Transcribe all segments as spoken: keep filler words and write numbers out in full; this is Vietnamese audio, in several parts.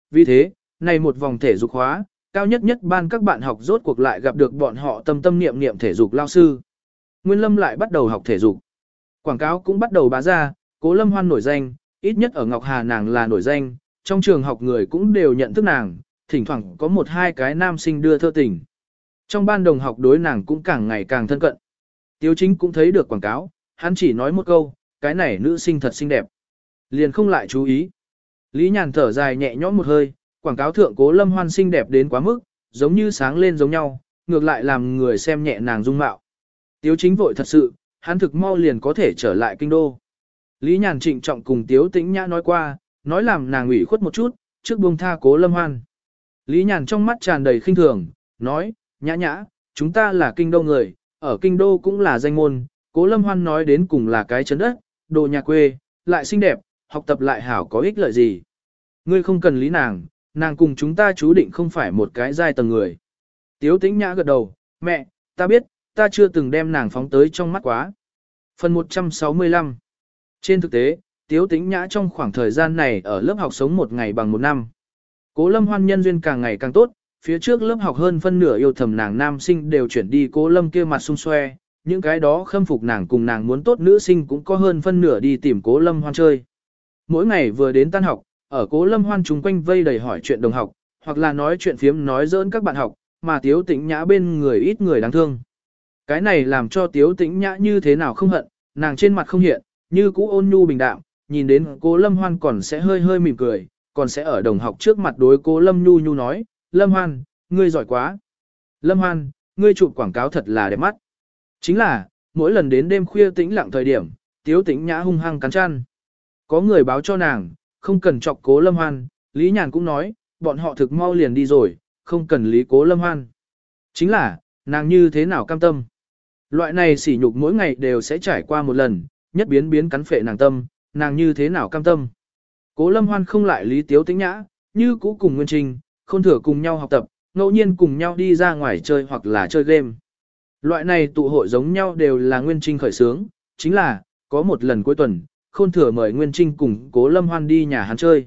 Vì thế, này một vòng thể dục khóa, cao nhất nhất ban các bạn học rốt cuộc lại gặp được bọn họ tâm tâm niệm niệm thể dục lao sư. Nguyên Lâm lại bắt đầu học thể dục. Quảng cáo cũng bắt đầu bá ra, Cố Lâm Hoan nổi danh, ít nhất ở Ngọc Hà nàng là nổi danh, trong trường học người cũng đều nhận thức nàng, thỉnh thoảng có một hai cái nam sinh đưa thơ tình. Trong ban đồng học đối nàng cũng càng ngày càng thân cận. Tiếu Chính cũng thấy được quảng cáo, hắn chỉ nói một câu, cái này nữ sinh thật xinh đẹp. Liền không lại chú ý. Lý Nhàn thở dài nhẹ nhõm một hơi, quảng cáo thượng Cố Lâm Hoan xinh đẹp đến quá mức, giống như sáng lên giống nhau, ngược lại làm người xem nhẹ nàng dung mạo. Tiếu Chính vội thật sự, hắn thực mau liền có thể trở lại kinh đô. Lý Nhàn trịnh trọng cùng Tiếu Tĩnh Nhã nói qua, nói làm nàng ủy khuất một chút, trước buông tha Cố Lâm Hoan. Lý Nhàn trong mắt tràn đầy khinh thường, nói, Nhã Nhã, chúng ta là kinh đô người, ở kinh đô cũng là danh môn, Cố Lâm Hoan nói đến cùng là cái chấn đất, đồ nhà quê, lại xinh đẹp, học tập lại hảo có ích lợi gì. Ngươi không cần lý nàng, nàng cùng chúng ta chú định không phải một cái giai tầng người. Tiếu Tĩnh Nhã gật đầu, mẹ, ta biết, ta chưa từng đem nàng phóng tới trong mắt quá. Phần một trăm sáu mươi lăm. Trên thực tế, Tiếu Tĩnh Nhã trong khoảng thời gian này ở lớp học sống một ngày bằng một năm. Cố Lâm Hoan nhân duyên càng ngày càng tốt, phía trước lớp học hơn phân nửa yêu thầm nàng nam sinh đều chuyển đi Cố Lâm kia mặt xung xoe, những cái đó khâm phục nàng cùng nàng muốn tốt nữ sinh cũng có hơn phân nửa đi tìm Cố Lâm Hoan chơi. Mỗi ngày vừa đến tan học, ở Cố Lâm Hoan chúng quanh vây đầy hỏi chuyện đồng học, hoặc là nói chuyện phiếm nói giỡn các bạn học, mà Tiếu Tĩnh Nhã bên người ít người đáng thương. Cái này làm cho Tiếu Tĩnh Nhã như thế nào không hận, nàng trên mặt không hiện, như cũ ôn nhu bình đạm, nhìn đến Cố Lâm Hoan còn sẽ hơi hơi mỉm cười, còn sẽ ở đồng học trước mặt đối Cố Lâm Nhu Nhu nói, Lâm Hoan, ngươi giỏi quá. Lâm Hoan, ngươi chụp quảng cáo thật là đẹp mắt. Chính là, mỗi lần đến đêm khuya tĩnh lặng thời điểm, Tiếu Tĩnh Nhã hung hăng cắn chăn. Có người báo cho nàng, không cần chọc Cố Lâm Hoan, Lý Nhàn cũng nói, bọn họ thực mau liền đi rồi, không cần lý Cố Lâm Hoan. Chính là, nàng như thế nào cam tâm. Loại này sỉ nhục mỗi ngày đều sẽ trải qua một lần, nhất biến biến cắn phệ nàng tâm, nàng như thế nào cam tâm. Cố Lâm Hoan không lại lý Tiếu Tĩnh Nhã, như cũ cùng Nguyên Trinh, Khôn Thừa cùng nhau học tập, ngẫu nhiên cùng nhau đi ra ngoài chơi hoặc là chơi game. Loại này tụ hội giống nhau đều là Nguyên Trinh khởi xướng, chính là, có một lần cuối tuần, Khôn Thừa mời Nguyên Trinh cùng Cố Lâm Hoan đi nhà hắn chơi.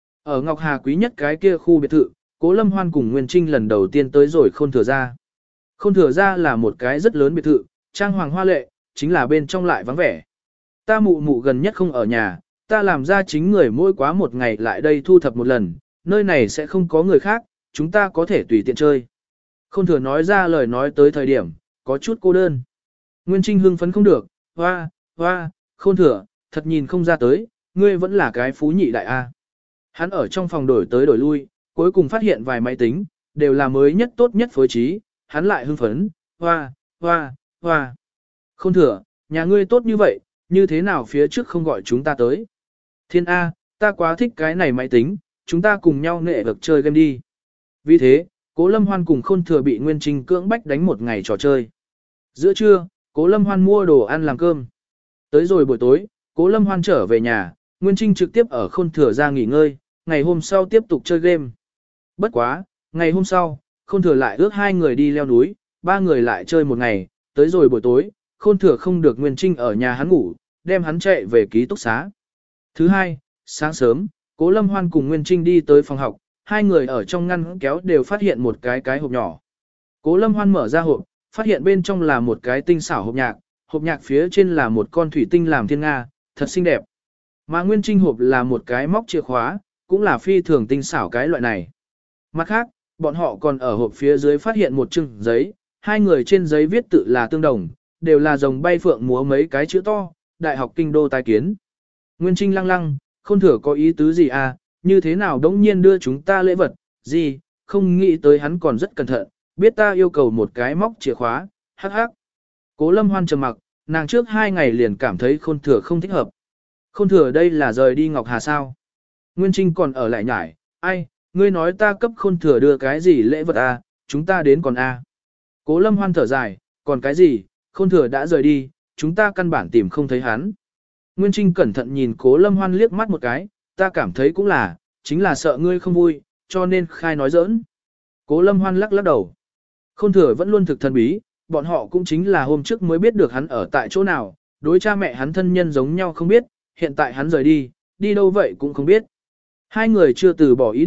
Ở Ngọc Hà quý nhất cái kia khu biệt thự, Cố Lâm Hoan cùng Nguyên Trinh lần đầu tiên tới rồi Khôn Thừa ra. Khôn Thừa ra là một cái rất lớn biệt thự, trang hoàng hoa lệ, chính là bên trong lại vắng vẻ. Ta mụ mụ gần nhất không ở nhà, ta làm ra chính người mỗi quá một ngày lại đây thu thập một lần, nơi này sẽ không có người khác, chúng ta có thể tùy tiện chơi. Khôn Thừa nói ra lời nói tới thời điểm, có chút cô đơn. Nguyên Trinh hưng phấn không được, hoa, hoa, Khôn Thừa, thật nhìn không ra tới, ngươi vẫn là cái phú nhị đại A. Hắn ở trong phòng đổi tới đổi lui, cuối cùng phát hiện vài máy tính, đều là mới nhất tốt nhất phối trí, hắn lại hưng phấn, hoa, hoa, hoa. Khôn Thừa, nhà ngươi tốt như vậy, như thế nào phía trước không gọi chúng ta tới. Thiên A, ta quá thích cái này máy tính, chúng ta cùng nhau nệ vực chơi game đi. Vì thế, Cố Lâm Hoan cùng Khôn Thừa bị Nguyên Trinh cưỡng bách đánh một ngày trò chơi. Giữa trưa, Cố Lâm Hoan mua đồ ăn làm cơm. Tới rồi buổi tối, Cố Lâm Hoan trở về nhà, Nguyên Trinh trực tiếp ở Khôn Thừa ra nghỉ ngơi, ngày hôm sau tiếp tục chơi game. Bất quá, ngày hôm sau, Khôn Thừa lại ước hai người đi leo núi, ba người lại chơi một ngày, tới rồi buổi tối, Khôn Thừa không được Nguyên Trinh ở nhà hắn ngủ, đem hắn chạy về ký túc xá. Thứ hai, sáng sớm, Cố Lâm Hoan cùng Nguyên Trinh đi tới phòng học, hai người ở trong ngăn kéo đều phát hiện một cái cái hộp nhỏ. Cố Lâm Hoan mở ra hộp, phát hiện bên trong là một cái tinh xảo hộp nhạc, hộp nhạc phía trên là một con thủy tinh làm thiên nga, thật xinh đẹp. Mà Nguyên Trinh hộp là một cái móc chìa khóa, cũng là phi thường tinh xảo cái loại này. Mặt khác, bọn họ còn ở hộp phía dưới phát hiện một chừng giấy, hai người trên giấy viết tự là tương đồng, đều là rồng bay phượng múa mấy cái chữ to, Đại học Kinh đô tái kiến. Nguyên Trinh lăng lăng, Khôn Thừa có ý tứ gì à, như thế nào đống nhiên đưa chúng ta lễ vật, gì, không nghĩ tới hắn còn rất cẩn thận, biết ta yêu cầu một cái móc chìa khóa, hắc hắc. Cố Lâm Hoan trầm mặc, nàng trước hai ngày liền cảm thấy Khôn Thừa không thích hợp. Khôn Thừa đây là rời đi Ngọc Hà sao? Nguyên Trinh còn ở lại nhải, ai, ngươi nói ta cấp Khôn Thừa đưa cái gì lễ vật à, chúng ta đến còn a. À. Cố Lâm Hoan thở dài, còn cái gì, Khôn Thừa đã rời đi, chúng ta căn bản tìm không thấy hắn. Nguyên Trinh cẩn thận nhìn Cố Lâm Hoan liếc mắt một cái, ta cảm thấy cũng là, chính là sợ ngươi không vui, cho nên khai nói giỡn. Cố Lâm Hoan lắc lắc đầu. Khôn Thừa vẫn luôn thực thần bí, bọn họ cũng chính là hôm trước mới biết được hắn ở tại chỗ nào, đối cha mẹ hắn thân nhân giống nhau không biết, hiện tại hắn rời đi, đi đâu vậy cũng không biết. Hai người chưa từ bỏ ý định,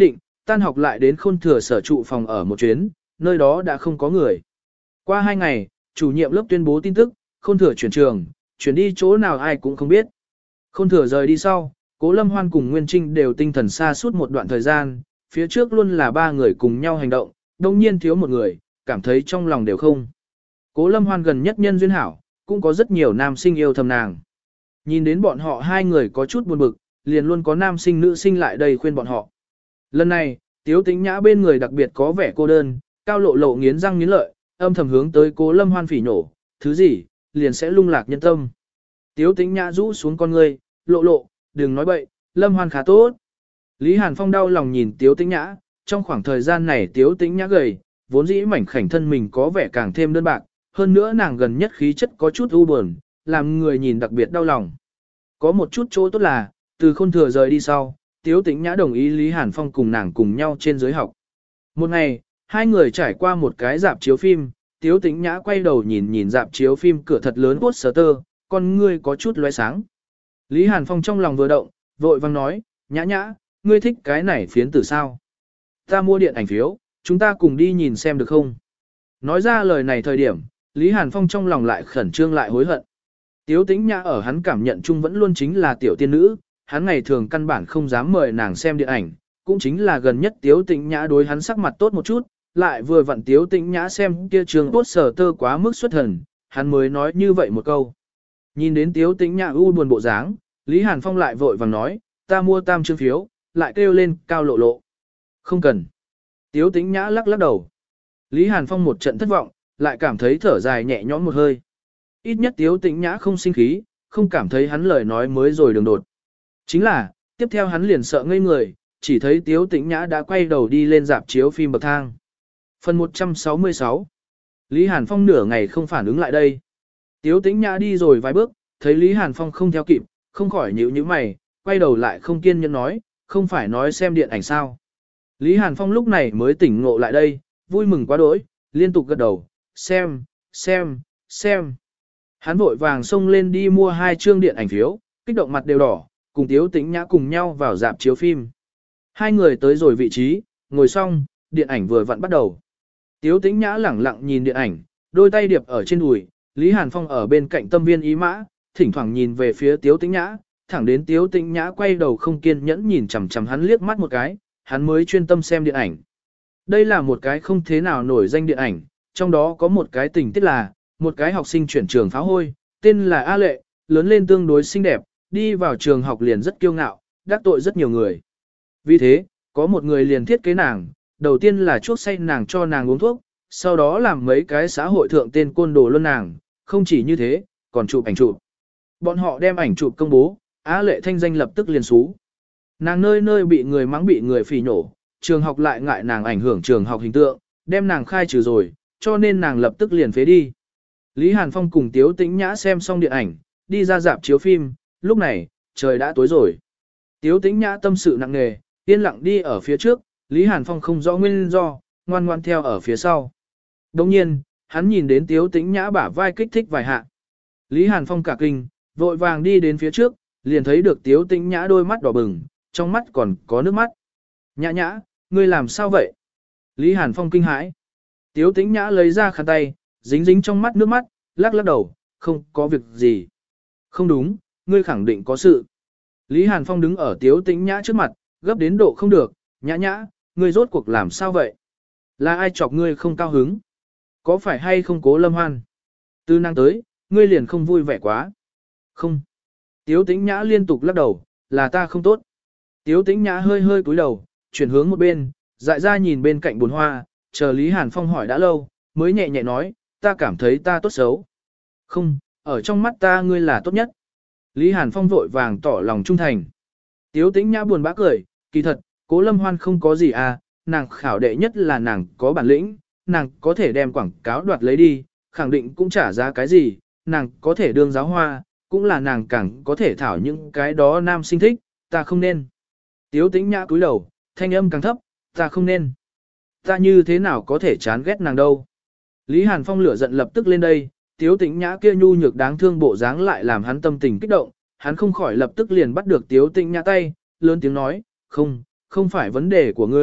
tan học lại đến Khôn Thừa sở trụ phòng ở một chuyến, nơi đó đã không có người. Qua hai ngày, chủ nhiệm lớp tuyên bố tin tức, Khôn Thừa chuyển trường, chuyển đi chỗ nào ai cũng không biết. Khôn Thừa rời đi sau, Cố Lâm Hoan cùng Nguyên Trinh đều tinh thần xa suốt một đoạn thời gian, phía trước luôn là ba người cùng nhau hành động, đồng nhiên thiếu một người, cảm thấy trong lòng đều không. Cố Lâm Hoan gần nhất nhân duyên hảo, cũng có rất nhiều nam sinh yêu thầm nàng. Nhìn đến bọn họ hai người có chút buồn bực, liền luôn có nam sinh nữ sinh lại đây khuyên bọn họ. Lần này, Tiếu Tĩnh Nhã bên người đặc biệt có vẻ cô đơn, Cao Lộ Lộ nghiến răng nghiến lợi, âm thầm hướng tới Cố Lâm Hoan phỉ nổ, thứ gì, liền sẽ lung lạc nhân tâm. Tiếu Tĩnh Nhã rũ xuống con ngươi, Lộ Lộ, đừng nói bậy, Lâm Hoan khá tốt. Lý Hàn Phong đau lòng nhìn Tiếu Tĩnh Nhã, trong khoảng thời gian này Tiếu Tĩnh Nhã gầy, vốn dĩ mảnh khảnh thân mình có vẻ càng thêm đơn bạc, hơn nữa nàng gần nhất khí chất có chút u buồn, làm người nhìn đặc biệt đau lòng. Có một chút chỗ tốt là, từ Khôn Thừa rời đi sau, Tiếu Tĩnh Nhã đồng ý Lý Hàn Phong cùng nàng cùng nhau trên dưới học. Một ngày, hai người trải qua một cái dạp chiếu phim, Tiếu Tĩnh Nhã quay đầu nhìn nhìn dạp chiếu phim cửa thật lớn poster, con ngươi có chút lóe sáng. Lý Hàn Phong trong lòng vừa động, vội vang nói, Nhã Nhã, ngươi thích cái này phiến tử sao? Ta mua điện ảnh phiếu, chúng ta cùng đi nhìn xem được không? Nói ra lời này thời điểm, Lý Hàn Phong trong lòng lại khẩn trương lại hối hận. Tiếu Tĩnh Nhã ở hắn cảm nhận chung vẫn luôn chính là tiểu tiên nữ, hắn ngày thường căn bản không dám mời nàng xem điện ảnh, cũng chính là gần nhất Tiếu Tĩnh Nhã đối hắn sắc mặt tốt một chút, lại vừa vặn Tiếu Tĩnh Nhã xem kia trường tốt sở tơ quá mức xuất thần, hắn mới nói như vậy một câu. Nhìn đến Tiếu Tĩnh Nhã u buồn bộ dáng, Lý Hàn Phong lại vội vàng nói, ta mua tam chương phiếu, lại kêu lên Cao Lộ Lộ. Không cần. Tiếu Tĩnh Nhã lắc lắc đầu. Lý Hàn Phong một trận thất vọng, lại cảm thấy thở dài nhẹ nhõm một hơi. Ít nhất Tiếu Tĩnh Nhã không sinh khí, không cảm thấy hắn lời nói mới rồi đường đột. Chính là, tiếp theo hắn liền sợ ngây người, chỉ thấy Tiếu Tĩnh Nhã đã quay đầu đi lên dạp chiếu phim bậc thang. Phần một trăm sáu mươi sáu. Lý Hàn Phong nửa ngày không phản ứng lại đây. Tiếu Tĩnh Nhã đi rồi vài bước, thấy Lý Hàn Phong không theo kịp, không khỏi nhíu nhíu mày, quay đầu lại không kiên nhẫn nói, không phải nói xem điện ảnh sao. Lý Hàn Phong lúc này mới tỉnh ngộ lại đây, vui mừng quá đỗi, liên tục gật đầu, xem, xem, xem. Hắn vội vàng xông lên đi mua hai chương điện ảnh phiếu, kích động mặt đều đỏ, cùng Tiếu Tĩnh Nhã cùng nhau vào dạp chiếu phim. Hai người tới rồi vị trí, ngồi xong, điện ảnh vừa vặn bắt đầu. Tiếu Tĩnh Nhã lẳng lặng nhìn điện ảnh, đôi tay điệp ở trên đùi, Lý Hàn Phong ở bên cạnh tâm viên ý mã, thỉnh thoảng nhìn về phía Tiếu Tĩnh Nhã, thẳng đến Tiếu Tĩnh Nhã quay đầu không kiên nhẫn nhìn chằm chằm hắn liếc mắt một cái, hắn mới chuyên tâm xem điện ảnh. Đây là một cái không thế nào nổi danh điện ảnh, trong đó có một cái tình tiết là, một cái học sinh chuyển trường phá hôi, tên là A Lệ, lớn lên tương đối xinh đẹp, đi vào trường học liền rất kiêu ngạo, đắc tội rất nhiều người. Vì thế, có một người liền thiết kế nàng, đầu tiên là chuốc say nàng cho nàng uống thuốc, sau đó làm mấy cái xã hội thượng tên côn đồ luôn nàng, không chỉ như thế, còn chụp ảnh chụp. Bọn họ đem ảnh chụp công bố, Á Lệ thanh danh lập tức liền xú. Nàng nơi nơi bị người mắng bị người phỉ nhổ, trường học lại ngại nàng ảnh hưởng trường học hình tượng, đem nàng khai trừ rồi, cho nên nàng lập tức liền phế đi. Lý Hàn Phong cùng Tiếu Tĩnh Nhã xem xong điện ảnh, đi ra dạp chiếu phim, lúc này, trời đã tối rồi. Tiếu Tĩnh Nhã tâm sự nặng nề, yên lặng đi ở phía trước, Lý Hàn Phong không rõ nguyên do, ngoan ngoan theo ở phía sau. Đồng nhiên, hắn nhìn đến Tiếu Tĩnh Nhã bả vai kích thích vài hạ. Lý Hàn Phong cả kinh, vội vàng đi đến phía trước, liền thấy được Tiếu Tĩnh Nhã đôi mắt đỏ bừng, trong mắt còn có nước mắt. Nhã nhã, ngươi làm sao vậy? Lý Hàn Phong kinh hãi. Tiếu Tĩnh Nhã lấy ra khăn tay, dính dính trong mắt nước mắt, lắc lắc đầu, không có việc gì. Không đúng, ngươi khẳng định có sự. Lý Hàn Phong đứng ở Tiếu Tĩnh Nhã trước mặt, gấp đến độ không được, nhã nhã, ngươi rốt cuộc làm sao vậy? Là ai chọc ngươi không cao hứng? Có phải hay không Cố Lâm Hoan? Từ năng tới, ngươi liền không vui vẻ quá. Không. Tiếu Tĩnh Nhã liên tục lắc đầu, là ta không tốt. Tiếu Tĩnh Nhã hơi hơi cúi đầu, chuyển hướng một bên, dại ra nhìn bên cạnh bồn hoa, chờ Lý Hàn Phong hỏi đã lâu, mới nhẹ nhẹ nói, ta cảm thấy ta tốt xấu. Không, ở trong mắt ta ngươi là tốt nhất. Lý Hàn Phong vội vàng tỏ lòng trung thành. Tiếu Tĩnh Nhã buồn bã cười, kỳ thật, Cố Lâm Hoan không có gì à, nàng khảo đệ nhất là nàng có bản lĩnh, nàng có thể đem quảng cáo đoạt lấy đi, khẳng định cũng trả giá cái gì, nàng có thể đương giáo hoa, cũng là nàng càng có thể thảo những cái đó nam sinh thích, ta không nên. Tiếu Tĩnh Nhã cúi đầu, thanh âm càng thấp, ta không nên. Ta như thế nào có thể chán ghét nàng đâu. Lý Hàn Phong lửa giận lập tức lên đây, Tiếu Tĩnh Nhã kia nhu nhược đáng thương bộ dáng lại làm hắn tâm tình kích động, hắn không khỏi lập tức liền bắt được Tiếu Tĩnh Nhã tay, lớn tiếng nói, không, không phải vấn đề của ngươi,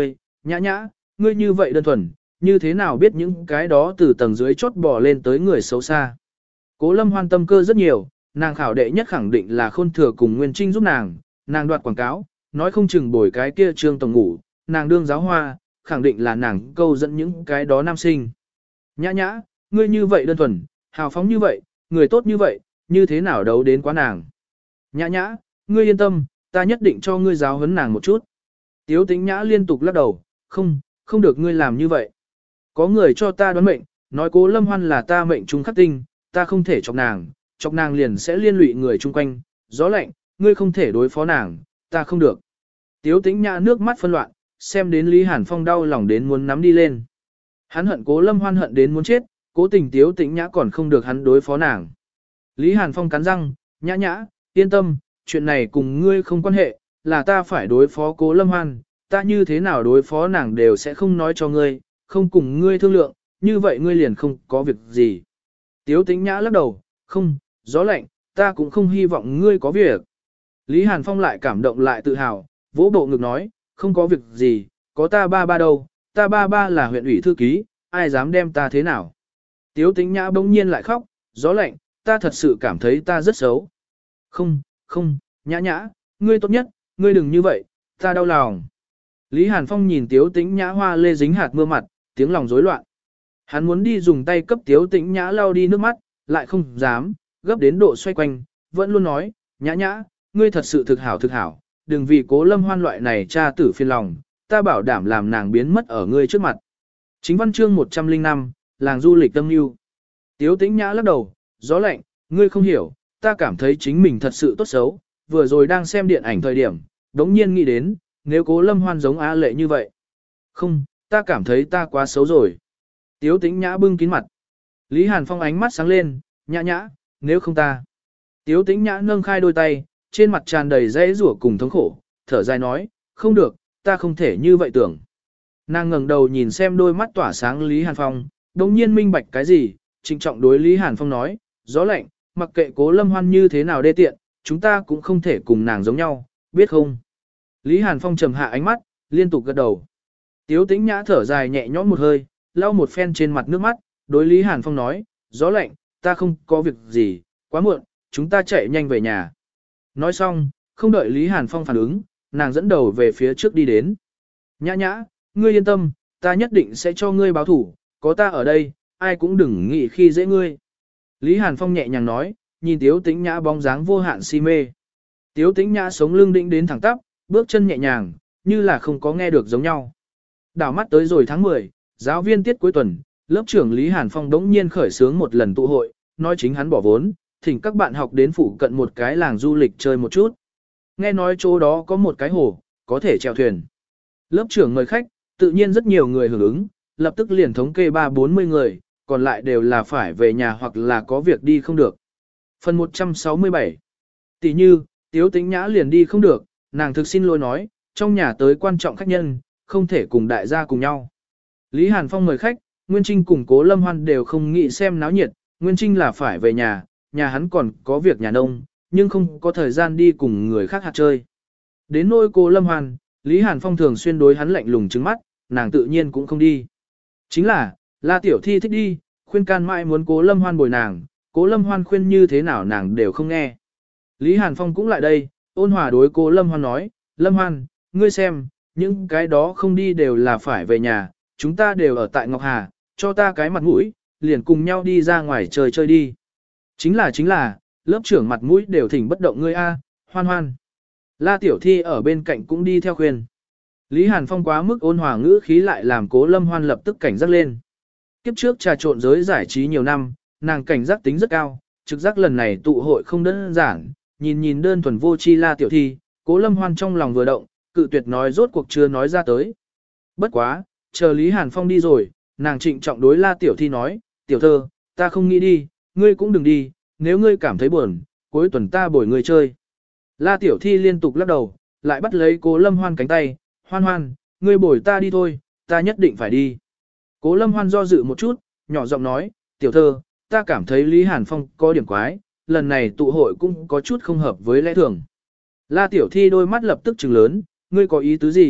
nhã nhã, ngươi như vậy đơn thuần, như thế nào biết những cái đó từ tầng dưới chốt bò lên tới người xấu xa. Cố Lâm Hoan tâm cơ rất nhiều, nàng khảo đệ nhất khẳng định là Khôn Thừa cùng Nguyên Trinh giúp nàng, nàng đoạt quảng cáo, nói không chừng bồi cái kia Trương tổng ngủ, nàng đương giáo hoa, khẳng định là nàng câu dẫn những cái đó nam sinh. Nhã nhã, ngươi như vậy đơn thuần, hào phóng như vậy, người tốt như vậy, như thế nào đấu đến quá nàng. Nhã nhã, ngươi yên tâm, ta nhất định cho ngươi giáo huấn nàng một chút. Tiếu Tĩnh Nhã liên tục lắc đầu, không, không được ngươi làm như vậy. Có người cho ta đoán mệnh, nói Cố Lâm Hoan là ta mệnh trung khắc tinh, ta không thể chọc nàng, chọc nàng liền sẽ liên lụy người chung quanh, gió lạnh, ngươi không thể đối phó nàng, ta không được. Tiếu Tĩnh Nhã nước mắt phân loạn, xem đến Lý Hàn Phong đau lòng đến muốn nắm đi lên. Hắn hận Cố Lâm Hoan hận đến muốn chết, cố tình Tiếu Tĩnh Nhã còn không được hắn đối phó nàng. Lý Hàn Phong cắn răng, nhã nhã, yên tâm, chuyện này cùng ngươi không quan hệ, là ta phải đối phó Cố Lâm Hoan, ta như thế nào đối phó nàng đều sẽ không nói cho ngươi, không cùng ngươi thương lượng, như vậy ngươi liền không có việc gì. Tiếu Tĩnh Nhã lắc đầu, không, gió lạnh, ta cũng không hy vọng ngươi có việc. Lý Hàn Phong lại cảm động lại tự hào, vỗ bộ ngực nói, không có việc gì, có ta ba ba đâu, ta ba ba là huyện ủy thư ký, ai dám đem ta thế nào. Tiếu Tĩnh Nhã bỗng nhiên lại khóc, gió lạnh, ta thật sự cảm thấy ta rất xấu. Không, không, nhã nhã, ngươi tốt nhất, ngươi đừng như vậy, ta đau lòng. Lý Hàn Phong nhìn Tiếu Tĩnh Nhã hoa lê dính hạt mưa mặt, tiếng lòng rối loạn. Hắn muốn đi dùng tay cấp Tiếu Tĩnh Nhã lau đi nước mắt, lại không dám, gấp đến độ xoay quanh, vẫn luôn nói, nhã nhã, ngươi thật sự thực hảo thực hảo, đừng vì Cố Lâm Hoan loại này cha tử phiền lòng, ta bảo đảm làm nàng biến mất ở ngươi trước mặt. Chính văn chương một trăm lẻ năm, làng du lịch tâm lưu. Tiếu Tĩnh Nhã lắc đầu, gió lạnh, ngươi không hiểu, ta cảm thấy chính mình thật sự tốt xấu, vừa rồi đang xem điện ảnh thời điểm, đống nhiên nghĩ đến, nếu Cố Lâm Hoan giống Á Lệ như vậy. Không, ta cảm thấy ta quá xấu rồi. Tiếu Tĩnh Nhã bưng kín mặt. Lý Hàn Phong ánh mắt sáng lên, nhã nhã, nếu không ta. Tiếu Tĩnh Nhã nâng khai đôi tay, trên mặt tràn đầy dãy rủa cùng thống khổ, thở dài nói, không được, ta không thể như vậy tưởng. Nàng ngẩng đầu nhìn xem đôi mắt tỏa sáng Lý Hàn Phong, đống nhiên minh bạch cái gì, trịnh trọng đối Lý Hàn Phong nói, gió lạnh, mặc kệ Cố Lâm Hoan như thế nào đê tiện, chúng ta cũng không thể cùng nàng giống nhau, biết không? Lý Hàn Phong trầm hạ ánh mắt, liên tục gật đầu. Tiếu Tĩnh Nhã thở dài nhẹ nhõm một hơi, lau một phen trên mặt nước mắt, đối Lý Hàn Phong nói, gió lạnh, ta không có việc gì, quá muộn, chúng ta chạy nhanh về nhà. Nói xong, không đợi Lý Hàn Phong phản ứng, nàng dẫn đầu về phía trước đi đến. Nhã nhã, ngươi yên tâm, ta nhất định sẽ cho ngươi báo thủ, có ta ở đây, ai cũng đừng nghĩ khi dễ ngươi. Lý Hàn Phong nhẹ nhàng nói, nhìn Tiếu Tĩnh Nhã bóng dáng vô hạn si mê. Tiếu Tĩnh Nhã sống lưng định đến thẳng tắp, bước chân nhẹ nhàng, như là không có nghe được giống nhau. Đảo mắt tới rồi tháng mười, giáo viên tiết cuối tuần, lớp trưởng Lý Hàn Phong đống nhiên khởi xướng một lần tụ hội, nói chính hắn bỏ vốn, thỉnh các bạn học đến phụ cận một cái làng du lịch chơi một chút. Nghe nói chỗ đó có một cái hồ, có thể chèo thuyền. Lớp trưởng mời khách, tự nhiên rất nhiều người hưởng ứng, lập tức liền thống kê ba bốn mươi người, còn lại đều là phải về nhà hoặc là có việc đi không được. Phần một trăm sáu mươi bảy. Tỷ như, Tiếu Tĩnh Nhã liền đi không được, nàng thực xin lỗi nói, trong nhà tới quan trọng khách nhân, không thể cùng đại gia cùng nhau. Lý Hàn Phong mời khách, Nguyên Trinh cùng Cố Lâm Hoan đều không nghĩ xem náo nhiệt, Nguyên Trinh là phải về nhà, nhà hắn còn có việc nhà nông, nhưng không có thời gian đi cùng người khác hạt chơi. Đến nôi Cố Lâm Hoan, Lý Hàn Phong thường xuyên đối hắn lạnh lùng trừng mắt, nàng tự nhiên cũng không đi. Chính là, La Tiểu Thi thích đi, khuyên can mãi muốn Cố Lâm Hoan bồi nàng, Cố Lâm Hoan khuyên như thế nào nàng đều không nghe. Lý Hàn Phong cũng lại đây, ôn hòa đối Cố Lâm Hoan nói, Lâm Hoan, ngươi xem, những cái đó không đi đều là phải về nhà, chúng ta đều ở tại Ngọc Hà, cho ta cái mặt mũi, liền cùng nhau đi ra ngoài chơi chơi đi. Chính là chính là, lớp trưởng mặt mũi đều thỉnh bất động ngươi a, Hoan Hoan. La Tiểu Thi ở bên cạnh cũng đi theo khuyên. Lý Hàn Phong quá mức ôn hòa ngữ khí lại làm Cố Lâm Hoan lập tức cảnh giác lên. Kiếp trước trà trộn giới giải trí nhiều năm, nàng cảnh giác tính rất cao, trực giác lần này tụ hội không đơn giản, nhìn nhìn đơn thuần vô chi La Tiểu Thi, Cố Lâm Hoan trong lòng vừa động, cự tuyệt nói rốt cuộc chưa nói ra tới. Bất quá, chờ Lý Hàn Phong đi rồi, nàng trịnh trọng đối La Tiểu Thi nói, tiểu thơ, ta không nghĩ đi, ngươi cũng đừng đi, nếu ngươi cảm thấy buồn, cuối tuần ta bồi ngươi chơi. La Tiểu Thi liên tục lắc đầu, lại bắt lấy Cố Lâm Hoan cánh tay, Hoan Hoan, ngươi bồi ta đi thôi, ta nhất định phải đi. Cố Lâm Hoan do dự một chút, nhỏ giọng nói, tiểu thơ, ta cảm thấy Lý Hàn Phong có điểm quái, lần này tụ hội cũng có chút không hợp với lẽ thường. La Tiểu Thi đôi mắt lập tức trừng lớn, ngươi có ý tứ gì,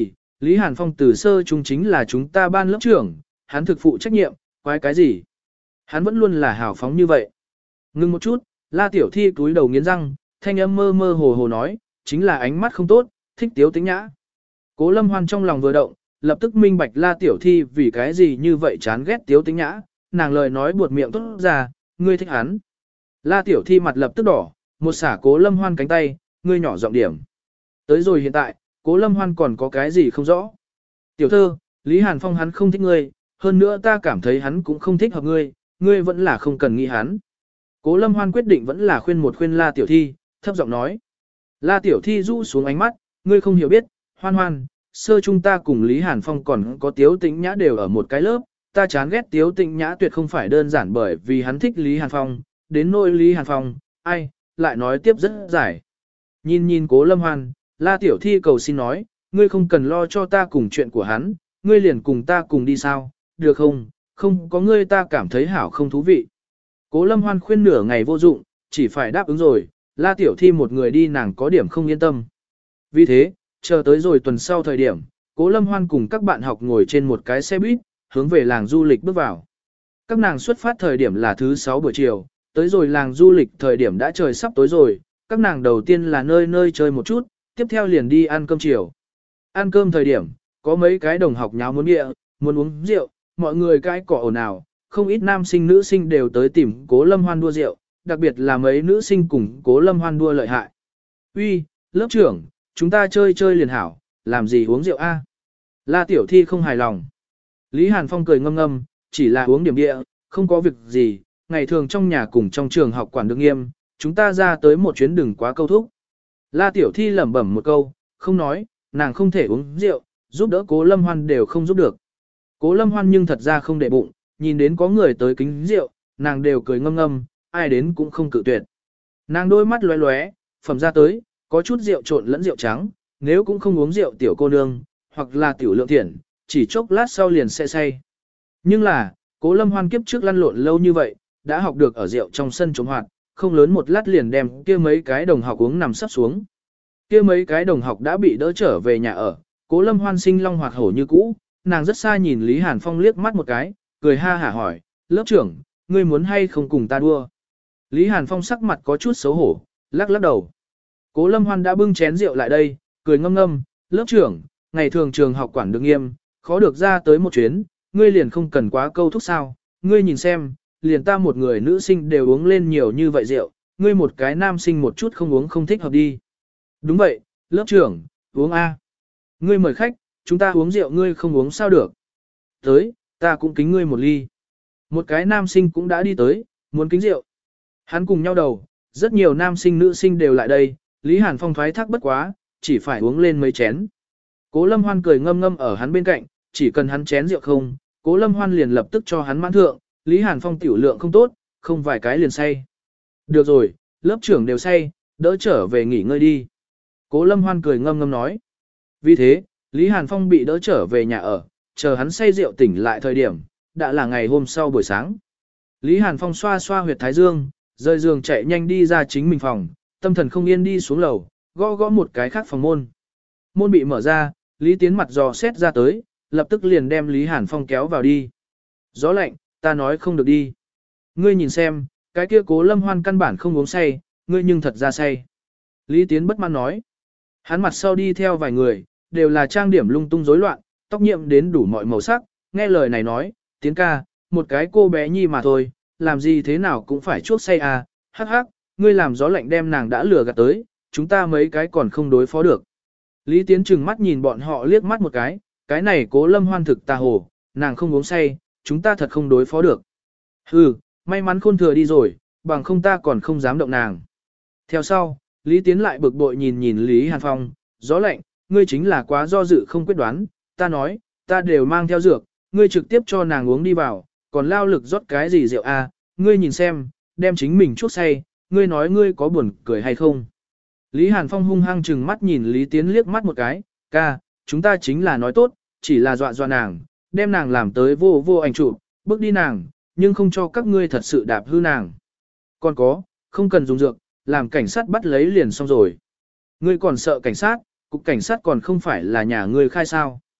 Lý Hàn Phong từ sơ trung chính là chúng ta ban lớp trưởng, hắn thực phụ trách nhiệm, quái cái gì? Hắn vẫn luôn là hào phóng như vậy. Ngưng một chút, La Tiểu Thi túi đầu nghiến răng, thanh âm mơ mơ hồ hồ nói, chính là ánh mắt không tốt, thích tiếu tính nhã. Cố Lâm Hoan trong lòng vừa động, lập tức minh bạch La Tiểu Thi vì cái gì như vậy chán ghét tiếu tính nhã, nàng lời nói buột miệng tốt ra, ngươi thích hắn. La Tiểu Thi mặt lập tức đỏ, một xả Cố Lâm Hoan cánh tay, ngươi nhỏ giọng điểm. Tới rồi hiện tại, Cố Lâm Hoan còn có cái gì không rõ. Tiểu thơ, Lý Hàn Phong hắn không thích ngươi, hơn nữa ta cảm thấy hắn cũng không thích hợp ngươi, ngươi vẫn là không cần nghĩ hắn. Cố Lâm Hoan quyết định vẫn là khuyên một khuyên La Tiểu Thi, thấp giọng nói. La Tiểu Thi rũ xuống ánh mắt, ngươi không hiểu biết, Hoan Hoan, sơ chúng ta cùng Lý Hàn Phong còn có Tiếu Tĩnh Nhã đều ở một cái lớp, ta chán ghét Tiếu Tĩnh Nhã tuyệt không phải đơn giản bởi vì hắn thích Lý Hàn Phong, đến nỗi Lý Hàn Phong, ai, lại nói tiếp rất dài. Nhìn nhìn Cố Lâm Hoan, La Tiểu Thi cầu xin nói, ngươi không cần lo cho ta cùng chuyện của hắn, ngươi liền cùng ta cùng đi sao, được không, không có ngươi ta cảm thấy hảo không thú vị. Cố Lâm Hoan khuyên nửa ngày vô dụng, chỉ phải đáp ứng rồi, La Tiểu Thi một người đi nàng có điểm không yên tâm. Vì thế, chờ tới rồi tuần sau thời điểm, Cố Lâm Hoan cùng các bạn học ngồi trên một cái xe buýt, hướng về làng du lịch bước vào. Các nàng xuất phát thời điểm là thứ sáu buổi chiều, tới rồi làng du lịch thời điểm đã trời sắp tối rồi, các nàng đầu tiên là nơi nơi chơi một chút, tiếp theo liền đi ăn cơm chiều. Ăn cơm thời điểm, có mấy cái đồng học nháo muốn địa, muốn uống rượu, mọi người cái cỏ ồn ào, không ít nam sinh nữ sinh đều tới tìm Cố Lâm Hoan đua rượu, đặc biệt là mấy nữ sinh cùng Cố Lâm Hoan đua lợi hại. Uy, lớp trưởng, chúng ta chơi chơi liền hảo, làm gì uống rượu a? La Tiểu Thi không hài lòng. Lý Hàn Phong cười ngâm ngâm, chỉ là uống điểm địa, không có việc gì, ngày thường trong nhà cùng trong trường học quản được nghiêm, chúng ta ra tới một chuyến đừng quá câu thúc. La Tiểu Thi lẩm bẩm một câu, không nói, nàng không thể uống rượu, giúp đỡ Cố Lâm Hoan đều không giúp được. Cố Lâm Hoan nhưng thật ra không để bụng, nhìn đến có người tới kính rượu, nàng đều cười ngâm ngâm, ai đến cũng không cự tuyệt. Nàng đôi mắt lóe lóe, phẩm ra tới, có chút rượu trộn lẫn rượu trắng, nếu cũng không uống rượu tiểu cô nương, hoặc là tiểu lượng thiện, chỉ chốc lát sau liền sẽ say. Nhưng là, Cố Lâm Hoan kiếp trước lăn lộn lâu như vậy, đã học được ở rượu trong sân chống hoạt, không lớn một lát liền đem kia mấy cái đồng học uống nằm sắp xuống. Kia mấy cái đồng học đã bị đỡ trở về nhà ở, Cố Lâm Hoan sinh long hoạt hổ như cũ, nàng rất xa nhìn Lý Hàn Phong liếc mắt một cái, cười ha hả hỏi, lớp trưởng, ngươi muốn hay không cùng ta đua? Lý Hàn Phong sắc mặt có chút xấu hổ, lắc lắc đầu. Cố Lâm Hoan đã bưng chén rượu lại đây, cười ngâm ngâm, lớp trưởng, ngày thường trường học quản được nghiêm, khó được ra tới một chuyến, ngươi liền không cần quá câu thúc sao, ngươi nhìn xem, liền ta một người nữ sinh đều uống lên nhiều như vậy rượu, ngươi một cái nam sinh một chút không uống không thích hợp đi. Đúng vậy, lớp trưởng, uống A. Ngươi mời khách, chúng ta uống rượu ngươi không uống sao được. Tới, ta cũng kính ngươi một ly. Một cái nam sinh cũng đã đi tới, muốn kính rượu. Hắn cùng nhau đầu, rất nhiều nam sinh nữ sinh đều lại đây, Lý Hàn Phong thoái thác bất quá, chỉ phải uống lên mấy chén. Cố Lâm Hoan cười ngâm ngâm ở hắn bên cạnh, chỉ cần hắn chén rượu không, Cố Lâm Hoan liền lập tức cho hắn mãn thượng, Lý Hàn Phong tiểu lượng không tốt, không vài cái liền say. Được rồi, lớp trưởng đều say, đỡ trở về nghỉ ngơi đi. Cố Lâm Hoan cười ngâm ngâm nói. Vì thế, Lý Hàn Phong bị đỡ trở về nhà ở, chờ hắn say rượu tỉnh lại thời điểm, đã là ngày hôm sau buổi sáng. Lý Hàn Phong xoa xoa huyệt thái dương, rời giường chạy nhanh đi ra chính mình phòng, tâm thần không yên đi xuống lầu, gõ gõ một cái khác phòng môn. Môn bị mở ra, Lý Tiến mặt dò xét ra tới, lập tức liền đem Lý Hàn Phong kéo vào đi. Gió lạnh, ta nói không được đi. Ngươi nhìn xem, cái kia Cố Lâm Hoan căn bản không uống say, ngươi nhưng thật ra say. Lý Tiến bất mãn nói. Hắn mặt sau đi theo vài người, đều là trang điểm lung tung rối loạn, tóc nhiệm đến đủ mọi màu sắc, nghe lời này nói, Tiến ca, một cái cô bé nhi mà thôi, làm gì thế nào cũng phải chuốc say à, hắc hắc, ngươi làm gió lạnh đem nàng đã lừa gạt tới, chúng ta mấy cái còn không đối phó được. Lý Tiến trừng mắt nhìn bọn họ liếc mắt một cái, cái này Cố Lâm Hoan thực tà hồ, nàng không uống say, chúng ta thật không đối phó được. Hừ, may mắn khôn thừa đi rồi, bằng không ta còn không dám động nàng. Theo sau, Lý Tiến lại bực bội nhìn nhìn Lý Hàn Phong, gió lạnh, ngươi chính là quá do dự không quyết đoán, ta nói, ta đều mang theo dược, ngươi trực tiếp cho nàng uống đi vào, còn lao lực rót cái gì rượu à, ngươi nhìn xem, đem chính mình chuốc say, ngươi nói ngươi có buồn cười hay không. Lý Hàn Phong hung hăng chừng mắt nhìn Lý Tiến liếc mắt một cái, ca, chúng ta chính là nói tốt, chỉ là dọa dọa nàng, đem nàng làm tới vô vô ảnh chụp, bước đi nàng, nhưng không cho các ngươi thật sự đạp hư nàng. Còn có, không cần dùng dược, làm cảnh sát bắt lấy liền xong rồi. Ngươi còn sợ cảnh sát, cục cảnh sát còn không phải là nhà ngươi khai sao.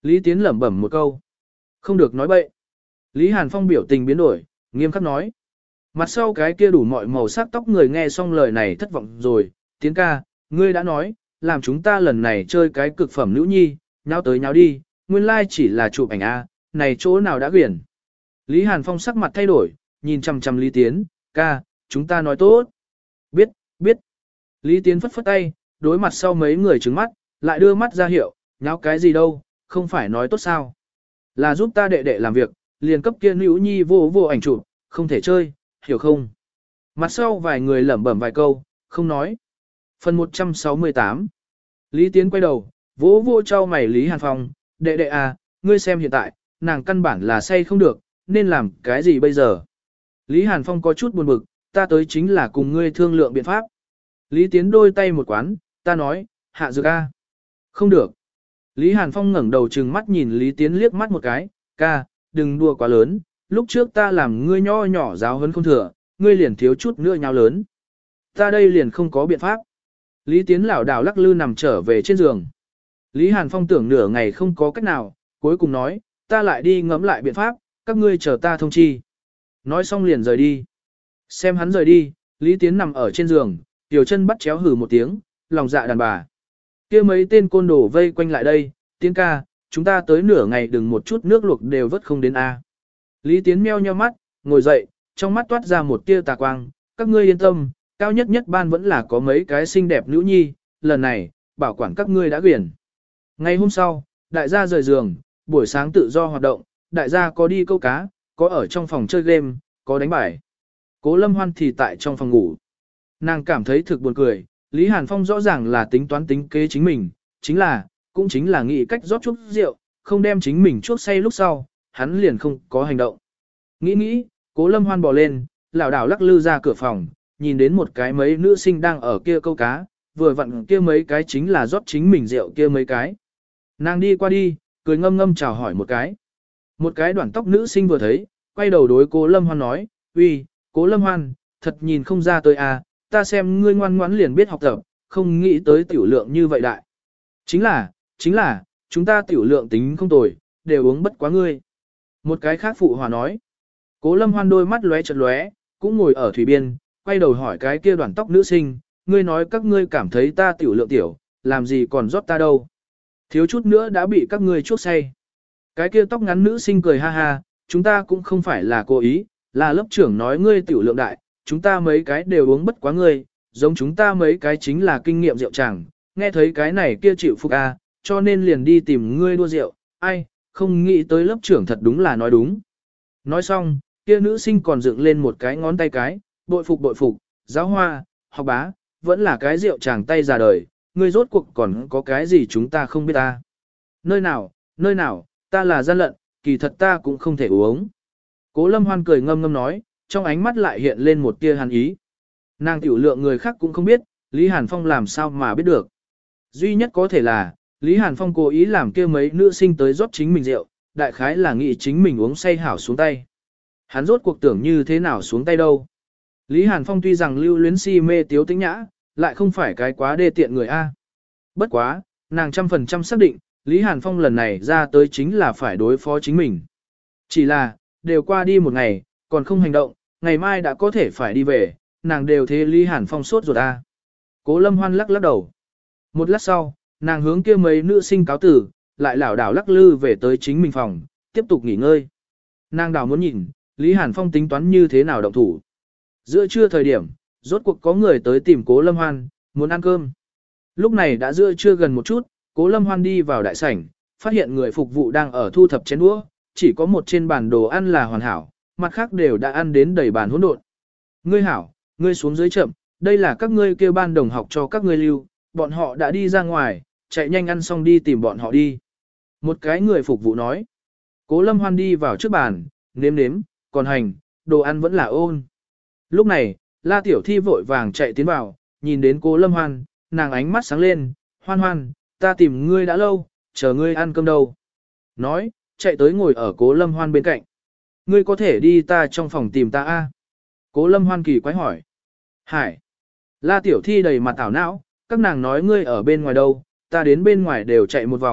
Lý Tiến lẩm bẩm một câu. Không được nói bậy. Lý Hàn Phong biểu tình biến đổi, nghiêm khắc nói. Mặt sau cái kia đủ mọi màu sắc tóc người nghe xong lời này thất vọng rồi. Tiến ca, ngươi đã nói, làm chúng ta lần này chơi cái cực phẩm nữ nhi, nháo tới nháo đi, nguyên lai chỉ là chụp ảnh A, này chỗ nào đã quyển. Lý Hàn Phong sắc mặt thay đổi, nhìn chằm chằm Lý Tiến, ca, chúng ta nói tốt. Biết, biết. Lý Tiến phất phất tay, đối mặt sau mấy người trứng mắt, lại đưa mắt ra hiệu, nháo cái gì đâu, không phải nói tốt sao. Là giúp ta đệ đệ làm việc, liền cấp kia nữ nhi vô vô ảnh chụp, không thể chơi, hiểu không? Mặt sau vài người lẩm bẩm vài câu, không nói. Phần một trăm sáu mươi tám. Lý Tiến quay đầu, vỗ vô trao mày Lý Hàn Phong, đệ đệ à, ngươi xem hiện tại, nàng căn bản là say không được, nên làm cái gì bây giờ? Lý Hàn Phong có chút buồn bực, ta tới chính là cùng ngươi thương lượng biện pháp. Lý Tiến đôi tay một quán, ta nói, hạ dược a. Không được. Lý Hàn Phong ngẩng đầu trừng mắt nhìn Lý Tiến liếc mắt một cái, ca, đừng đùa quá lớn, lúc trước ta làm ngươi nho nhỏ giáo huấn không thừa, ngươi liền thiếu chút nữa nhau lớn. Ta đây liền không có biện pháp. Lý Tiến lảo đảo lắc lư nằm trở về trên giường. Lý Hàn Phong tưởng nửa ngày không có cách nào, cuối cùng nói, ta lại đi ngẫm lại biện pháp, các ngươi chờ ta thông chi. Nói xong liền rời đi. Xem hắn rời đi, Lý Tiến nằm ở trên giường, tiểu chân bắt chéo hử một tiếng, lòng dạ đàn bà. Kia mấy tên côn đồ vây quanh lại đây, Tiến ca, chúng ta tới nửa ngày đừng một chút nước luộc đều vớt không đến a. Lý Tiến meo nheo mắt, ngồi dậy, trong mắt toát ra một tia tà quang, các ngươi yên tâm, cao nhất nhất ban vẫn là có mấy cái xinh đẹp nữ nhi, lần này, bảo quản các ngươi đã quyển. Ngày hôm sau, đại gia rời giường, buổi sáng tự do hoạt động, đại gia có đi câu cá, có ở trong phòng chơi game, có đánh bài. Cố Lâm Hoan thì tại trong phòng ngủ. Nàng cảm thấy thực buồn cười, Lý Hàn Phong rõ ràng là tính toán tính kế chính mình, chính là, cũng chính là nghĩ cách rót chút rượu, không đem chính mình chuốc say lúc sau, hắn liền không có hành động. Nghĩ nghĩ, Cố Lâm Hoan bò lên, lảo đảo lắc lư ra cửa phòng, nhìn đến một cái mấy nữ sinh đang ở kia câu cá, vừa vặn kia mấy cái chính là rót chính mình rượu kia mấy cái. Nàng đi qua đi, cười ngâm ngâm chào hỏi một cái. Một cái đoạn tóc nữ sinh vừa thấy, quay đầu đối Cố Lâm Hoan nói, uy, Cố Lâm Hoan, thật nhìn không ra tới à, ta xem ngươi ngoan ngoãn liền biết học tập, không nghĩ tới tiểu lượng như vậy đại. Chính là, chính là, chúng ta tiểu lượng tính không tồi, đều uống bất quá ngươi. Một cái khác phụ hòa nói. Cố Lâm Hoan đôi mắt lóe chật lóe, cũng ngồi ở thủy biên, quay đầu hỏi cái kia đoạn tóc nữ sinh, ngươi nói các ngươi cảm thấy ta tiểu lượng tiểu, làm gì còn rót ta đâu. Thiếu chút nữa đã bị các ngươi chuốc say. Cái kia tóc ngắn nữ sinh cười ha ha, chúng ta cũng không phải là cố ý, là lớp trưởng nói ngươi tiểu lượng đại, chúng ta mấy cái đều uống bất quá ngươi, giống chúng ta mấy cái chính là kinh nghiệm rượu chẳng, nghe thấy cái này kia chịu phục a, cho nên liền đi tìm ngươi đua rượu, ai, không nghĩ tới lớp trưởng thật đúng là nói đúng. Nói xong, kia nữ sinh còn dựng lên một cái ngón tay cái, bội phục bội phục, giáo hoa, học bá, vẫn là cái rượu chàng tay già đời, ngươi rốt cuộc còn có cái gì chúng ta không biết ta. Nơi nào, nơi nào, ta là gian lận, kỳ thật ta cũng không thể uống. Cố Lâm Hoan cười ngâm ngâm nói, trong ánh mắt lại hiện lên một tia hàn ý. Nàng tiểu lượng người khác cũng không biết, Lý Hàn Phong làm sao mà biết được. Duy nhất có thể là, Lý Hàn Phong cố ý làm kia mấy nữ sinh tới rót chính mình rượu, đại khái là nghĩ chính mình uống say hảo xuống tay. Hắn rốt cuộc tưởng như thế nào xuống tay đâu. Lý Hàn Phong tuy rằng lưu luyến si mê tiếu tĩnh nhã, lại không phải cái quá đê tiện người A. Bất quá, nàng trăm phần trăm xác định, Lý Hàn Phong lần này ra tới chính là phải đối phó chính mình. Chỉ là, đều qua đi một ngày, còn không hành động, ngày mai đã có thể phải đi về, nàng đều thế Lý Hàn Phong sốt ruột A. Cố Lâm Hoan lắc lắc đầu. Một lát sau, nàng hướng kia mấy nữ sinh cáo tử, lại lảo đảo lắc lư về tới chính mình phòng, tiếp tục nghỉ ngơi. Nàng đảo muốn nhìn, Lý Hàn Phong tính toán như thế nào động thủ. Giữa trưa thời điểm, rốt cuộc có người tới tìm Cố Lâm Hoan, muốn ăn cơm. Lúc này đã giữa trưa gần một chút, Cố Lâm Hoan đi vào đại sảnh, phát hiện người phục vụ đang ở thu thập chén đũa, chỉ có một trên bàn đồ ăn là hoàn hảo, mặt khác đều đã ăn đến đầy bàn hỗn độn. Ngươi hảo, ngươi xuống dưới chậm, đây là các ngươi kêu ban đồng học cho các ngươi lưu, bọn họ đã đi ra ngoài, chạy nhanh ăn xong đi tìm bọn họ đi. Một cái người phục vụ nói. Cố Lâm Hoan đi vào trước bàn, nếm nếm, còn hành, đồ ăn vẫn là ôn. Lúc này, La Tiểu Thi vội vàng chạy tiến vào, nhìn đến Cố Lâm Hoan, nàng ánh mắt sáng lên, Hoan Hoan, ta tìm ngươi đã lâu, chờ ngươi ăn cơm đâu. Nói, chạy tới ngồi ở Cố Lâm Hoan bên cạnh. Ngươi có thể đi ta trong phòng tìm ta a? Cố Lâm Hoan kỳ quái hỏi. Hải. La Tiểu Thi đầy mặt ảo não, các nàng nói ngươi ở bên ngoài đâu, ta đến bên ngoài đều chạy một vòng,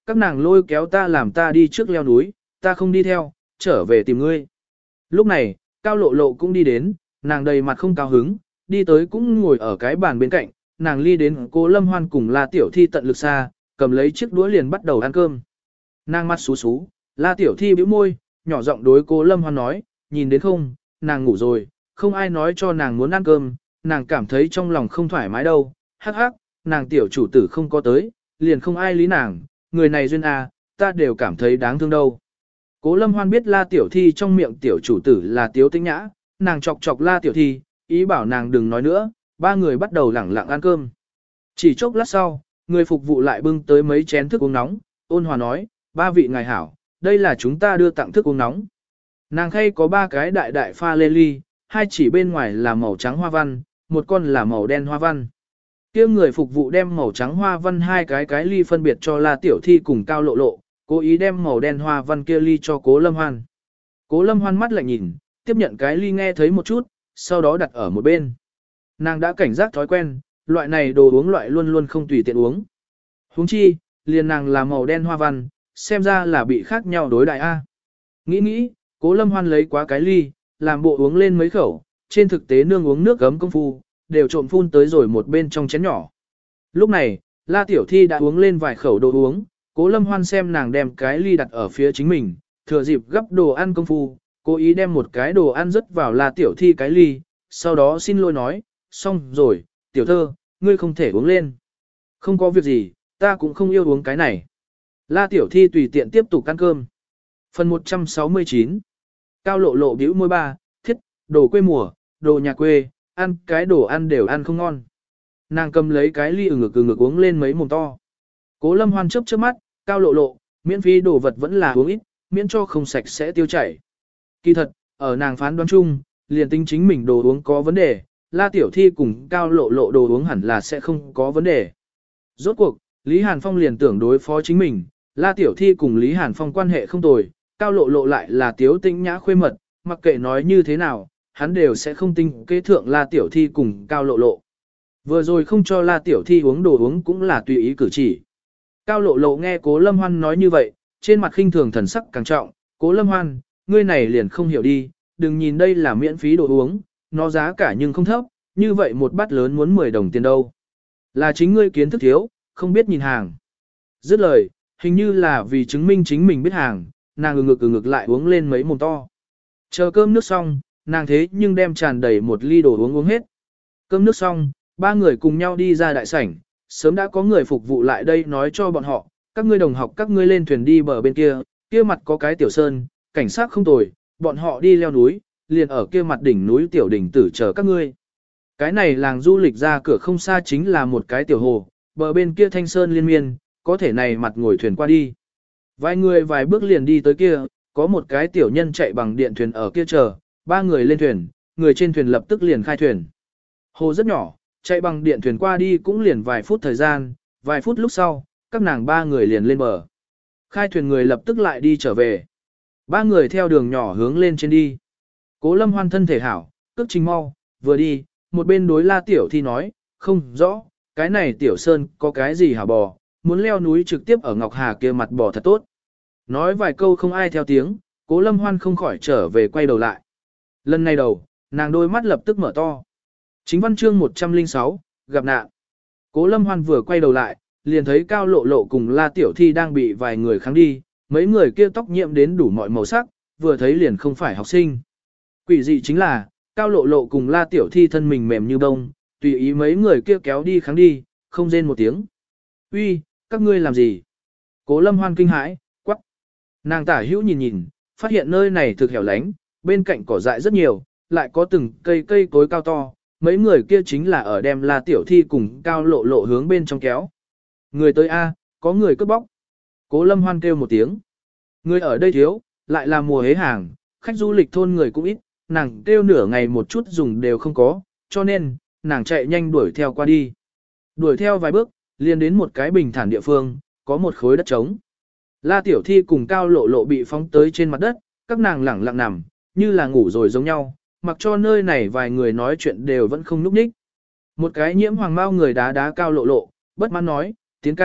các nàng lôi kéo ta làm ta đi trước leo núi, ta không đi theo, trở về tìm ngươi. Lúc này, Cao Lộ Lộ cũng đi đến, nàng đầy mặt không cao hứng, đi tới cũng ngồi ở cái bàn bên cạnh, nàng ly đến Cố Lâm Hoan cùng La Tiểu Thi tận lực xa, cầm lấy chiếc đũa liền bắt đầu ăn cơm. Nàng mắt xú xú, La Tiểu Thi bĩu môi, nhỏ giọng đối Cố Lâm Hoan nói, nhìn đến không, nàng ngủ rồi, không ai nói cho nàng muốn ăn cơm, nàng cảm thấy trong lòng không thoải mái đâu, hắc hắc, nàng tiểu chủ tử không có tới, liền không ai lý nàng, người này duyên à, ta đều cảm thấy đáng thương đâu. Cố Lâm Hoan biết La Tiểu Thi trong miệng tiểu chủ tử là Tiếu Tĩnh Nhã, nàng chọc chọc La Tiểu Thi, ý bảo nàng đừng nói nữa, ba người bắt đầu lẳng lặng ăn cơm. Chỉ chốc lát sau, người phục vụ lại bưng tới mấy chén thức uống nóng, ôn hòa nói, ba vị ngài hảo, đây là chúng ta đưa tặng thức uống nóng. Nàng khay có ba cái đại đại pha lê ly, hai chỉ bên ngoài là màu trắng hoa văn, một con là màu đen hoa văn. Kia người phục vụ đem màu trắng hoa văn hai cái cái ly phân biệt cho La Tiểu Thi cùng Cao Lộ Lộ, cố ý đem màu đen hoa văn kia ly cho Cố Lâm Hoan. Cố Lâm Hoan mắt lạnh nhìn, tiếp nhận cái ly nghe thấy một chút, sau đó đặt ở một bên. Nàng đã cảnh giác thói quen, loại này đồ uống loại luôn luôn không tùy tiện uống. Huống chi, liền nàng là màu đen hoa văn, xem ra là bị khác nhau đối đại A. Nghĩ nghĩ, Cố Lâm Hoan lấy quá cái ly, làm bộ uống lên mấy khẩu, trên thực tế nương uống nước gấm công phu, đều trộm phun tới rồi một bên trong chén nhỏ. Lúc này, La Tiểu Thi đã uống lên vài khẩu đồ uống, Cố Lâm Hoan xem nàng đem cái ly đặt ở phía chính mình, thừa dịp gấp đồ ăn công phu, cố ý đem một cái đồ ăn rớt vào La Tiểu Thi cái ly, sau đó xin lỗi nói, xong rồi, tiểu thơ, ngươi không thể uống lên. Không có việc gì, ta cũng không yêu uống cái này. La Tiểu Thi tùy tiện tiếp tục ăn cơm. Phần một trăm sáu mươi chín. Cao Lộ Lộ bĩu môi ba, thiết, đồ quê mùa, đồ nhà quê, ăn cái đồ ăn đều ăn không ngon. Nàng cầm lấy cái ly ừ ngực ừ ngực uống lên mấy mồm to. Cố Lâm Hoan chớp chớp mắt, Cao Lộ Lộ, miễn phí đồ vật vẫn là uống ít, miễn cho không sạch sẽ tiêu chảy. Kỳ thật, ở nàng phán đoán chung, liền tính chính mình đồ uống có vấn đề, La Tiểu Thi cùng Cao Lộ Lộ đồ uống hẳn là sẽ không có vấn đề. Rốt cuộc, Lý Hàn Phong liền tưởng đối phó chính mình, La Tiểu Thi cùng Lý Hàn Phong quan hệ không tồi, Cao Lộ Lộ lại là Tiếu Tĩnh Nhã khuê mật, mặc kệ nói như thế nào, hắn đều sẽ không tinh kế thượng La Tiểu Thi cùng Cao Lộ Lộ. Vừa rồi không cho La Tiểu Thi uống đồ uống cũng là tùy ý cử chỉ. Cao Lộ Lộ nghe Cố Lâm Hoan nói như vậy, trên mặt khinh thường thần sắc càng trọng, Cố Lâm Hoan, ngươi này liền không hiểu đi, đừng nhìn đây là miễn phí đồ uống, nó giá cả nhưng không thấp, như vậy một bát lớn muốn mười đồng tiền đâu. Là chính ngươi kiến thức thiếu, không biết nhìn hàng. Dứt lời, hình như là vì chứng minh chính mình biết hàng, nàng ngực ngực ngực lại uống lên mấy mồm to. Chờ cơm nước xong, nàng thế nhưng đem tràn đầy một ly đồ uống uống hết. Cơm nước xong, ba người cùng nhau đi ra đại sảnh, sớm đã có người phục vụ lại đây nói cho bọn họ, các ngươi đồng học các ngươi lên thuyền đi bờ bên kia, kia mặt có cái tiểu sơn, cảnh sát không tồi, bọn họ đi leo núi, liền ở kia mặt đỉnh núi tiểu đỉnh tử chờ các ngươi. Cái này làng du lịch ra cửa không xa chính là một cái tiểu hồ, bờ bên kia thanh sơn liên miên, có thể này mặt ngồi thuyền qua đi. Vài người vài bước liền đi tới kia, có một cái tiểu nhân chạy bằng điện thuyền ở kia chờ, ba người lên thuyền, người trên thuyền lập tức liền khai thuyền. Hồ rất nhỏ, chạy bằng điện thuyền qua đi cũng liền vài phút thời gian, vài phút lúc sau, các nàng ba người liền lên bờ. Khai thuyền người lập tức lại đi trở về. Ba người theo đường nhỏ hướng lên trên đi. Cố Lâm Hoan thân thể hảo, cước trình mau, vừa đi, một bên đối La Tiểu Thi nói, không rõ, cái này Tiểu Sơn có cái gì hả bò, muốn leo núi trực tiếp ở Ngọc Hà kia mặt bò thật tốt. Nói vài câu không ai theo tiếng, Cố Lâm Hoan không khỏi trở về quay đầu lại. Lần này đầu, nàng đôi mắt lập tức mở to. Chính văn chương một trăm lẻ sáu, gặp nạn. Cố Lâm Hoan vừa quay đầu lại, liền thấy Cao Lộ Lộ cùng La Tiểu Thi đang bị vài người kháng đi, mấy người kia tóc nhiễm đến đủ mọi màu sắc, vừa thấy liền không phải học sinh. Quỷ dị chính là, Cao Lộ Lộ cùng La Tiểu Thi thân mình mềm như bông, tùy ý mấy người kia kéo đi kháng đi, không rên một tiếng. Uy, các ngươi làm gì? Cố Lâm Hoan kinh hãi, quắc. Nàng tả hữu nhìn nhìn, phát hiện nơi này thực hẻo lánh, bên cạnh cỏ dại rất nhiều, lại có từng cây cây cối cao to, mấy người kia chính là ở đem La Tiểu Thi cùng Cao Lộ Lộ hướng bên trong kéo. Người tới A, có người cướp bóc. Cố Lâm Hoan kêu một tiếng. Người ở đây thiếu, lại là mùa hế hàng, khách du lịch thôn người cũng ít, nàng kêu nửa ngày một chút dùng đều không có, cho nên, nàng chạy nhanh đuổi theo qua đi. Đuổi theo vài bước, liền đến một cái bình thản địa phương, có một khối đất trống. La Tiểu Thi cùng Cao Lộ Lộ bị phóng tới trên mặt đất, các nàng lẳng lặng nằm, như là ngủ rồi giống nhau, mặc cho nơi này vài người nói chuyện đều vẫn không núp ních. Một cái nhiễm hoàng bao người đá đá Cao Lộ Lộ, bất mãn nói, tiến ca,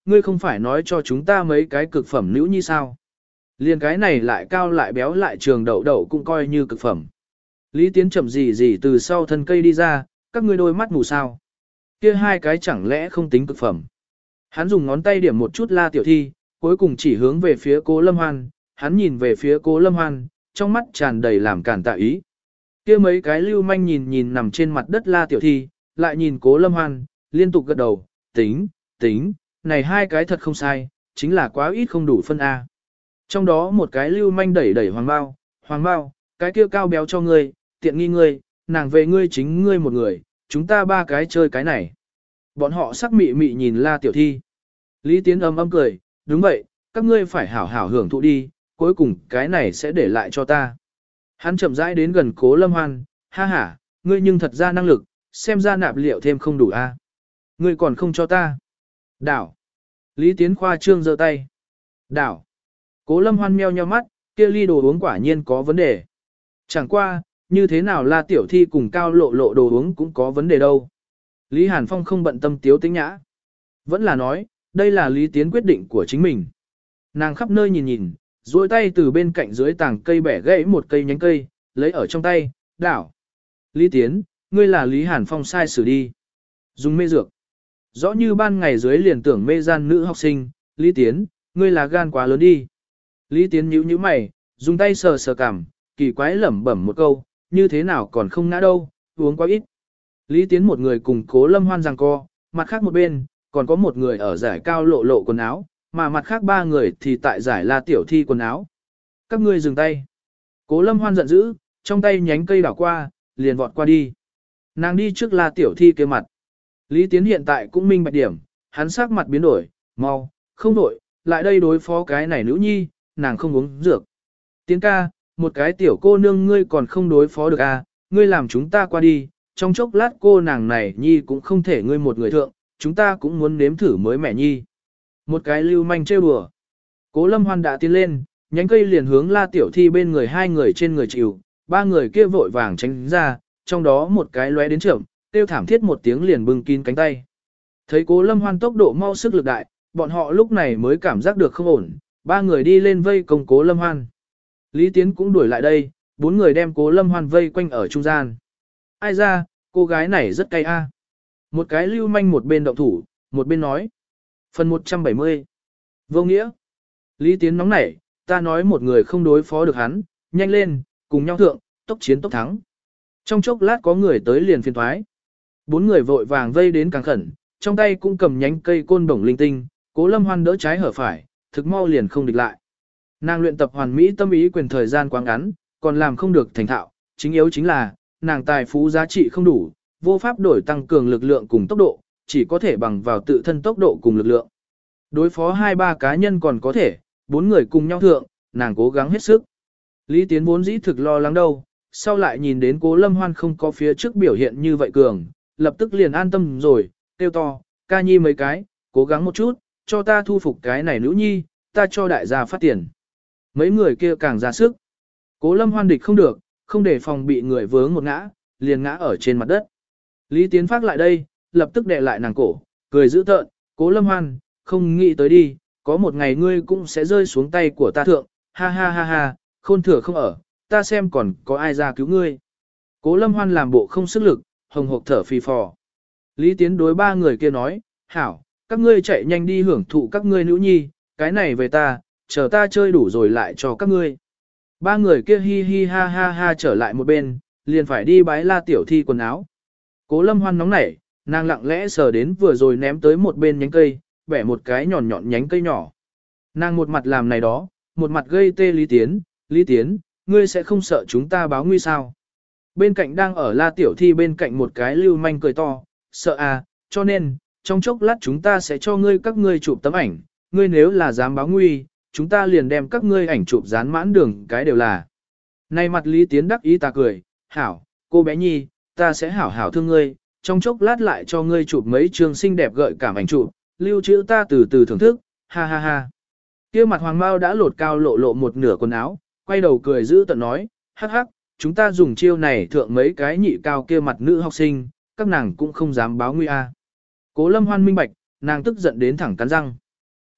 ngươi không phải nói cho chúng ta mấy cái cực phẩm nữ nhi sao? Liên cái này lại cao lại béo lại trường đậu đậu cũng coi như cực phẩm. Lý Tiến chậm gì gì từ sau thân cây đi ra, các ngươi đôi mắt mù sao? Kia hai cái chẳng lẽ không tính cực phẩm? Hắn dùng ngón tay điểm một chút La Tiểu Thi, cuối cùng chỉ hướng về phía Cố Lâm Hoan, hắn nhìn về phía Cố Lâm Hoan, trong mắt tràn đầy làm cản tạ ý. Kia mấy cái lưu manh nhìn nhìn nằm trên mặt đất La Tiểu Thi, lại nhìn Cố Lâm Hoan, liên tục gật đầu, tính, tính, này hai cái thật không sai, chính là quá ít không đủ phân A. Trong đó một cái lưu manh đẩy đẩy Hoàng Bao, Hoàng Bao, cái kia cao béo cho ngươi, tiện nghi ngươi, nàng về ngươi chính ngươi một người, chúng ta ba cái chơi cái này. Bọn họ sắc mị mị nhìn La Tiểu Thi. Lý Tiến âm âm cười, đúng vậy, các ngươi phải hảo hảo hưởng thụ đi, cuối cùng cái này sẽ để lại cho ta. Hắn chậm rãi đến gần Cố Lâm Hoan, ha ha, ngươi nhưng thật ra năng lực, xem ra nạp liệu thêm không đủ a. Ngươi còn không cho ta. Đảo. Lý Tiến khoa trương giơ tay. Đảo. Cố Lâm Hoan meo nheo mắt, kia ly đồ uống quả nhiên có vấn đề. Chẳng qua, như thế nào La Tiểu Thi cùng cao lộ lộ đồ uống cũng có vấn đề đâu. Lý Hàn Phong không bận tâm tiếu tính nhã. Vẫn là nói, đây là Lý Tiến quyết định của chính mình. Nàng khắp nơi nhìn nhìn, duỗi tay từ bên cạnh dưới tảng cây bẻ gãy một cây nhánh cây, lấy ở trong tay, đảo. Lý Tiến, ngươi là Lý Hàn Phong sai xử đi. Dùng mê dược. Rõ như ban ngày dưới liền tưởng mê gian nữ học sinh, Lý Tiến, ngươi là gan quá lớn đi. Lý Tiến nhíu nhíu mày, dùng tay sờ sờ cằm, kỳ quái lẩm bẩm một câu, như thế nào còn không ngã đâu, uống quá ít. Lý Tiến một người cùng Cố Lâm Hoan giằng co, mặt khác một bên, còn có một người ở giải cao lộ lộ quần áo, mà mặt khác ba người thì tại giải La Tiểu Thi quần áo. Các ngươi dừng tay. Cố Lâm Hoan giận dữ, trong tay nhánh cây đảo qua, liền vọt qua đi. Nàng đi trước La Tiểu Thi kia mặt. Lý Tiến hiện tại cũng minh bạch điểm, hắn sắc mặt biến đổi, mau, không đổi, lại đây đối phó cái này nữ nhi, nàng không uống dược. Tiến ca, một cái tiểu cô nương ngươi còn không đối phó được à, ngươi làm chúng ta qua đi, trong chốc lát cô nàng này nhi cũng không thể ngươi một người thượng, chúng ta cũng muốn nếm thử mới mẻ nhi. Một cái lưu manh trêu đùa. Cố Lâm Hoan đã tiến lên, nhánh cây liền hướng La Tiểu Thi bên người hai người trên người chịu, ba người kia vội vàng tránh ra, trong đó một cái lóe đến trưởng, tiêu thảm thiết một tiếng liền bưng kín cánh tay. Thấy Cố Lâm Hoan tốc độ mau sức lực đại, bọn họ lúc này mới cảm giác được không ổn, ba người đi lên vây công Cố Lâm Hoan. Lý Tiến cũng đuổi lại đây, bốn người đem Cố Lâm Hoan vây quanh ở trung gian. Ai ra, cô gái này rất cay a. Một cái lưu manh một bên động thủ, một bên nói. Phần một trăm bảy mươi. Vô nghĩa. Lý Tiến nóng nảy, ta nói một người không đối phó được hắn, nhanh lên, cùng nhau thượng, tốc chiến tốc thắng. Trong chốc lát có người tới liền phiền thoái. Bốn người vội vàng vây đến càng khẩn, trong tay cũng cầm nhánh cây côn bổng linh tinh, Cố Lâm Hoan đỡ trái hở phải, thực mau liền không địch lại. Nàng luyện tập hoàn mỹ tâm ý quyền thời gian quá ngắn, còn làm không được thành thạo, chính yếu chính là, nàng tài phú giá trị không đủ, vô pháp đổi tăng cường lực lượng cùng tốc độ, chỉ có thể bằng vào tự thân tốc độ cùng lực lượng. Đối phó hai ba cá nhân còn có thể, bốn người cùng nhau thượng, nàng cố gắng hết sức. Lý Tiến vốn dĩ thực lo lắng đâu, sau lại nhìn đến Cố Lâm Hoan không có phía trước biểu hiện như vậy cường, lập tức liền an tâm rồi, kêu to, ca nhi mấy cái, cố gắng một chút, cho ta thu phục cái này nữ nhi, ta cho đại gia phát tiền. Mấy người kia càng ra sức. Cố Lâm Hoan địch không được, không để phòng bị người vướng một ngã, liền ngã ở trên mặt đất. Lý Tiến phát lại đây, lập tức đè lại nàng cổ, cười dữ tợn, Cố Lâm Hoan, không nghĩ tới đi, có một ngày ngươi cũng sẽ rơi xuống tay của ta thượng, ha ha ha ha, khôn thừa không ở, ta xem còn có ai ra cứu ngươi. Cố Lâm Hoan làm bộ không sức lực, hồng hộc thở phì phò. Lý Tiến đối ba người kia nói, hảo, các ngươi chạy nhanh đi hưởng thụ các ngươi nữ nhi, cái này về ta, chờ ta chơi đủ rồi lại cho các ngươi. Ba người kia hi hi ha ha ha trở lại một bên, liền phải đi bái La Tiểu Thi quần áo. Cố Lâm Hoan nóng nảy, nàng lặng lẽ sờ đến vừa rồi ném tới một bên nhánh cây, bẻ một cái nhọn nhọn nhánh cây nhỏ. Nàng một mặt làm này đó, một mặt gây tê Lý Tiến, Lý Tiến, ngươi sẽ không sợ chúng ta báo nguy sao? Bên cạnh đang ở La Tiểu Thi bên cạnh một cái lưu manh cười to, sợ à, cho nên, trong chốc lát chúng ta sẽ cho ngươi các ngươi chụp tấm ảnh, ngươi nếu là dám báo nguy, chúng ta liền đem các ngươi ảnh chụp dán mãn đường cái đều là. Này mặt Lý Tiến đắc ý ta cười, hảo, cô bé nhi, ta sẽ hảo hảo thương ngươi, trong chốc lát lại cho ngươi chụp mấy chương xinh đẹp gợi cảm ảnh chụp, lưu trữ ta từ từ thưởng thức, ha ha ha. Kia mặt Hoàng Mao đã lột cao lộ lộ một nửa quần áo, quay đầu cười giữ tận nói, hắc hắc, chúng ta dùng chiêu này thượng mấy cái nhị cao kia mặt nữ học sinh, các nàng cũng không dám báo nguy a. Cố Lâm Hoan minh bạch, nàng tức giận đến thẳng cắn răng.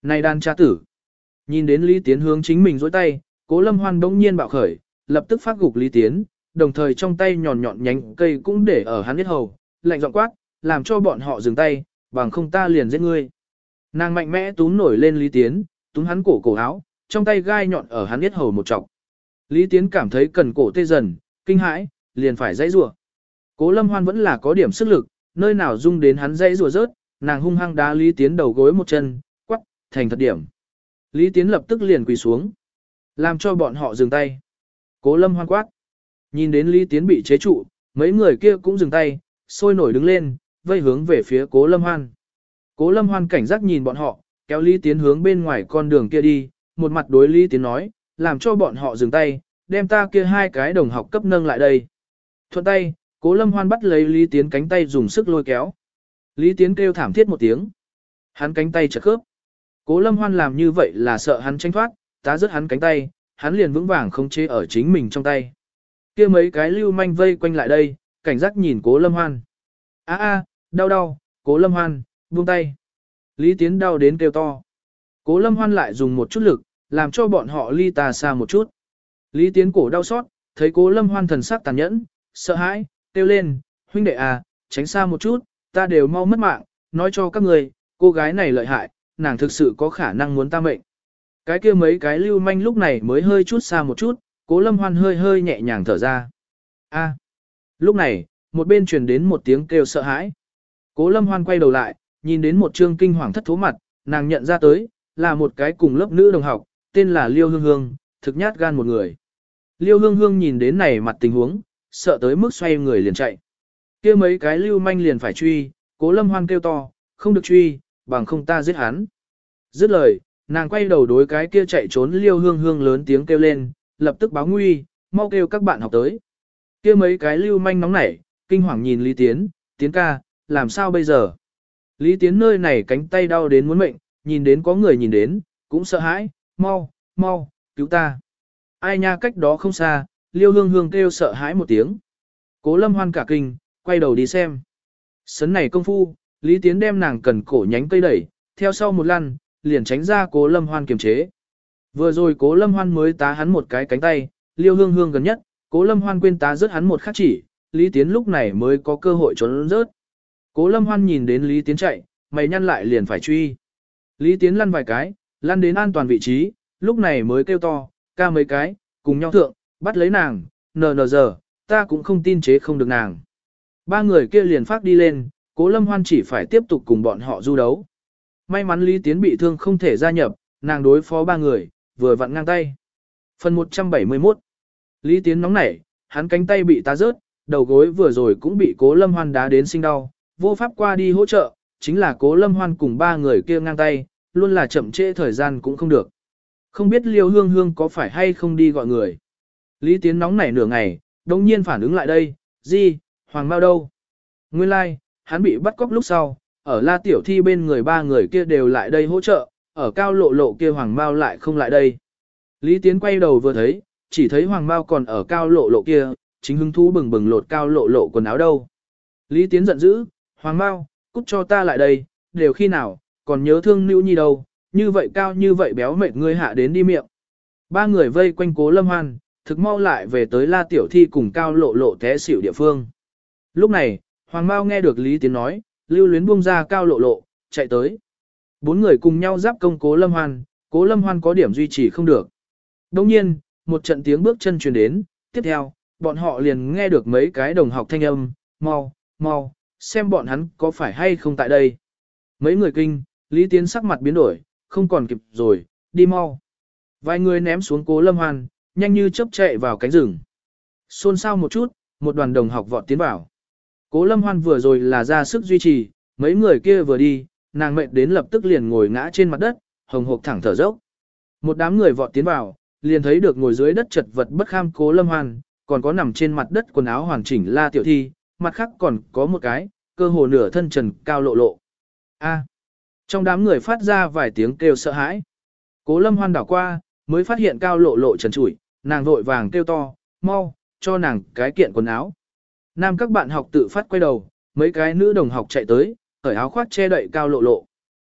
Này đàn cha tử. Nhìn đến Lý Tiến hướng chính mình dối tay, Cố Lâm Hoan bỗng nhiên bạo khởi, lập tức phát gục Lý Tiến, đồng thời trong tay nhọn nhọn nhánh cây cũng để ở hắn huyết hầu, lạnh giọng quát, làm cho bọn họ dừng tay, bằng không ta liền giết ngươi. Nàng mạnh mẽ túm nổi lên Lý Tiến, túm hắn cổ cổ áo, trong tay gai nhọn ở hắn huyết hầu một trọc. Lý Tiến cảm thấy cần cổ tê dần, kinh hãi, liền phải dãy rủa. Cố Lâm Hoan vẫn là có điểm sức lực, nơi nào dung đến hắn dãy rủa rớt, nàng hung hăng đá Lý Tiến đầu gối một chân, quắc, thành thật điểm. Lý Tiến lập tức liền quỳ xuống, làm cho bọn họ dừng tay. Cố Lâm Hoan quát. Nhìn đến Lý Tiến bị chế trụ, mấy người kia cũng dừng tay, sôi nổi đứng lên, vây hướng về phía Cố Lâm Hoan. Cố Lâm Hoan cảnh giác nhìn bọn họ, kéo Lý Tiến hướng bên ngoài con đường kia đi, một mặt đối Lý Tiến nói, làm cho bọn họ dừng tay, đem ta kia hai cái đồng học cấp nâng lại đây. Thuận tay, Cố Lâm Hoan bắt lấy Lý Tiến cánh tay dùng sức lôi kéo. Lý Tiến kêu thảm thiết một tiếng. Hắn cánh tay chật khớp. Cố Lâm Hoan làm như vậy là sợ hắn tránh thoát, tá rớt hắn cánh tay, hắn liền vững vàng không chế ở chính mình trong tay. Kia mấy cái lưu manh vây quanh lại đây, cảnh giác nhìn Cố Lâm Hoan. A a, đau đau, Cố Lâm Hoan, buông tay. Lý Tiến đau đến kêu to. Cố Lâm Hoan lại dùng một chút lực, làm cho bọn họ ly tà xa một chút. Lý Tiến cổ đau xót, thấy Cố Lâm Hoan thần sắc tàn nhẫn, sợ hãi, kêu lên, huynh đệ à, tránh xa một chút, ta đều mau mất mạng, nói cho các người, cô gái này lợi hại, nàng thực sự có khả năng muốn ta mệnh. Cái kia mấy cái lưu manh lúc này mới hơi chút xa một chút, Cố Lâm Hoan hơi hơi nhẹ nhàng thở ra. A. Lúc này, một bên truyền đến một tiếng kêu sợ hãi. Cố Lâm Hoan quay đầu lại, nhìn đến một trương kinh hoàng thất thố mặt, nàng nhận ra tới, là một cái cùng lớp nữ đồng học, tên là Liêu Hương Hương, thực nhát gan một người. Liêu Hương Hương nhìn đến này mặt tình huống, sợ tới mức xoay người liền chạy. Kia mấy cái lưu manh liền phải truy, Cố Lâm Hoan kêu to, không được truy, bằng không ta giết hắn. Dứt lời, nàng quay đầu đối cái kia chạy trốn Liêu Hương Hương lớn tiếng kêu lên, lập tức báo nguy, mau kêu các bạn học tới. Kia mấy cái lưu manh nóng nảy, kinh hoàng nhìn Lý Tiến, Tiến ca, làm sao bây giờ? Lý Tiến nơi này cánh tay đau đến muốn mệnh, nhìn đến có người nhìn đến, cũng sợ hãi, mau, mau, cứu ta. Ai nha cách đó không xa, Liêu Hương Hương kêu sợ hãi một tiếng. Cố Lâm Hoan cả kinh, quay đầu đi xem. Sấn này công phu, Lý Tiến đem nàng cần cổ nhánh cây đẩy, theo sau một lăn, liền tránh ra Cố Lâm Hoan kiềm chế. Vừa rồi Cố Lâm Hoan mới tá hắn một cái cánh tay, Liêu Hương Hương gần nhất, Cố Lâm Hoan quên tá rớt hắn một khắc chỉ, Lý Tiến lúc này mới có cơ hội trốn rớt. Cố Lâm Hoan nhìn đến Lý Tiến chạy, mày nhăn lại liền phải truy. Lý Tiến lăn vài cái, lăn đến an toàn vị trí, lúc này mới kêu to, ca mấy cái, cùng nhau thượng, bắt lấy nàng, nờ nờ giờ, ta cũng không tin chế không được nàng. Ba người kia liền phát đi lên, Cố Lâm Hoan chỉ phải tiếp tục cùng bọn họ du đấu. May mắn Lý Tiến bị thương không thể gia nhập, nàng đối phó ba người, vừa vặn ngang tay. Phần một trăm bảy mươi mốt. Lý Tiến nóng nảy, hắn cánh tay bị tá rớt, đầu gối vừa rồi cũng bị Cố Lâm Hoan đá đến sinh đau, vô pháp qua đi hỗ trợ, chính là Cố Lâm Hoan cùng ba người kia ngang tay, luôn là chậm trễ thời gian cũng không được. Không biết Liêu Hương Hương có phải hay không đi gọi người. Lý Tiến nóng nảy nửa ngày, đồng nhiên phản ứng lại đây, gì, Hoàng Mao đâu? Nguyên lai, like, hắn bị bắt cóc lúc sau, ở La Tiểu Thi bên người ba người kia đều lại đây hỗ trợ, ở Cao Lộ Lộ kia Hoàng Mao lại không lại đây. Lý Tiến quay đầu vừa thấy, chỉ thấy Hoàng Mao còn ở Cao Lộ Lộ kia, chính hứng thú bừng bừng lột Cao Lộ Lộ quần áo đâu. Lý Tiến giận dữ, Hoàng Mao, cút cho ta lại đây, đều khi nào, còn nhớ thương Nữu Nhi đâu, như vậy cao như vậy béo mệt ngươi hạ đến đi miệng. Ba người vây quanh Cố Lâm Hoan, thực mau lại về tới La Tiểu Thi cùng Cao Lộ Lộ té xỉu địa phương. Lúc này, Hoàng Mao nghe được Lý Tiến nói, lưu luyến buông ra Cao Lộ Lộ, chạy tới. Bốn người cùng nhau giáp công Cố Lâm Hoan, Cố Lâm Hoan có điểm duy trì không được. Đồng nhiên, một trận tiếng bước chân truyền đến, tiếp theo, bọn họ liền nghe được mấy cái đồng học thanh âm, mau, mau, xem bọn hắn có phải hay không tại đây. Mấy người kinh, Lý Tiến sắc mặt biến đổi, không còn kịp rồi, đi mau. Vài người ném xuống Cố Lâm Hoan, nhanh như chớp chạy vào cánh rừng. Xôn xao một chút, một đoàn đồng học vọt tiến vào. Cố Lâm Hoan vừa rồi là ra sức duy trì, mấy người kia vừa đi, nàng mệt đến lập tức liền ngồi ngã trên mặt đất, hồng hộc thẳng thở dốc. Một đám người vọt tiến vào, liền thấy được ngồi dưới đất chật vật bất kham Cố Lâm Hoan, còn có nằm trên mặt đất quần áo hoàn chỉnh La Tiểu Thi, mặt khác còn có một cái, cơ hồ nửa thân trần Cao Lộ Lộ. A. Trong đám người phát ra vài tiếng kêu sợ hãi. Cố Lâm Hoan đảo qua, mới phát hiện Cao Lộ Lộ trần trụi, nàng vội vàng kêu to, mau, cho nàng cái kiện quần áo. Nam các bạn học tự phát quay đầu, mấy cái nữ đồng học chạy tới, cởi áo khoác che đậy Cao Lộ Lộ.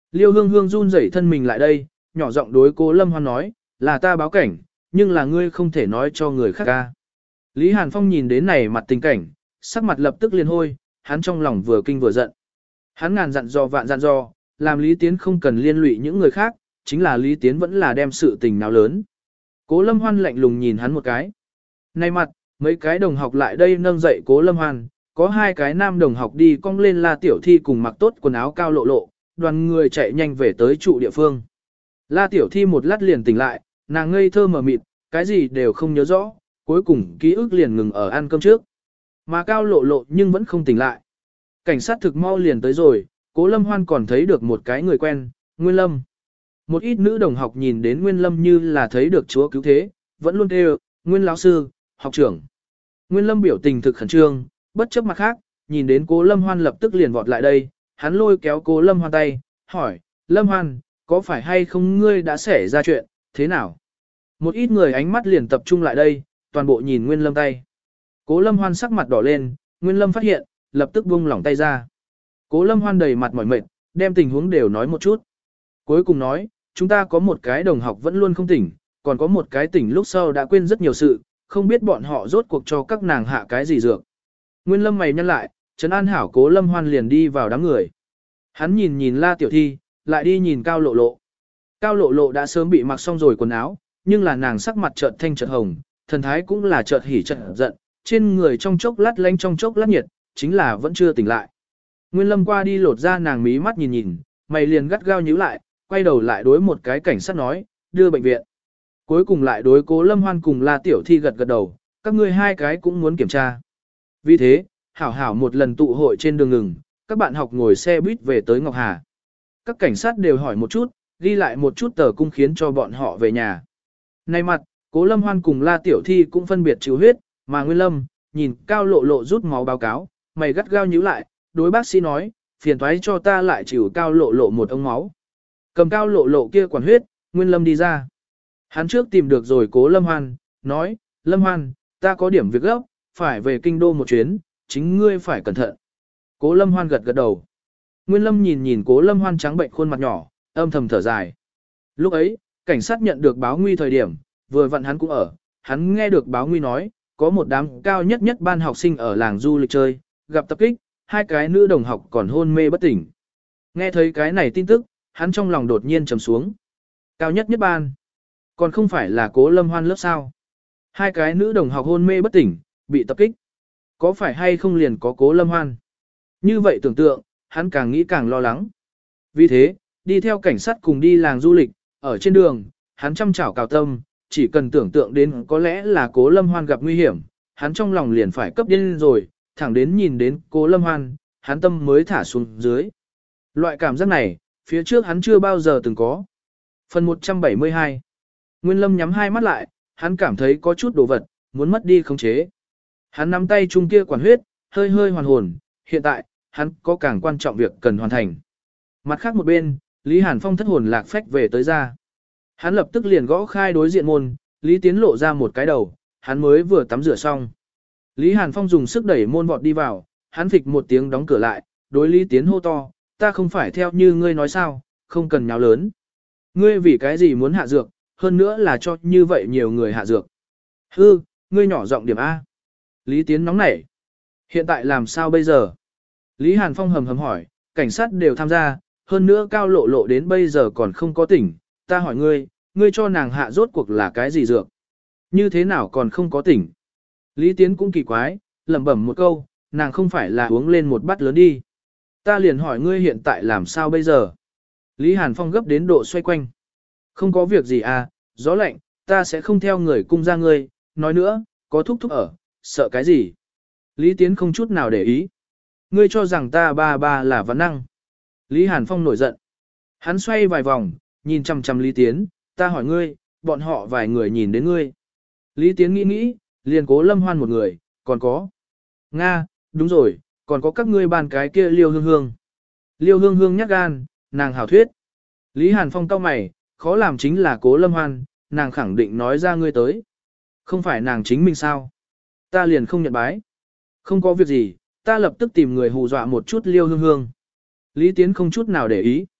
Liêu hương hương run rẩy thân mình lại đây, nhỏ giọng đối cố Lâm Hoan nói, là ta báo cảnh, nhưng là ngươi không thể nói cho người khác ca. Lý Hàn Phong nhìn đến này mặt tình cảnh, sắc mặt lập tức liền hôi, hắn trong lòng vừa kinh vừa giận. Hắn ngàn dặn dò vạn dặn dò, làm Lý Tiến không cần liên lụy những người khác, chính là Lý Tiến vẫn là đem sự tình nào lớn. Cố Lâm Hoan lạnh lùng nhìn hắn một cái. Nay mặt, mấy cái đồng học lại đây nâng dậy Cố Lâm Hoan, có hai cái nam đồng học đi cong lên La Tiểu Thi cùng mặc tốt quần áo cao lộ lộ, đoàn người chạy nhanh về tới trụ địa phương. La Tiểu Thi một lát liền tỉnh lại, nàng ngây thơ mờ mịt, cái gì đều không nhớ rõ, cuối cùng ký ức liền ngừng ở ăn cơm trước. Mà cao lộ lộ nhưng vẫn không tỉnh lại. Cảnh sát thực mau liền tới rồi, Cố Lâm Hoan còn thấy được một cái người quen, Nguyên Lâm. Một ít nữ đồng học nhìn đến Nguyên Lâm như là thấy được Chúa cứu thế, vẫn luôn kêu, Nguyên lão sư, học trưởng. Nguyên Lâm biểu tình thực khẩn trương, bất chấp mặt khác, nhìn đến Cố Lâm Hoan lập tức liền vọt lại đây, hắn lôi kéo Cố Lâm Hoan tay, hỏi, Lâm Hoan, có phải hay không ngươi đã xảy ra chuyện, thế nào? Một ít người ánh mắt liền tập trung lại đây, toàn bộ nhìn Nguyên Lâm tay. Cố Lâm Hoan sắc mặt đỏ lên, Nguyên Lâm phát hiện, lập tức buông lỏng tay ra. Cố Lâm Hoan đầy mặt mỏi mệt, đem tình huống đều nói một chút. Cuối cùng nói, chúng ta có một cái đồng học vẫn luôn không tỉnh, còn có một cái tỉnh lúc sau đã quên rất nhiều sự, không biết bọn họ rốt cuộc cho các nàng hạ cái gì dược. Nguyên Lâm mày nhăn lại, Trấn An hảo Cố Lâm Hoan liền đi vào đám người. Hắn nhìn nhìn La Tiểu Thi, lại đi nhìn Cao Lộ Lộ. Cao Lộ Lộ đã sớm bị mặc xong rồi quần áo, nhưng là nàng sắc mặt chợt thanh chợt hồng, thần thái cũng là chợt hỉ chợt giận, trên người trong chốc lát lạnh trong chốc lát nhiệt, chính là vẫn chưa tỉnh lại. Nguyên Lâm qua đi lột ra nàng mí mắt nhìn nhìn, mày liền gắt gao nhíu lại, quay đầu lại đối một cái cảnh sát nói, đưa bệnh viện. Cuối cùng lại đối Cố Lâm Hoan cùng La Tiểu Thi gật gật đầu, các ngươi hai cái cũng muốn kiểm tra. Vì thế, hảo hảo một lần tụ hội trên đường ngừng, các bạn học ngồi xe buýt về tới Ngọc Hà. Các cảnh sát đều hỏi một chút, ghi lại một chút tờ cung khiến cho bọn họ về nhà. Nay mặt, Cố Lâm Hoan cùng La Tiểu Thi cũng phân biệt chịu huyết, mà Nguyên Lâm, nhìn Cao Lộ Lộ rút máu báo cáo, mày gắt gao nhíu lại, đối bác sĩ nói, phiền thoái cho ta lại chịu Cao Lộ Lộ một ống máu. Cầm Cao Lộ Lộ kia quản huyết, Nguyên Lâm đi ra. Hắn trước tìm được rồi Cố Lâm Hoan, nói, Lâm Hoan, ta có điểm việc gấp, phải về kinh đô một chuyến, chính ngươi phải cẩn thận. Cố Lâm Hoan gật gật đầu. Nguyên Lâm nhìn nhìn Cố Lâm Hoan trắng bệnh khuôn mặt nhỏ, âm thầm thở dài. Lúc ấy, cảnh sát nhận được báo nguy thời điểm, vừa vặn hắn cũng ở, hắn nghe được báo nguy nói, có một đám cao nhất nhất ban học sinh ở làng du lịch chơi, gặp tập kích, hai cái nữ đồng học còn hôn mê bất tỉnh. Nghe thấy cái này tin tức, hắn trong lòng đột nhiên trầm xuống. Cao nhất nhất ban, còn không phải là Cố Lâm Hoan lớp sao? Hai cái nữ đồng học hôn mê bất tỉnh, bị tập kích. Có phải hay không liền có Cố Lâm Hoan? Như vậy tưởng tượng, hắn càng nghĩ càng lo lắng. Vì thế, đi theo cảnh sát cùng đi làng du lịch, ở trên đường, hắn chăm chảo cào tâm, chỉ cần tưởng tượng đến có lẽ là Cố Lâm Hoan gặp nguy hiểm, hắn trong lòng liền phải cấp điên rồi, thẳng đến nhìn đến Cố Lâm Hoan, hắn tâm mới thả xuống dưới. Loại cảm giác này, phía trước hắn chưa bao giờ từng có. Phần một trăm bảy mươi hai. Nguyên Lâm nhắm hai mắt lại, hắn cảm thấy có chút đồ vật, muốn mất đi khống chế. Hắn nắm tay chung kia quản huyết, hơi hơi hoàn hồn, hiện tại, hắn có càng quan trọng việc cần hoàn thành. Mặt khác một bên, Lý Hàn Phong thất hồn lạc phách về tới ra. Hắn lập tức liền gõ khai đối diện môn, Lý Tiến lộ ra một cái đầu, hắn mới vừa tắm rửa xong. Lý Hàn Phong dùng sức đẩy môn vọt đi vào, hắn phịch một tiếng đóng cửa lại, đối Lý Tiến hô to, ta không phải theo như ngươi nói sao, không cần nháo lớn. Ngươi vì cái gì muốn hạ dược, hơn nữa là cho như vậy nhiều người hạ dược. Hư, ngươi nhỏ giọng điểm A. Lý Tiến nóng nảy. Hiện tại làm sao bây giờ? Lý Hàn Phong hầm hầm hỏi, cảnh sát đều tham gia, hơn nữa Cao Lộ Lộ đến bây giờ còn không có tỉnh, ta hỏi ngươi, ngươi cho nàng hạ rốt cuộc là cái gì dược? Như thế nào còn không có tỉnh? Lý Tiến cũng kỳ quái, lẩm bẩm một câu, nàng không phải là uống lên một bát lớn đi. Ta liền hỏi ngươi hiện tại làm sao bây giờ? Lý Hàn Phong gấp đến độ xoay quanh. Không có việc gì à, gió lạnh, ta sẽ không theo người cung ra ngươi, nói nữa, có thúc thúc ở, sợ cái gì? Lý Tiến không chút nào để ý. Ngươi cho rằng ta ba ba là văn năng. Lý Hàn Phong nổi giận. Hắn xoay vài vòng, nhìn chằm chằm Lý Tiến, ta hỏi ngươi, bọn họ vài người nhìn đến ngươi. Lý Tiến nghĩ nghĩ, liền Cố Lâm Hoan một người, còn có. Nga, đúng rồi, còn có các ngươi bàn cái kia Liêu Hương Hương. Liêu Hương Hương nhắc gan, nàng hảo thuyết. Lý Hàn Phong cau mày, khó làm chính là Cố Lâm Hoan, nàng khẳng định nói ra ngươi tới. Không phải nàng chính mình sao? Ta liền không nhận bái. Không có việc gì, ta lập tức tìm người hù dọa một chút Liêu Hương Hương. Lý Tiến không chút nào để ý.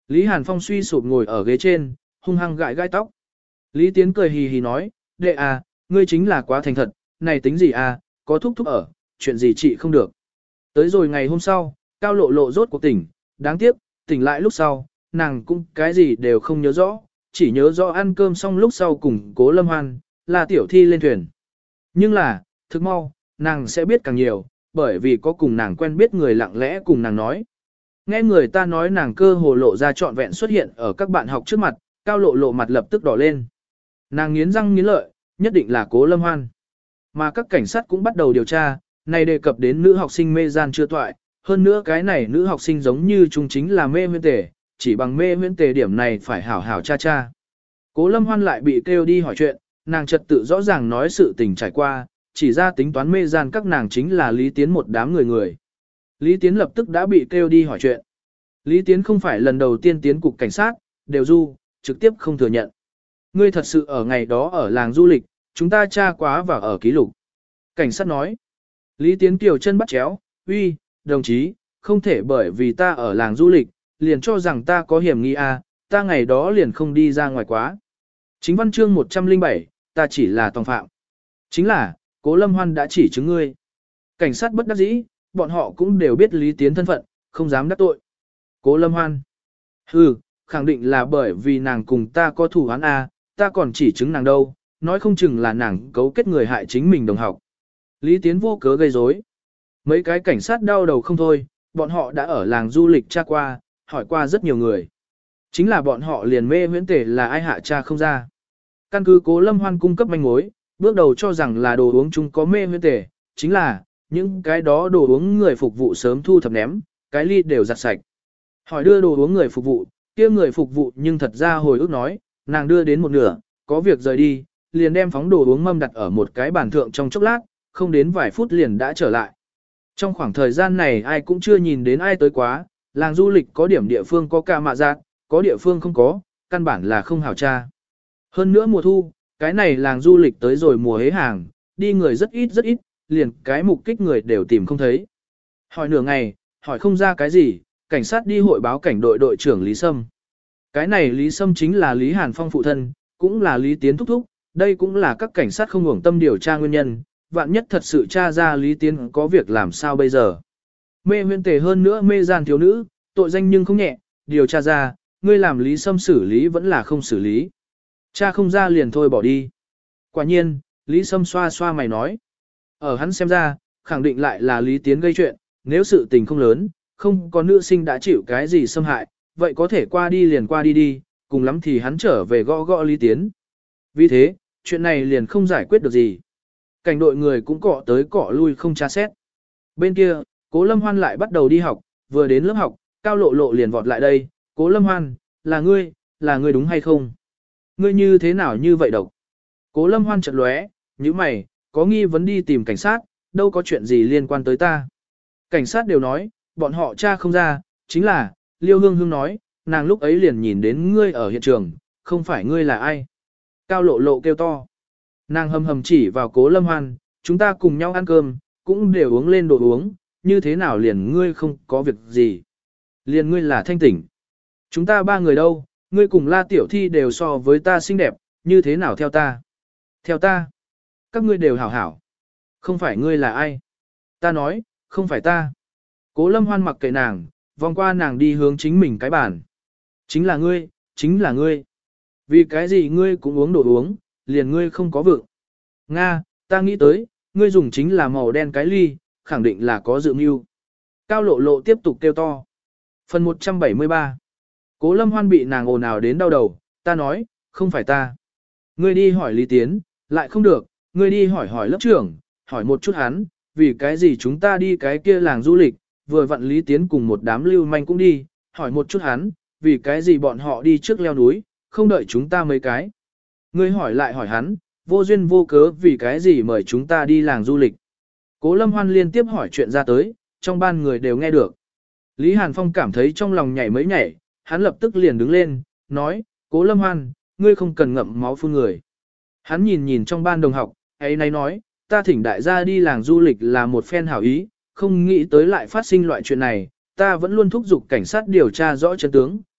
Lý Hàn Phong suy sụp ngồi ở ghế trên, hung hăng gãi gai tóc. Lý Tiến cười hì hì nói, đệ à, ngươi chính là quá thành thật, này tính gì à, có thúc thúc ở, chuyện gì chị không được. Tới rồi ngày hôm sau, Cao Lộ Lộ rốt cuộc tỉnh, đáng tiếc, tỉnh lại lúc sau, nàng cũng cái gì đều không nhớ rõ, chỉ nhớ rõ ăn cơm xong lúc sau cùng Cố Lâm Hoan, là tiểu thi lên thuyền. Nhưng là, thực mau, nàng sẽ biết càng nhiều, bởi vì có cùng nàng quen biết người lặng lẽ cùng nàng nói. Nghe người ta nói nàng cơ hồ lộ ra trọn vẹn xuất hiện ở các bạn học trước mặt, Cao Lộ Lộ mặt lập tức đỏ lên. Nàng nghiến răng nghiến lợi, nhất định là Cố Lâm Hoan. Mà các cảnh sát cũng bắt đầu điều tra, này đề cập đến nữ học sinh mê gian chưa toại, hơn nữa cái này nữ học sinh giống như chúng chính là mê huyễn tề, chỉ bằng mê huyễn tề điểm này phải hảo hảo cha cha. Cố Lâm Hoan lại bị kêu đi hỏi chuyện, nàng trật tự rõ ràng nói sự tình trải qua, chỉ ra tính toán mê gian các nàng chính là Lý Tiến một đám người người. Lý Tiến lập tức đã bị kêu đi hỏi chuyện. Lý Tiến không phải lần đầu tiên tiến cục cảnh sát, đều du, trực tiếp không thừa nhận. Ngươi thật sự ở ngày đó ở làng du lịch, chúng ta tra quá và ở ký lục. Cảnh sát nói. Lý Tiến kiều chân bắt chéo, uy, đồng chí, không thể bởi vì ta ở làng du lịch, liền cho rằng ta có hiểm nghi à, ta ngày đó liền không đi ra ngoài quá. Chính văn chương một trăm lẻ bảy, ta chỉ là tòng phạm. Chính là, Cố Lâm Hoan đã chỉ chứng ngươi. Cảnh sát bất đắc dĩ, bọn họ cũng đều biết Lý Tiến thân phận, không dám đắc tội. Cố Lâm Hoan. Hừ, khẳng định là bởi vì nàng cùng ta có thù oán à, ta còn chỉ chứng nàng đâu, nói không chừng là nàng cấu kết người hại chính mình đồng học. Lý Tiến vô cớ gây rối. Mấy cái cảnh sát đau đầu không thôi, bọn họ đã ở làng du lịch tra qua, hỏi qua rất nhiều người. Chính là bọn họ liền mê huyễn tể là ai hạ tra không ra. Căn cứ Cố Lâm Hoan cung cấp manh mối, bước đầu cho rằng là đồ uống chung có mê huyễn tể, chính là những cái đó đồ uống người phục vụ sớm thu thập ném, cái ly đều giặt sạch. Hỏi đưa đồ uống người phục vụ, kia người phục vụ nhưng thật ra hồi ức nói, nàng đưa đến một nửa, có việc rời đi, liền đem phóng đồ uống mâm đặt ở một cái bàn thượng trong chốc lát, không đến vài phút liền đã trở lại. Trong khoảng thời gian này ai cũng chưa nhìn đến ai tới quá, làng du lịch có điểm địa phương có ca mạ giác, có địa phương không có, căn bản là không hảo tra. Hơn nữa mùa thu, cái này làng du lịch tới rồi mùa hế hàng, đi người rất ít rất ít, liền cái mục kích người đều tìm không thấy. Hỏi nửa ngày, hỏi không ra cái gì, cảnh sát đi hội báo cảnh đội đội trưởng Lý Sâm. Cái này Lý Sâm chính là Lý Hàn Phong phụ thân, cũng là Lý Tiến thúc thúc, đây cũng là các cảnh sát không ngủng tâm điều tra nguyên nhân, vạn nhất thật sự tra ra Lý Tiến có việc làm sao bây giờ. Mê huyễn tề hơn nữa mê gian thiếu nữ, tội danh nhưng không nhẹ, điều tra ra, ngươi làm Lý Sâm xử lý vẫn là không xử lý. Cha không ra liền thôi bỏ đi. Quả nhiên, Lý Sâm xoa xoa mày nói. Ở hắn xem ra, khẳng định lại là Lý Tiến gây chuyện, nếu sự tình không lớn, không có nữ sinh đã chịu cái gì xâm hại, vậy có thể qua đi liền qua đi đi, cùng lắm thì hắn trở về gõ gõ Lý Tiến. Vì thế, chuyện này liền không giải quyết được gì. Cảnh đội người cũng cọ tới cọ lui không tra xét. Bên kia, Cố Lâm Hoan lại bắt đầu đi học, vừa đến lớp học, Cao Lộ Lộ liền vọt lại đây, Cố Lâm Hoan, là ngươi, là ngươi đúng hay không? Ngươi như thế nào như vậy độc? Cố Lâm Hoan chợt lóe, như mày, có nghi vấn đi tìm cảnh sát, đâu có chuyện gì liên quan tới ta. Cảnh sát đều nói, bọn họ tra không ra, chính là, Liêu Hương Hương nói, nàng lúc ấy liền nhìn đến ngươi ở hiện trường, không phải ngươi là ai. Cao Lộ Lộ kêu to. Nàng hầm hầm chỉ vào Cố Lâm Hoan, chúng ta cùng nhau ăn cơm, cũng đều uống lên đồ uống, như thế nào liền ngươi không có việc gì. Liền ngươi là thanh tỉnh. Chúng ta ba người đâu, ngươi cùng La Tiểu Thi đều so với ta xinh đẹp, như thế nào theo ta? Theo ta. Các ngươi đều hảo hảo. Không phải ngươi là ai? Ta nói, không phải ta. Cố Lâm Hoan mặc kệ nàng, vòng qua nàng đi hướng chính mình cái bàn. Chính là ngươi, chính là ngươi. Vì cái gì ngươi cũng uống đồ uống, liền ngươi không có vượng. Nga, ta nghĩ tới, ngươi dùng chính là màu đen cái ly, khẳng định là có dự mưu. Cao Lộ Lộ tiếp tục kêu to. Phần một trăm bảy mươi ba. Cố Lâm Hoan bị nàng ồn ào đến đau đầu, ta nói, không phải ta. Ngươi đi hỏi Lý Tiến, lại không được, ngươi đi hỏi hỏi lớp trưởng, hỏi một chút hắn, vì cái gì chúng ta đi cái kia làng du lịch, vừa vặn Lý Tiến cùng một đám lưu manh cũng đi, hỏi một chút hắn, vì cái gì bọn họ đi trước leo núi, không đợi chúng ta mấy cái. Ngươi hỏi lại hỏi hắn, vô duyên vô cớ vì cái gì mời chúng ta đi làng du lịch. Cố Lâm Hoan liên tiếp hỏi chuyện ra tới, trong ban người đều nghe được. Lý Hàn Phong cảm thấy trong lòng nhảy mấy nhảy, hắn lập tức liền đứng lên, nói, Cố Lâm Hoan, ngươi không cần ngậm máu phun người. Hắn nhìn nhìn trong ban đồng học, ấy nay nói, ta thỉnh đại gia đi làng du lịch là một phen hảo ý, không nghĩ tới lại phát sinh loại chuyện này, ta vẫn luôn thúc giục cảnh sát điều tra rõ chân tướng,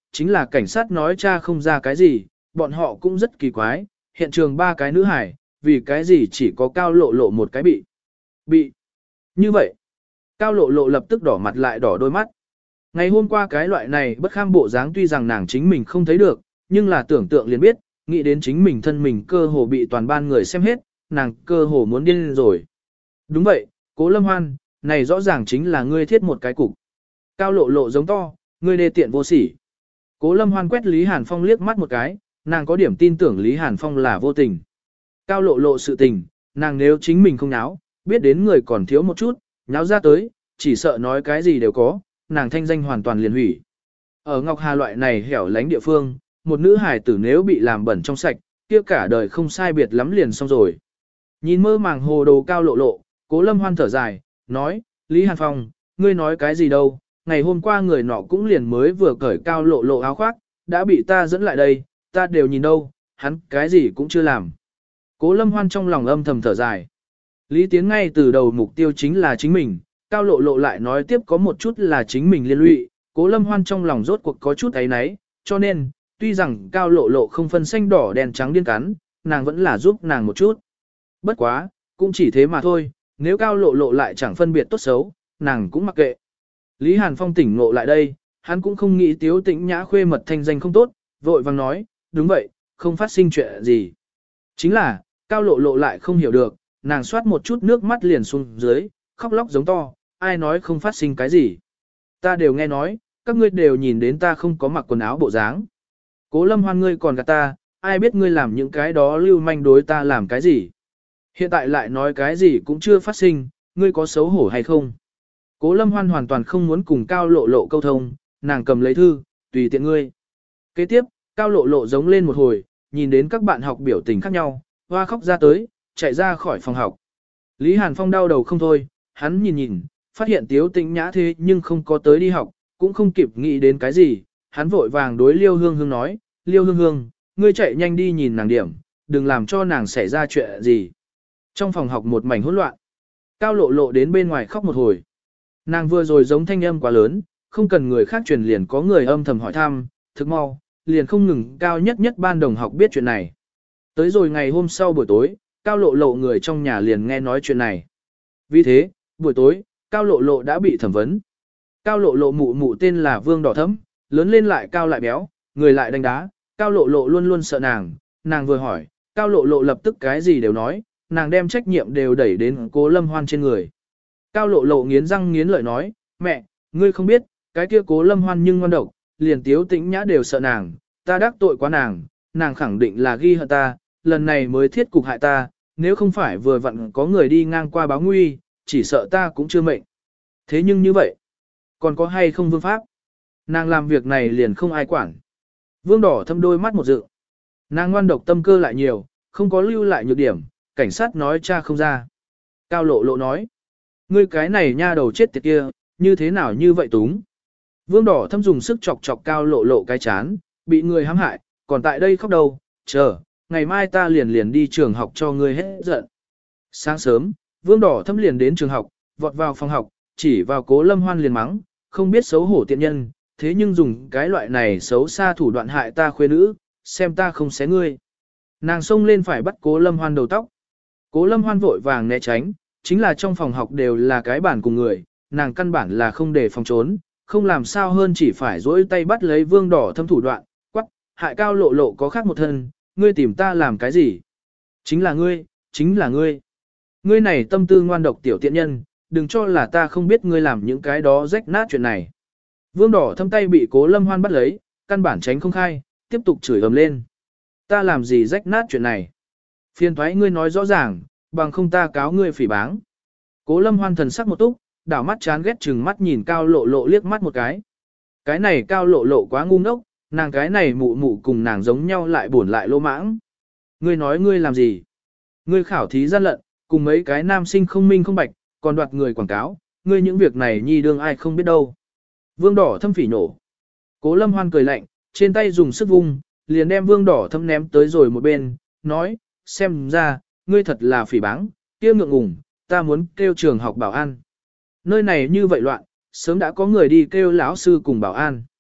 chính là cảnh sát nói cha không ra cái gì, bọn họ cũng rất kỳ quái, hiện trường ba cái nữ hải, vì cái gì chỉ có cao lộ lộ một cái bị. Bị. Như vậy, cao lộ lộ lập tức đỏ mặt lại đỏ đôi mắt. Ngày hôm qua cái loại này bất kham bộ dáng tuy rằng nàng chính mình không thấy được, nhưng là tưởng tượng liền biết, nghĩ đến chính mình thân mình cơ hồ bị toàn ban người xem hết, nàng cơ hồ muốn điên lên rồi. Đúng vậy, Cố Lâm Hoan, này rõ ràng chính là ngươi thiết một cái cục. Cao lộ lộ giống to, ngươi đê tiện vô sỉ. Cố Lâm Hoan quét Lý Hàn Phong liếc mắt một cái, nàng có điểm tin tưởng Lý Hàn Phong là vô tình. Cao lộ lộ sự tình, nàng nếu chính mình không náo, biết đến người còn thiếu một chút, nháo ra tới, chỉ sợ nói cái gì đều có, nàng thanh danh hoàn toàn liền hủy. Ở Ngọc Hà loại này hẻo lánh địa phương, một nữ hài tử nếu bị làm bẩn trong sạch, kia cả đời không sai biệt lắm liền xong rồi. Nhìn mơ màng hồ đồ Cao lộ lộ, Cố Lâm Hoan thở dài, nói, Lý Hàn Phong, ngươi nói cái gì đâu, ngày hôm qua người nọ cũng liền mới vừa cởi Cao lộ lộ áo khoác, đã bị ta dẫn lại đây, ta đều nhìn đâu, hắn cái gì cũng chưa làm. Cố Lâm Hoan trong lòng âm thầm thở dài. Lý Tiến ngay từ đầu mục tiêu chính là chính mình, Cao lộ lộ lại nói tiếp có một chút là chính mình liên lụy, Cố Lâm Hoan trong lòng rốt cuộc có chút ấy nấy, cho nên, tuy rằng Cao lộ lộ không phân xanh đỏ đen trắng điên cắn, nàng vẫn là giúp nàng một chút. Bất quá, cũng chỉ thế mà thôi, nếu Cao lộ lộ lại chẳng phân biệt tốt xấu, nàng cũng mặc kệ. Lý Hàn Phong tỉnh ngộ lại đây, hắn cũng không nghĩ Tiếu Tĩnh Nhã khuê mật thanh danh không tốt, vội vàng nói, đúng vậy, không phát sinh chuyện gì. Chính là, Cao lộ lộ lại không hiểu được, nàng xoát một chút nước mắt liền xuống dưới, khóc lóc giống to, ai nói không phát sinh cái gì. Ta đều nghe nói, các ngươi đều nhìn đến ta không có mặc quần áo bộ dáng. Cố Lâm Hoan ngươi còn gạt ta, ai biết ngươi làm những cái đó lưu manh đối ta làm cái gì. Hiện tại lại nói cái gì cũng chưa phát sinh, ngươi có xấu hổ hay không. Cố Lâm Hoan hoàn toàn không muốn cùng Cao lộ lộ câu thông, nàng cầm lấy thư, tùy tiện ngươi. Kế tiếp, Cao lộ lộ giống lên một hồi, nhìn đến các bạn học biểu tình khác nhau, hoa khóc ra tới, chạy ra khỏi phòng học. Lý Hàn Phong đau đầu không thôi, hắn nhìn nhìn, phát hiện Tiếu Tĩnh Nhã thế nhưng không có tới đi học, cũng không kịp nghĩ đến cái gì, hắn vội vàng đối Liêu Hương Hương nói, Liêu Hương Hương, ngươi chạy nhanh đi nhìn nàng điểm, đừng làm cho nàng xảy ra chuyện gì. Trong phòng học một mảnh hỗn loạn, Cao lộ lộ đến bên ngoài khóc một hồi. Nàng vừa rồi giống thanh âm quá lớn, không cần người khác truyền liền có người âm thầm hỏi thăm, thực mau, liền không ngừng Cao nhất nhất ban đồng học biết chuyện này. Tới rồi ngày hôm sau buổi tối, Cao lộ lộ người trong nhà liền nghe nói chuyện này. Vì thế, buổi tối, Cao lộ lộ đã bị thẩm vấn. Cao lộ lộ mụ mụ tên là Vương Đỏ Thấm, lớn lên lại cao lại béo, người lại đánh đá, Cao lộ lộ luôn luôn sợ nàng, nàng vừa hỏi, Cao lộ lộ lập tức cái gì đều nói, nàng đem trách nhiệm đều đẩy đến Cố Lâm Hoan trên người. Cao lộ lộ nghiến răng nghiến lợi nói, mẹ, ngươi không biết, cái kia Cố Lâm Hoan nhưng ngoan độc, liền Tiếu Tĩnh Nhã đều sợ nàng, ta đắc tội quá nàng, nàng khẳng định là ghi hận ta, lần này mới thiết cục hại ta, nếu không phải vừa vặn có người đi ngang qua báo nguy, chỉ sợ ta cũng chưa mệnh. Thế nhưng như vậy, còn có hay không vương pháp? Nàng làm việc này liền không ai quản. Vương Đỏ Thâm đôi mắt một dự. Nàng ngoan độc tâm cơ lại nhiều, không có lưu lại nhược điểm, cảnh sát nói cha không ra. Cao lộ lộ nói, ngươi cái này nha đầu chết tiệt kia, như thế nào như vậy túng. Vương Đỏ Thâm dùng sức chọc chọc Cao lộ lộ cái chán, bị người hãm hại, còn tại đây khóc đâu, chờ, ngày mai ta liền liền đi trường học cho ngươi hết giận. Sáng sớm, Vương Đỏ Thâm liền đến trường học, vọt vào phòng học, chỉ vào Cố Lâm Hoan liền mắng, không biết xấu hổ tiện nhân, thế nhưng dùng cái loại này xấu xa thủ đoạn hại ta khuê nữ, xem ta không xé ngươi. Nàng xông lên phải bắt Cố Lâm Hoan đầu tóc. Cố Lâm Hoan vội vàng né tránh, chính là trong phòng học đều là cái bản cùng người, nàng căn bản là không để phòng trốn, không làm sao hơn chỉ phải dỗi tay bắt lấy Vương Đỏ Thâm thủ đoạn, quắc, hại Cao lộ lộ có khác một thân, ngươi tìm ta làm cái gì? Chính là ngươi, chính là ngươi. Ngươi này tâm tư ngoan độc tiểu tiện nhân, đừng cho là ta không biết ngươi làm những cái đó rách nát chuyện này. Vương Đỏ Thâm tay bị Cố Lâm Hoan bắt lấy, căn bản tránh không khai, tiếp tục chửi ầm lên. Ta làm gì rách nát chuyện này? Phiền thoái ngươi nói rõ ràng, bằng không ta cáo ngươi phỉ báng. Cố Lâm Hoan thần sắc một túc, đảo mắt chán ghét chừng mắt nhìn Cao lộ lộ liếc mắt một cái. Cái này Cao lộ lộ quá ngu ngốc, nàng cái này mụ mụ cùng nàng giống nhau lại buồn lại lô mãng. Ngươi nói ngươi làm gì? Ngươi khảo thí gian lận, cùng mấy cái nam sinh không minh không bạch, còn đoạt người quảng cáo, ngươi những việc này nhi đương ai không biết đâu. Vương Đỏ Thâm phỉ nổ. Cố Lâm Hoan cười lạnh, trên tay dùng sức vung, liền đem Vương Đỏ Thâm ném tới rồi một bên, nói, xem ra, ngươi thật là phỉ báng, kia ngượng ngùng, ta muốn kêu trường học bảo an. Nơi này như vậy loạn, sớm đã có người đi kêu lão sư cùng bảo an.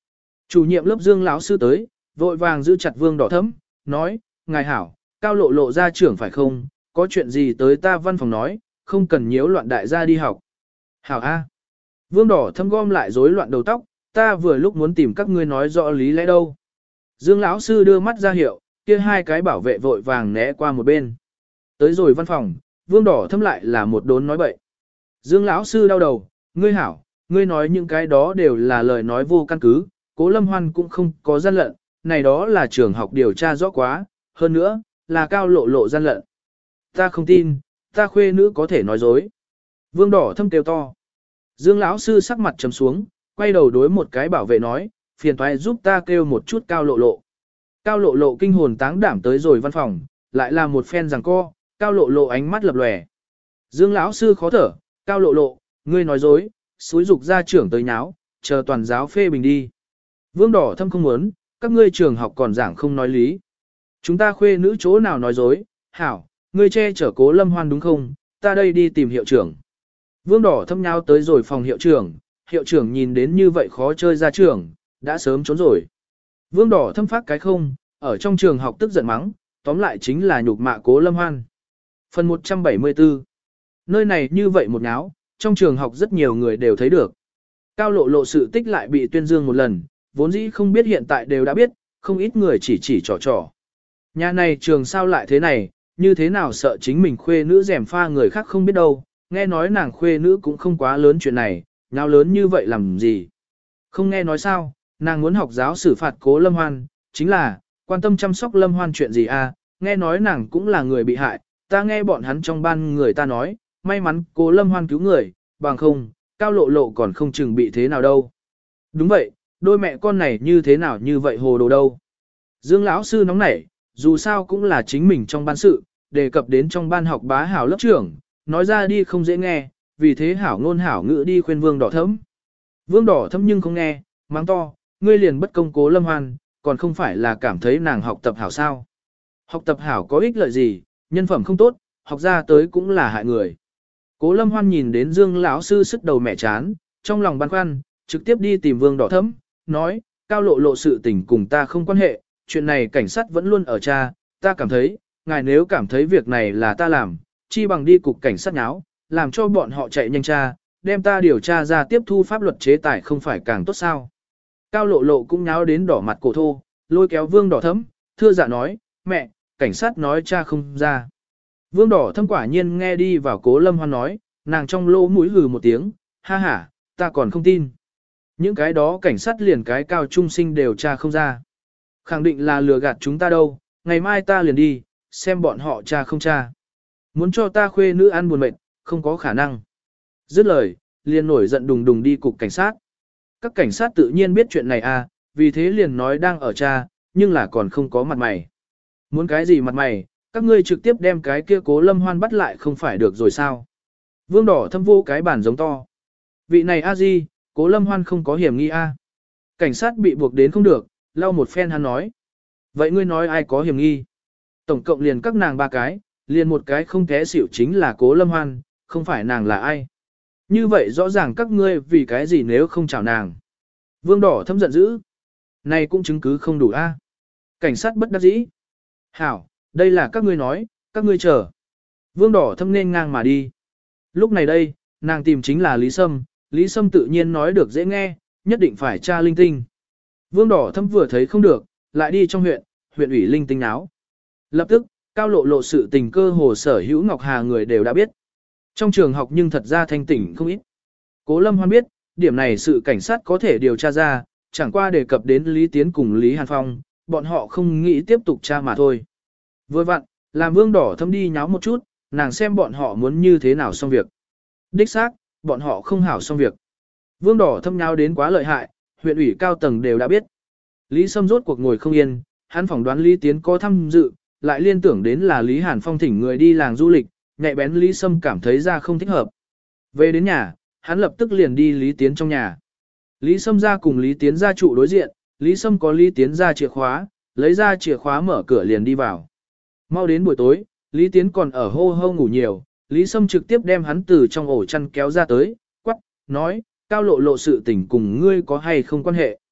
Chủ nhiệm lớp Dương lão sư tới, vội vàng giữ chặt Vương Đỏ Thấm, nói, ngài hảo, Cao Lộ Lộ ra trưởng phải không, có chuyện gì tới ta văn phòng nói, không cần nhiễu loạn đại gia đi học. Hảo A. Vương Đỏ Thấm gom lại rối loạn đầu tóc, ta vừa lúc muốn tìm các ngươi nói rõ lý lẽ đâu. Dương lão sư đưa mắt ra hiệu, kia hai cái bảo vệ vội vàng né qua một bên. Tới rồi văn phòng, Vương Đỏ Thấm lại là một đốn nói bậy. Dương lão sư đau đầu, ngươi hảo, ngươi nói những cái đó đều là lời nói vô căn cứ, Cố Lâm Hoan cũng không có gian lận, này đó là trường học điều tra rõ quá, hơn nữa, là Cao Lộ Lộ gian lận. Ta không tin, ta khuê nữ có thể nói dối. Vương Đỏ Thâm kêu to. Dương lão sư sắc mặt trầm xuống, quay đầu đối một cái bảo vệ nói, phiền toái giúp ta kêu một chút Cao Lộ Lộ. Cao Lộ Lộ kinh hồn táng đảm tới rồi văn phòng, lại là một phen giằng co, Cao Lộ Lộ ánh mắt lập lòe. Dương lão sư khó thở, Cao Lộ Lộ, ngươi nói dối, xúi dục gia trưởng tới nháo, chờ toàn giáo phê bình đi. Vương Đỏ Thâm không muốn, các ngươi trường học còn giảng không nói lý. Chúng ta khuê nữ chỗ nào nói dối, hảo, ngươi che chở Cố Lâm Hoan đúng không, ta đây đi tìm hiệu trưởng. Vương Đỏ Thâm nháo tới rồi phòng hiệu trưởng, hiệu trưởng nhìn đến như vậy khó chơi ra trường, đã sớm trốn rồi. Vương Đỏ Thâm phát cái không, ở trong trường học tức giận mắng, tóm lại chính là nhục mạ Cố Lâm Hoan. Phần một trăm bảy mươi tư. Nơi này như vậy một náo, trong trường học rất nhiều người đều thấy được. Cao Lộ Lộ sự tích lại bị tuyên dương một lần, vốn dĩ không biết hiện tại đều đã biết, không ít người chỉ chỉ trò trò. Nhà này trường sao lại thế này, như thế nào sợ chính mình khuê nữ rèm pha người khác không biết đâu, nghe nói nàng khuê nữ cũng không quá lớn chuyện này, nào lớn như vậy làm gì. Không nghe nói sao, nàng muốn học giáo xử phạt Cố Lâm Hoan, chính là, quan tâm chăm sóc Lâm Hoan chuyện gì à, nghe nói nàng cũng là người bị hại, ta nghe bọn hắn trong ban người ta nói, may mắn Cố Lâm Hoan cứu người, bằng không, Cao Lộ Lộ còn không chừng bị thế nào đâu. Đúng vậy, đôi mẹ con này như thế nào như vậy hồ đồ đâu. Dương lão sư nóng nảy, dù sao cũng là chính mình trong ban sự, đề cập đến trong ban học bá hảo lớp trưởng, nói ra đi không dễ nghe, vì thế hảo ngôn hảo ngữ đi khuyên Vương Đỏ Thấm. Vương Đỏ Thấm nhưng không nghe, mắng to, ngươi liền bất công Cố Lâm Hoan, còn không phải là cảm thấy nàng học tập hảo sao. Học tập hảo có ích lợi gì, nhân phẩm không tốt, học ra tới cũng là hại người. Cố Lâm Hoan nhìn đến Dương lão sư sức đầu mẹ chán, trong lòng băn khoăn, trực tiếp đi tìm Vương Đỏ Thấm, nói, Cao Lộ Lộ sự tình cùng ta không quan hệ, chuyện này cảnh sát vẫn luôn ở cha, ta cảm thấy, ngài nếu cảm thấy việc này là ta làm, chi bằng đi cục cảnh sát nháo, làm cho bọn họ chạy nhanh tra, đem ta điều tra ra tiếp thu pháp luật chế tài không phải càng tốt sao. Cao Lộ Lộ cũng nháo đến đỏ mặt cổ thô, lôi kéo Vương Đỏ Thấm, thưa dạ nói, mẹ, cảnh sát nói cha không ra. Vương Đỏ Thấm quả nhiên nghe đi vào Cố Lâm Hoan nói, nàng trong lỗ mũi hừ một tiếng, ha ha, ta còn không tin. Những cái đó cảnh sát liền cái cao trung sinh đều tra không ra. Khẳng định là lừa gạt chúng ta đâu, ngày mai ta liền đi, xem bọn họ tra không tra. Muốn cho ta khuê nữ ăn buồn mệt, không có khả năng. Dứt lời, liền nổi giận đùng đùng đi cục cảnh sát. Các cảnh sát tự nhiên biết chuyện này à, vì thế liền nói đang ở tra, nhưng là còn không có mặt mày. Muốn cái gì mặt mày, các ngươi trực tiếp đem cái kia Cố Lâm Hoan bắt lại không phải được rồi sao. Vương Đỏ Thâm vô cái bản giống to. Vị này a di, Cố Lâm Hoan không có hiểm nghi a. Cảnh sát bị buộc đến không được, lau một phen hắn nói. Vậy ngươi nói ai có hiểm nghi? Tổng cộng liền các nàng ba cái, liền một cái không té xỉu chính là Cố Lâm Hoan, không phải nàng là ai. Như vậy rõ ràng các ngươi vì cái gì nếu không chào nàng. Vương Đỏ Thâm giận dữ. Này cũng chứng cứ không đủ a. Cảnh sát bất đắc dĩ. Hảo, đây là các ngươi nói, các ngươi chờ. Vương Đỏ Thâm nên ngang mà đi. Lúc này đây, nàng tìm chính là Lý Sâm, Lý Sâm tự nhiên nói được dễ nghe, nhất định phải tra linh tinh. Vương Đỏ Thâm vừa thấy không được, lại đi trong huyện, huyện ủy linh tinh náo. Lập tức, Cao Lộ Lộ sự tình cơ hồ sở hữu Ngọc Hà người đều đã biết. Trong trường học nhưng thật ra thanh tỉnh không ít. Cố Lâm Hoan biết, điểm này sự cảnh sát có thể điều tra ra, chẳng qua đề cập đến Lý Tiến cùng Lý Hàn Phong, bọn họ không nghĩ tiếp tục tra mà thôi. Vừa vặn, làm Vương Đỏ Thâm đi nháo một chút, nàng xem bọn họ muốn như thế nào xong việc. Đích xác, bọn họ không hảo xong việc. Vương Đỏ Thâm nháo đến quá lợi hại, huyện ủy cao tầng đều đã biết. Lý Sâm rốt cuộc ngồi không yên, hắn phỏng đoán Lý Tiến có tham dự, lại liên tưởng đến là Lý Hàn Phong thỉnh người đi làng du lịch, nhạy bén Lý Sâm cảm thấy ra không thích hợp. Về đến nhà, hắn lập tức liền đi Lý Tiến trong nhà. Lý Sâm ra cùng Lý Tiến ra trụ đối diện, Lý Sâm có Lý Tiến ra chìa khóa, lấy ra chìa khóa mở cửa liền đi vào. Mau đến buổi tối, Lý Tiến còn ở hô hô ngủ nhiều, Lý Sâm trực tiếp đem hắn từ trong ổ chăn kéo ra tới, quắc, nói, Cao Lộ Lộ sự tình cùng ngươi có hay không quan hệ.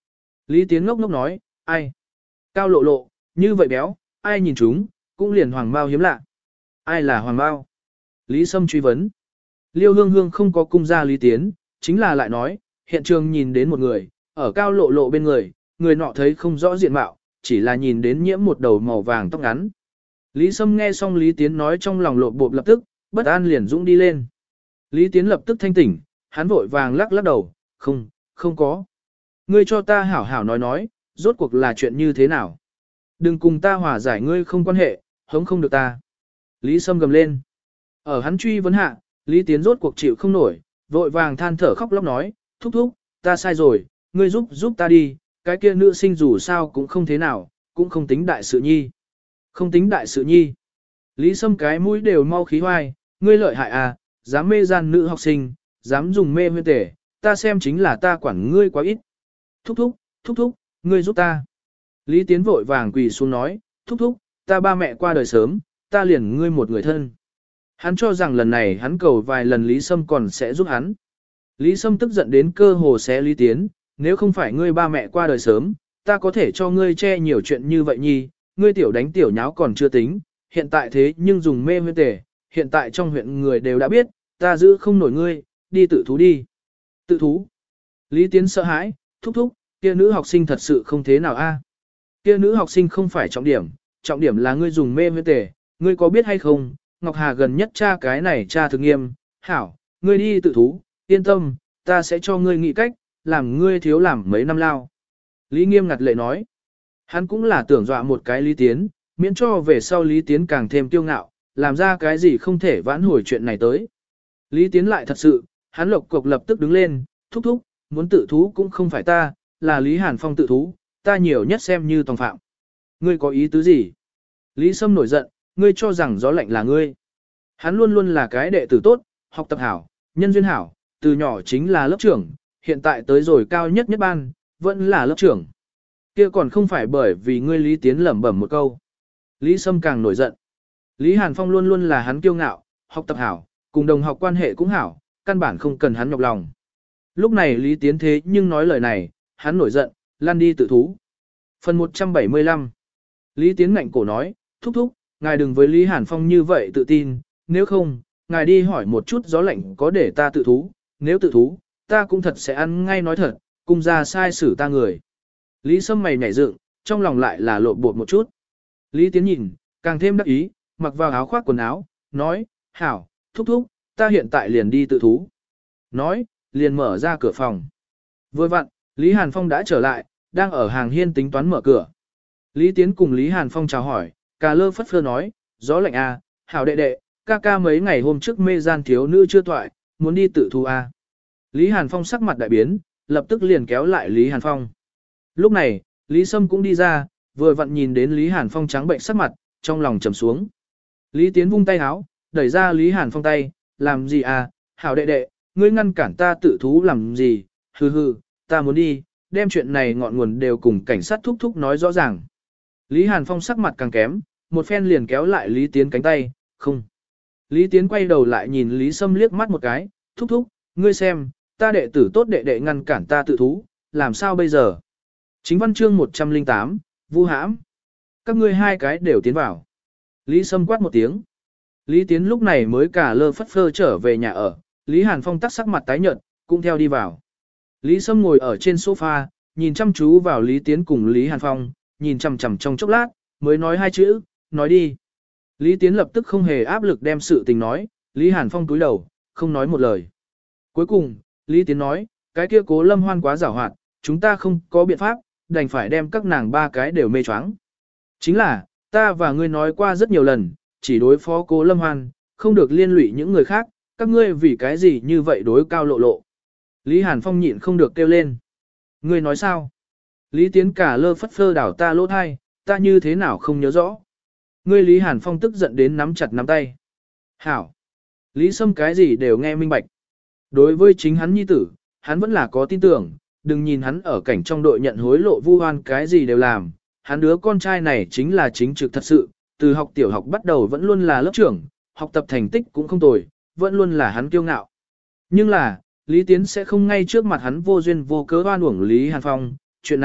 Lý Tiến ngốc ngốc nói, ai? Cao lộ lộ, như vậy béo, ai nhìn chúng, cũng liền hoàng bao hiếm lạ. Ai là hoàng bao? Lý Sâm truy vấn. Liêu hương hương không có cung ra Lý Tiến, chính là lại nói, hiện trường nhìn đến một người, ở cao lộ lộ bên người, người nọ thấy không rõ diện mạo, chỉ là nhìn đến nhiễm một đầu màu vàng tóc ngắn. Lý Sâm nghe xong Lý Tiến nói trong lòng lộ bộp lập tức, bất an liền dũng đi lên. Lý Tiến lập tức thanh tỉnh, hắn vội vàng lắc lắc đầu, không, không có. Ngươi cho ta hảo hảo nói nói, rốt cuộc là chuyện như thế nào. Đừng cùng ta hòa giải ngươi không quan hệ, hống không được ta. Lý Sâm gầm lên. Ở hắn truy vấn hạ, Lý Tiến rốt cuộc chịu không nổi, vội vàng than thở khóc lóc nói, thúc thúc, ta sai rồi, ngươi giúp giúp ta đi, cái kia nữ sinh dù sao cũng không thế nào, cũng không tính đại sự nhi. Không tính đại sự nhi. Lý Sâm cái mũi đều mau khí hoai, ngươi lợi hại à, dám mê gian nữ học sinh, dám dùng mê huyên tể, ta xem chính là ta quản ngươi quá ít. Thúc thúc, thúc thúc, ngươi giúp ta. Lý Tiến vội vàng quỳ xuống nói, thúc thúc, ta ba mẹ qua đời sớm, ta liền ngươi một người thân. Hắn cho rằng lần này hắn cầu vài lần Lý Sâm còn sẽ giúp hắn. Lý Sâm tức giận đến cơ hồ xé Lý Tiến, nếu không phải ngươi ba mẹ qua đời sớm, ta có thể cho ngươi che nhiều chuyện như vậy nhi, ngươi tiểu đánh tiểu nháo còn chưa tính, hiện tại thế nhưng dùng mê huyết tể, hiện tại trong huyện người đều đã biết, ta giữ không nổi ngươi, đi tự thú đi. Tự thú. Lý Tiến sợ hãi, thúc thúc, kia nữ học sinh thật sự không thế nào a? Kia nữ học sinh không phải trọng điểm, trọng điểm là ngươi dùng mê huyết tể, ngươi có biết hay không, Ngọc Hà gần nhất tra cái này tra thực nghiêm, hảo, ngươi đi tự thú, yên tâm, ta sẽ cho ngươi nghĩ cách, làm ngươi thiếu làm mấy năm lao. Lý Nghiêm ngặt lệ nói, hắn cũng là tưởng dọa một cái Lý Tiến, miễn cho về sau Lý Tiến càng thêm kiêu ngạo, làm ra cái gì không thể vãn hồi chuyện này tới. Lý Tiến lại thật sự, hắn lộc cục lập tức đứng lên, thúc thúc, muốn tự thú cũng không phải ta, là Lý Hàn Phong tự thú, ta nhiều nhất xem như tòng phạm. Ngươi có ý tứ gì? Lý Sâm nổi giận, ngươi cho rằng gió lạnh là ngươi. Hắn luôn luôn là cái đệ tử tốt, học tập hảo, nhân duyên hảo, từ nhỏ chính là lớp trưởng, hiện tại tới rồi cao nhất nhất ban, vẫn là lớp trưởng. Kia còn không phải bởi vì ngươi Lý Tiến lẩm bẩm một câu. Lý Sâm càng nổi giận. Lý Hàn Phong luôn luôn là hắn kiêu ngạo, học tập hảo, cùng đồng học quan hệ cũng hảo, căn bản không cần hắn nhọc lòng. Lúc này Lý Tiến thế nhưng nói lời này, hắn nổi giận, lăn đi tự thú. Phần một trăm bảy mươi lăm. Lý Tiến ngạnh cổ nói, thúc thúc, ngài đừng với Lý Hàn Phong như vậy tự tin, nếu không, ngài đi hỏi một chút gió lạnh có để ta tự thú, nếu tự thú, ta cũng thật sẽ ăn ngay nói thật, cùng ra sai xử ta người. Lý Sâm mày nhảy dựng, trong lòng lại là lộ bột một chút. Lý Tiến nhìn, càng thêm đắc ý, mặc vào áo khoác quần áo, nói, hảo, thúc thúc, ta hiện tại liền đi tự thú. Nói, liền mở ra cửa phòng. Vừa vặn, Lý Hàn Phong đã trở lại, đang ở hàng hiên tính toán mở cửa. Lý Tiến cùng Lý Hàn Phong chào hỏi, cà lơ phất phơ nói, gió lạnh à, hảo đệ đệ, ca ca mấy ngày hôm trước mê gian thiếu nữ chưa toại, muốn đi tự thú à. Lý Hàn Phong sắc mặt đại biến, lập tức liền kéo lại Lý Hàn Phong. Lúc này, Lý Sâm cũng đi ra, vừa vặn nhìn đến Lý Hàn Phong trắng bệnh sắc mặt, trong lòng trầm xuống. Lý Tiến vung tay háo, đẩy ra Lý Hàn Phong tay, làm gì à, hảo đệ đệ, ngươi ngăn cản ta tự thú làm gì, hừ hừ, ta muốn đi, đem chuyện này ngọn nguồn đều cùng cảnh sát thúc thúc nói rõ ràng. Lý Hàn Phong sắc mặt càng kém, một phen liền kéo lại Lý Tiến cánh tay, không. Lý Tiến quay đầu lại nhìn Lý Sâm liếc mắt một cái, thúc thúc, ngươi xem, ta đệ tử tốt đệ đệ ngăn cản ta tự thú, làm sao bây giờ? Chính văn chương một trăm lẻ tám, Vu hãm. Các ngươi hai cái đều tiến vào. Lý Sâm quát một tiếng. Lý Tiến lúc này mới cả lơ phất phơ trở về nhà ở, Lý Hàn Phong tắc sắc mặt tái nhợt, cũng theo đi vào. Lý Sâm ngồi ở trên sofa, nhìn chăm chú vào Lý Tiến cùng Lý Hàn Phong, nhìn chằm chằm trong chốc lát, mới nói hai chữ, nói đi. Lý Tiến lập tức không hề áp lực đem sự tình nói, Lý Hàn Phong cúi đầu, không nói một lời. Cuối cùng, Lý Tiến nói, cái kia Cố Lâm Hoan quá giàu hoạt, chúng ta không có biện pháp, đành phải đem các nàng ba cái đều mê choáng. Chính là, ta và ngươi nói qua rất nhiều lần, chỉ đối phó Cố Lâm Hoan, không được liên lụy những người khác, các ngươi vì cái gì như vậy đối cao lộ lộ. Lý Hàn Phong nhịn không được kêu lên. Ngươi nói sao? Lý Tiến cả lơ phất phơ đảo ta lỗ thai, ta như thế nào không nhớ rõ. Ngươi Lý Hàn Phong tức giận đến nắm chặt nắm tay. Hảo! Lý Sâm cái gì đều nghe minh bạch. Đối với chính hắn nhi tử, hắn vẫn là có tin tưởng, đừng nhìn hắn ở cảnh trong đội nhận hối lộ vu oan cái gì đều làm. Hắn đứa con trai này chính là chính trực thật sự, từ học tiểu học bắt đầu vẫn luôn là lớp trưởng, học tập thành tích cũng không tồi, vẫn luôn là hắn kiêu ngạo. Nhưng là, Lý Tiến sẽ không ngay trước mặt hắn vô duyên vô cớ oan uổng Lý Hàn Phong, chuyện này,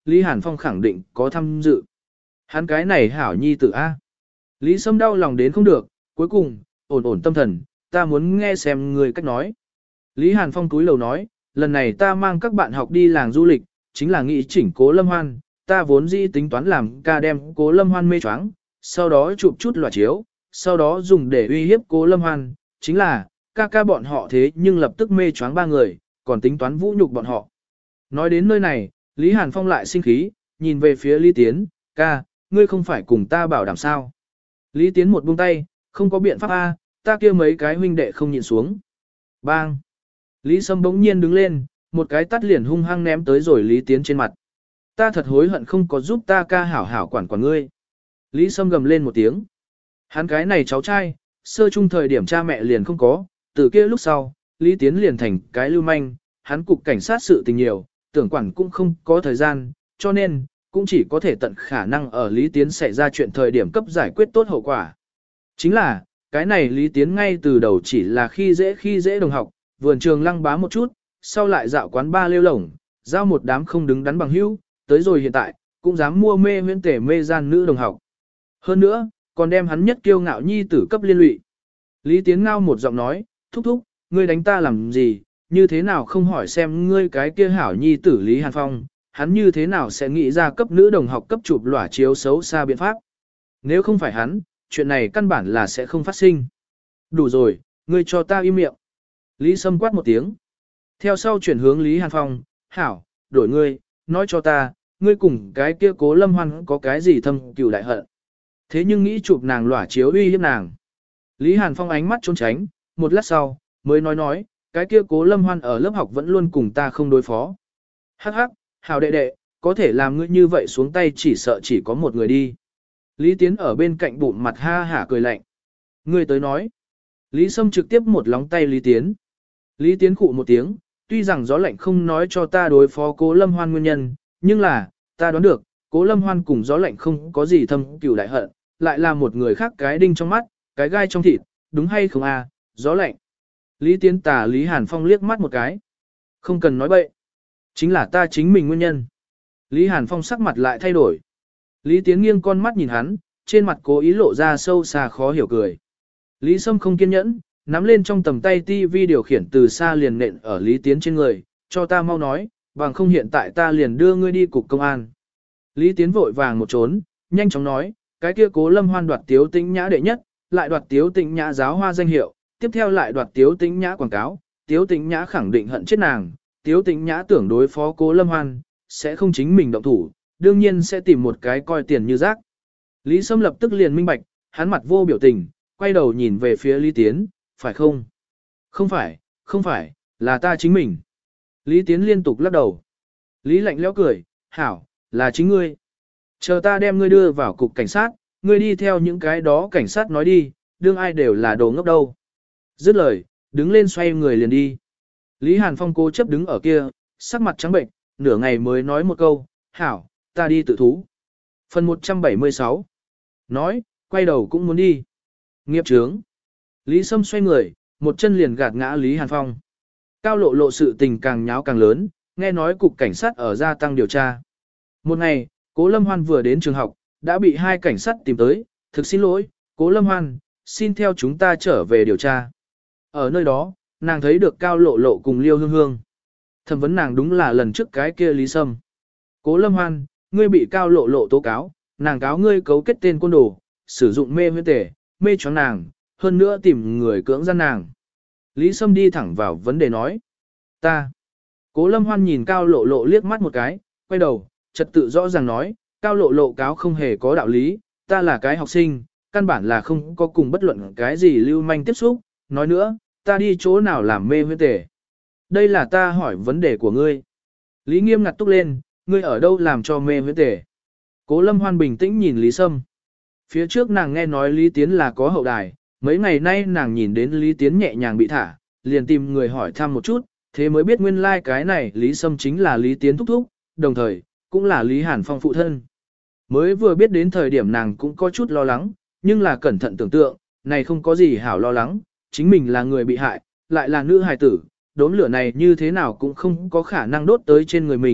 Lý Hàn Phong khẳng định có tham dự. Hắn cái này hảo nhi tử A. Lý Sâm đau lòng đến không được, cuối cùng, ổn ổn tâm thần, ta muốn nghe xem người cách nói. Lý Hàn Phong túi lầu nói, lần này ta mang các bạn học đi làng du lịch, chính là nghị chỉnh Cố Lâm Hoan, ta vốn dĩ tính toán làm ca đem Cố Lâm Hoan mê choáng, sau đó chụp chút loạt chiếu, sau đó dùng để uy hiếp Cố Lâm Hoan, chính là, ca ca bọn họ thế nhưng lập tức mê choáng ba người, còn tính toán vũ nhục bọn họ. Nói đến nơi này, Lý Hàn Phong lại sinh khí, nhìn về phía Lý Tiến, ca, ngươi không phải cùng ta bảo đảm sao. Lý Tiến một buông tay, không có biện pháp A, ta kia mấy cái huynh đệ không nhịn xuống. Bang! Lý Sâm bỗng nhiên đứng lên, một cái tắt liền hung hăng ném tới rồi Lý Tiến trên mặt. Ta thật hối hận không có giúp ta ca hảo hảo quản quản ngươi. Lý Sâm gầm lên một tiếng. Hắn cái này cháu trai, sơ chung thời điểm cha mẹ liền không có, từ kia lúc sau, Lý Tiến liền thành cái lưu manh, hắn cục cảnh sát sự tình nhiều, tưởng quản cũng không có thời gian, cho nên, cũng chỉ có thể tận khả năng ở Lý Tiến xảy ra chuyện thời điểm cấp giải quyết tốt hậu quả. Chính là, cái này Lý Tiến ngay từ đầu chỉ là khi dễ khi dễ đồng học, vườn trường lăng bá một chút, sau lại dạo quán ba lêu lổng, giao một đám không đứng đắn bằng hữu, tới rồi hiện tại, cũng dám mua mê huyễn tể mê gian nữ đồng học. Hơn nữa, còn đem hắn nhất kiêu ngạo nhi tử cấp liên lụy. Lý Tiến ngao một giọng nói, thúc thúc, ngươi đánh ta làm gì, như thế nào không hỏi xem ngươi cái kia hảo nhi tử Lý Hàn Phong, hắn như thế nào sẽ nghĩ ra cấp nữ đồng học cấp chụp lỏa chiếu xấu xa biện pháp. Nếu không phải hắn, chuyện này căn bản là sẽ không phát sinh. Đủ rồi, ngươi cho ta im miệng. Lý Sâm quát một tiếng. Theo sau chuyển hướng Lý Hàn Phong, hảo, đổi ngươi, nói cho ta, ngươi cùng cái kia Cố Lâm Hoan có cái gì thâm cừu đại hận. Thế nhưng nghĩ chụp nàng lỏa chiếu uy hiếp nàng. Lý Hàn Phong ánh mắt trốn tránh, một lát sau, mới nói nói, cái kia Cố Lâm Hoan ở lớp học vẫn luôn cùng ta không đối phó. Hắc hắc, hảo đệ đệ, có thể làm ngươi như vậy xuống tay chỉ sợ chỉ có một người đi. Lý Tiến ở bên cạnh bụng mặt ha hả cười lạnh. Ngươi tới nói. Lý Sâm trực tiếp một lóng tay Lý Tiến. Lý Tiến khụ một tiếng, tuy rằng gió lạnh không nói cho ta đối phó Cố Lâm Hoan nguyên nhân, nhưng là, ta đoán được, Cố Lâm Hoan cùng gió lạnh không có gì thâm cừu đại hận, lại là một người khác cái đinh trong mắt, cái gai trong thịt, đúng hay không à, gió lạnh. Lý Tiến tà Lý Hàn Phong liếc mắt một cái. Không cần nói bậy. Chính là ta chính mình nguyên nhân. Lý Hàn Phong sắc mặt lại thay đổi. Lý Tiến nghiêng con mắt nhìn hắn, trên mặt cố ý lộ ra sâu xa khó hiểu cười. Lý Sâm không kiên nhẫn, nắm lên trong tầm tay tivi điều khiển từ xa liền nện ở Lý Tiến trên người, cho ta mau nói, bằng không hiện tại ta liền đưa ngươi đi cục công an. Lý Tiến vội vàng một trốn, nhanh chóng nói, cái kia Cố Lâm Hoan đoạt Tiếu Tĩnh Nhã đệ nhất, lại đoạt Tiếu Tĩnh Nhã giáo hoa danh hiệu, tiếp theo lại đoạt Tiếu Tĩnh Nhã quảng cáo, Tiếu Tĩnh Nhã khẳng định hận chết nàng, Tiếu Tĩnh Nhã tưởng đối phó Cố Lâm Hoan, sẽ không chính mình động thủ, đương nhiên sẽ tìm một cái coi tiền như rác. Lý Sâm lập tức liền minh bạch, hắn mặt vô biểu tình, quay đầu nhìn về phía Lý Tiến, phải không? Không phải, không phải, là ta chính mình. Lý Tiến liên tục lắc đầu. Lý lạnh lẽo cười, hảo, là chính ngươi. Chờ ta đem ngươi đưa vào cục cảnh sát, ngươi đi theo những cái đó cảnh sát nói đi, đương ai đều là đồ ngốc đâu. Dứt lời, đứng lên xoay người liền đi. Lý Hàn Phong cố chấp đứng ở kia, sắc mặt trắng bệnh, nửa ngày mới nói một câu, hảo, ta đi tự thú. Phần một trăm bảy mươi sáu. Nói, quay đầu cũng muốn đi. Nghiệp trướng. Lý Sâm xoay người, một chân liền gạt ngã Lý Hàn Phong. Cao lộ lộ sự tình càng nháo càng lớn, nghe nói cục cảnh sát ở gia tăng điều tra. Một ngày, Cố Lâm Hoan vừa đến trường học, đã bị hai cảnh sát tìm tới, thực xin lỗi, Cố Lâm Hoan, xin theo chúng ta trở về điều tra. Ở nơi đó, nàng thấy được Cao lộ lộ cùng Liêu Hương Hương. Thẩm vấn nàng đúng là lần trước cái kia Lý Sâm. Cố Lâm Hoan, ngươi bị Cao lộ lộ tố cáo, nàng cáo ngươi cấu kết tên côn đồ, sử dụng mê huyễn tể, mê choáng nàng, hơn nữa tìm người cưỡng gian nàng. Lý Sâm đi thẳng vào vấn đề nói. Ta. Cố Lâm Hoan nhìn Cao lộ lộ liếc mắt một cái, quay đầu, trật tự rõ ràng nói, Cao lộ lộ cáo không hề có đạo lý, ta là cái học sinh, căn bản là không có cùng bất luận cái gì lưu manh tiếp xúc, nói nữa, ta đi chỗ nào làm mê huyễn tể. Đây là ta hỏi vấn đề của ngươi. Lý Nghiêm ngặt túc lên, ngươi ở đâu làm cho mê huyễn tể. Cố Lâm Hoan bình tĩnh nhìn Lý Sâm. Phía trước nàng nghe nói Lý Tiến là có hậu đài, mấy ngày nay nàng nhìn đến Lý Tiến nhẹ nhàng bị thả, liền tìm người hỏi thăm một chút, thế mới biết nguyên lai like cái này Lý Sâm chính là Lý Tiến thúc thúc, đồng thời, cũng là Lý Hàn Phong phụ thân. Mới vừa biết đến thời điểm nàng cũng có chút lo lắng, nhưng là cẩn thận tưởng tượng, này không có gì hảo lo lắng, chính mình là người bị hại, lại là nữ hài tử, đốm lửa này như thế nào cũng không có khả năng đốt tới trên người mình,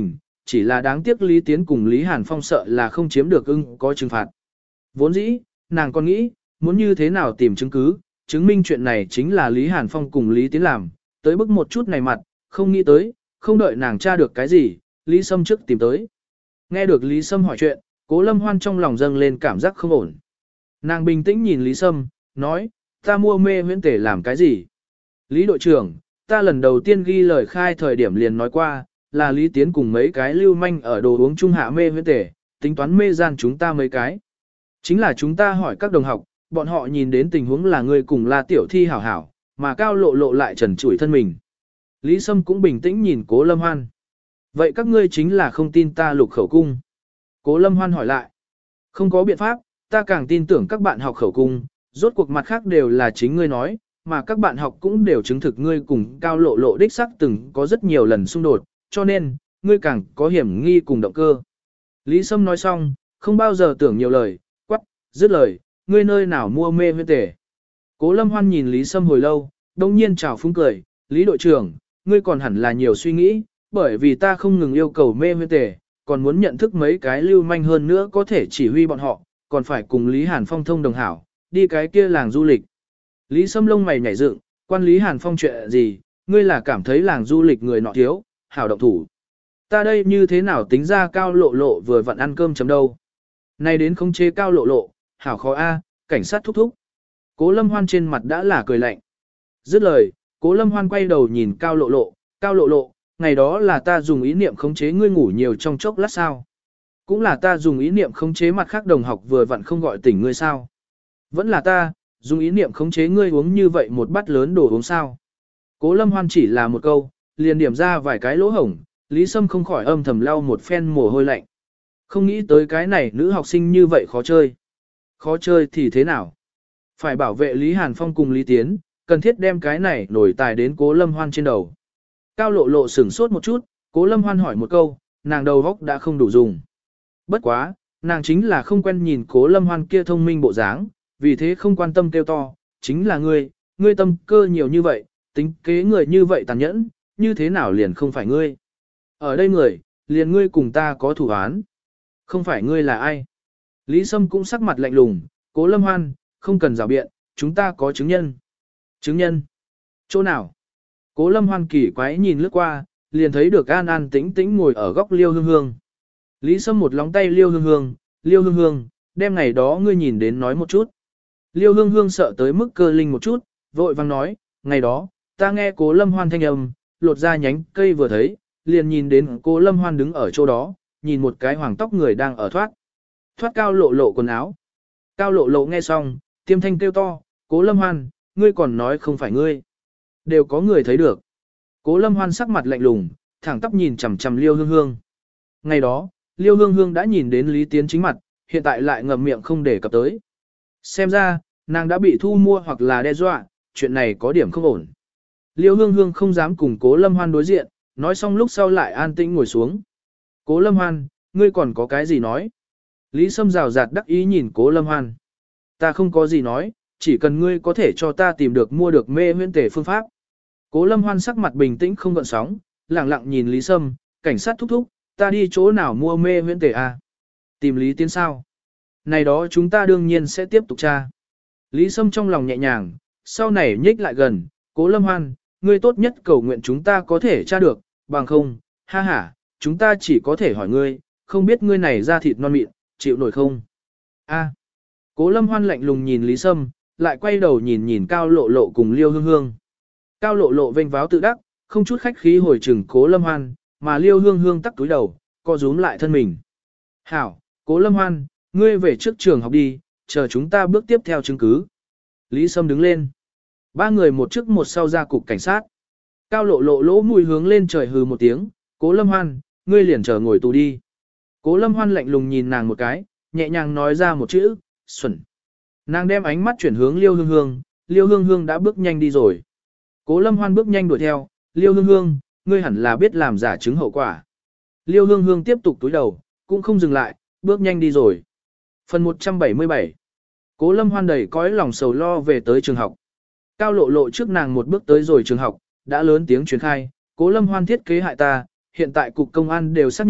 chỉ là đáng tiếc Lý Tiến cùng Lý Hàn Phong sợ là không chiếm được ưng có trừng phạt. Vốn dĩ, nàng còn nghĩ, muốn như thế nào tìm chứng cứ, chứng minh chuyện này chính là Lý Hàn Phong cùng Lý Tiến làm, tới bức một chút này mặt, không nghĩ tới, không đợi nàng tra được cái gì, Lý Sâm trước tìm tới. Nghe được Lý Sâm hỏi chuyện, Cố Lâm Hoan trong lòng dâng lên cảm giác không ổn. Nàng bình tĩnh nhìn Lý Sâm, nói, ta mua mê huyễn tể làm cái gì? Lý đội trưởng, ta lần đầu tiên ghi lời khai thời điểm liền nói qua, là Lý Tiến cùng mấy cái lưu manh ở đồ uống trung hạ mê huyễn tể, tính toán mê gian chúng ta mấy cái. Chính là chúng ta hỏi các đồng học, bọn họ nhìn đến tình huống là người cùng La Tiểu Thi hảo hảo, mà Cao Lộ Lộ lại trần trụi thân mình. Lý Sâm cũng bình tĩnh nhìn Cố Lâm Hoan. Vậy các ngươi chính là không tin ta lục khẩu cung. Cố Lâm Hoan hỏi lại. Không có biện pháp, ta càng tin tưởng các bạn học khẩu cung, rốt cuộc mặt khác đều là chính ngươi nói, mà các bạn học cũng đều chứng thực ngươi cùng Cao Lộ Lộ đích xác từng có rất nhiều lần xung đột, cho nên, ngươi càng có hiểm nghi cùng động cơ. Lý Sâm nói xong, không bao giờ tưởng nhiều lời, quắc, dứt lời, ngươi nơi nào mua mê huyễn tể. Cố Lâm Hoan nhìn Lý Sâm hồi lâu, đông nhiên chào phúng cười, Lý đội trưởng, ngươi còn hẳn là nhiều suy nghĩ, bởi vì ta không ngừng yêu cầu mê huyễn tể, còn muốn nhận thức mấy cái lưu manh hơn nữa có thể chỉ huy bọn họ, còn phải cùng Lý Hàn Phong thông đồng hảo, đi cái kia làng du lịch. Lý Sâm lông mày nhảy dựng, quan Lý Hàn Phong chuyện gì, ngươi là cảm thấy làng du lịch người nọ thiếu, hảo động thủ. Ta đây như thế nào tính ra Cao Lộ Lộ vừa vặn ăn cơm chấm đâu. Nay đến không chế Cao Lộ Lộ, hảo khó a, cảnh sát thúc thúc. Cố Lâm Hoan trên mặt đã là cười lạnh. Dứt lời, Cố Lâm Hoan quay đầu nhìn Cao Lộ Lộ, Cao Lộ Lộ, ngày đó là ta dùng ý niệm khống chế ngươi ngủ nhiều trong chốc lát sao. Cũng là ta dùng ý niệm khống chế mặt khác đồng học vừa vặn không gọi tỉnh ngươi sao. Vẫn là ta, dùng ý niệm khống chế ngươi uống như vậy một bát lớn đồ uống sao. Cố Lâm Hoan chỉ là một câu, liền điểm ra vài cái lỗ hổng, Lý Sâm không khỏi âm thầm lau một phen mồ hôi lạnh. Không nghĩ tới cái này nữ học sinh như vậy khó chơi. Khó chơi thì thế nào? Phải bảo vệ Lý Hàn Phong cùng Lý Tiến, cần thiết đem cái này nổi tài đến Cố Lâm Hoan trên đầu. Cao Lộ Lộ sửng sốt một chút, Cố Lâm Hoan hỏi một câu, nàng đầu góc đã không đủ dùng. Bất quá, nàng chính là không quen nhìn Cố Lâm Hoan kia thông minh bộ dáng, vì thế không quan tâm kêu to, chính là ngươi, ngươi tâm cơ nhiều như vậy, tính kế người như vậy tàn nhẫn, như thế nào liền không phải ngươi. Ở đây người, liền ngươi cùng ta có thủ án. Không phải ngươi là ai. Lý Sâm cũng sắc mặt lạnh lùng, Cố Lâm Hoan, không cần rào biện, chúng ta có chứng nhân. Chứng nhân? Chỗ nào? Cố Lâm Hoan kỳ quái nhìn lướt qua, liền thấy được an an tĩnh tĩnh ngồi ở góc Liêu Hương Hương. Lý Sâm một lóng tay Liêu Hương Hương, Liêu Hương Hương, đem ngày đó ngươi nhìn đến nói một chút. Liêu Hương Hương sợ tới mức cơ linh một chút, vội vang nói, ngày đó, ta nghe Cố Lâm Hoan thanh âm, lột ra nhánh cây vừa thấy, liền nhìn đến Cố Lâm Hoan đứng ở chỗ đó, nhìn một cái hoàng tóc người đang ở thoát. Thoát Cao Lộ Lộ quần áo. Cao Lộ Lộ nghe xong, tiêm thanh kêu to, Cố Lâm Hoan, ngươi còn nói không phải ngươi. Đều có người thấy được. Cố Lâm Hoan sắc mặt lạnh lùng, thẳng tóc nhìn chằm chằm Liêu Hương Hương. Ngày đó, Liêu Hương Hương đã nhìn đến Lý Tiến chính mặt, hiện tại lại ngậm miệng không để cập tới. Xem ra, nàng đã bị thu mua hoặc là đe dọa, chuyện này có điểm không ổn. Liêu Hương Hương không dám cùng Cố Lâm Hoan đối diện, nói xong lúc sau lại an tĩnh ngồi xuống. Cố Lâm Hoan, ngươi còn có cái gì nói? Lý Sâm rào rạt đắc ý nhìn Cố Lâm Hoan. Ta không có gì nói, chỉ cần ngươi có thể cho ta tìm được mua được mê huyễn tể phương pháp. Cố Lâm Hoan sắc mặt bình tĩnh không gợn sóng, lặng lặng nhìn Lý Sâm, cảnh sát thúc thúc, ta đi chỗ nào mua mê huyễn tể à? Tìm Lý Tiến sao? Này đó chúng ta đương nhiên sẽ tiếp tục tra. Lý Sâm trong lòng nhẹ nhàng, sau này nhích lại gần, Cố Lâm Hoan, ngươi tốt nhất cầu nguyện chúng ta có thể tra được, bằng không, ha ha, chúng ta chỉ có thể hỏi ngươi, không biết ngươi này da thịt non mịn, chịu nổi không? A. Cố Lâm Hoan lạnh lùng nhìn Lý Sâm, lại quay đầu nhìn nhìn Cao Lộ Lộ cùng Liêu Hương Hương. Cao Lộ Lộ vênh váo tự đắc, không chút khách khí hồi trừng Cố Lâm Hoan, mà Liêu Hương Hương tắc túi đầu, co rúm lại thân mình. Hảo, Cố Lâm Hoan, ngươi về trước trường học đi, chờ chúng ta bước tiếp theo chứng cứ. Lý Sâm đứng lên. Ba người một trước một sau ra cục cảnh sát. Cao Lộ Lộ lỗ mùi hướng lên trời hừ một tiếng, Cố Lâm Hoan, ngươi liền chờ ngồi tù đi. Cố Lâm Hoan lạnh lùng nhìn nàng một cái, nhẹ nhàng nói ra một chữ, xuẩn. Nàng đem ánh mắt chuyển hướng Liêu Hương Hương, Liêu Hương Hương đã bước nhanh đi rồi. Cố Lâm Hoan bước nhanh đuổi theo, Liêu Hương Hương, ngươi hẳn là biết làm giả chứng hậu quả. Liêu Hương Hương tiếp tục túi đầu, cũng không dừng lại, bước nhanh đi rồi. Phần một trăm bảy mươi bảy. Cố Lâm Hoan đầy cõi lòng sầu lo về tới trường học. Cao Lộ Lộ trước nàng một bước tới rồi trường học, đã lớn tiếng truyền khai, Cố Lâm Hoan thiết kế hại ta, hiện tại cục công an đều xác nhận,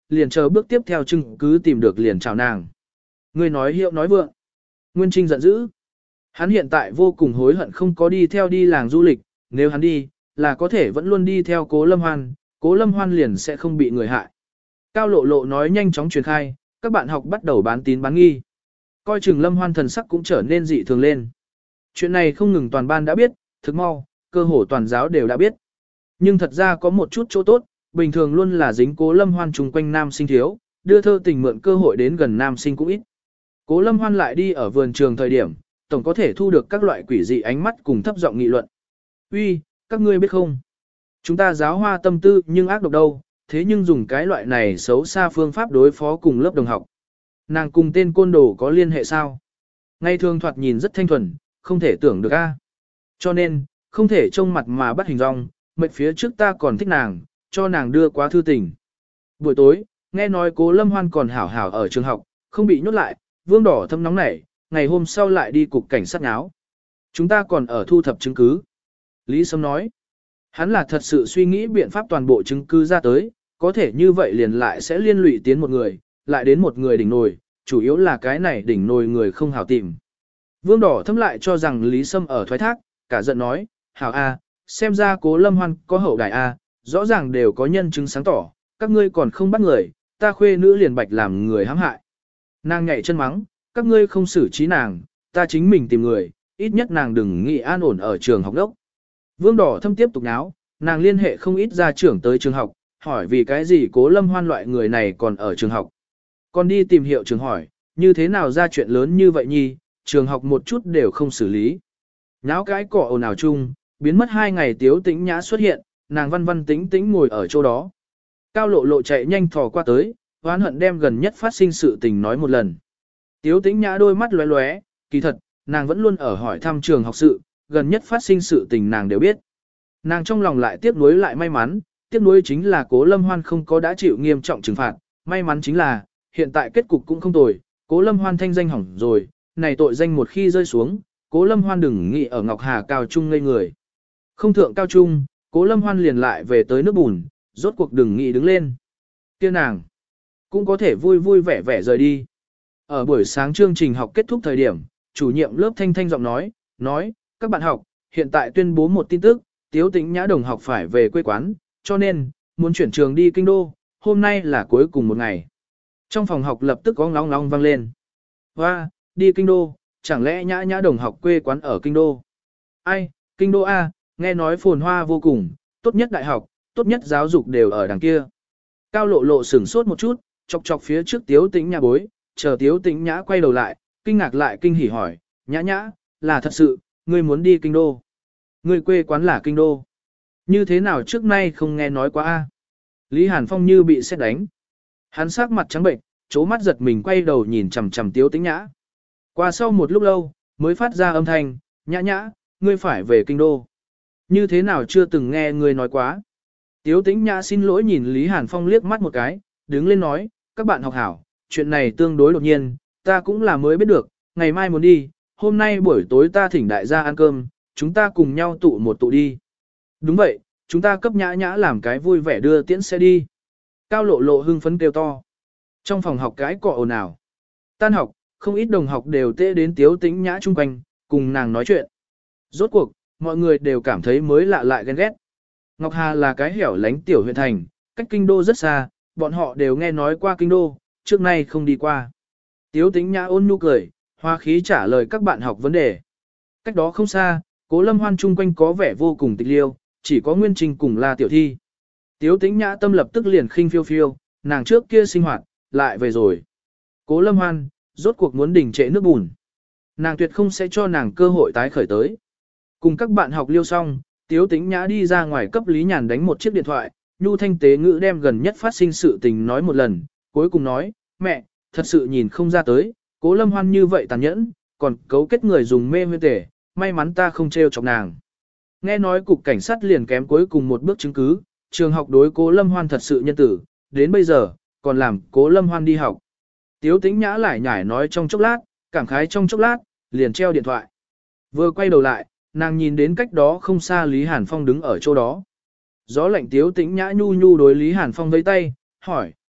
liền chờ bước tiếp theo chứng cứ tìm được liền chào nàng. Ngươi nói hiệu nói vượng. Nguyên Trinh giận dữ. Hắn hiện tại vô cùng hối hận không có đi theo đi làng du lịch, nếu hắn đi, là có thể vẫn luôn đi theo Cố Lâm Hoan, Cố Lâm Hoan liền sẽ không bị người hại. Cao Lộ Lộ nói nhanh chóng truyền khai, các bạn học bắt đầu bán tín bán nghi. Coi chừng Lâm Hoan thần sắc cũng trở nên dị thường lên. Chuyện này không ngừng toàn ban đã biết, thực mau, cơ hồ toàn giáo đều đã biết. Nhưng thật ra có một chút chỗ tốt, bình thường luôn là dính Cố Lâm Hoan chung quanh nam sinh thiếu, đưa thơ tình mượn cơ hội đến gần nam sinh cũng ít. Cố Lâm Hoan lại đi ở vườn trường thời điểm, tổng có thể thu được các loại quỷ dị ánh mắt cùng thấp giọng nghị luận. Uy, các ngươi biết không? Chúng ta giáo hoa tâm tư nhưng ác độc đâu, thế nhưng dùng cái loại này xấu xa phương pháp đối phó cùng lớp đồng học. Nàng cùng tên côn đồ có liên hệ sao? Ngay thường thoạt nhìn rất thanh thuần, không thể tưởng được a. Cho nên, không thể trông mặt mà bắt hình dong, mệt phía trước ta còn thích nàng, cho nàng đưa quá thư tình. Buổi tối, nghe nói Cố Lâm Hoan còn hảo hảo ở trường học, không bị nhốt lại, Vương Đỏ Thâm nóng nảy, ngày hôm sau lại đi cục cảnh sát náo. Chúng ta còn ở thu thập chứng cứ. Lý Sâm nói, hắn là thật sự suy nghĩ biện pháp toàn bộ chứng cứ ra tới, có thể như vậy liền lại sẽ liên lụy tiến một người, lại đến một người đỉnh nồi, chủ yếu là cái này đỉnh nồi người không hảo tìm. Vương Đỏ Thâm lại cho rằng Lý Sâm ở thoái thác, cả giận nói, hảo a, xem ra Cố Lâm Hoan có hậu đại a, rõ ràng đều có nhân chứng sáng tỏ, các ngươi còn không bắt người, ta khuê nữ liền bạch làm người hãm hại. Nàng nhảy chân mắng, các ngươi không xử trí nàng, ta chính mình tìm người, ít nhất nàng đừng nghĩ an ổn ở trường học đốc. Vương Đỏ Thâm tiếp tục náo, nàng liên hệ không ít gia trưởng tới trường học, hỏi vì cái gì Cố Lâm Hoan loại người này còn ở trường học. Còn đi tìm hiệu trường hỏi, như thế nào ra chuyện lớn như vậy nhi, trường học một chút đều không xử lý. Náo cái cỏ ồn ào chung, biến mất hai ngày Tiếu Tĩnh Nhã xuất hiện, nàng văn văn tĩnh tĩnh ngồi ở chỗ đó. Cao Lộ Lộ chạy nhanh thò qua tới, oán hận đem gần nhất phát sinh sự tình nói một lần. Tiếu Tĩnh Nhã đôi mắt lóe lóe, kỳ thật, nàng vẫn luôn ở hỏi thăm trường học sự, gần nhất phát sinh sự tình nàng đều biết. Nàng trong lòng lại tiếc nuối lại may mắn, tiếc nuối chính là Cố Lâm Hoan không có đã chịu nghiêm trọng trừng phạt, may mắn chính là, hiện tại kết cục cũng không tồi, Cố Lâm Hoan thanh danh hỏng rồi, này tội danh một khi rơi xuống, Cố Lâm Hoan đừng nghĩ ở Ngọc Hà cao trung ngây người. Không thượng cao trung, Cố Lâm Hoan liền lại về tới nước bùn, rốt cuộc đừng nghĩ đứng lên. Kia nàng cũng có thể vui vui vẻ vẻ rời đi. Ở buổi sáng chương trình học kết thúc thời điểm, chủ nhiệm lớp thanh thanh giọng nói, nói, các bạn học, hiện tại tuyên bố một tin tức, Tiếu Tĩnh Nhã đồng học phải về quê quán, cho nên, muốn chuyển trường đi kinh đô, hôm nay là cuối cùng một ngày. Trong phòng học lập tức có ngóng ngóng vang lên. Hoa, đi kinh đô, chẳng lẽ Nhã Nhã đồng học quê quán ở kinh đô? Ai, kinh đô A, nghe nói phồn hoa vô cùng, tốt nhất đại học, tốt nhất giáo dục đều ở đằng kia. Cao Lộ Lộ sửng sốt một chút, chọc chọc phía trước Tiếu Tĩnh Nhã bối, chờ Tiếu Tĩnh Nhã quay đầu lại, kinh ngạc lại kinh hỉ hỏi, Nhã Nhã, là thật sự, ngươi muốn đi kinh đô? Ngươi quê quán là kinh đô? Như thế nào trước nay không nghe nói quá a? Lý Hàn Phong như bị sét đánh. Hắn sắc mặt trắng bệnh, chố mắt giật mình quay đầu nhìn chằm chằm Tiếu Tĩnh Nhã. Qua sau một lúc lâu, mới phát ra âm thanh, Nhã Nhã, ngươi phải về kinh đô. Như thế nào chưa từng nghe ngươi nói quá? Tiếu Tĩnh Nhã xin lỗi nhìn Lý Hàn Phong liếc mắt một cái, đứng lên nói, các bạn học hảo, chuyện này tương đối đột nhiên, ta cũng là mới biết được, ngày mai muốn đi, hôm nay buổi tối ta thỉnh đại gia ăn cơm, chúng ta cùng nhau tụ một tụ đi. Đúng vậy, chúng ta cấp Nhã Nhã làm cái vui vẻ đưa tiễn sẽ đi. Cao Lộ Lộ hưng phấn kêu to. Trong phòng học cái cọ ồn ào. Tan học, không ít đồng học đều tê đến Tiếu Tĩnh Nhã chung quanh, cùng nàng nói chuyện. Rốt cuộc, mọi người đều cảm thấy mới lạ lại ghen ghét. Ngọc Hà là cái hẻo lánh tiểu huyện thành, cách kinh đô rất xa, bọn họ đều nghe nói qua kinh đô, trước nay không đi qua. Tiếu Tĩnh Nhã ôn nhu cười, hoa khí trả lời các bạn học vấn đề. Cách đó không xa, Cố Lâm Hoan chung quanh có vẻ vô cùng tịch liêu, chỉ có Nguyên Trình cùng La Tiểu Thi. Tiếu Tĩnh Nhã tâm lập tức liền khinh phiêu phiêu, nàng trước kia sinh hoạt, lại về rồi. Cố Lâm Hoan, rốt cuộc muốn đình trệ nước bùn. Nàng tuyệt không sẽ cho nàng cơ hội tái khởi tới. Cùng các bạn học liêu xong, Tiếu Tĩnh Nhã đi ra ngoài cấp Lý Nhàn đánh một chiếc điện thoại, nhu thanh tế ngữ đem gần nhất phát sinh sự tình nói một lần, cuối cùng nói, mẹ, thật sự nhìn không ra tới, Cố Lâm Hoan như vậy tàn nhẫn, còn cấu kết người dùng mê nguyên tể, may mắn ta không trêu chọc nàng. Nghe nói cục cảnh sát liền kém cuối cùng một bước chứng cứ, trường học đối Cố Lâm Hoan thật sự nhân tử, đến bây giờ, còn làm Cố Lâm Hoan đi học. Tiếu Tĩnh Nhã lại nhải nói trong chốc lát, cảm khái trong chốc lát, liền treo điện thoại. Vừa quay đầu lại, nàng nhìn đến cách đó không xa Lý Hàn Phong đứng ở chỗ đó. Gió lạnh Tiếu Tĩnh Nhã nhu nhu đối Lý Hàn Phong vẫy tay, hỏi,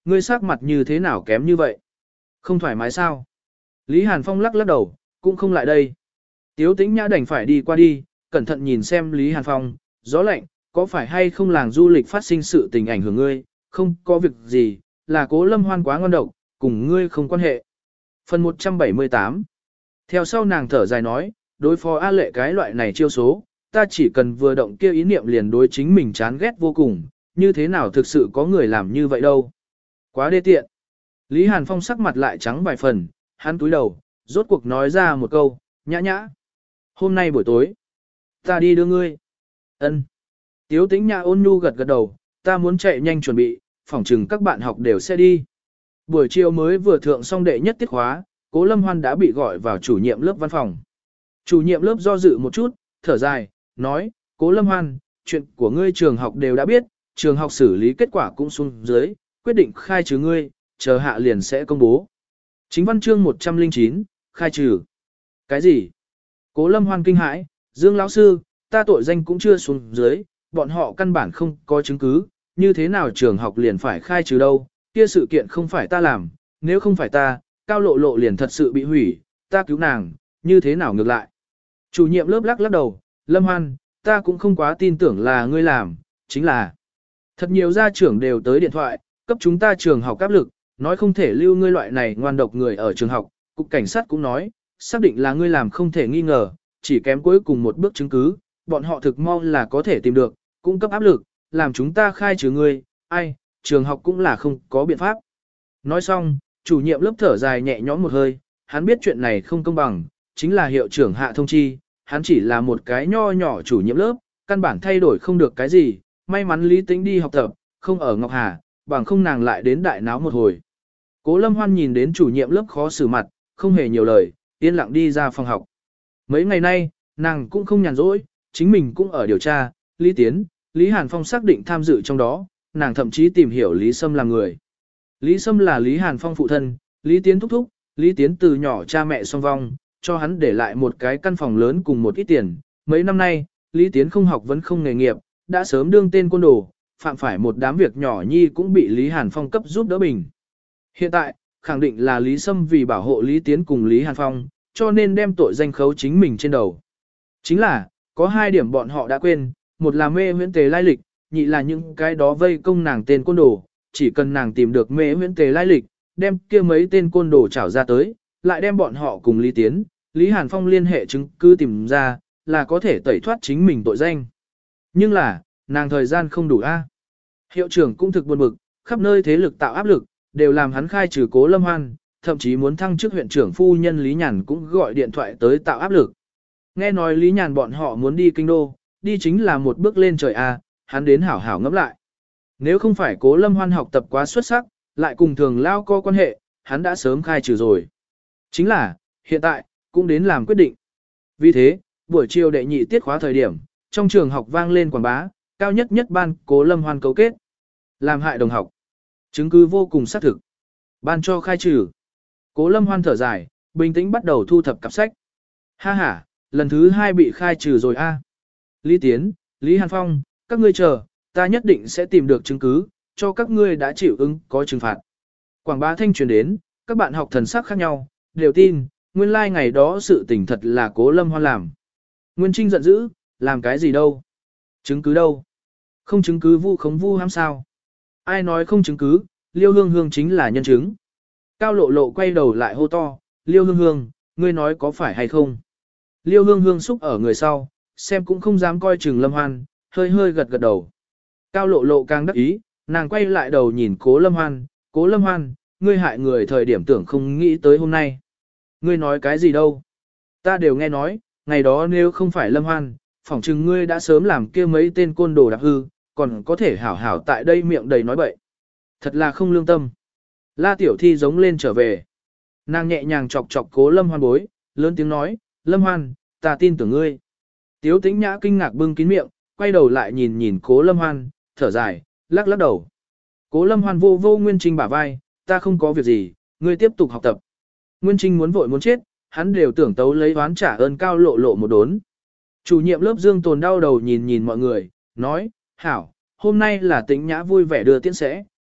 ngươi sắc mặt như thế nào kém như vậy? Không thoải mái sao? Lý Hàn Phong lắc lắc đầu, cũng không lại đây. Tiếu Tĩnh Nhã đành phải đi qua đi, cẩn thận nhìn xem Lý Hàn Phong, gió lạnh, có phải hay không làng du lịch phát sinh sự tình ảnh hưởng ngươi, không có việc gì, là Cố Lâm Hoan quá ngon độc, cùng ngươi không quan hệ. Phần một trăm bảy mươi tám. Theo sau nàng thở dài nói, đối phó A Lệ cái loại này chiêu số, ta chỉ cần vừa động kia ý niệm liền đối chính mình chán ghét vô cùng, như thế nào thực sự có người làm như vậy đâu. Quá đê tiện. Lý Hàn Phong sắc mặt lại trắng vài phần, hắn túi đầu, rốt cuộc nói ra một câu, nhã nhã. Hôm nay buổi tối, ta đi đưa ngươi. Ân. Tiếu Tĩnh Nhã ôn nhu gật gật đầu, ta muốn chạy nhanh chuẩn bị, phỏng chừng các bạn học đều sẽ đi. Buổi chiều mới vừa thượng xong đệ nhất tiết khóa, Cố Lâm Hoan đã bị gọi vào chủ nhiệm lớp văn phòng. Chủ nhiệm lớp do dự một chút, thở dài, nói, Cố Lâm Hoan, chuyện của ngươi trường học đều đã biết, trường học xử lý kết quả cũng xuống dưới, quyết định khai trừ ngươi, chờ hạ liền sẽ công bố. Chính văn chương một trăm lẻ chín, khai trừ. Cái gì? Cố Lâm Hoan kinh hãi, Dương lão sư, ta tội danh cũng chưa xuống dưới, bọn họ căn bản không có chứng cứ, như thế nào trường học liền phải khai trừ đâu, kia sự kiện không phải ta làm, nếu không phải ta, Cao Lộ Lộ liền thật sự bị hủy, ta cứu nàng, như thế nào ngược lại. Chủ nhiệm lớp lắc lắc đầu, Lâm Hoan, ta cũng không quá tin tưởng là ngươi làm, chính là thật nhiều gia trưởng đều tới điện thoại, cấp chúng ta trường học áp lực, nói không thể lưu ngươi loại này ngoan độc người ở trường học, cục cảnh sát cũng nói, xác định là ngươi làm không thể nghi ngờ, chỉ kém cuối cùng một bước chứng cứ, bọn họ thực mong là có thể tìm được, cung cấp áp lực, làm chúng ta khai trừ ngươi, ai, trường học cũng là không có biện pháp. Nói xong, chủ nhiệm lớp thở dài nhẹ nhõm một hơi, hắn biết chuyện này không công bằng, chính là hiệu trưởng hạ thông chi, hắn chỉ là một cái nho nhỏ chủ nhiệm lớp, căn bản thay đổi không được cái gì, may mắn Lý Tĩnh đi học tập, không ở Ngọc Hà, bằng không nàng lại đến đại náo một hồi. Cố Lâm Hoan nhìn đến chủ nhiệm lớp khó xử mặt, không hề nhiều lời, yên lặng đi ra phòng học. Mấy ngày nay, nàng cũng không nhàn rỗi, chính mình cũng ở điều tra, Lý Tiến, Lý Hàn Phong xác định tham dự trong đó, nàng thậm chí tìm hiểu Lý Sâm là người. Lý Sâm là Lý Hàn Phong phụ thân, Lý Tiến thúc thúc, Lý Tiến từ nhỏ cha mẹ song vong, cho hắn để lại một cái căn phòng lớn cùng một ít tiền. Mấy năm nay, Lý Tiến không học vẫn không nghề nghiệp, đã sớm đương tên côn đồ, phạm phải một đám việc nhỏ nhi cũng bị Lý Hàn Phong cấp giúp đỡ bình. Hiện tại, khẳng định là Lý Sâm vì bảo hộ Lý Tiến cùng Lý Hàn Phong, cho nên đem tội danh khấu chính mình trên đầu. Chính là, có hai điểm bọn họ đã quên, một là mê huyễn tề lai lịch, nhị là những cái đó vây công nàng tên côn đồ, chỉ cần nàng tìm được mê huyễn tề lai lịch, đem kia mấy tên côn đồ trảo ra tới, lại đem bọn họ cùng Lý Tiến, Lý Hàn Phong liên hệ chứng cứ tìm ra, là có thể tẩy thoát chính mình tội danh. Nhưng là, nàng thời gian không đủ a. Hiệu trưởng cũng thực buồn bực, khắp nơi thế lực tạo áp lực, đều làm hắn khai trừ Cố Lâm Hoan, thậm chí muốn thăng chức huyện trưởng phu nhân Lý Nhàn cũng gọi điện thoại tới tạo áp lực. Nghe nói Lý Nhàn bọn họ muốn đi kinh đô, đi chính là một bước lên trời a, hắn đến hảo hảo ngẫm lại. Nếu không phải Cố Lâm Hoan học tập quá xuất sắc, lại cùng thường lao có quan hệ, hắn đã sớm khai trừ rồi. Chính là, hiện tại, cũng đến làm quyết định. Vì thế, buổi chiều đệ nhị tiết khóa thời điểm, trong trường học vang lên quảng bá, cao nhất nhất ban Cố Lâm Hoan cấu kết, làm hại đồng học. Chứng cứ vô cùng xác thực. Ban cho khai trừ. Cố Lâm Hoan thở dài, bình tĩnh bắt đầu thu thập cặp sách. Ha ha, lần thứ hai bị khai trừ rồi a. Lý Tiến, Lý Hàn Phong, các ngươi chờ, ta nhất định sẽ tìm được chứng cứ, cho các ngươi đã chịu ứng có trừng phạt. Quảng bá thanh truyền đến, các bạn học thần sắc khác nhau, đều tin, nguyên lai like ngày đó sự tình thật là Cố Lâm Hoan làm. Nguyên Trinh giận dữ, làm cái gì đâu? Chứng cứ đâu? Không chứng cứ vu khống vu hãm sao? Ai nói không chứng cứ, Liêu Hương Hương chính là nhân chứng. Cao Lộ Lộ quay đầu lại hô to, Liêu Hương Hương, ngươi nói có phải hay không? Liêu Hương Hương xúc ở người sau, xem cũng không dám coi chừng Lâm Hoan, hơi hơi gật gật đầu. Cao Lộ Lộ càng đắc ý, nàng quay lại đầu nhìn Cố Lâm Hoan, Cố Lâm Hoan, ngươi hại người thời điểm tưởng không nghĩ tới hôm nay. Ngươi nói cái gì đâu? Ta đều nghe nói, ngày đó nếu không phải Lâm Hoan, phỏng chừng ngươi đã sớm làm kia mấy tên côn đồ đạp hư, còn có thể hảo hảo tại đây miệng đầy nói bậy. Thật là không lương tâm. La Tiểu Thi giống lên trở về. Nàng nhẹ nhàng chọc chọc Cố Lâm Hoan bối, lớn tiếng nói, Lâm Hoan, ta tin tưởng ngươi. Tiếu Tĩnh Nhã kinh ngạc bưng kín miệng, quay đầu lại nhìn nhìn Cố Lâm Hoan, thở dài, lắc lắc đầu. Cố Lâm Hoan vô vô Nguyên Trinh bả vai, ta không có việc gì, ngươi tiếp tục học tập. Nguyên Trinh muốn vội muốn chết, hắn đều tưởng tấu lấy oán trả ơn Cao Lộ Lộ một đốn. Chủ nhiệm lớp Dương Tồn đau đầu nhìn nhìn mọi người, nói, hảo, hôm nay là Tĩnh Nhã vui vẻ đưa tiễn sẽ,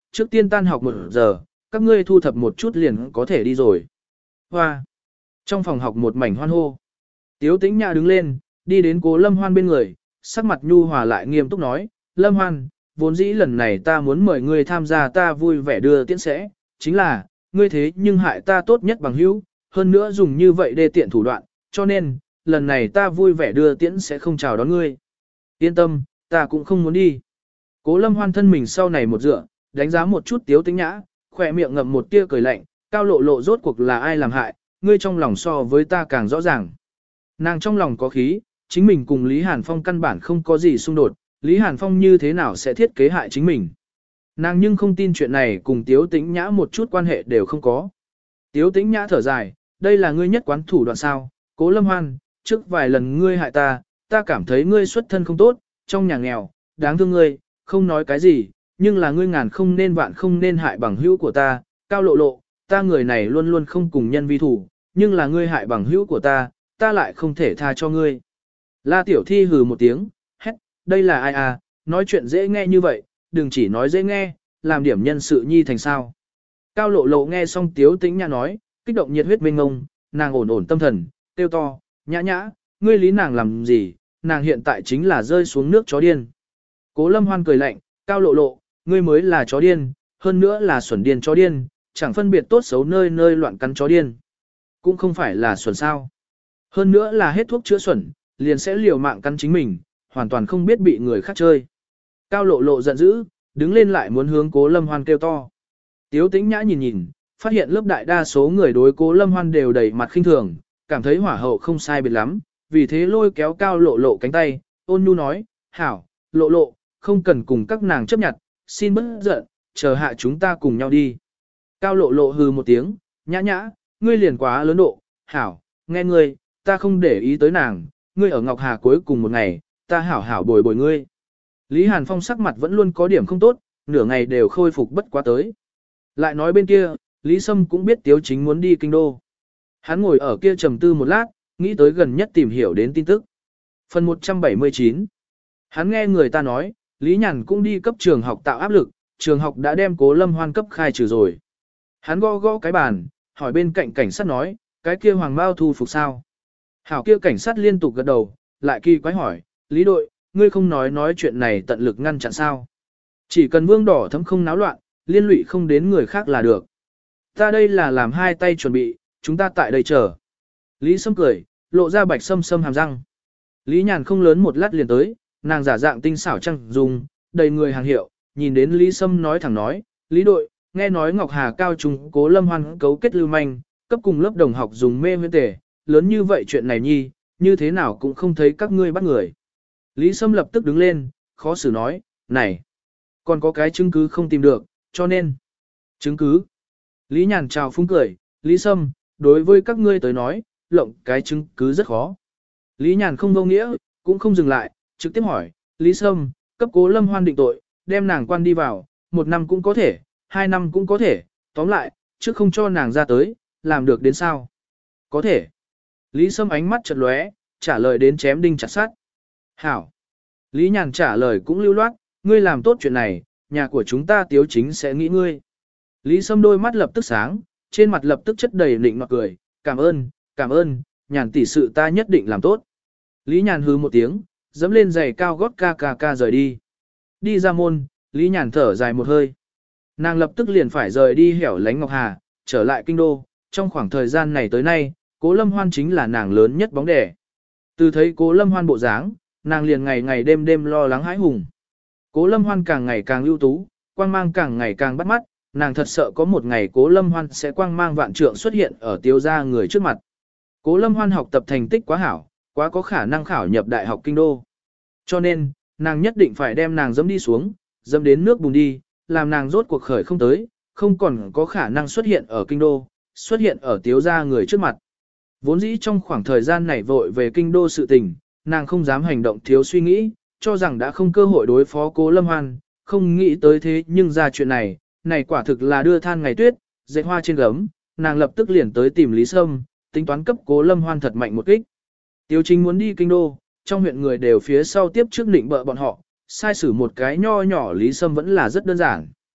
trước tiên tan học một giờ, các ngươi thu thập một chút liền có thể đi rồi. Hoa! Trong phòng học một mảnh hoan hô. Tiếu Tĩnh Nhã đứng lên, đi đến Cố Lâm Hoan bên người, sắc mặt nhu hòa lại nghiêm túc nói, Lâm Hoan, vốn dĩ lần này ta muốn mời ngươi tham gia ta vui vẻ đưa tiễn sẽ, chính là, ngươi thế nhưng hại ta tốt nhất bằng hữu, hơn nữa dùng như vậy để tiện thủ đoạn, cho nên, lần này ta vui vẻ đưa tiễn sẽ không chào đón ngươi. Yên tâm, ta cũng không muốn đi. Cố Lâm Hoan thân mình sau này một dựa, đánh giá một chút Tiếu Tĩnh Nhã, khỏe miệng ngậm một tia cười lạnh, Cao Lộ Lộ rốt cuộc là ai làm hại, ngươi trong lòng so với ta càng rõ ràng. Nàng trong lòng có khí, chính mình cùng Lý Hàn Phong căn bản không có gì xung đột, Lý Hàn Phong như thế nào sẽ thiết kế hại chính mình. Nàng nhưng không tin chuyện này cùng Tiếu Tĩnh Nhã một chút quan hệ đều không có. Tiếu Tĩnh Nhã thở dài, đây là ngươi nhất quán thủ đoạn sao, Cố Lâm Hoan, trước vài lần ngươi hại ta, ta cảm thấy ngươi xuất thân không tốt, trong nhà nghèo, đáng thương ngươi, không nói cái gì, nhưng là ngươi ngàn không nên vạn không nên hại bằng hữu của ta, Cao Lộ Lộ, ta người này luôn luôn không cùng nhân vi thủ, nhưng là ngươi hại bằng hữu của ta, ta lại không thể tha cho ngươi. La Tiểu Thi hừ một tiếng, hét, đây là ai à, nói chuyện dễ nghe như vậy, đừng chỉ nói dễ nghe, làm điểm nhân sự nhi thành sao. Cao Lộ Lộ nghe xong Tiếu Tĩnh Nhã nói, kích động nhiệt huyết mênh ngông, nàng ổn ổn tâm thần, tiêu to, nhã nhã, ngươi lý nàng làm gì, nàng hiện tại chính là rơi xuống nước chó điên. Cố Lâm Hoan cười lạnh, Cao Lộ Lộ, ngươi mới là chó điên, hơn nữa là xuẩn điên chó điên, chẳng phân biệt tốt xấu nơi nơi loạn cắn chó điên. Cũng không phải là xuẩn sao. Hơn nữa là hết thuốc chữa xuẩn, liền sẽ liều mạng cắn chính mình, hoàn toàn không biết bị người khác chơi. Cao Lộ Lộ giận dữ, đứng lên lại muốn hướng Cố Lâm Hoan kêu to. Tiếu Tĩnh Nhã nhìn nhìn, phát hiện lớp đại đa số người đối Cố Lâm Hoan đều đầy mặt khinh thường, cảm thấy hỏa hậu không sai biệt lắm, vì thế lôi kéo Cao Lộ Lộ cánh tay, ôn nhu nói, hảo, Lộ Lộ, không cần cùng các nàng chấp nhận, xin bớt giận, chờ hạ chúng ta cùng nhau đi. Cao Lộ Lộ hừ một tiếng, nhã nhã, ngươi liền quá lớn độ, hảo, nghe ngươi, ta không để ý tới nàng, ngươi ở Ngọc Hà cuối cùng một ngày, ta hảo hảo bồi bồi ngươi. Lý Hàn Phong sắc mặt vẫn luôn có điểm không tốt, nửa ngày đều khôi phục bất quá tới. Lại nói bên kia, Lý Sâm cũng biết Tiếu Chính muốn đi kinh đô. Hắn ngồi ở kia trầm tư một lát, nghĩ tới gần nhất tìm hiểu đến tin tức. Phần một trăm bảy mươi chín. Hắn nghe người ta nói, Lý Nhàn cũng đi cấp trường học tạo áp lực, trường học đã đem Cố Lâm Hoan cấp khai trừ rồi. Hắn gõ gõ cái bàn, hỏi bên cạnh cảnh sát nói, cái kia Hoàng Mao thu phục sao? Hảo kia cảnh sát liên tục gật đầu, lại kỳ quái hỏi, Lý đội, ngươi không nói nói chuyện này tận lực ngăn chặn sao? Chỉ cần Vương Đỏ Thấm không náo loạn, liên lụy không đến người khác là được. Ta đây là làm hai tay chuẩn bị, chúng ta tại đây chờ. Lý Sâm cười, lộ ra bạch sâm sâm hàm răng. Lý Nhàn không lớn một lát liền tới, nàng giả dạng tinh xảo trăng dùng, đầy người hàng hiệu, nhìn đến Lý Sâm nói thẳng nói, Lý đội, nghe nói Ngọc Hà cao trung Cố Lâm Hoan cấu kết lưu manh, cấp cùng lớp đồng học dùng mê huyễn tể, lớn như vậy chuyện này nhi, như thế nào cũng không thấy các ngươi bắt người. Lý Sâm lập tức đứng lên, khó xử nói, này, còn có cái chứng cứ không tìm được, cho nên, chứng cứ. Lý Nhàn chào phúng cười, Lý Sâm, đối với các ngươi tới nói, lộng cái chứng cứ rất khó. Lý Nhàn không vô nghĩa, cũng không dừng lại, trực tiếp hỏi, Lý Sâm, cấp Cố Lâm Hoan định tội, đem nàng quan đi vào, một năm cũng có thể, hai năm cũng có thể, tóm lại, trước không cho nàng ra tới, làm được đến sao? Có thể. Lý Sâm ánh mắt chợt lóe, trả lời đến chém đinh chặt sắt. Hảo. Lý Nhàn trả lời cũng lưu loát, ngươi làm tốt chuyện này, nhà của chúng ta Tiếu Chính sẽ nghĩ ngươi. Lý Sâm đôi mắt lập tức sáng, trên mặt lập tức chất đầy nịnh nọt cười, cảm ơn, cảm ơn, Nhàn tỷ sự ta nhất định làm tốt. Lý Nhàn hứ một tiếng, dẫm lên giày cao gót ca ca ca rời đi. Đi ra môn, Lý Nhàn thở dài một hơi. Nàng lập tức liền phải rời đi hẻo lánh Ngọc Hà, trở lại kinh đô, trong khoảng thời gian này tới nay, Cố Lâm Hoan chính là nàng lớn nhất bóng đẻ. Từ thấy Cố Lâm Hoan bộ dáng, nàng liền ngày ngày đêm đêm lo lắng hãi hùng. Cố Lâm Hoan càng ngày càng ưu tú, quang mang càng ngày càng bắt mắt, nàng thật sợ có một ngày Cố Lâm Hoan sẽ quang mang vạn trượng xuất hiện ở Tiếu gia người trước mặt. Cố Lâm Hoan học tập thành tích quá hảo, quá có khả năng khảo nhập đại học kinh đô. Cho nên, nàng nhất định phải đem nàng dẫm đi xuống, dẫm đến nước bùn đi, làm nàng rốt cuộc khởi không tới, không còn có khả năng xuất hiện ở kinh đô, xuất hiện ở Tiếu gia người trước mặt. Vốn dĩ trong khoảng thời gian này vội về kinh đô sự tình, nàng không dám hành động thiếu suy nghĩ, cho rằng đã không cơ hội đối phó Cố Lâm Hoan, không nghĩ tới thế nhưng ra chuyện này, này quả thực là đưa than ngày tuyết, dệt hoa trên gấm, nàng lập tức liền tới tìm Lý Sâm, tính toán cấp Cố Lâm Hoan thật mạnh một kích. Tiếu Chính muốn đi kinh đô, trong huyện người đều phía sau tiếp trước định bợ bọn họ, sai xử một cái nho nhỏ Lý Sâm vẫn là rất đơn giản.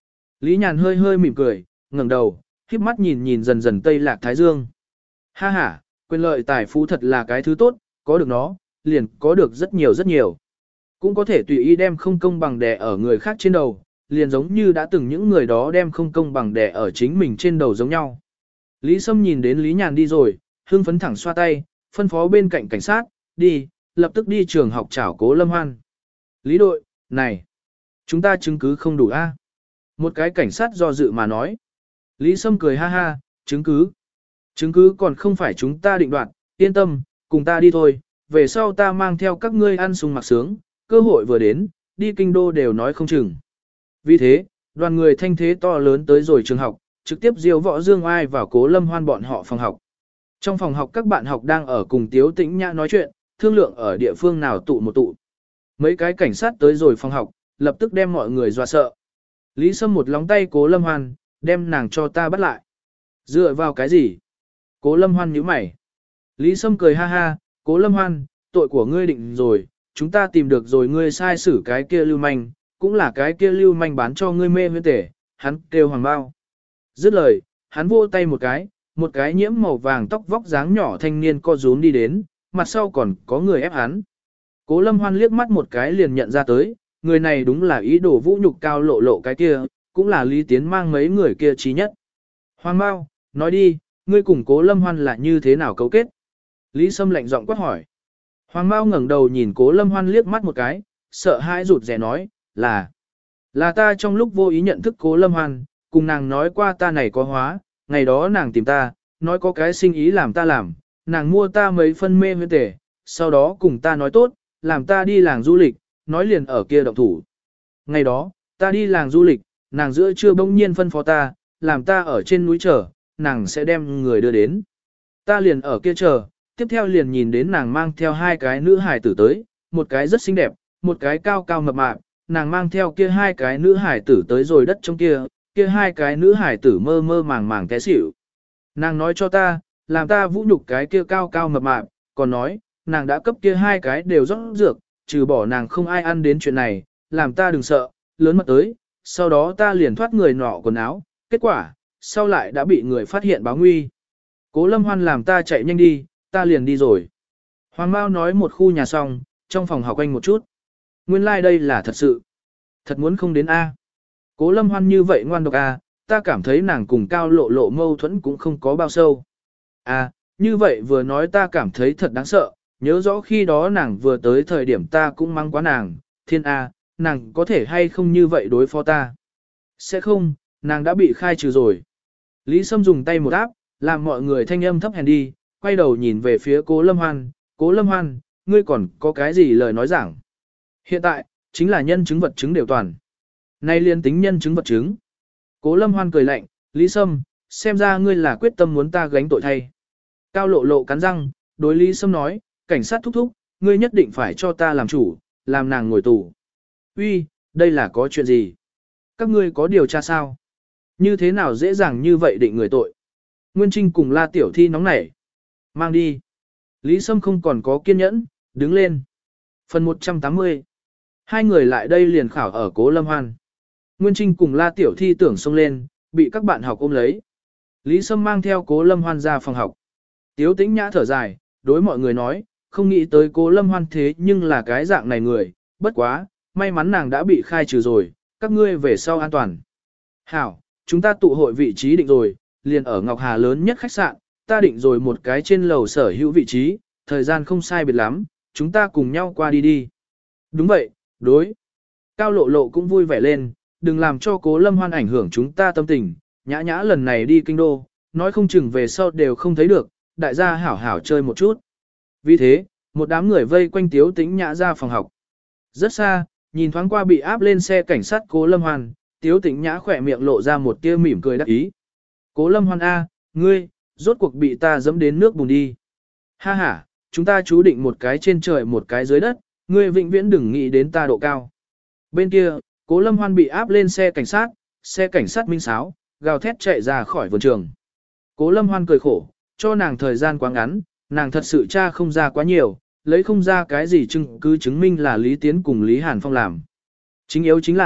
Lý Nhàn hơi hơi mỉm cười, ngẩng đầu, khép mắt nhìn nhìn dần dần tây lạc thái dương. Ha ha, quyền lợi tài phú thật là cái thứ tốt, có được nó, liền có được rất nhiều rất nhiều. Cũng có thể tùy ý đem không công bằng đè ở người khác trên đầu, liền giống như đã từng những người đó đem không công bằng đè ở chính mình trên đầu giống nhau. Lý Sâm nhìn đến Lý Nhàn đi rồi, hưng phấn thẳng xoa tay, phân phó bên cạnh cảnh sát, đi, lập tức đi trường học trảo Cố Lâm Hoan. Lý đội, này, chúng ta chứng cứ không đủ a? Một cái cảnh sát do dự mà nói. Lý Sâm cười ha ha, chứng cứ. Chứng cứ còn không phải chúng ta định đoạt, yên tâm, cùng ta đi thôi, về sau ta mang theo các ngươi ăn sung mặc sướng, cơ hội vừa đến, đi kinh đô đều nói không chừng. Vì thế, đoàn người thanh thế to lớn tới rồi trường học, trực tiếp diêu võ dương ai vào Cố Lâm Hoan bọn họ phòng học. Trong phòng học các bạn học đang ở cùng Tiếu Tĩnh Nhã nói chuyện, thương lượng ở địa phương nào tụ một tụ. Mấy cái cảnh sát tới rồi phòng học, lập tức đem mọi người dọa sợ. Lý Sâm một lóng tay Cố Lâm Hoan, đem nàng cho ta bắt lại. Dựa vào cái gì? Cố Lâm Hoan nhíu mày. Lý Sâm cười ha ha, Cố Lâm Hoan, tội của ngươi định rồi, chúng ta tìm được rồi ngươi sai xử cái kia lưu manh, cũng là cái kia lưu manh bán cho ngươi mê huyết tể, hắn kêu hoàng bao. Dứt lời, hắn vỗ tay một cái, một cái nhiễm màu vàng tóc vóc dáng nhỏ thanh niên co rúm đi đến, mặt sau còn có người ép hắn. Cố Lâm Hoan liếc mắt một cái liền nhận ra tới, người này đúng là ý đồ vũ nhục Cao Lộ Lộ cái kia, cũng là Lý Tiến mang mấy người kia trí nhất. Hoàng bao, nói đi, ngươi cùng Cố Lâm Hoan là như thế nào cấu kết? Lý Sâm lạnh giọng quát hỏi. Hoàng bao ngẩng đầu nhìn Cố Lâm Hoan liếc mắt một cái, sợ hãi rụt rè nói, là, là ta trong lúc vô ý nhận thức Cố Lâm Hoan, cùng nàng nói qua ta này có hóa, ngày đó nàng tìm ta, nói có cái sinh ý làm ta làm, nàng mua ta mấy phân mê huyết tể, sau đó cùng ta nói tốt, làm ta đi làng du lịch, nói liền ở kia động thủ. Ngày đó, ta đi làng du lịch, nàng giữa trưa bỗng nhiên phân phó ta, làm ta ở trên núi chờ, nàng sẽ đem người đưa đến. Ta liền ở kia chờ, tiếp theo liền nhìn đến nàng mang theo hai cái nữ hải tử tới, một cái rất xinh đẹp, một cái cao cao mập mạp, nàng mang theo kia hai cái nữ hải tử tới rồi đất trong kia, kia hai cái nữ hải tử mơ mơ màng màng té xỉu. Nàng nói cho ta, làm ta vũ nhục cái kia cao cao mập mạp, còn nói, nàng đã cấp kia hai cái đều rót dược, trừ bỏ nàng không ai ăn đến chuyện này, làm ta đừng sợ, lớn mật tới, sau đó ta liền thoát người nọ quần áo, kết quả, sau lại đã bị người phát hiện báo nguy. Cố Lâm Hoan làm ta chạy nhanh đi, ta liền đi rồi. Hoàng Mao nói một khu nhà xong, trong phòng học anh một chút. Nguyên lai like đây là thật sự. Thật muốn không đến A. Cố Lâm Hoan như vậy ngoan độc A, ta cảm thấy nàng cùng Cao Lộ Lộ mâu thuẫn cũng không có bao sâu. À, như vậy vừa nói ta cảm thấy thật đáng sợ, nhớ rõ khi đó nàng vừa tới thời điểm ta cũng mắng quá nàng, thiên A, nàng có thể hay không như vậy đối phó ta. Sẽ không, nàng đã bị khai trừ rồi. Lý Sâm dùng tay một áp, làm mọi người thanh âm thấp hèn đi, quay đầu nhìn về phía Cố Lâm Hoan, Cố Lâm Hoan, ngươi còn có cái gì lời nói giảng? Hiện tại, chính là nhân chứng vật chứng đều toàn. Nay liên tính nhân chứng vật chứng. Cố Lâm Hoan cười lạnh, Lý Sâm, xem ra ngươi là quyết tâm muốn ta gánh tội thay. Cao Lộ Lộ cắn răng, đối Lý Sâm nói, cảnh sát thúc thúc, ngươi nhất định phải cho ta làm chủ, làm nàng ngồi tù. Uy, đây là có chuyện gì? Các ngươi có điều tra sao? Như thế nào dễ dàng như vậy định người tội? Nguyên Trinh cùng La Tiểu Thi nóng nảy. Mang đi. Lý Sâm không còn có kiên nhẫn, đứng lên. Phần một trăm tám mươi. Hai người lại đây liền khảo ở Cố Lâm Hoan. Nguyên Trinh cùng La Tiểu Thi tưởng xông lên, bị các bạn học ôm lấy. Lý Sâm mang theo Cố Lâm Hoan ra phòng học. Tiếu Tĩnh Nhã thở dài, đối mọi người nói, không nghĩ tới Cố Lâm Hoan thế nhưng là cái dạng này người, bất quá, may mắn nàng đã bị khai trừ rồi, các ngươi về sau an toàn. Hảo, chúng ta tụ hội vị trí định rồi, liền ở Ngọc Hà lớn nhất khách sạn, ta định rồi một cái trên lầu sở hữu vị trí, thời gian không sai biệt lắm, chúng ta cùng nhau qua đi đi. Đúng vậy, đối. Cao Lộ Lộ cũng vui vẻ lên, đừng làm cho Cố Lâm Hoan ảnh hưởng chúng ta tâm tình, nhã nhã lần này đi kinh đô, nói không chừng về sau đều không thấy được, đại gia hảo hảo chơi một chút. Vì thế, một đám người vây quanh Tiếu Tĩnh Nhã ra phòng học. Rất xa, nhìn thoáng qua bị áp lên xe cảnh sát Cố Lâm Hoan, Tiếu Tĩnh Nhã khỏe miệng lộ ra một tia mỉm cười đắc ý. Cố Lâm Hoan A, ngươi, rốt cuộc bị ta dẫm đến nước bùn đi. Ha ha, chúng ta chú định một cái trên trời một cái dưới đất, ngươi vĩnh viễn đừng nghĩ đến ta độ cao. Bên kia, Cố Lâm Hoan bị áp lên xe cảnh sát, xe cảnh sát minh sáo, gào thét chạy ra khỏi vườn trường. Cố Lâm Hoan cười khổ, cho nàng thời gian quá ngắn, nàng thật sự tra không ra quá nhiều, lấy không ra cái gì chứng cứ chứng minh là Lý Tiến cùng Lý Hàn Phong làm. Chính yếu chính là,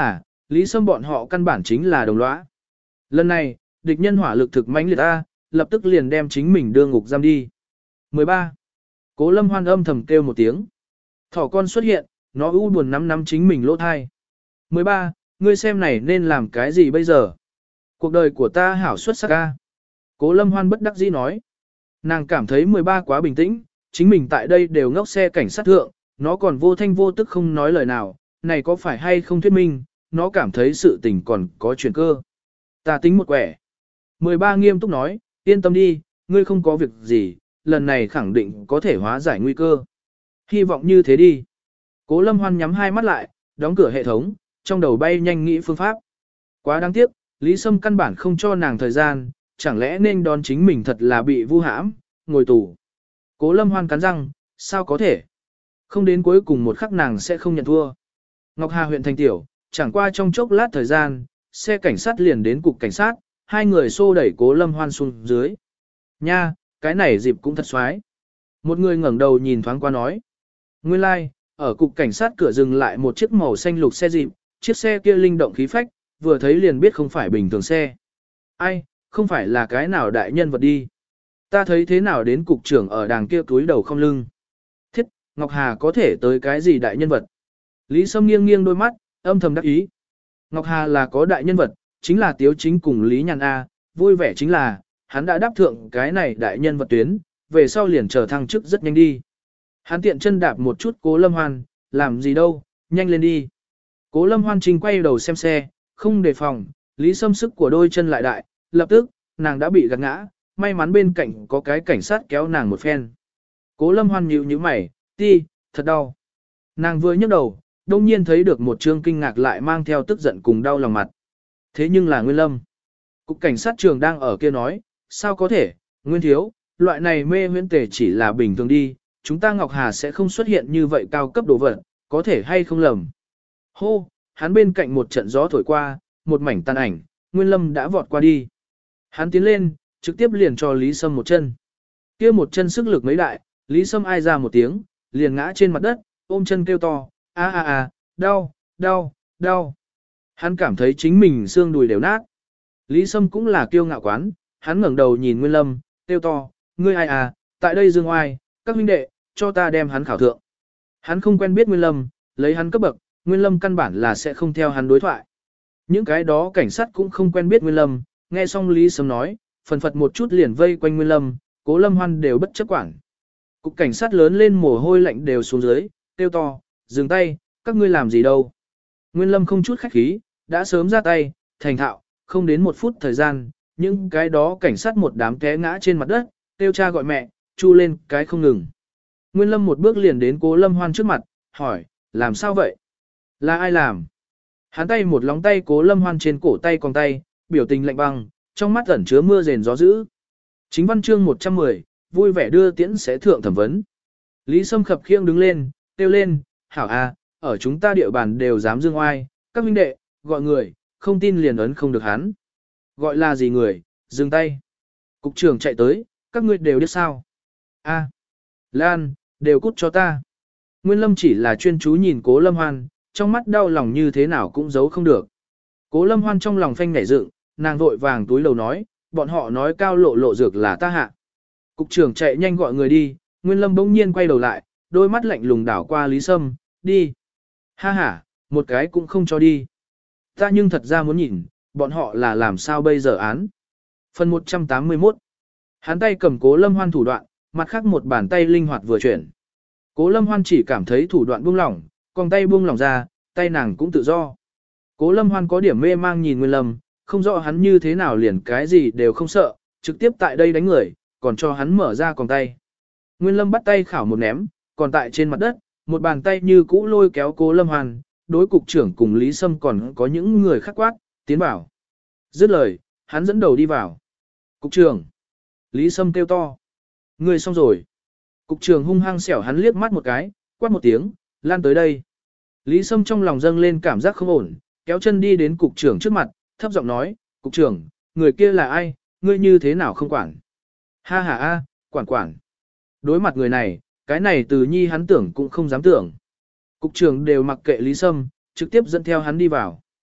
Lý Sâm bọn họ căn bản chính là đồng lõa. Lần này, địch nhân hỏa lực thực mãnh liệt A, lập tức liền đem chính mình đưa ngục giam đi. mười ba. Cố Lâm Hoan âm thầm kêu một tiếng. Thỏ con xuất hiện, nó u buồn nắm nắm chính mình lỗ thai. mười ba. Ngươi xem này nên làm cái gì bây giờ? Cuộc đời của ta hảo xuất sắc A. Cố Lâm Hoan bất đắc dĩ nói. Nàng cảm thấy mười ba quá bình tĩnh, chính mình tại đây đều ngốc xe cảnh sát thượng, nó còn vô thanh vô tức không nói lời nào, này có phải hay không thuyết minh, nó cảm thấy sự tình còn có chuyển cơ. Ta tính một quẻ. mười ba nghiêm túc nói, yên tâm đi, ngươi không có việc gì, lần này khẳng định có thể hóa giải nguy cơ. Hy vọng như thế đi. Cố Lâm Hoan nhắm hai mắt lại, đóng cửa hệ thống, trong đầu bay nhanh nghĩ phương pháp. Quá đáng tiếc, Lý Sâm căn bản không cho nàng thời gian, chẳng lẽ nên đón chính mình thật là bị vu hãm, ngồi tù. Cố Lâm Hoan cắn răng, sao có thể? Không đến cuối cùng một khắc nàng sẽ không nhận thua. Ngọc Hà huyện thành tiểu, chẳng qua trong chốc lát thời gian, xe cảnh sát liền đến cục cảnh sát, hai người xô đẩy Cố Lâm Hoan xuống dưới. Nha, cái này dịp cũng thật xoái. Một người ngẩng đầu nhìn thoáng qua nói. Nguyên lai, like, ở cục cảnh sát cửa dừng lại một chiếc màu xanh lục xe dịp, chiếc xe kia linh động khí phách, vừa thấy liền biết không phải bình thường xe. Ai, không phải là cái nào đại nhân vật đi. Ta thấy thế nào đến cục trưởng ở đàng kia túi đầu không lưng. Thiết, Ngọc Hà có thể tới cái gì đại nhân vật. Lý Sâm nghiêng nghiêng đôi mắt, âm thầm đắc ý. Ngọc Hà là có đại nhân vật, chính là Tiếu Chính cùng Lý Nhàn A, vui vẻ chính là, hắn đã đáp thượng cái này đại nhân vật tuyến, về sau liền trở thăng chức rất nhanh đi. Hắn tiện chân đạp một chút Cố Lâm Hoan, làm gì đâu, nhanh lên đi. Cố Lâm Hoan trình quay đầu xem xe, không đề phòng, Lý Sâm sức của đôi chân lại đại, lập tức, nàng đã bị gạt ngã, may mắn bên cạnh có cái cảnh sát kéo nàng một phen. Cố Lâm Hoan nhíu nhíu mày, ti, thật đau. Nàng vừa nhấc đầu, đông nhiên thấy được một trương kinh ngạc lại mang theo tức giận cùng đau lòng mặt. Thế nhưng là Nguyên Lâm. Cục cảnh sát trường đang ở kia nói, sao có thể, Nguyên thiếu, loại này mê huyễn tể chỉ là bình thường đi, chúng ta Ngọc Hà sẽ không xuất hiện như vậy cao cấp đồ vật, có thể hay không lầm. Hô, hắn bên cạnh một trận gió thổi qua, một mảnh tàn ảnh, Nguyên Lâm đã vọt qua đi. Hắn tiến lên, trực tiếp liền cho Lý Sâm một chân. Kia một chân sức lực mấy đại, Lý Sâm ai ra một tiếng, liền ngã trên mặt đất, ôm chân kêu to, a a a, đau, đau, đau. Hắn cảm thấy chính mình xương đùi đều nát. Lý Sâm cũng là kiêu ngạo quán, hắn ngẩng đầu nhìn Nguyên Lâm, kêu to, ngươi ai à, tại đây dương oai, các huynh đệ, cho ta đem hắn khảo thượng. Hắn không quen biết Nguyên Lâm, lấy hắn cấp bậc, Nguyên Lâm căn bản là sẽ không theo hắn đối thoại. Những cái đó cảnh sát cũng không quen biết Nguyên Lâm, nghe xong Lý Sâm nói, phần phật một chút liền vây quanh Nguyên Lâm, Cố Lâm Hoan đều bất chấp quản. Cục cảnh sát lớn lên mồ hôi lạnh đều xuống dưới, kêu to, dừng tay, các ngươi làm gì đâu. Nguyên Lâm không chút khách khí, đã sớm ra tay, thành thạo, không đến một phút thời gian, những cái đó cảnh sát một đám té ngã trên mặt đất, kêu cha gọi mẹ, chu lên cái không ngừng. Nguyên Lâm một bước liền đến Cố Lâm Hoan trước mặt, hỏi, làm sao vậy? Là ai làm? Hắn tay một lóng tay Cố Lâm Hoan trên cổ tay còn tay, biểu tình lạnh băng, trong mắt ẩn chứa mưa rền gió dữ. Chính văn chương một trăm mười, vui vẻ đưa tiễn sẽ thượng thẩm vấn. Lý Sâm khập khiêng đứng lên, kêu lên, hảo à, ở chúng ta địa bàn đều dám dương oai, các huynh đệ, gọi người, không tin liền ấn không được hắn. Gọi là gì người, dừng tay. Cục trưởng chạy tới, các ngươi đều biết sao. A, Lan, đều cút cho ta. Nguyên Lâm chỉ là chuyên chú nhìn Cố Lâm Hoan, trong mắt đau lòng như thế nào cũng giấu không được. Cố Lâm Hoan trong lòng phanh nhảy dựng, nàng vội vàng túi lầu nói, bọn họ nói cao lộ lộ dược là ta hạ. Cục trưởng chạy nhanh gọi người đi, Nguyên Lâm bỗng nhiên quay đầu lại, đôi mắt lạnh lùng đảo qua Lý Sâm, đi. Ha ha, một cái cũng không cho đi. Ta nhưng thật ra muốn nhìn, bọn họ là làm sao bây giờ án. Phần một trăm tám mươi mốt. Hắn tay cầm Cố Lâm Hoan thủ đoạn, mặt khác một bàn tay linh hoạt vừa chuyển. Cố Lâm Hoan chỉ cảm thấy thủ đoạn buông lỏng, còn tay buông lỏng ra, tay nàng cũng tự do. Cố Lâm Hoan có điểm mê mang nhìn Nguyên Lâm, không rõ hắn như thế nào liền cái gì đều không sợ, trực tiếp tại đây đánh người, còn cho hắn mở ra còn tay. Nguyên Lâm bắt tay khảo một ném, còn tại trên mặt đất, một bàn tay như cũ lôi kéo Cố Lâm Hoan, đối cục trưởng cùng Lý Sâm còn có những người khác quát, tiến vào. Dứt lời, hắn dẫn đầu đi vào. Cục trưởng. Lý Sâm kêu to. Người xong rồi. Cục trưởng hung hăng xẻo hắn liếc mắt một cái, quát một tiếng, lan tới đây. Lý Sâm trong lòng dâng lên cảm giác không ổn, kéo chân đi đến cục trưởng trước mặt, thấp giọng nói, cục trưởng, người kia là ai, ngươi như thế nào không quản. Ha ha a, quản quản. Đối mặt người này, cái này từ nhi hắn tưởng cũng không dám tưởng. Cục trưởng đều mặc kệ Lý Sâm, trực tiếp dẫn theo hắn đi vào.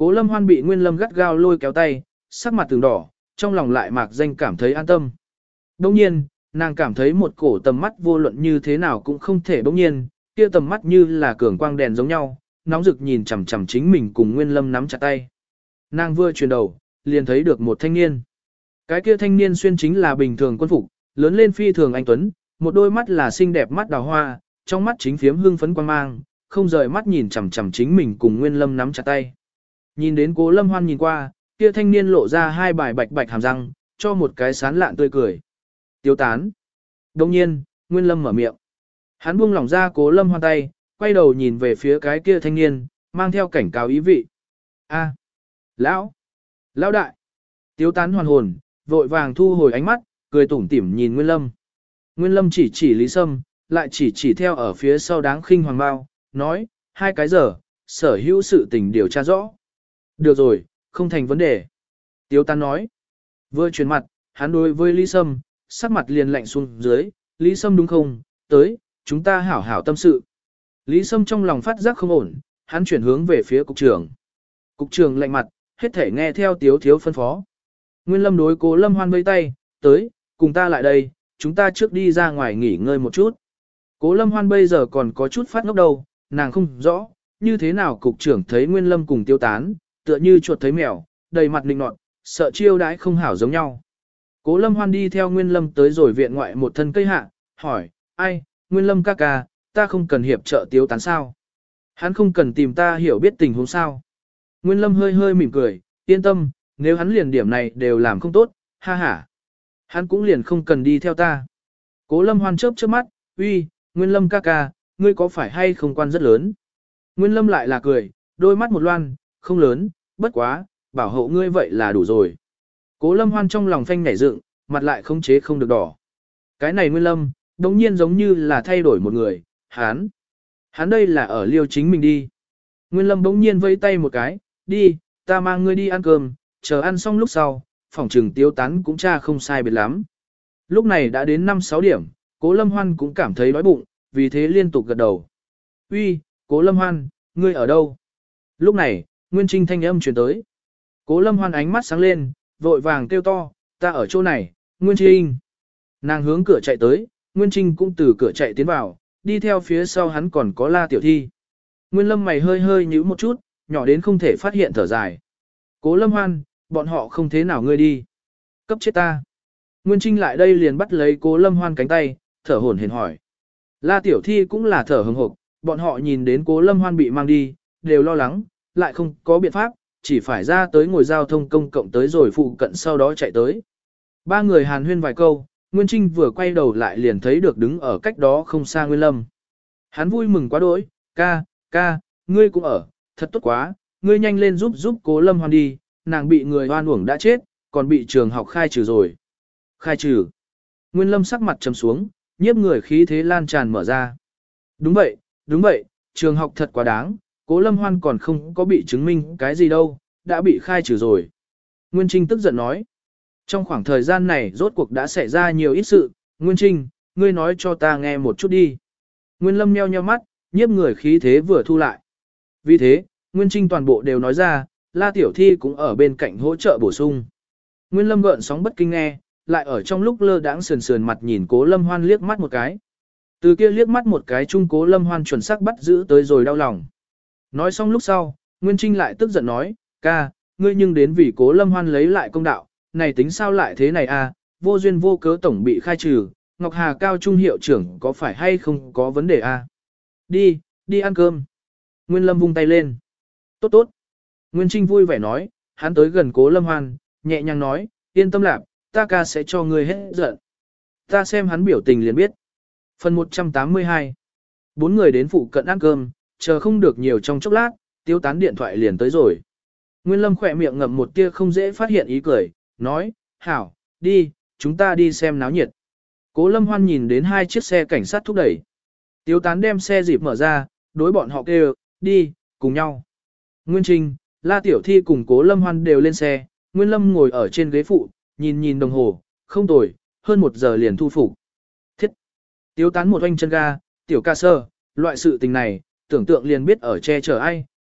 Cố Lâm Hoan bị Nguyên Lâm gắt gao lôi kéo tay, sắc mặt từng đỏ, trong lòng lại mạc danh cảm thấy an tâm. Đồng nhiên, nàng cảm thấy một cổ tầm mắt vô luận như thế nào cũng không thể bỗng nhiên, kia tầm mắt như là cường quang đèn giống nhau, nóng rực nhìn chằm chằm chính mình cùng Nguyên Lâm nắm chặt tay. Nàng vừa chuyển đầu, liền thấy được một thanh niên. Cái kia thanh niên xuyên chính là bình thường quân phục, lớn lên phi thường anh tuấn, một đôi mắt là xinh đẹp mắt đào hoa, trong mắt chính phiếm hương phấn quan mang, không rời mắt nhìn chằm chằm chính mình cùng Nguyên Lâm nắm chặt tay. Nhìn đến Cố Lâm Hoan nhìn qua, kia thanh niên lộ ra hai bài bạch bạch hàm răng, cho một cái sán lạn tươi cười. Tiêu tán. Đồng nhiên, Nguyên Lâm mở miệng. Hắn buông lỏng ra Cố Lâm Hoan tay, quay đầu nhìn về phía cái kia thanh niên, mang theo cảnh cáo ý vị. A, lão, lão đại. Tiêu tán hoàn hồn, vội vàng thu hồi ánh mắt, cười tủm tỉm nhìn Nguyên Lâm. Nguyên Lâm chỉ chỉ Lý Sâm, lại chỉ chỉ theo ở phía sau đáng khinh hoàng bao, nói, hai cái giờ, sở hữu sự tình điều tra rõ. Được rồi, không thành vấn đề. Tiêu tán nói. Vừa chuyển mặt, hắn đối với Lý Sâm, sắc mặt liền lạnh xuống dưới, Lý Sâm đúng không, tới, chúng ta hảo hảo tâm sự. Lý Sâm trong lòng phát giác không ổn, hắn chuyển hướng về phía cục trưởng. Cục trưởng lạnh mặt, hết thể nghe theo Tiếu Thiếu phân phó. Nguyên Lâm đối Cố Lâm Hoan vây tay, tới, cùng ta lại đây, chúng ta trước đi ra ngoài nghỉ ngơi một chút. Cố Lâm Hoan bây giờ còn có chút phát ngốc đầu, nàng không rõ, như thế nào cục trưởng thấy Nguyên Lâm cùng tiêu tán, tựa như chuột thấy mèo, đầy mặt nịnh nọt, sợ chiêu đãi không hảo giống nhau. Cố Lâm Hoan đi theo Nguyên Lâm tới rồi viện ngoại một thân cây hạ, hỏi, ai, Nguyên Lâm ca ca, ta không cần hiệp trợ tiêu tán sao? Hắn không cần tìm ta hiểu biết tình huống sao? Nguyên Lâm hơi hơi mỉm cười, yên tâm, nếu hắn liền điểm này đều làm không tốt, ha ha. Hắn cũng liền không cần đi theo ta. Cố Lâm Hoan chớp chớp mắt, uy, Nguyên Lâm ca ca, ngươi có phải hay không quan rất lớn? Nguyên Lâm lại là cười, đôi mắt một loan, không lớn, bất quá, bảo hộ ngươi vậy là đủ rồi. Cố Lâm Hoan trong lòng phanh nhảy dựng, mặt lại không chế không được đỏ. Cái này Nguyên Lâm, đống nhiên giống như là thay đổi một người, hắn. Hắn đây là ở liêu chính mình đi. Nguyên Lâm bỗng nhiên vẫy tay một cái, đi, ta mang ngươi đi ăn cơm, chờ ăn xong lúc sau, phòng trừng tiêu tán cũng cha không sai biệt lắm. Lúc này đã đến năm sáu điểm, Cố Lâm Hoan cũng cảm thấy đói bụng, vì thế liên tục gật đầu. Uy, Cố Lâm Hoan, ngươi ở đâu? Lúc này, Nguyên Trinh thanh âm truyền tới. Cố Lâm Hoan ánh mắt sáng lên, vội vàng kêu to, ta ở chỗ này, Nguyên Trinh. Nàng hướng cửa chạy tới, Nguyên Trinh cũng từ cửa chạy tiến vào, đi theo phía sau hắn còn có La Tiểu Thi. Nguyên Lâm mày hơi hơi nhíu một chút, nhỏ đến không thể phát hiện thở dài. Cố Lâm Hoan, bọn họ không thế nào ngươi đi. Cấp chết ta. Nguyên Trinh lại đây liền bắt lấy Cố Lâm Hoan cánh tay, thở hổn hển hỏi. La Tiểu Thi cũng là thở hừng hực, bọn họ nhìn đến Cố Lâm Hoan bị mang đi, đều lo lắng, lại không có biện pháp, chỉ phải ra tới ngồi giao thông công cộng tới rồi phụ cận sau đó chạy tới. Ba người hàn huyên vài câu, Nguyên Trinh vừa quay đầu lại liền thấy được đứng ở cách đó không xa Nguyên Lâm. Hắn vui mừng quá đỗi, ca, ca, ngươi cũng ở, thật tốt quá, ngươi nhanh lên giúp giúp Cố Lâm Hoan đi, nàng bị người oan uổng đã chết, còn bị trường học khai trừ rồi. Khai trừ. Nguyên Lâm sắc mặt trầm xuống, nhiếp người khí thế lan tràn mở ra. Đúng vậy, đúng vậy, trường học thật quá đáng, Cố Lâm Hoan còn không có bị chứng minh cái gì đâu, đã bị khai trừ rồi. Nguyên Trinh tức giận nói. Trong khoảng thời gian này rốt cuộc đã xảy ra nhiều ít sự, Nguyên Trinh, ngươi nói cho ta nghe một chút đi. Nguyên Lâm nheo nheo mắt, nhiếp người khí thế vừa thu lại. Vì thế, Nguyên Trinh toàn bộ đều nói ra, La Tiểu Thi cũng ở bên cạnh hỗ trợ bổ sung. Nguyên Lâm gợn sóng bất kinh nghe, lại ở trong lúc lơ đãng sườn sườn mặt nhìn Cố Lâm Hoan liếc mắt một cái. Từ kia liếc mắt một cái chung Cố Lâm Hoan chuẩn xác bắt giữ tới rồi đau lòng. Nói xong lúc sau, Nguyên Trinh lại tức giận nói, ca, ngươi nhưng đến vì Cố Lâm Hoan lấy lại công đạo, này tính sao lại thế này à, vô duyên vô cớ tổng bị khai trừ, Ngọc Hà cao trung hiệu trưởng có phải hay không có vấn đề à? Đi, đi ăn cơm. Nguyên Lâm vung tay lên. Tốt tốt. Nguyên Trinh vui vẻ nói, hắn tới gần Cố Lâm Hoan, nhẹ nhàng nói, yên tâm lạc, ta ca sẽ cho ngươi hết giận. Ta xem hắn biểu tình liền biết. Phần một trăm tám mươi hai. Bốn người đến phụ cận ăn cơm, chờ không được nhiều trong chốc lát, tiêu tán điện thoại liền tới rồi. Nguyên Lâm khỏe miệng ngậm một tia không dễ phát hiện ý cười, nói, hảo, đi, chúng ta đi xem náo nhiệt. Cố Lâm Hoan nhìn đến hai chiếc xe cảnh sát thúc đẩy. Tiêu tán đem xe dịp mở ra, đối bọn họ kêu, đi, cùng nhau. Nguyên Trinh, La Tiểu Thi cùng Cố Lâm Hoan đều lên xe, Nguyên Lâm ngồi ở trên ghế phụ, nhìn nhìn đồng hồ, không tồi, hơn một giờ liền thu phục. Thiết! Tiêu tán một oanh chân ga, tiểu ca sơ, loại sự tình này, tưởng tượng liền biết ở che chở ai,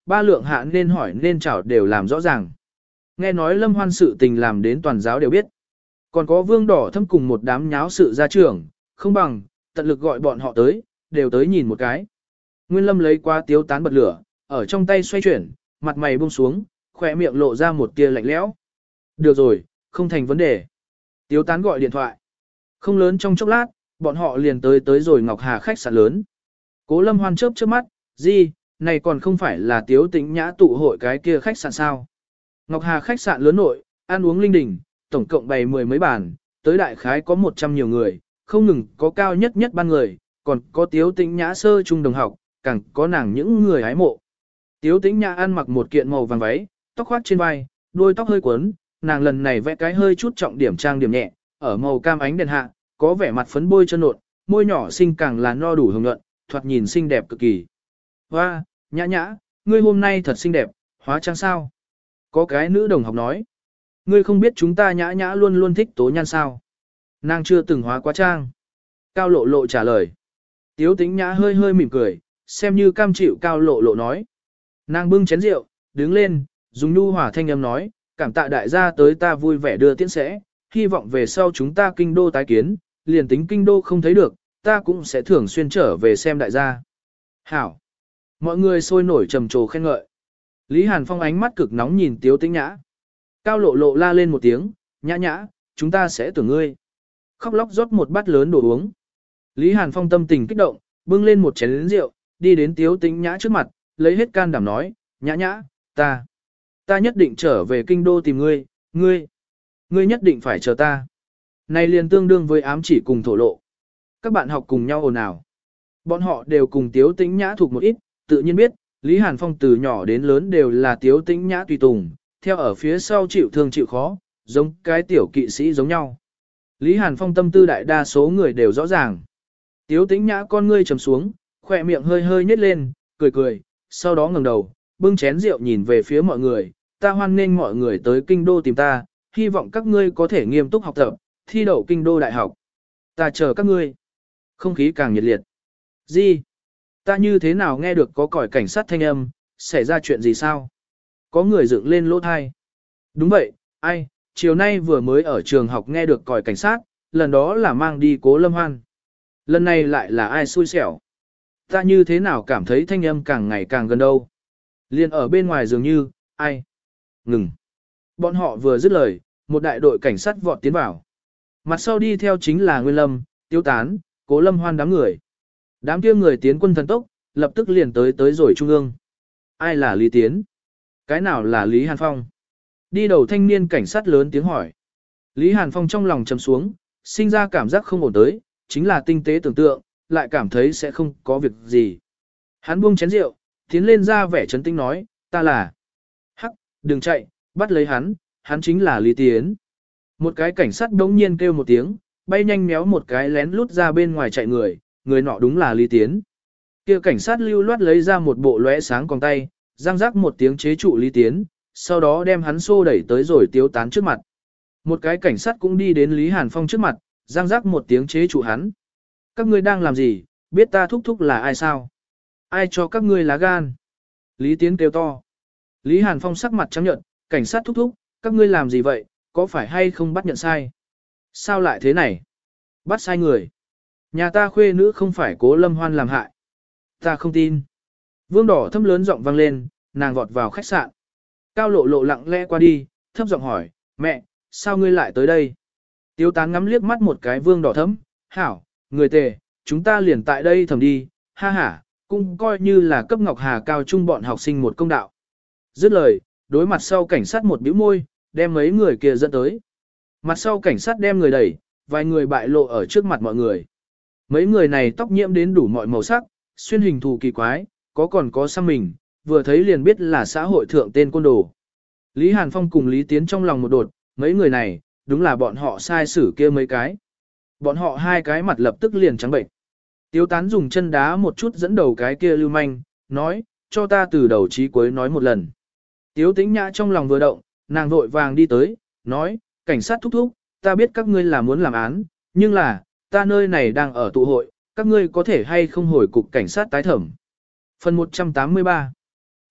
ba lượng hạ nên hỏi nên chào đều làm rõ ràng. Nghe nói Lâm Hoan sự tình làm đến toàn giáo đều biết. Còn có Vương Đỏ Thâm cùng một đám nháo sự ra trường, không bằng, tận lực gọi bọn họ tới, đều tới nhìn một cái. Nguyên Lâm lấy qua tiếu tán bật lửa, ở trong tay xoay chuyển, mặt mày buông xuống, khỏe miệng lộ ra một tia lạnh lẽo. Được rồi, không thành vấn đề. Tiếu tán gọi điện thoại. Không lớn trong chốc lát, bọn họ liền tới tới rồi Ngọc Hà khách sạn lớn. Cố Lâm Hoan chớp chớp mắt, gì, này còn không phải là Tiếu Tĩnh Nhã tụ hội cái kia khách sạn sao. Ngọc Hà khách sạn lớn nội, ăn uống linh đình, tổng cộng bày mười mấy bàn, tới đại khái có một trăm nhiều người, không ngừng có cao nhất nhất ban người, còn có Tiếu Tĩnh Nhã sơ trung đồng học, càng có nàng những người hái mộ. Tiếu Tĩnh Nhã ăn mặc một kiện màu vàng váy, tóc khoác trên vai, đuôi tóc hơi quấn, nàng lần này vẽ cái hơi chút trọng điểm trang điểm nhẹ, ở màu cam ánh đèn hạ, có vẻ mặt phấn bôi chân nộn, môi nhỏ xinh càng là no đủ hồng nhuận, thoạt nhìn xinh đẹp cực kỳ. Hoa, Nhã Nhã, ngươi hôm nay thật xinh đẹp, hóa trang sao? Có cái nữ đồng học nói, ngươi không biết chúng ta Nhã Nhã luôn luôn thích tố nhan sao? Nàng chưa từng hóa quá trang. Cao Lộ Lộ trả lời. Tiếu Tĩnh Nhã hơi hơi mỉm cười, xem như cam chịu Cao Lộ Lộ nói. Nàng bưng chén rượu, đứng lên, dùng nhu hòa thanh âm nói, cảm tạ đại gia tới ta vui vẻ đưa tiễn sẽ, hy vọng về sau chúng ta kinh đô tái kiến, liền tính kinh đô không thấy được, ta cũng sẽ thường xuyên trở về xem đại gia. Hảo! Mọi người sôi nổi trầm trồ khen ngợi. Lý Hàn Phong ánh mắt cực nóng nhìn Tiếu Tĩnh Nhã. Cao Lộ Lộ la lên một tiếng, Nhã Nhã, chúng ta sẽ tưởng ngươi. Khóc lóc rót một bát lớn đồ uống. Lý Hàn Phong tâm tình kích động, bưng lên một chén rượu, đi đến Tiếu Tĩnh Nhã trước mặt, lấy hết can đảm nói, Nhã Nhã, ta, ta nhất định trở về kinh đô tìm ngươi, ngươi, ngươi nhất định phải chờ ta. Này liền tương đương với ám chỉ cùng thổ lộ. Các bạn học cùng nhau ồn ào. Bọn họ đều cùng Tiếu Tĩnh Nhã thuộc một ít, tự nhiên biết, Lý Hàn Phong từ nhỏ đến lớn đều là Tiếu Tĩnh Nhã tùy tùng, theo ở phía sau chịu thương chịu khó, giống cái tiểu kỵ sĩ giống nhau. Lý Hàn Phong tâm tư đại đa số người đều rõ ràng. Tiếu Tĩnh Nhã con ngươi trầm xuống, khỏe miệng hơi hơi nhếch lên, cười cười, sau đó ngẩng đầu, bưng chén rượu nhìn về phía mọi người, ta hoan nghênh mọi người tới kinh đô tìm ta, hy vọng các ngươi có thể nghiêm túc học tập, thi đậu kinh đô đại học. Ta chờ các ngươi. Không khí càng nhiệt liệt. Gì? Ta như thế nào nghe được có còi cảnh sát thanh âm, xảy ra chuyện gì sao? Có người dựng lên lỗ thai. Đúng vậy, ai, chiều nay vừa mới ở trường học nghe được còi cảnh sát, lần đó là mang đi Cố Lâm Hoan. Lần này lại là ai xui xẻo? Ta như thế nào cảm thấy thanh âm càng ngày càng gần đâu? Liên ở bên ngoài dường như, ai? Ngừng. Bọn họ vừa dứt lời, một đại đội cảnh sát vọt tiến vào. Mặt sau đi theo chính là Nguyên Lâm, Tiếu Tán, Cố Lâm Hoan đám người. Đám kia người tiến quân thần tốc, lập tức liền tới tới rồi trung ương. Ai là Lý Tiến? Cái nào là Lý Hàn Phong? Đi đầu thanh niên cảnh sát lớn tiếng hỏi. Lý Hàn Phong trong lòng trầm xuống, sinh ra cảm giác không ổn tới, chính là tinh tế tưởng tượng, lại cảm thấy sẽ không có việc gì. Hắn buông chén rượu, tiến lên ra vẻ trấn tĩnh nói, ta là. Hắc, đừng chạy, bắt lấy hắn, hắn chính là Lý Tiến. Một cái cảnh sát đống nhiên kêu một tiếng, bay nhanh méo một cái lén lút ra bên ngoài chạy người, người nọ đúng là Lý Tiến. Kia cảnh sát lưu loát lấy ra một bộ lóe sáng còn tay, răng rắc một tiếng chế trụ Lý Tiến, sau đó đem hắn xô đẩy tới rồi Tiếu Tán trước mặt. Một cái cảnh sát cũng đi đến Lý Hàn Phong trước mặt, răng rắc một tiếng chế trụ hắn. Các ngươi đang làm gì, biết ta thúc thúc là ai sao? Ai cho các ngươi lá gan? Lý Tiến kêu to. Lý Hàn Phong sắc mặt trắng nhợt, cảnh sát thúc thúc, các ngươi làm gì vậy, có phải hay không bắt nhận sai? Sao lại thế này? Bắt sai người. Nhà ta khuê nữ không phải Cố Lâm Hoan làm hại. Ta không tin. Vương Đỏ Thâm lớn giọng vang lên, nàng vọt vào khách sạn. Cao Lộ Lộ lặng lẽ qua đi, thấp giọng hỏi, mẹ, sao ngươi lại tới đây? Tiếu Tán ngắm liếc mắt một cái Vương Đỏ Thâm, hảo, người tề, chúng ta liền tại đây thầm đi, ha ha, cũng coi như là cấp Ngọc Hà cao trung bọn học sinh một công đạo. Dứt lời, đối mặt sau cảnh sát một bĩu môi, đem mấy người kia dẫn tới. Mặt sau cảnh sát đem người đẩy, vài người bại lộ ở trước mặt mọi người. Mấy người này tóc nhiễm đến đủ mọi màu sắc, xuyên hình thù kỳ quái, có còn có xăm mình, vừa thấy liền biết là xã hội thượng tên côn đồ. Lý Hàn Phong cùng Lý Tiến trong lòng một đột, mấy người này, đúng là bọn họ sai xử kia mấy cái. Bọn họ hai cái mặt lập tức liền trắng bệnh. Tiếu Tán dùng chân đá một chút dẫn đầu cái kia lưu manh, nói, cho ta từ đầu chí cuối nói một lần. Tiếu Tĩnh Nhã trong lòng vừa động, nàng vội vàng đi tới, nói, cảnh sát thúc thúc, ta biết các ngươi là muốn làm án, nhưng là, ta nơi này đang ở tụ hội, các ngươi có thể hay không hồi cục cảnh sát tái thẩm. Phần một trăm tám mươi ba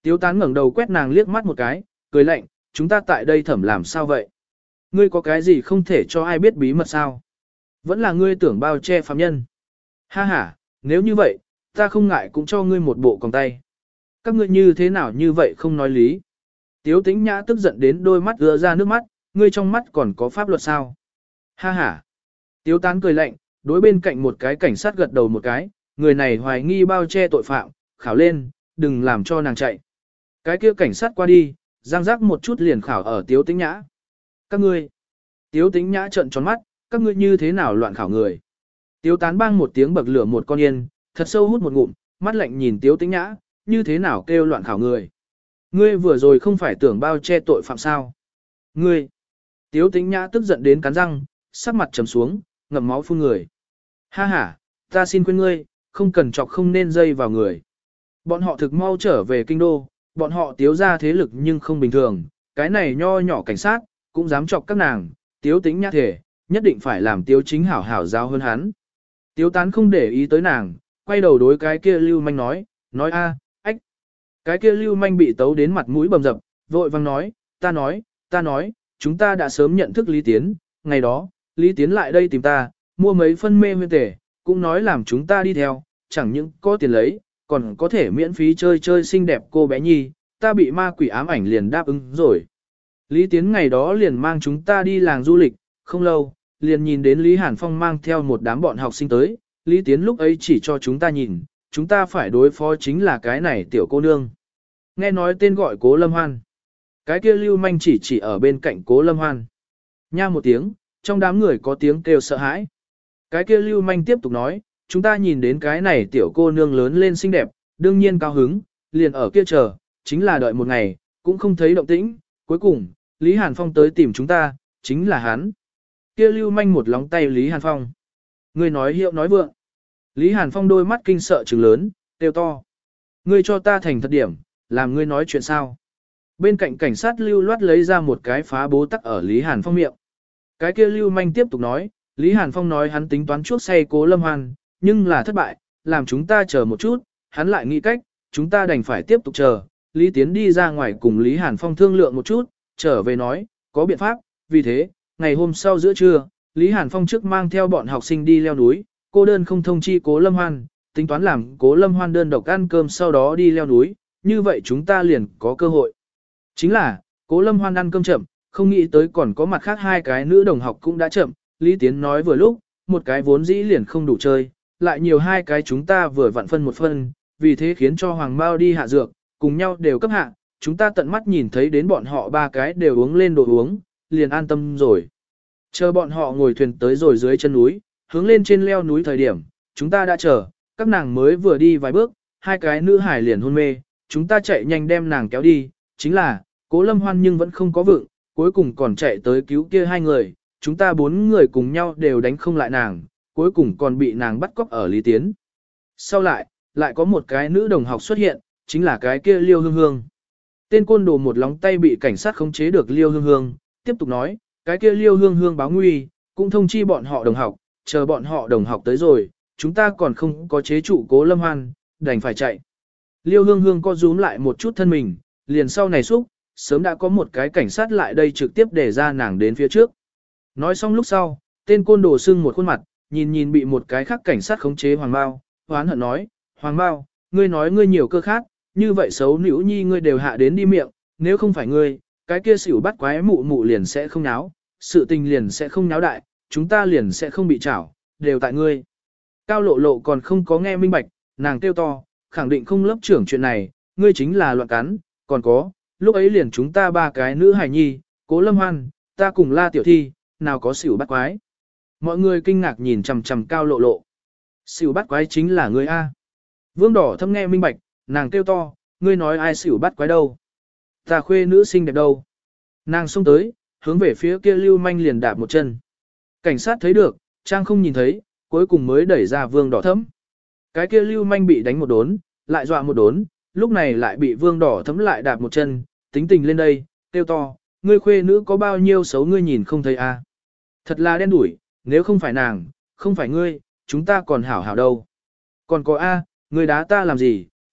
Tiếu tán ngẩng đầu quét nàng liếc mắt một cái, cười lạnh, chúng ta tại đây thẩm làm sao vậy? Ngươi có cái gì không thể cho ai biết bí mật sao? Vẫn là ngươi tưởng bao che phạm nhân. Ha ha, nếu như vậy, ta không ngại cũng cho ngươi một bộ còng tay. Các ngươi như thế nào như vậy không nói lý. Tiếu tĩnh nhã tức giận đến đôi mắt ứa ra nước mắt, ngươi trong mắt còn có pháp luật sao? Ha ha. Tiếu tán cười lạnh, đối bên cạnh một cái cảnh sát gật đầu một cái, người này hoài nghi bao che tội phạm, khảo lên, đừng làm cho nàng chạy. Cái kia cảnh sát qua đi, giang giác một chút liền khảo ở tiếu tĩnh nhã. Các ngươi. Tiếu tĩnh nhã trợn tròn mắt, các ngươi như thế nào loạn khảo người. Tiếu tán bang một tiếng bậc lửa một con yên, thật sâu hút một ngụm, mắt lạnh nhìn tiếu tĩnh nhã, như thế nào kêu loạn khảo người. Ngươi vừa rồi không phải tưởng bao che tội phạm sao. Ngươi. Tiếu tĩnh nhã tức giận đến cắn răng, sắc mặt trầm xuống, ngậm máu phun người. Ha ha, ta xin khuyên ngươi, không cần chọc không nên dây vào người. Bọn họ thực mau trở về kinh đô, bọn họ tiếu ra thế lực nhưng không bình thường, cái này nho nhỏ cảnh sát, cũng dám chọc các nàng, tiếu tĩnh nhã thể, nhất định phải làm tiếu chính hảo hảo giáo hơn hắn. Tiếu tán không để ý tới nàng, quay đầu đối cái kia lưu manh nói, nói a, ách. Cái kia lưu manh bị tấu đến mặt mũi bầm dập, vội vang nói, ta nói, ta nói, chúng ta đã sớm nhận thức Lý Tiến, ngày đó, Lý Tiến lại đây tìm ta, mua mấy phân mê nguyên tể, cũng nói làm chúng ta đi theo, chẳng những có tiền lấy, còn có thể miễn phí chơi chơi xinh đẹp cô bé nhi, ta bị ma quỷ ám ảnh liền đáp ứng rồi. Lý Tiến ngày đó liền mang chúng ta đi làng du lịch, không lâu, liền nhìn đến Lý Hàn Phong mang theo một đám bọn học sinh tới, Lý Tiến lúc ấy chỉ cho chúng ta nhìn, chúng ta phải đối phó chính là cái này tiểu cô nương. Nghe nói tên gọi Cố Lâm Hoan. Cái kia lưu manh chỉ chỉ ở bên cạnh Cố Lâm Hoan. Nha một tiếng, trong đám người có tiếng kêu sợ hãi. Cái kia lưu manh tiếp tục nói, chúng ta nhìn đến cái này tiểu cô nương lớn lên xinh đẹp, đương nhiên cao hứng, liền ở kia chờ, chính là đợi một ngày, cũng không thấy động tĩnh, cuối cùng, Lý Hàn Phong tới tìm chúng ta, chính là hắn. Kia lưu manh một lóng tay Lý Hàn Phong. Người nói hiệu nói vượng. Lý Hàn Phong đôi mắt kinh sợ trừng lớn, kêu to. Ngươi cho ta thành thật điểm, làm ngươi nói chuyện sao. Bên cạnh cảnh sát lưu loát lấy ra một cái phá bố tắc ở Lý Hàn Phong miệng. Cái kia lưu manh tiếp tục nói, Lý Hàn Phong nói hắn tính toán chuốc say Cố Lâm Hoan, nhưng là thất bại, làm chúng ta chờ một chút, hắn lại nghĩ cách, chúng ta đành phải tiếp tục chờ. Lý Tiến đi ra ngoài cùng Lý Hàn Phong thương lượng một chút, trở về nói, có biện pháp, vì thế, ngày hôm sau giữa trưa, Lý Hàn Phong trước mang theo bọn học sinh đi leo núi, cô đơn không thông chi Cố Lâm Hoan, tính toán làm Cố Lâm Hoan đơn độc ăn cơm sau đó đi leo núi, như vậy chúng ta liền có cơ hội. Chính là, Cố Lâm Hoan ăn cơm chậm, không nghĩ tới còn có mặt khác hai cái nữ đồng học cũng đã chậm, Lý Tiến nói vừa lúc, một cái vốn dĩ liền không đủ chơi, lại nhiều hai cái chúng ta vừa vặn phân một phân, vì thế khiến cho Hoàng Mao đi hạ dược, cùng nhau đều cấp hạ, chúng ta tận mắt nhìn thấy đến bọn họ ba cái đều uống lên đồ uống, liền an tâm rồi. Chờ bọn họ ngồi thuyền tới rồi dưới chân núi, hướng lên trên leo núi thời điểm, chúng ta đã chờ, các nàng mới vừa đi vài bước, hai cái nữ hải liền hôn mê, chúng ta chạy nhanh đem nàng kéo đi, chính là, Cố Lâm Hoan nhưng vẫn không có vựng, cuối cùng còn chạy tới cứu kia hai người, chúng ta bốn người cùng nhau đều đánh không lại nàng, cuối cùng còn bị nàng bắt cóc ở Lý Tiến. Sau lại, lại có một cái nữ đồng học xuất hiện, chính là cái kia Liêu Hương Hương. Tên côn đồ một lóng tay bị cảnh sát khống chế được Liêu Hương Hương, tiếp tục nói, cái kia Liêu Hương Hương báo nguy, cũng thông chi bọn họ đồng học, chờ bọn họ đồng học tới rồi, chúng ta còn không có chế trụ Cố Lâm Hoan, đành phải chạy. Liêu Hương Hương co rúm lại một chút thân mình, liền sau này xúc, sớm đã có một cái cảnh sát lại đây trực tiếp để ra nàng đến phía trước. Nói xong lúc sau, tên côn đồ sưng một khuôn mặt, nhìn nhìn bị một cái khác cảnh sát khống chế Hoàng Mao, hoán hận nói, Hoàng Mao, ngươi nói ngươi nhiều cơ khát, như vậy xấu nữ nhi ngươi đều hạ đến đi miệng, nếu không phải ngươi, cái kia xỉu bắt quái mụ mụ liền sẽ không náo, sự tình liền sẽ không náo đại, chúng ta liền sẽ không bị trảo, đều tại ngươi. Cao lộ lộ còn không có nghe minh bạch, nàng kêu to, khẳng định không lớp trưởng chuyện này, ngươi chính là loạn cắn, còn có, lúc ấy liền chúng ta ba cái nữ hài nhi, Cố Lâm Hoan, ta cùng La Tiểu Thi, nào có xỉu bắt quái. Mọi người kinh ngạc nhìn chằm chằm cao lộ lộ. Xỉu bắt quái chính là ngươi A. Vương Đỏ Thâm nghe minh bạch, nàng kêu to, ngươi nói ai xỉu bắt quái đâu. Ta khuê nữ xinh đẹp đâu. Nàng xông tới, hướng về phía kia lưu manh liền đạp một chân. Cảnh sát thấy được, Trang không nhìn thấy, cuối cùng mới đẩy ra Vương Đỏ Thấm. Cái kia lưu manh bị đánh một đốn, lại dọa một đốn, lúc này lại bị Vương Đỏ Thấm lại đạp một chân, tính tình lên đây, kêu to, ngươi khuê nữ có bao nhiêu xấu ngươi nhìn không thấy a? Thật là đen đủi, nếu không phải nàng, không phải ngươi, chúng ta còn hảo hảo đâu. Còn có a, ngươi đá ta làm gì,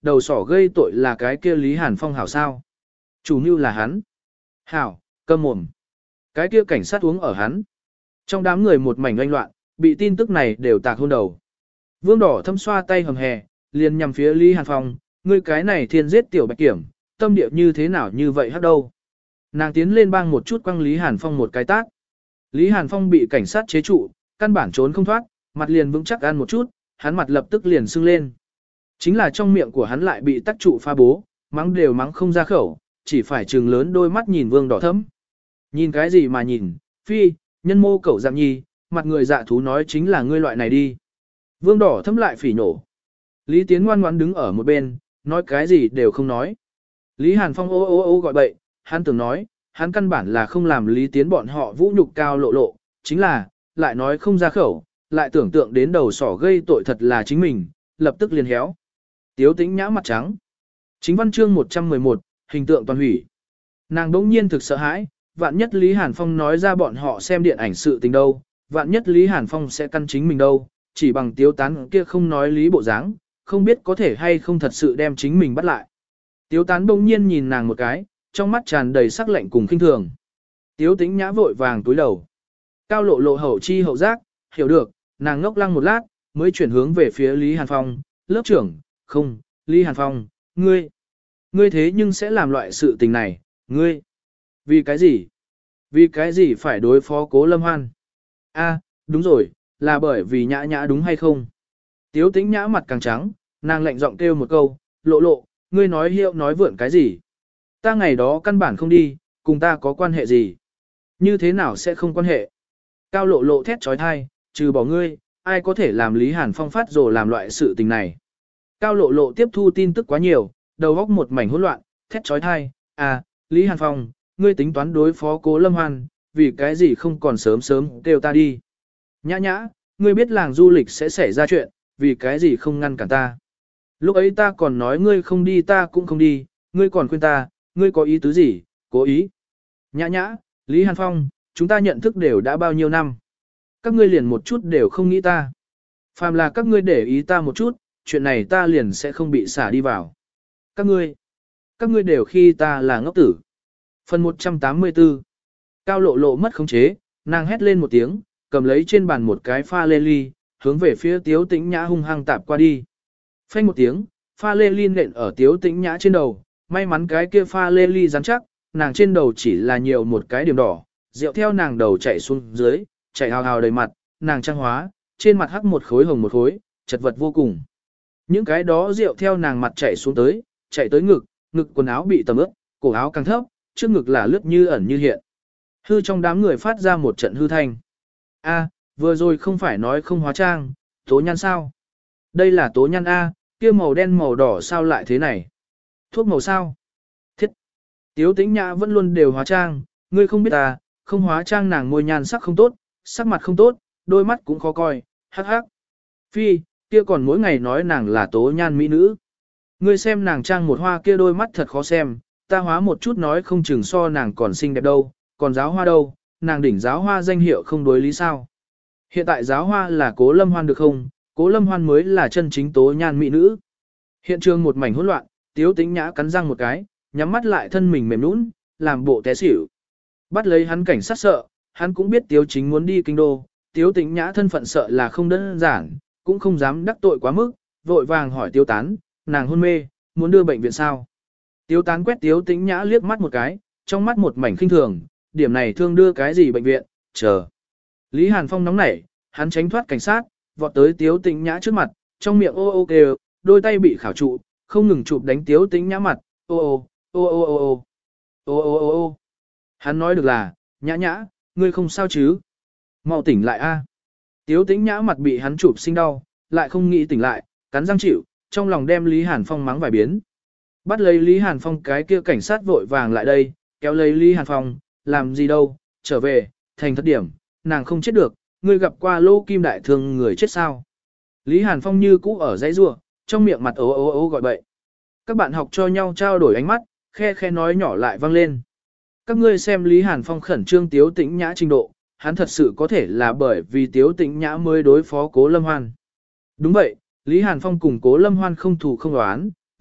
đầu sỏ gây tội là cái kia Lý Hàn Phong hảo sao. Chủ mưu là hắn. Hảo, câm mồm. Cái kia cảnh sát uống ở hắn. Trong đám người một mảnh oanh loạn, bị tin tức này đều tạc hôn đầu. Vương Đỏ Thâm xoa tay hầm hè, liền nhằm phía Lý Hàn Phong, ngươi cái này thiên giết tiểu bạch kiểm, tâm địa như thế nào như vậy hát đâu. Nàng tiến lên bang một chút quăng Lý Hàn Phong một cái tát. Lý Hàn Phong bị cảnh sát chế trụ, căn bản trốn không thoát, mặt liền vững chắc ăn một chút, hắn mặt lập tức liền sưng lên. Chính là trong miệng của hắn lại bị tắc trụ pha bố, mắng đều mắng không ra khẩu, chỉ phải trừng lớn đôi mắt nhìn Vương Đỏ Thâm. Nhìn cái gì mà nhìn, phi, nhân mô cẩu dạng nhi, mặt người dạ thú nói chính là ngươi loại này đi. Vương Đỏ Thâm lại phỉ nổ. Lý Tiến ngoan ngoãn đứng ở một bên, nói cái gì đều không nói. Lý Hàn Phong ô ô ô gọi bậy, hắn tưởng nói, hắn căn bản là không làm Lý Tiến bọn họ vũ nhục Cao Lộ Lộ, chính là, lại nói không ra khẩu, lại tưởng tượng đến đầu sỏ gây tội thật là chính mình, lập tức liền héo. Tiếu Tĩnh Nhã mặt trắng. Chính văn chương một trăm mười một, hình tượng toàn hủy. Nàng đỗng nhiên thực sợ hãi, vạn nhất Lý Hàn Phong nói ra bọn họ xem điện ảnh sự tình đâu, vạn nhất Lý Hàn Phong sẽ căn chính mình đâu, chỉ bằng Tiếu Tán kia không nói lý bộ dáng, không biết có thể hay không thật sự đem chính mình bắt lại. Tiếu Tán bỗng nhiên nhìn nàng một cái, trong mắt tràn đầy sắc lạnh cùng khinh thường. Tiếu Tĩnh Nhã vội vàng túi đầu. Cao Lộ Lộ hậu chi hậu giác, hiểu được, nàng ngốc lăng một lát, mới chuyển hướng về phía Lý Hàn Phong, lớp trưởng, không, Lý Hàn Phong, ngươi, ngươi thế nhưng sẽ làm loại sự tình này, ngươi, vì cái gì? Vì cái gì phải đối phó Cố Lâm Hoan? A, đúng rồi, là bởi vì Nhã Nhã đúng hay không? Tiếu Tĩnh Nhã mặt càng trắng, nàng lạnh giọng kêu một câu, Lộ Lộ, ngươi nói hiệu nói vượn cái gì? Ta ngày đó căn bản không đi, cùng ta có quan hệ gì? Như thế nào sẽ không quan hệ? Cao Lộ Lộ thét trói thai, trừ bỏ ngươi, ai có thể làm Lý Hàn Phong phát rồi làm loại sự tình này? Cao Lộ Lộ tiếp thu tin tức quá nhiều, đầu óc một mảnh hỗn loạn, thét trói thai, à, Lý Hàn Phong, ngươi tính toán đối phó Cố Lâm Hoan, vì cái gì không còn sớm sớm kêu ta đi? Nhã Nhã, ngươi biết làng du lịch sẽ xảy ra chuyện, vì cái gì không ngăn cản ta? Lúc ấy ta còn nói ngươi không đi ta cũng không đi, ngươi còn khuyên ta, ngươi có ý tứ gì, cố ý. Nhã Nhã, Lý Hàn Phong, chúng ta nhận thức đều đã bao nhiêu năm. Các ngươi liền một chút đều không nghĩ ta. Phàm là các ngươi để ý ta một chút, chuyện này ta liền sẽ không bị xả đi vào. Các ngươi, các ngươi đều khi ta là ngốc tử. Phần một trăm tám mươi tư. Cao Lộ Lộ mất khống chế, nàng hét lên một tiếng, cầm lấy trên bàn một cái pha lê ly, hướng về phía Tiếu Tĩnh Nhã hung hăng tạp qua đi. Phanh một tiếng, pha lê ly nện ở Tiếu Tĩnh Nhã trên đầu, may mắn cái kia pha lê ly rắn chắc, nàng trên đầu chỉ là nhiều một cái điểm đỏ, rượu theo nàng đầu chạy xuống dưới, chạy hào hào đầy mặt, nàng trang hóa, trên mặt hắc một khối hồng một khối, chật vật vô cùng. Những cái đó rượu theo nàng mặt chạy xuống tới, chạy tới ngực, ngực quần áo bị tầm ướt, cổ áo càng thấp, trước ngực là lướt như ẩn như hiện. Hư trong đám người phát ra một trận hư thanh. A, vừa rồi không phải nói không hóa trang, tố nhan sao? Đây là tố nhan A, kia màu đen màu đỏ sao lại thế này? Thuốc màu sao? Thiết! Tiếu Tĩnh Nhã vẫn luôn đều hóa trang, ngươi không biết à, không hóa trang nàng môi nhan sắc không tốt, sắc mặt không tốt, đôi mắt cũng khó coi, hắc hắc. Phi, kia còn mỗi ngày nói nàng là tố nhan mỹ nữ. Ngươi xem nàng trang một hoa kia đôi mắt thật khó xem, ta hóa một chút nói không chừng so nàng còn xinh đẹp đâu, còn giáo hoa đâu, nàng đỉnh giáo hoa danh hiệu không đối lý sao. Hiện tại giáo hoa là Cố Lâm Hoan được không, Cố Lâm Hoan mới là chân chính tố nhan mỹ nữ. Hiện trường một mảnh hỗn loạn, Tiếu Tĩnh Nhã cắn răng một cái, nhắm mắt lại thân mình mềm nũng, làm bộ té xỉu. Bắt lấy hắn cảnh sát sợ, hắn cũng biết Tiếu Chính muốn đi kinh đô, Tiếu Tĩnh Nhã thân phận sợ là không đơn giản, cũng không dám đắc tội quá mức, vội vàng hỏi Tiếu Tán, nàng hôn mê, muốn đưa bệnh viện sao? Tiếu Tán quét Tiếu Tĩnh Nhã liếc mắt một cái, trong mắt một mảnh khinh thường, điểm này thương đưa cái gì bệnh viện, chờ. Lý Hàn Phong nóng nảy, hắn tránh thoát cảnh sát, vọt tới Tiếu Tĩnh Nhã trước mặt, trong miệng ô ô kêu, đôi tay bị khảo trụ, không ngừng chụp đánh Tiếu Tĩnh Nhã mặt, ô ô, ô ô ô ô, ô ô ô ô. Hắn nói được là, Nhã Nhã, ngươi không sao chứ? Mau tỉnh lại a. Tiếu Tĩnh Nhã mặt bị hắn chụp sinh đau, lại không nghĩ tỉnh lại, cắn răng chịu, trong lòng đem Lý Hàn Phong mắng vài biến. Bắt lấy Lý Hàn Phong cái kia cảnh sát vội vàng lại đây, kéo lấy Lý Hàn Phong, làm gì đâu, trở về, thành thất điểm, nàng không chết được, ngươi gặp qua Lô Kim Đại Thương người chết sao? Lý Hàn Phong như cũ ở dãy rua, trong miệng mặt ố ố ố gọi bậy. Các bạn học cho nhau trao đổi ánh mắt, khe khe nói nhỏ lại vang lên. Các ngươi xem Lý Hàn Phong khẩn trương Tiếu Tĩnh Nhã trình độ, hắn thật sự có thể là bởi vì Tiếu Tĩnh Nhã mới đối phó Cố Lâm Hoan. Đúng vậy, Lý Hàn Phong cùng Cố Lâm Hoan không thù không oán,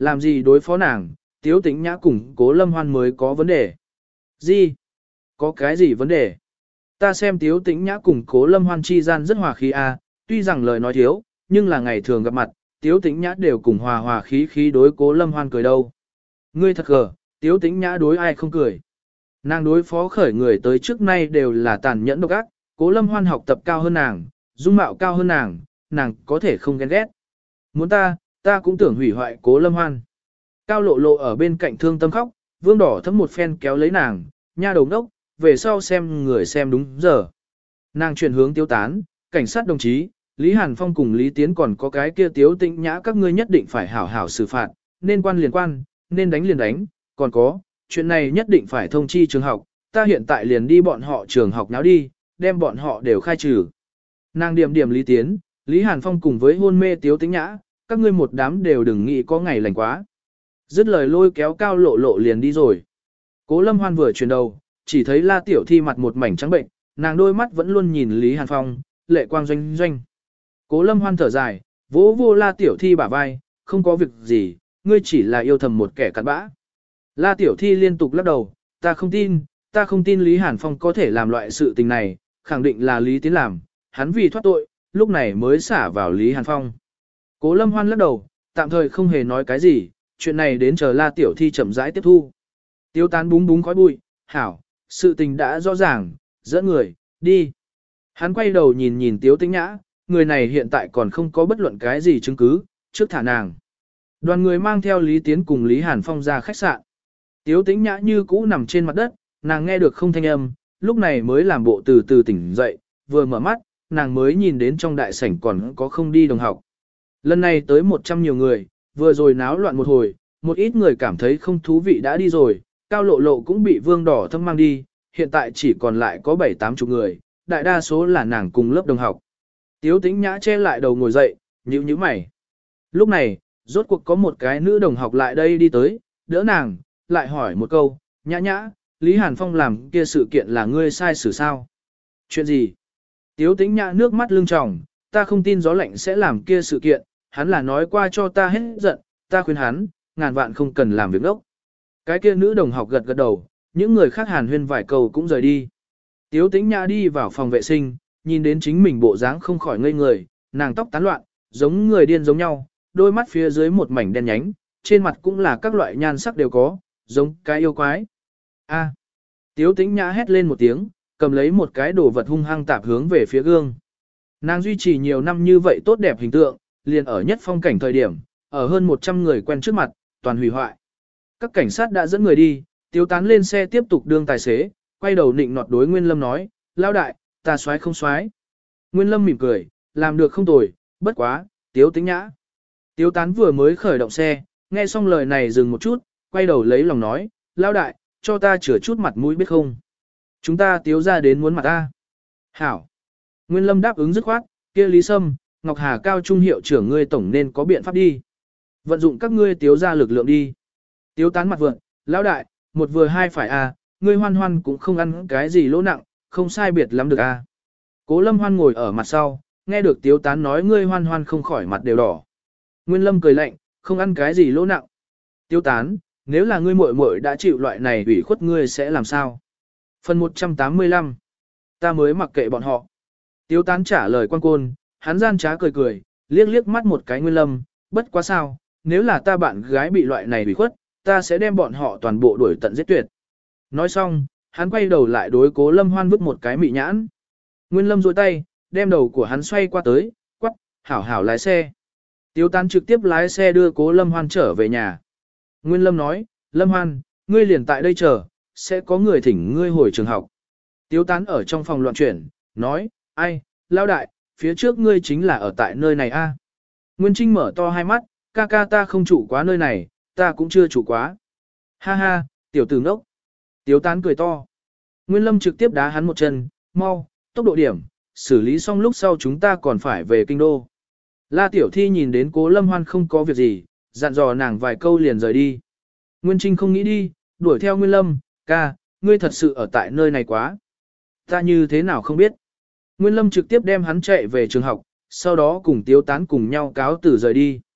làm gì đối phó nàng, Tiếu Tĩnh Nhã cùng Cố Lâm Hoan mới có vấn đề. Gì? Có cái gì vấn đề? Ta xem Tiếu Tĩnh Nhã cùng Cố Lâm Hoan chi gian rất hòa khí a, tuy rằng lời nói thiếu, nhưng là ngày thường gặp mặt, Tiếu Tĩnh Nhã đều cùng hòa hòa khí khí đối Cố Lâm Hoan cười đâu. Ngươi thật gờ, Tiếu Tĩnh Nhã đối ai không cười. Nàng đối phó khởi người tới trước nay đều là tàn nhẫn độc ác, Cố Lâm Hoan học tập cao hơn nàng, dung mạo cao hơn nàng, nàng có thể không ghen ghét. Muốn ta, ta cũng tưởng hủy hoại Cố Lâm Hoan. Cao Lộ Lộ ở bên cạnh thương tâm khóc, Vương Đỏ Thấm một phen kéo lấy nàng, nha đầu đốc, về sau xem người xem đúng giờ. Nàng chuyển hướng Tiêu Tán, cảnh sát đồng chí, Lý Hàn Phong cùng Lý Tiến còn có cái kia Tiếu Tĩnh Nhã các ngươi nhất định phải hảo hảo xử phạt, nên quan liền quan, nên đánh liền đánh, còn có, chuyện này nhất định phải thông chi trường học, ta hiện tại liền đi bọn họ trường học náo đi, đem bọn họ đều khai trừ. Nàng điểm điểm Lý Tiến, Lý Hàn Phong cùng với hôn mê Tiếu Tĩnh Nhã, các ngươi một đám đều đừng nghĩ có ngày lành quá. Dứt lời lôi kéo Cao Lộ Lộ liền đi rồi. Cố Lâm Hoan vừa chuyển đầu, chỉ thấy La Tiểu Thi mặt một mảnh trắng bệnh, nàng đôi mắt vẫn luôn nhìn Lý Hàn Phong, lệ quang doanh doanh. Cố Lâm Hoan thở dài, vỗ vô La Tiểu Thi bả vai, không có việc gì, ngươi chỉ là yêu thầm một kẻ cặn bã. La Tiểu Thi liên tục lắc đầu, ta không tin, ta không tin Lý Hàn Phong có thể làm loại sự tình này, khẳng định là Lý Tiến làm, hắn vì thoát tội, lúc này mới xả vào Lý Hàn Phong. Cố Lâm Hoan lắc đầu, tạm thời không hề nói cái gì, chuyện này đến chờ La Tiểu Thi chậm rãi tiếp thu. Tiêu Tán búng búng khói bụi, hảo, sự tình đã rõ ràng, dẫn người, đi. Hắn quay đầu nhìn nhìn Tiếu Tĩnh Nhã, người này hiện tại còn không có bất luận cái gì chứng cứ, trước thả nàng. Đoàn người mang theo Lý Tiến cùng Lý Hàn Phong ra khách sạn. Tiếu Tĩnh Nhã như cũ nằm trên mặt đất, nàng nghe được không thanh âm, lúc này mới làm bộ từ từ tỉnh dậy, vừa mở mắt, nàng mới nhìn đến trong đại sảnh còn có không đi đồng học. Lần này tới một trăm nhiều người, vừa rồi náo loạn một hồi, một ít người cảm thấy không thú vị đã đi rồi, Cao Lộ Lộ cũng bị Vương Đỏ Thâm mang đi, hiện tại chỉ còn lại có bảy tám chục người, đại đa số là nàng cùng lớp đồng học. Tiếu Tĩnh Nhã che lại đầu ngồi dậy, nhíu nhíu mày. Lúc này, rốt cuộc có một cái nữ đồng học lại đây đi tới, đỡ nàng, lại hỏi một câu, Nhã Nhã, Lý Hàn Phong làm kia sự kiện là ngươi sai xử sao? Chuyện gì? Tiếu Tĩnh Nhã nước mắt lưng tròng, ta không tin gió lạnh sẽ làm kia sự kiện, hắn là nói qua cho ta hết giận, ta khuyên hắn, ngàn vạn không cần làm việc đốc. Cái kia nữ đồng học gật gật đầu, những người khác hàn huyên vài câu cũng rời đi. Tiếu Tĩnh Nhã đi vào phòng vệ sinh, nhìn đến chính mình bộ dáng không khỏi ngây người, nàng tóc tán loạn, giống người điên giống nhau, đôi mắt phía dưới một mảnh đen nhánh, trên mặt cũng là các loại nhan sắc đều có, giống cái yêu quái. A. Tiếu Tĩnh Nhã hét lên một tiếng, cầm lấy một cái đồ vật hung hăng tạp hướng về phía gương. Nàng duy trì nhiều năm như vậy tốt đẹp hình tượng, liền ở nhất phong cảnh thời điểm, ở hơn một trăm người quen trước mặt, toàn hủy hoại. Các cảnh sát đã dẫn người đi, Tiếu Tán lên xe tiếp tục đương tài xế, quay đầu nịnh nọt đối Nguyên Lâm nói, lao đại, ta xoái không xoái. Nguyên Lâm mỉm cười, làm được không tồi, bất quá, Tiếu Tĩnh Nhã. Tiếu Tán vừa mới khởi động xe, nghe xong lời này dừng một chút, quay đầu lấy lòng nói, lao đại, cho ta chữa chút mặt mũi biết không. Chúng ta Tiếu ra đến muốn mặt ta. Hảo. Nguyên Lâm đáp ứng dứt khoát, kia Lý Sâm, Ngọc Hà Cao Trung hiệu trưởng ngươi tổng nên có biện pháp đi. Vận dụng các ngươi Tiếu ra lực lượng đi. Tiếu Tán mặt vượng, lão đại, một vừa hai phải a, ngươi Hoan Hoan cũng không ăn cái gì lỗ nặng, không sai biệt lắm được a. Cố Lâm Hoan ngồi ở mặt sau, nghe được Tiếu Tán nói ngươi Hoan Hoan không khỏi mặt đều đỏ. Nguyên Lâm cười lạnh, không ăn cái gì lỗ nặng. Tiếu Tán, nếu là ngươi muội muội đã chịu loại này ủy khuất ngươi sẽ làm sao? Phần một trăm tám mươi lăm. Ta mới mặc kệ bọn họ. Tiếu Tán trả lời quan côn, hắn gian trá cười cười, liếc liếc mắt một cái Nguyên Lâm, bất quá sao, nếu là ta bạn gái bị loại này ủy khuất, ta sẽ đem bọn họ toàn bộ đuổi tận giết tuyệt. Nói xong, hắn quay đầu lại đối Cố Lâm Hoan vứt một cái mị nhãn. Nguyên Lâm duỗi tay, đem đầu của hắn xoay qua tới, quắc, hảo hảo lái xe. Tiếu Tán trực tiếp lái xe đưa Cố Lâm Hoan trở về nhà. Nguyên Lâm nói, Lâm Hoan, ngươi liền tại đây chờ, sẽ có người thỉnh ngươi hồi trường học. Tiếu Tán ở trong phòng loạn chuyển, nói, ai, lao đại, phía trước ngươi chính là ở tại nơi này a. Nguyên Trinh mở to hai mắt, ca ca ta không chủ quá nơi này, ta cũng chưa chủ quá. Ha ha, tiểu tử ngốc. Tiếu Tán cười to. Nguyên Lâm trực tiếp đá hắn một chân, mau, tốc độ điểm, xử lý xong lúc sau chúng ta còn phải về kinh đô. La Tiểu Thi nhìn đến Cố Lâm Hoan không có việc gì, dặn dò nàng vài câu liền rời đi. Nguyên Trinh không nghĩ đi, đuổi theo Nguyên Lâm, ca, ngươi thật sự ở tại nơi này quá. Ta như thế nào không biết. Nguyên Lâm trực tiếp đem hắn chạy về trường học, sau đó cùng Tiếu Tán cùng nhau cáo từ rời đi.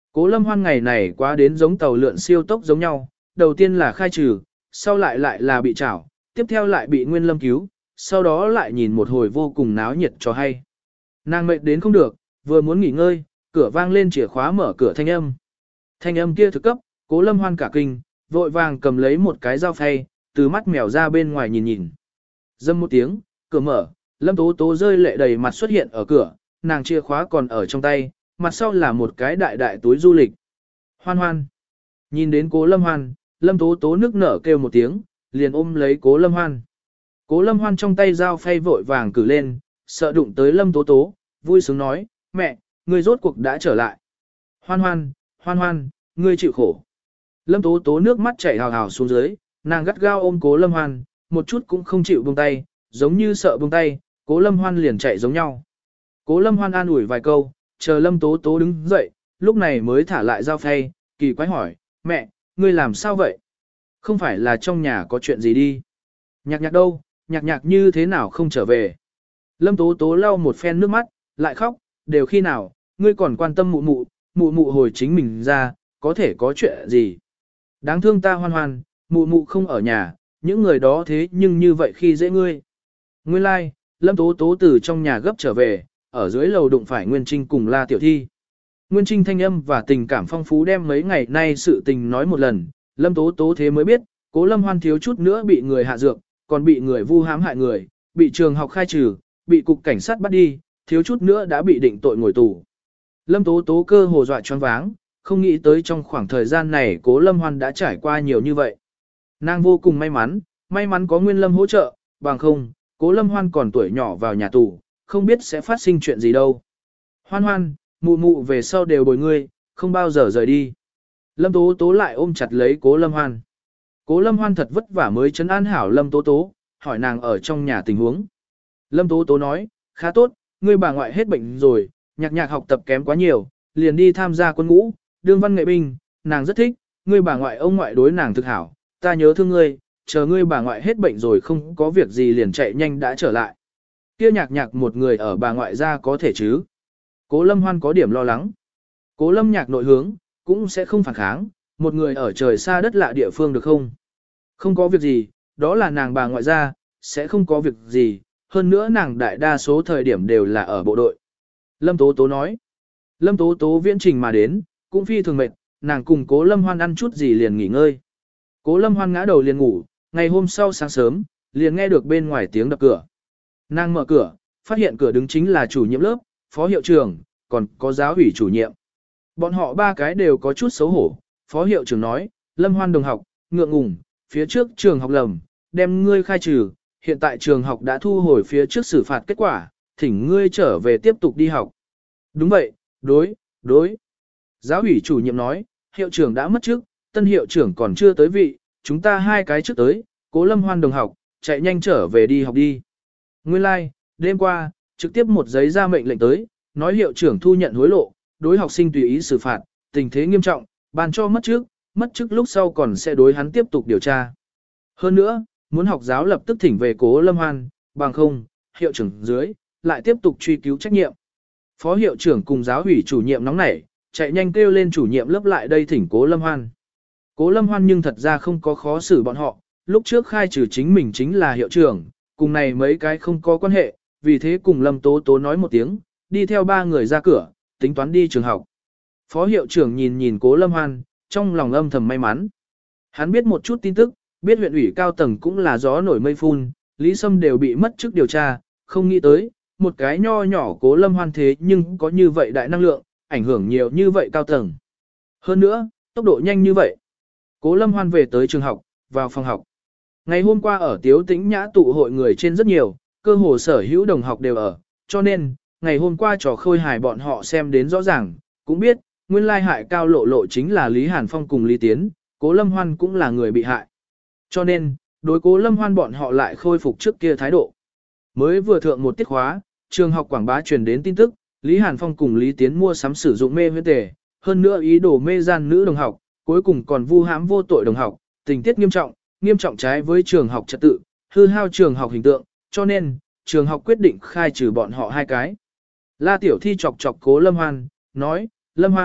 Cố Lâm Hoan ngày này quá đến giống tàu lượn siêu tốc giống nhau, đầu tiên là khai trừ, sau lại lại là bị trảo, tiếp theo lại bị Nguyên Lâm cứu, sau đó lại nhìn một hồi vô cùng náo nhiệt cho hay. Nàng mệt đến không được, vừa muốn nghỉ ngơi, cửa vang lên chìa khóa mở cửa thanh âm. Thanh âm kia thực cấp, Cố Lâm Hoan cả kinh, vội vàng cầm lấy một cái dao phay, từ mắt mèo ra bên ngoài nhìn nhìn. Dâm một tiếng, cửa mở, Lâm Tố Tố rơi lệ đầy mặt xuất hiện ở cửa, nàng chìa khóa còn ở trong tay, mặt sau là một cái đại đại túi du lịch. Hoan Hoan. Nhìn đến Cố Lâm Hoan, Lâm Tố Tố nước nở kêu một tiếng, liền ôm lấy Cố Lâm Hoan. Cố Lâm Hoan trong tay dao phay vội vàng cử lên, sợ đụng tới Lâm Tố Tố, vui sướng nói, mẹ, ngươi rốt cuộc đã trở lại. Hoan Hoan, Hoan Hoan, ngươi chịu khổ. Lâm Tố Tố nước mắt chảy hào hào xuống dưới, nàng gắt gao ôm Cố Lâm Hoan, một chút cũng không chịu buông tay, giống như sợ buông tay, Cố Lâm Hoan liền chạy giống nhau. Cố Lâm Hoan an ủi vài câu, chờ Lâm Tố Tố đứng dậy, lúc này mới thả lại dao phay, kỳ quái hỏi, mẹ, ngươi làm sao vậy? Không phải là trong nhà có chuyện gì đi? Nhạc nhạc đâu, nhạc nhạc như thế nào không trở về? Lâm Tố Tố lau một phen nước mắt, lại khóc, đều khi nào, ngươi còn quan tâm mụ mụ, mụ mụ hồi chính mình ra, có thể có chuyện gì? Đáng thương ta Hoan Hoan, mụ mụ không ở nhà, những người đó thế nhưng như vậy khi dễ ngươi. Nguyên lai, like, Lâm Tố Tố từ trong nhà gấp trở về, ở dưới lầu đụng phải Nguyên Trinh cùng La Tiểu Thi. Nguyên Trinh thanh âm và tình cảm phong phú đem mấy ngày nay sự tình nói một lần, Lâm Tố Tố thế mới biết, Cố Lâm Hoan thiếu chút nữa bị người hạ dược, còn bị người vu hãm hại người, bị trường học khai trừ, bị cục cảnh sát bắt đi, thiếu chút nữa đã bị định tội ngồi tù. Lâm Tố Tố cơ hồ dọa choáng váng, không nghĩ tới trong khoảng thời gian này Cố Lâm Hoan đã trải qua nhiều như vậy. Nàng vô cùng may mắn, may mắn có Nguyên Lâm hỗ trợ, bằng không, Cố Lâm Hoan còn tuổi nhỏ vào nhà tù, không biết sẽ phát sinh chuyện gì đâu. Hoan Hoan, mụ mụ về sau đều bồi ngươi, không bao giờ rời đi. Lâm Tố Tố lại ôm chặt lấy Cố Lâm Hoan. Cố Lâm Hoan thật vất vả mới trấn an hảo Lâm Tố Tố, hỏi nàng ở trong nhà tình huống. Lâm Tố Tố nói, khá tốt, ngươi bà ngoại hết bệnh rồi, nhạc nhạc học tập kém quá nhiều, liền đi tham gia quân ngũ, đương văn nghệ binh, nàng rất thích, ngươi bà ngoại ông ngoại đối nàng thực hảo, ta nhớ thương ngươi, chờ ngươi bà ngoại hết bệnh rồi không có việc gì liền chạy nhanh đã trở lại. Kia nhạc nhạc một người ở bà ngoại gia có thể chứ. Cố Lâm Hoan có điểm lo lắng. Cố Lâm nhạc nội hướng, cũng sẽ không phản kháng, một người ở trời xa đất lạ địa phương được không? Không có việc gì, đó là nàng bà ngoại gia, sẽ không có việc gì, hơn nữa nàng đại đa số thời điểm đều là ở bộ đội. Lâm Tố Tố nói. Lâm Tố Tố viễn trình mà đến, cũng phi thường mệt, nàng cùng Cố Lâm Hoan ăn chút gì liền nghỉ ngơi. Cố Lâm Hoan ngã đầu liền ngủ, ngày hôm sau sáng sớm, liền nghe được bên ngoài tiếng đập cửa. Nàng mở cửa, phát hiện cửa đứng chính là chủ nhiệm lớp, phó hiệu trưởng, còn có giáo ủy chủ nhiệm. Bọn họ ba cái đều có chút xấu hổ, phó hiệu trưởng nói, Lâm Hoan đồng học, ngượng ngùng, phía trước trường học lầm, đem ngươi khai trừ, hiện tại trường học đã thu hồi phía trước xử phạt kết quả, thỉnh ngươi trở về tiếp tục đi học. Đúng vậy, đối, đối. Giáo ủy chủ nhiệm nói, hiệu trưởng đã mất chức, tân hiệu trưởng còn chưa tới vị, chúng ta hai cái trước tới, Cố Lâm Hoan đồng học, chạy nhanh trở về đi học đi. Nguyên lai, like, đêm qua, trực tiếp một giấy ra mệnh lệnh tới, nói hiệu trưởng thu nhận hối lộ, đối học sinh tùy ý xử phạt, tình thế nghiêm trọng, ban cho mất chức, mất chức lúc sau còn sẽ đối hắn tiếp tục điều tra. Hơn nữa, muốn học giáo lập tức thỉnh về Cố Lâm Hoan, bằng không, hiệu trưởng dưới, lại tiếp tục truy cứu trách nhiệm. Phó hiệu trưởng cùng giáo ủy chủ nhiệm nóng nảy, chạy nhanh kêu lên chủ nhiệm lớp lại đây thỉnh Cố Lâm Hoan. Cố Lâm Hoan nhưng thật ra không có khó xử bọn họ, lúc trước khai trừ chính mình chính là hiệu trưởng, cùng này mấy cái không có quan hệ, vì thế cùng Lâm Tố Tố nói một tiếng, đi theo ba người ra cửa, tính toán đi trường học. Phó hiệu trưởng nhìn nhìn Cố Lâm Hoan, trong lòng âm thầm may mắn. Hắn biết một chút tin tức, biết huyện ủy cao tầng cũng là gió nổi mây phun, Lý Sâm đều bị mất chức điều tra, không nghĩ tới, một cái nho nhỏ Cố Lâm Hoan thế nhưng có như vậy đại năng lượng, ảnh hưởng nhiều như vậy cao tầng. Hơn nữa, tốc độ nhanh như vậy. Cố Lâm Hoan về tới trường học, vào phòng học. Ngày hôm qua ở Tiếu Tĩnh Nhã tụ hội người trên rất nhiều, cơ hồ sở hữu đồng học đều ở, cho nên, ngày hôm qua trò khôi hài bọn họ xem đến rõ ràng, cũng biết, nguyên lai hại cao lộ lộ chính là Lý Hàn Phong cùng Lý Tiến, Cố Lâm Hoan cũng là người bị hại. Cho nên, đối Cố Lâm Hoan bọn họ lại khôi phục trước kia thái độ. Mới vừa thượng một tiết khóa, trường học quảng bá truyền đến tin tức, Lý Hàn Phong cùng Lý Tiến mua sắm sử dụng mê huyễn tề, hơn nữa ý đồ mê gian nữ đồng học, cuối cùng còn vu hãm vô tội đồng học, tình tiết nghiêm trọng, nghiêm trọng trái với trường học trật tự, hư hao trường học hình tượng, cho nên, trường học quyết định khai trừ bọn họ hai cái. La Tiểu Thi chọc chọc Cố Lâm Hoan, nói, Lâm Hoan,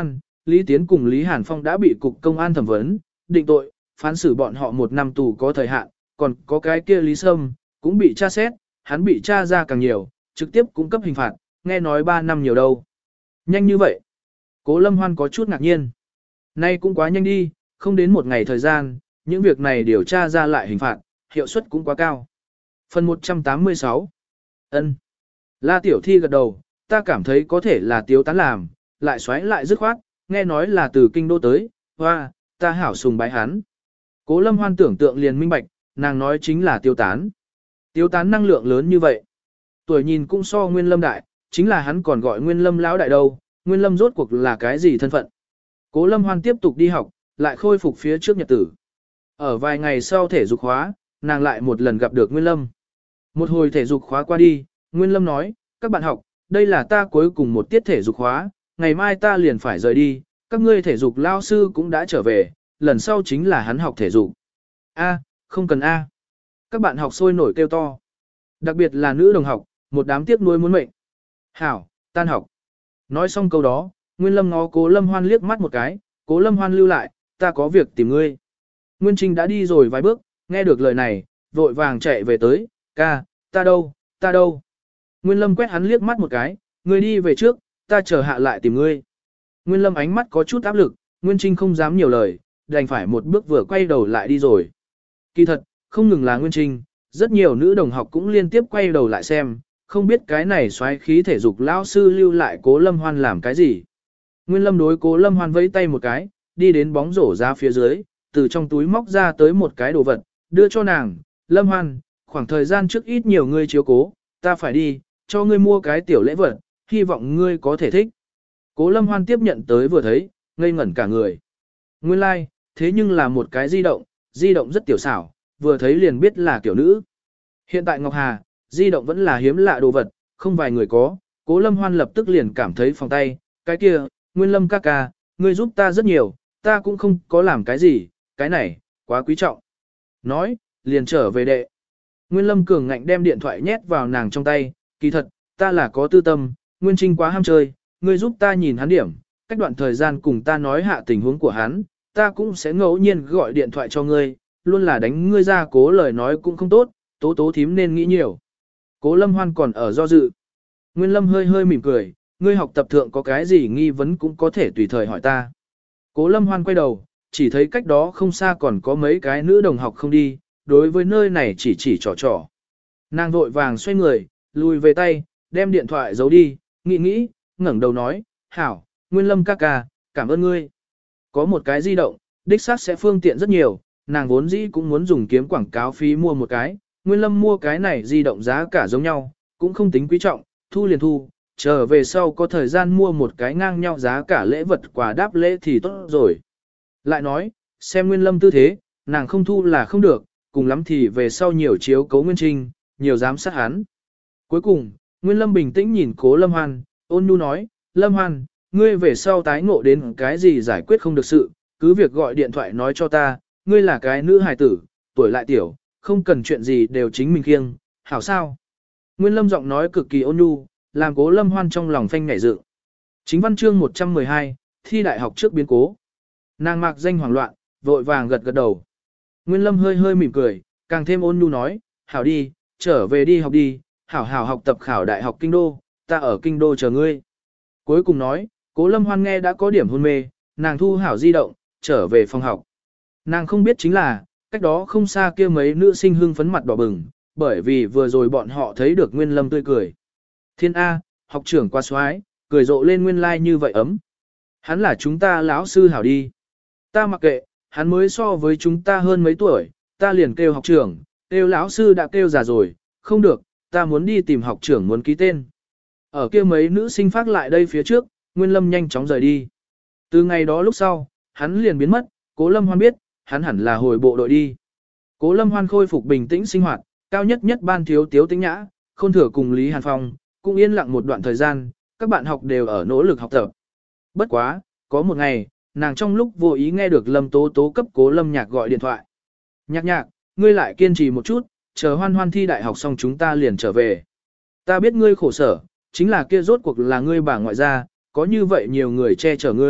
Lý Tiến cùng Lý Hàn Phong đã bị cục công an thẩm vấn, định tội, phán xử bọn họ một năm tù có thời hạn, còn có cái kia Lý Sâm, cũng bị tra xét, hắn bị tra ra càng nhiều, trực tiếp cung cấp hình phạt, nghe nói ba năm nhiều đâu. Nhanh như vậy. Cố Lâm Hoan có chút ngạc nhiên. Nay cũng quá nhanh đi, không đến một ngày thời gian, những việc này điều tra ra lại hình phạt, hiệu suất cũng quá cao. Phần một trăm tám mươi sáu. Ân. La Tiểu Thi gật đầu, ta cảm thấy có thể là Tiếu Tán làm, lại xoáy lại dứt khoát, nghe nói là từ kinh đô tới, hoa, ta hảo sùng bái hắn. Cố Lâm Hoan tưởng tượng liền minh bạch, nàng nói chính là Tiếu Tán. Tiếu Tán năng lượng lớn như vậy. Tuổi nhìn cũng so Nguyên Lâm đại, chính là hắn còn gọi Nguyên Lâm lão đại đâu, Nguyên Lâm rốt cuộc là cái gì thân phận. Cố Lâm Hoan tiếp tục đi học, lại khôi phục phía trước nhật tử. Ở vài ngày sau thể dục khóa, nàng lại một lần gặp được Nguyên Lâm. Một hồi thể dục khóa qua đi, Nguyên Lâm nói, các bạn học, đây là ta cuối cùng một tiết thể dục khóa, ngày mai ta liền phải rời đi, các ngươi thể dục lao sư cũng đã trở về, lần sau chính là hắn học thể dục. A, không cần A. Các bạn học sôi nổi kêu to. Đặc biệt là nữ đồng học, một đám tiếc nuối muốn mệnh. Hảo, tan học. Nói xong câu đó, Nguyên Lâm ngó Cố Lâm Hoan liếc mắt một cái, Cố Lâm Hoan lưu lại, ta có việc tìm ngươi. Nguyên Trinh đã đi rồi vài bước, nghe được lời này, vội vàng chạy về tới, ca, ta đâu, ta đâu. Nguyên Lâm quét hắn liếc mắt một cái, ngươi đi về trước, ta chờ hạ lại tìm ngươi. Nguyên Lâm ánh mắt có chút áp lực, Nguyên Trinh không dám nhiều lời, đành phải một bước vừa quay đầu lại đi rồi. Kỳ thật, không ngừng là Nguyên Trinh, rất nhiều nữ đồng học cũng liên tiếp quay đầu lại xem, không biết cái này xoáy khí thể dục lao sư lưu lại Cố Lâm Hoan làm cái gì. Nguyên Lâm đối Cố Lâm Hoan vẫy tay một cái, đi đến bóng rổ ra phía dưới, từ trong túi móc ra tới một cái đồ vật, đưa cho nàng, Lâm Hoan, khoảng thời gian trước ít nhiều ngươi chiếu cố, ta phải đi, cho ngươi mua cái tiểu lễ vật, hy vọng ngươi có thể thích. Cố Lâm Hoan tiếp nhận tới vừa thấy, ngây ngẩn cả người. Nguyên lai, like, thế nhưng là một cái di động, di động rất tiểu xảo, vừa thấy liền biết là kiểu nữ. Hiện tại Ngọc Hà, di động vẫn là hiếm lạ đồ vật, không vài người có, Cố Lâm Hoan lập tức liền cảm thấy phòng tay, cái kia, Nguyên Lâm ca ca, ngươi giúp ta rất nhiều, ta cũng không có làm cái gì, cái này, quá quý trọng. Nói, liền trở về đệ. Nguyên Lâm cường ngạnh đem điện thoại nhét vào nàng trong tay, kỳ thật, ta là có tư tâm, Nguyên Trinh quá ham chơi, ngươi giúp ta nhìn hắn điểm, cách đoạn thời gian cùng ta nói hạ tình huống của hắn, ta cũng sẽ ngẫu nhiên gọi điện thoại cho ngươi, luôn là đánh ngươi ra cố lời nói cũng không tốt, tố tố thím nên nghĩ nhiều. Cố Lâm Hoan còn ở do dự. Nguyên Lâm hơi hơi mỉm cười, ngươi học tập thượng có cái gì nghi vấn cũng có thể tùy thời hỏi ta. Cố Lâm Hoan quay đầu, chỉ thấy cách đó không xa còn có mấy cái nữ đồng học không đi, đối với nơi này chỉ chỉ trò trò. Nàng vội vàng xoay người, lùi về tay, đem điện thoại giấu đi, nghĩ nghĩ, ngẩng đầu nói, hảo, Nguyên Lâm ca ca, cảm ơn ngươi. Có một cái di động, đích xác sẽ phương tiện rất nhiều, nàng vốn dĩ cũng muốn dùng kiếm quảng cáo phí mua một cái, Nguyên Lâm mua cái này di động giá cả giống nhau, cũng không tính quý trọng, thu liền thu, trở về sau có thời gian mua một cái ngang nhau giá cả lễ vật quà đáp lễ thì tốt rồi. Lại nói, xem Nguyên Lâm tư thế, nàng không thu là không được, cùng lắm thì về sau nhiều chiếu cấu Nguyên Trinh, nhiều giám sát hắn. Cuối cùng, Nguyên Lâm bình tĩnh nhìn Cố Lâm Hoan, ôn nhu nói, Lâm Hoan, ngươi về sau tái ngộ đến cái gì giải quyết không được sự, cứ việc gọi điện thoại nói cho ta, ngươi là cái nữ hài tử, tuổi lại tiểu, không cần chuyện gì đều chính mình kiêng, hảo sao? Nguyên Lâm giọng nói cực kỳ ôn nhu, làm Cố Lâm Hoan trong lòng phanh nhảy dựng. Chính văn chương một trăm mười hai, thi đại học trước biến cố. Nàng mạc danh hoảng loạn, vội vàng gật gật đầu. Nguyên Lâm hơi hơi mỉm cười, càng thêm ôn nhu nói, hảo đi, trở về đi học đi, hảo hảo học tập khảo đại học kinh đô, ta ở kinh đô chờ ngươi. Cuối cùng nói, Cố Lâm Hoan nghe đã có điểm hôn mê, nàng thu hảo di động, trở về phòng học. Nàng không biết chính là, cách đó không xa kia mấy nữ sinh hưng phấn mặt đỏ bừng, bởi vì vừa rồi bọn họ thấy được Nguyên Lâm tươi cười. Thiên A, học trưởng qua xoái, cười rộ lên nguyên lai like như vậy ấm. Hắn là chúng ta lão sư hảo đi. Ta mặc kệ, hắn mới so với chúng ta hơn mấy tuổi, ta liền kêu học trưởng, kêu lão sư đã kêu già rồi, không được, ta muốn đi tìm học trưởng muốn ký tên. Ở kia mấy nữ sinh phát lại đây phía trước, Nguyên Lâm nhanh chóng rời đi. Từ ngày đó lúc sau, hắn liền biến mất, Cố Lâm Hoan biết, hắn hẳn là hồi bộ đội đi. Cố Lâm Hoan khôi phục bình tĩnh sinh hoạt, cao nhất nhất ban thiếu tiếu tĩnh nhã, Khôn Thừa cùng Lý Hàn Phong, cũng yên lặng một đoạn thời gian, các bạn học đều ở nỗ lực học tập. Bất quá, có một ngày, nàng trong lúc vô ý nghe được Lâm Tố Tố cấp Cố Lâm Nhạc gọi điện thoại. Nhạc nhạc, ngươi lại kiên trì một chút, chờ Hoan Hoan thi đại học xong chúng ta liền trở về. Ta biết ngươi khổ sở, chính là kia rốt cuộc là ngươi bà ngoại gia, có như vậy nhiều người che chở ngươi,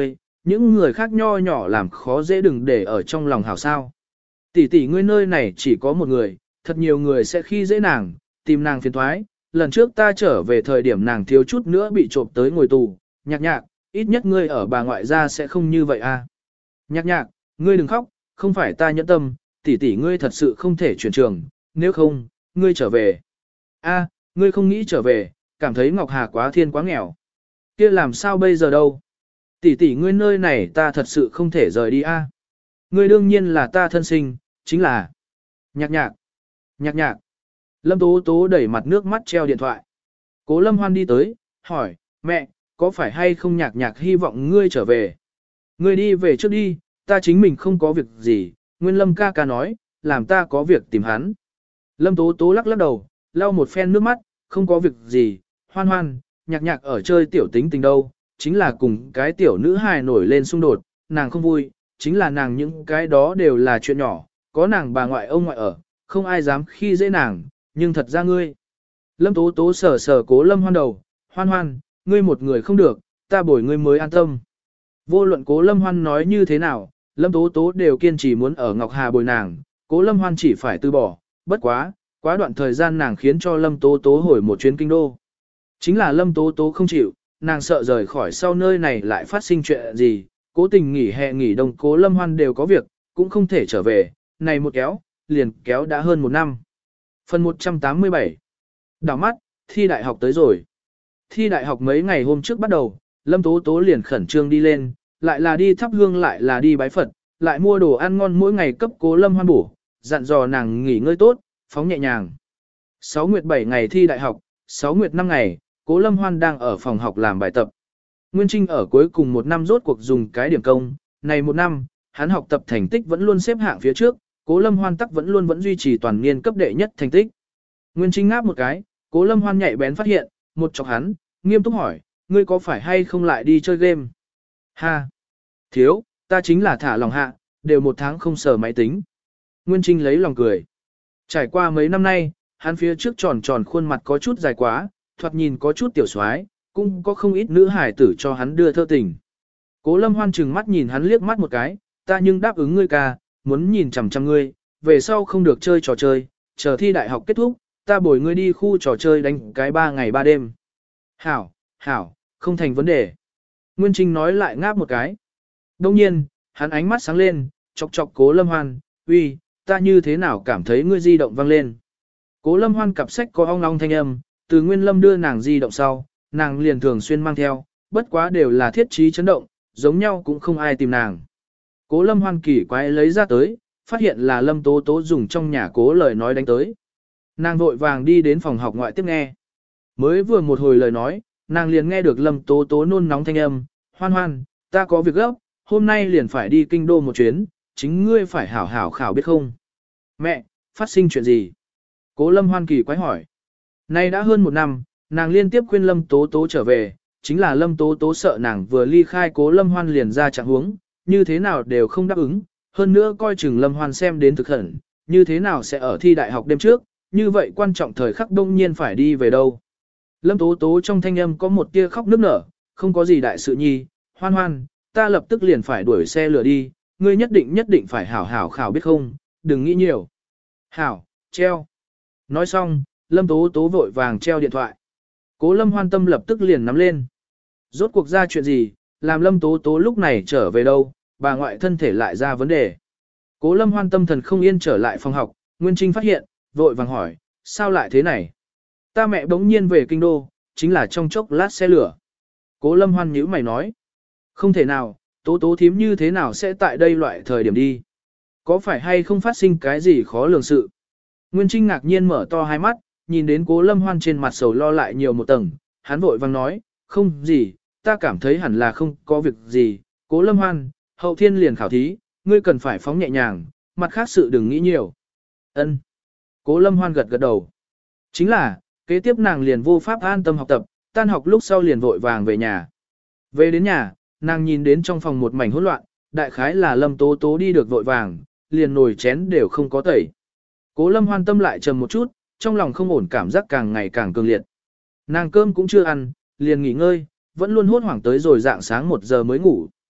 Những người khác nho nhỏ làm khó dễ đừng để ở trong lòng hảo sao. Tỷ tỷ ngươi nơi này chỉ có một người, thật nhiều người sẽ khi dễ nàng, tìm nàng phiền thoái. Lần trước ta trở về thời điểm nàng thiếu chút nữa bị trộm tới ngồi tù, nhạc nhạc, ít nhất ngươi ở bà ngoại gia sẽ không như vậy à. Nhạc nhạc, ngươi đừng khóc, không phải ta nhẫn tâm, tỷ tỷ ngươi thật sự không thể chuyển trường, nếu không, ngươi trở về. A, ngươi không nghĩ trở về, cảm thấy Ngọc Hà quá thiên quá nghèo. Kia làm sao bây giờ đâu? Tỷ tỷ ngươi nơi này ta thật sự không thể rời đi a. Ngươi đương nhiên là ta thân sinh, chính là nhạc nhạc, nhạc nhạc. Lâm Tố Tố đẩy mặt nước mắt treo điện thoại. Cố Lâm Hoan đi tới, hỏi, mẹ, có phải hay không nhạc nhạc hy vọng ngươi trở về? Ngươi đi về trước đi, ta chính mình không có việc gì, Nguyên Lâm ca ca nói, làm ta có việc tìm hắn. Lâm Tố Tố lắc lắc đầu, lau một phen nước mắt, không có việc gì, Hoan Hoan, nhạc nhạc ở chơi tiểu tính tình đâu, chính là cùng cái tiểu nữ hài nổi lên xung đột, nàng không vui, chính là nàng những cái đó đều là chuyện nhỏ, có nàng bà ngoại ông ngoại ở, không ai dám khi dễ nàng, nhưng thật ra ngươi. Lâm Tố Tố sờ sờ Cố Lâm Hoan đầu, Hoan Hoan, ngươi một người không được, ta bồi ngươi mới an tâm. Vô luận Cố Lâm Hoan nói như thế nào, Lâm Tố Tố đều kiên trì muốn ở Ngọc Hà bồi nàng, Cố Lâm Hoan chỉ phải từ bỏ, bất quá, quá đoạn thời gian nàng khiến cho Lâm Tố Tố hồi một chuyến kinh đô. Chính là Lâm Tố Tố không chịu, nàng sợ rời khỏi sau nơi này lại phát sinh chuyện gì, cố tình nghỉ hè nghỉ đông Cố Lâm Hoan đều có việc, cũng không thể trở về, này một kéo, liền kéo đã hơn một năm. Phần một trăm tám mươi bảy. Đảo mắt, thi đại học tới rồi. Thi đại học mấy ngày hôm trước bắt đầu, Lâm Tố Tố liền khẩn trương đi lên, lại là đi thắp hương lại là đi bái Phật, lại mua đồ ăn ngon mỗi ngày cấp Cố Lâm Hoan bổ, dặn dò nàng nghỉ ngơi tốt, phóng nhẹ nhàng. sáu nguyệt bảy ngày thi đại học, sáu nguyệt năm ngày, Cố Lâm Hoan đang ở phòng học làm bài tập. Nguyên Trinh ở cuối cùng một năm rốt cuộc dùng cái điểm công, này một năm, hắn học tập thành tích vẫn luôn xếp hạng phía trước, Cố Lâm Hoan tắc vẫn luôn vẫn duy trì toàn niên cấp đệ nhất thành tích. Nguyên Trinh ngáp một cái, Cố Lâm Hoan nhạy bén phát hiện, một chọc hắn, nghiêm túc hỏi, ngươi có phải hay không lại đi chơi game? Ha! Thiếu, ta chính là thả lòng hạ, đều một tháng không sờ máy tính. Nguyên Trinh lấy lòng cười. Trải qua mấy năm nay, hắn phía trước tròn tròn khuôn mặt có chút dài quá, thoạt nhìn có chút tiểu soái, cũng có không ít nữ hải tử cho hắn đưa thơ tình. Cố Lâm Hoan trừng mắt nhìn hắn liếc mắt một cái, ta nhưng đáp ứng ngươi ca, muốn nhìn chằm chằm ngươi, về sau không được chơi trò chơi, chờ thi đại học kết thúc, ta bồi ngươi đi khu trò chơi đánh cái ba ngày ba đêm. Hảo, hảo, không thành vấn đề. Nguyên Trinh nói lại ngáp một cái. Đông nhiên, hắn ánh mắt sáng lên, chọc chọc Cố Lâm Hoan, uy, ta như thế nào cảm thấy ngươi di động vang lên. Cố Lâm Hoan cặp sách có ong ong thanh âm, từ Nguyên Lâm đưa nàng di động sau, nàng liền thường xuyên mang theo, bất quá đều là thiết trí chấn động, giống nhau cũng không ai tìm nàng. Cố Lâm Hoan kỳ quái lấy ra tới, phát hiện là Lâm Tố Tố dùng trong nhà Cố lời nói đánh tới. Nàng vội vàng đi đến phòng học ngoại tiếp nghe. Mới vừa một hồi lời nói, nàng liền nghe được Lâm Tố Tố nôn nóng thanh âm, Hoan Hoan, ta có việc gấp, hôm nay liền phải đi kinh đô một chuyến, chính ngươi phải hảo hảo khảo biết không? Mẹ, phát sinh chuyện gì? Cố Lâm Hoan kỳ quái hỏi. Nay đã hơn một năm, nàng liên tiếp khuyên Lâm Tố Tố trở về, chính là Lâm Tố Tố sợ nàng vừa ly khai Cố Lâm Hoan liền ra trạng huống, như thế nào đều không đáp ứng, hơn nữa coi chừng Lâm Hoan xem đến thực khẩn, như thế nào sẽ ở thi đại học đêm trước, như vậy quan trọng thời khắc đông nhiên phải đi về đâu. Lâm Tố Tố trong thanh âm có một tia khóc nức nở, không có gì đại sự nhi, Hoan Hoan, ta lập tức liền phải đuổi xe lửa đi, ngươi nhất định nhất định phải hảo hảo khảo biết không, đừng nghĩ nhiều. Hảo, treo. Nói xong, Lâm Tố Tố vội vàng treo điện thoại. Cố Lâm Hoan tâm lập tức liền nắm lên. Rốt cuộc ra chuyện gì, làm Lâm Tố Tố lúc này trở về đâu, bà ngoại thân thể lại ra vấn đề. Cố Lâm Hoan tâm thần không yên trở lại phòng học, Nguyên Trinh phát hiện, vội vàng hỏi, sao lại thế này? Ta mẹ bỗng nhiên về kinh đô, chính là trong chốc lát xe lửa. Cố Lâm Hoan nhíu mày nói, không thể nào, Tố Tố thím như thế nào sẽ tại đây loại thời điểm đi? Có phải hay không phát sinh cái gì khó lường sự? Nguyên Trinh ngạc nhiên mở to hai mắt, nhìn đến Cố Lâm Hoan trên mặt sầu lo lại nhiều một tầng, hắn vội vàng nói, không gì, ta cảm thấy hẳn là không có việc gì, Cố Lâm Hoan, hậu thiên liền khảo thí, ngươi cần phải phóng nhẹ nhàng, mặt khác sự đừng nghĩ nhiều. Ân. Cố Lâm Hoan gật gật đầu. Chính là, kế tiếp nàng liền vô pháp an tâm học tập, tan học lúc sau liền vội vàng về nhà. Về đến nhà, nàng nhìn đến trong phòng một mảnh hỗn loạn, đại khái là Lâm Tố Tố đi được vội vàng, liền nồi chén đều không có tẩy. Cố Lâm Hoan tâm lại trầm một chút, trong lòng không ổn cảm giác càng ngày càng cường liệt. Nàng cơm cũng chưa ăn, liền nghỉ ngơi, vẫn luôn hốt hoảng tới rồi dạng sáng một giờ mới ngủ.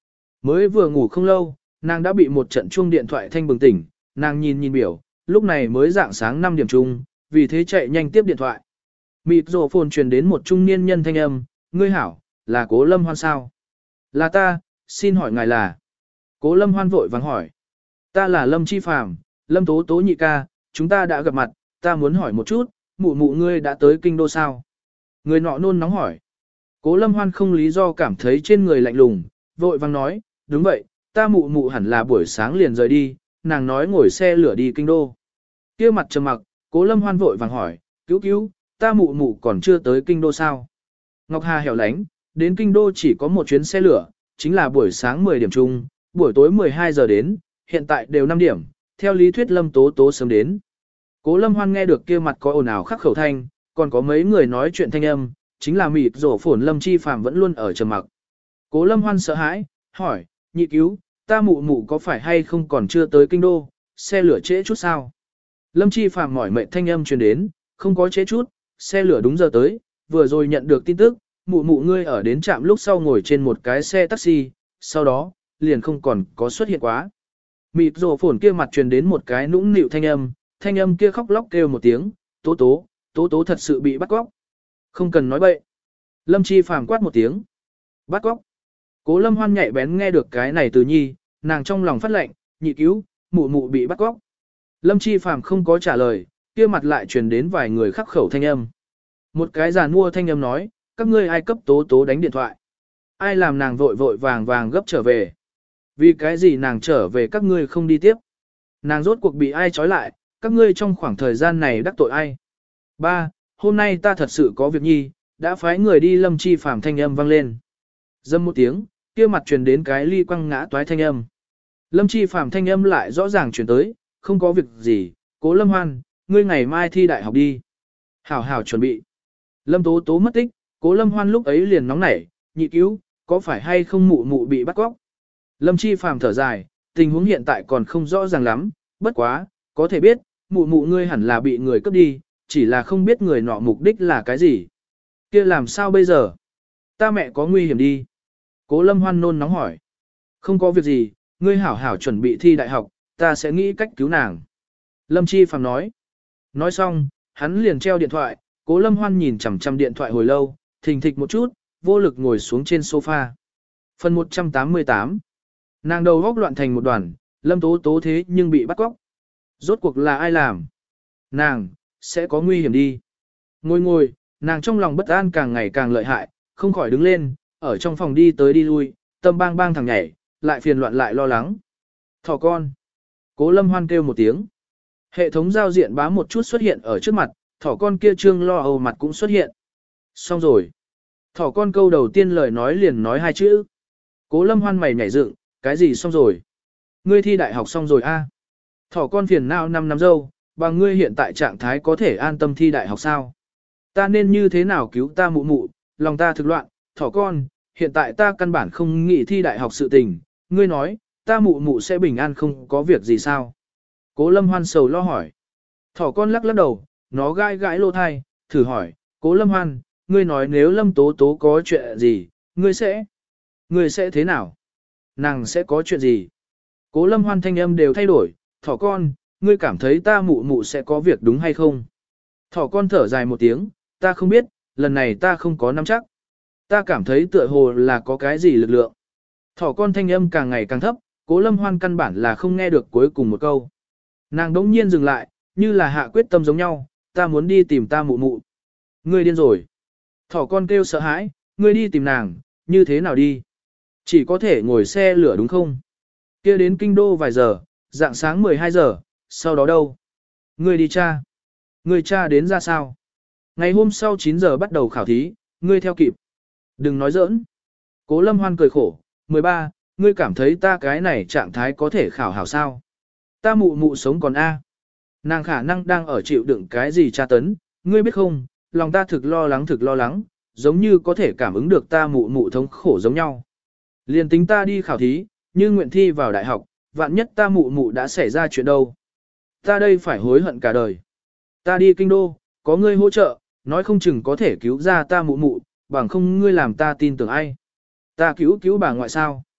Mới vừa ngủ không lâu, nàng đã bị một trận chuông điện thoại thanh bừng tỉnh, nàng nhìn nhìn biểu, lúc này mới dạng sáng năm điểm chung, vì thế chạy nhanh tiếp điện thoại. Mịt rổ phồn truyền đến một trung niên nhân thanh âm, ngươi hảo, là Cố Lâm Hoan sao? Là ta, xin hỏi ngài là. Cố Lâm Hoan vội vàng hỏi. Ta là Lâm Chi Phàm, Lâm Tố Tố nhị ca, chúng ta đã gặp mặt, ta muốn hỏi một chút, mụ mụ ngươi đã tới kinh đô sao? Người nọ nôn nóng hỏi. Cố Lâm Hoan không lý do cảm thấy trên người lạnh lùng, vội vàng nói, đúng vậy, ta mụ mụ hẳn là buổi sáng liền rời đi, nàng nói ngồi xe lửa đi kinh đô. Kia mặt trầm mặc, Cố Lâm Hoan vội vàng hỏi, cứu cứu, ta mụ mụ còn chưa tới kinh đô sao? Ngọc Hà hẻo lánh, đến kinh đô chỉ có một chuyến xe lửa, chính là buổi sáng mười điểm chung, buổi tối mười hai giờ đến, hiện tại đều năm điểm, theo lý thuyết Lâm Tố Tố sớm đến. Cố Lâm Hoan nghe được kia mặt có ồn ào khắc khẩu thanh, còn có mấy người nói chuyện thanh âm, chính là mịt rổ phồn Lâm Chi Phàm vẫn luôn ở trầm mặc. Cố Lâm Hoan sợ hãi, hỏi, nhị cứu, ta mụ mụ có phải hay không còn chưa tới kinh đô, xe lửa trễ chút sao? Lâm Chi Phàm mỏi mệt thanh âm truyền đến, không có trễ chút, xe lửa đúng giờ tới, vừa rồi nhận được tin tức, mụ mụ ngươi ở đến trạm lúc sau ngồi trên một cái xe taxi, sau đó, liền không còn có xuất hiện quá. Mịt rổ phồn kia mặt truyền đến một cái nũng nịu thanh âm, thanh âm kia khóc lóc kêu một tiếng, tố tố, tố tố thật sự bị bắt cóc. Không cần nói bậy. Lâm Chi Phàm quát một tiếng. Bắt cóc. Cố Lâm Hoan nhạy bén nghe được cái này từ nhi, nàng trong lòng phát lệnh, nhị cứu, mụ mụ bị bắt cóc. Lâm Chi Phàm không có trả lời, kia mặt lại truyền đến vài người khắc khẩu thanh âm. Một cái giàn mua thanh âm nói, các ngươi ai cấp tố tố đánh điện thoại. Ai làm nàng vội vội vàng vàng gấp trở về. Vì cái gì nàng trở về các ngươi không đi tiếp. Nàng rốt cuộc bị ai trói lại, các ngươi trong khoảng thời gian này đắc tội ai. Ba, hôm nay ta thật sự có việc nhi, đã phái người đi. Lâm Chi Phàm thanh âm vang lên. Dâm một tiếng, kia mặt truyền đến cái ly quăng ngã toái thanh âm. Lâm Chi Phàm thanh âm lại rõ ràng truyền tới, không có việc gì, Cố Lâm Hoan, ngươi ngày mai thi đại học đi. Hảo hảo chuẩn bị. Lâm Tố Tố mất tích, Cố Lâm Hoan lúc ấy liền nóng nảy, nhị cứu, có phải hay không mụ mụ bị bắt cóc? Lâm Chi Phàm thở dài, tình huống hiện tại còn không rõ ràng lắm, bất quá, có thể biết, mụ mụ ngươi hẳn là bị người cướp đi, chỉ là không biết người nọ mục đích là cái gì. Kia làm sao bây giờ? Ta mẹ có nguy hiểm đi. Cố Lâm Hoan nôn nóng hỏi. Không có việc gì, ngươi hảo hảo chuẩn bị thi đại học, ta sẽ nghĩ cách cứu nàng. Lâm Chi Phàm nói. Nói xong, hắn liền treo điện thoại, Cố Lâm Hoan nhìn chằm chằm điện thoại hồi lâu, thình thịch một chút, vô lực ngồi xuống trên sofa. Phần một trăm tám mươi tám. Nàng đầu góc loạn thành một đoàn, Lâm Tố Tố thế nhưng bị bắt cóc. Rốt cuộc là ai làm? Nàng, sẽ có nguy hiểm đi. Ngồi ngồi, nàng trong lòng bất an càng ngày càng lợi hại, không khỏi đứng lên, ở trong phòng đi tới đi lui, tâm bang bang thằng nhảy, lại phiền loạn lại lo lắng. Thỏ con. Cố Lâm Hoan kêu một tiếng. Hệ thống giao diện bá một chút xuất hiện ở trước mặt, thỏ con kia trương lo âu mặt cũng xuất hiện. Xong rồi. Thỏ con câu đầu tiên lời nói liền nói hai chữ. Cố Lâm Hoan mày nhảy dựng, cái gì xong rồi? Ngươi thi đại học xong rồi a? À? Thỏ con phiền não năm năm dâu, bằng ngươi hiện tại trạng thái có thể an tâm thi đại học sao? Ta nên như thế nào cứu ta mụ mụ, lòng ta thực loạn, thỏ con, hiện tại ta căn bản không nghĩ thi đại học sự tình, ngươi nói, ta mụ mụ sẽ bình an không có việc gì sao? Cố Lâm Hoan sầu lo hỏi. Thỏ con lắc lắc đầu, nó gãi gãi lỗ thai, thử hỏi, Cố Lâm Hoan, ngươi nói nếu Lâm Tố Tố có chuyện gì, ngươi sẽ, ngươi sẽ thế nào? Nàng sẽ có chuyện gì? Cố Lâm Hoan thanh âm đều thay đổi, thỏ con, ngươi cảm thấy ta mụ mụ sẽ có việc đúng hay không? Thỏ con thở dài một tiếng, ta không biết, lần này ta không có nắm chắc. Ta cảm thấy tựa hồ là có cái gì lực lượng. Thỏ con thanh âm càng ngày càng thấp, Cố Lâm Hoan căn bản là không nghe được cuối cùng một câu. Nàng đống nhiên dừng lại, như là hạ quyết tâm giống nhau, ta muốn đi tìm ta mụ mụ. Ngươi điên rồi. Thỏ con kêu sợ hãi, ngươi đi tìm nàng, như thế nào đi? Chỉ có thể ngồi xe lửa đúng không? Kia đến kinh đô vài giờ, dạng sáng mười hai giờ, sau đó đâu? Ngươi đi cha. Ngươi cha đến ra sao? Ngày hôm sau chín giờ bắt đầu khảo thí, ngươi theo kịp. Đừng nói giỡn. Cố Lâm Hoan cười khổ, mười ba, ngươi cảm thấy ta cái này trạng thái có thể khảo hảo sao? Ta mụ mụ sống còn A. Nàng khả năng đang ở chịu đựng cái gì tra tấn, ngươi biết không, lòng ta thực lo lắng thực lo lắng, giống như có thể cảm ứng được ta mụ mụ thống khổ giống nhau. Liền tính ta đi khảo thí, như nguyện thi vào đại học, vạn nhất ta mụ mụ đã xảy ra chuyện đâu. Ta đây phải hối hận cả đời. Ta đi kinh đô, có ngươi hỗ trợ, nói không chừng có thể cứu ra ta mụ mụ, bằng không ngươi làm ta tin tưởng ai. Ta cứu cứu bà ngoại sao.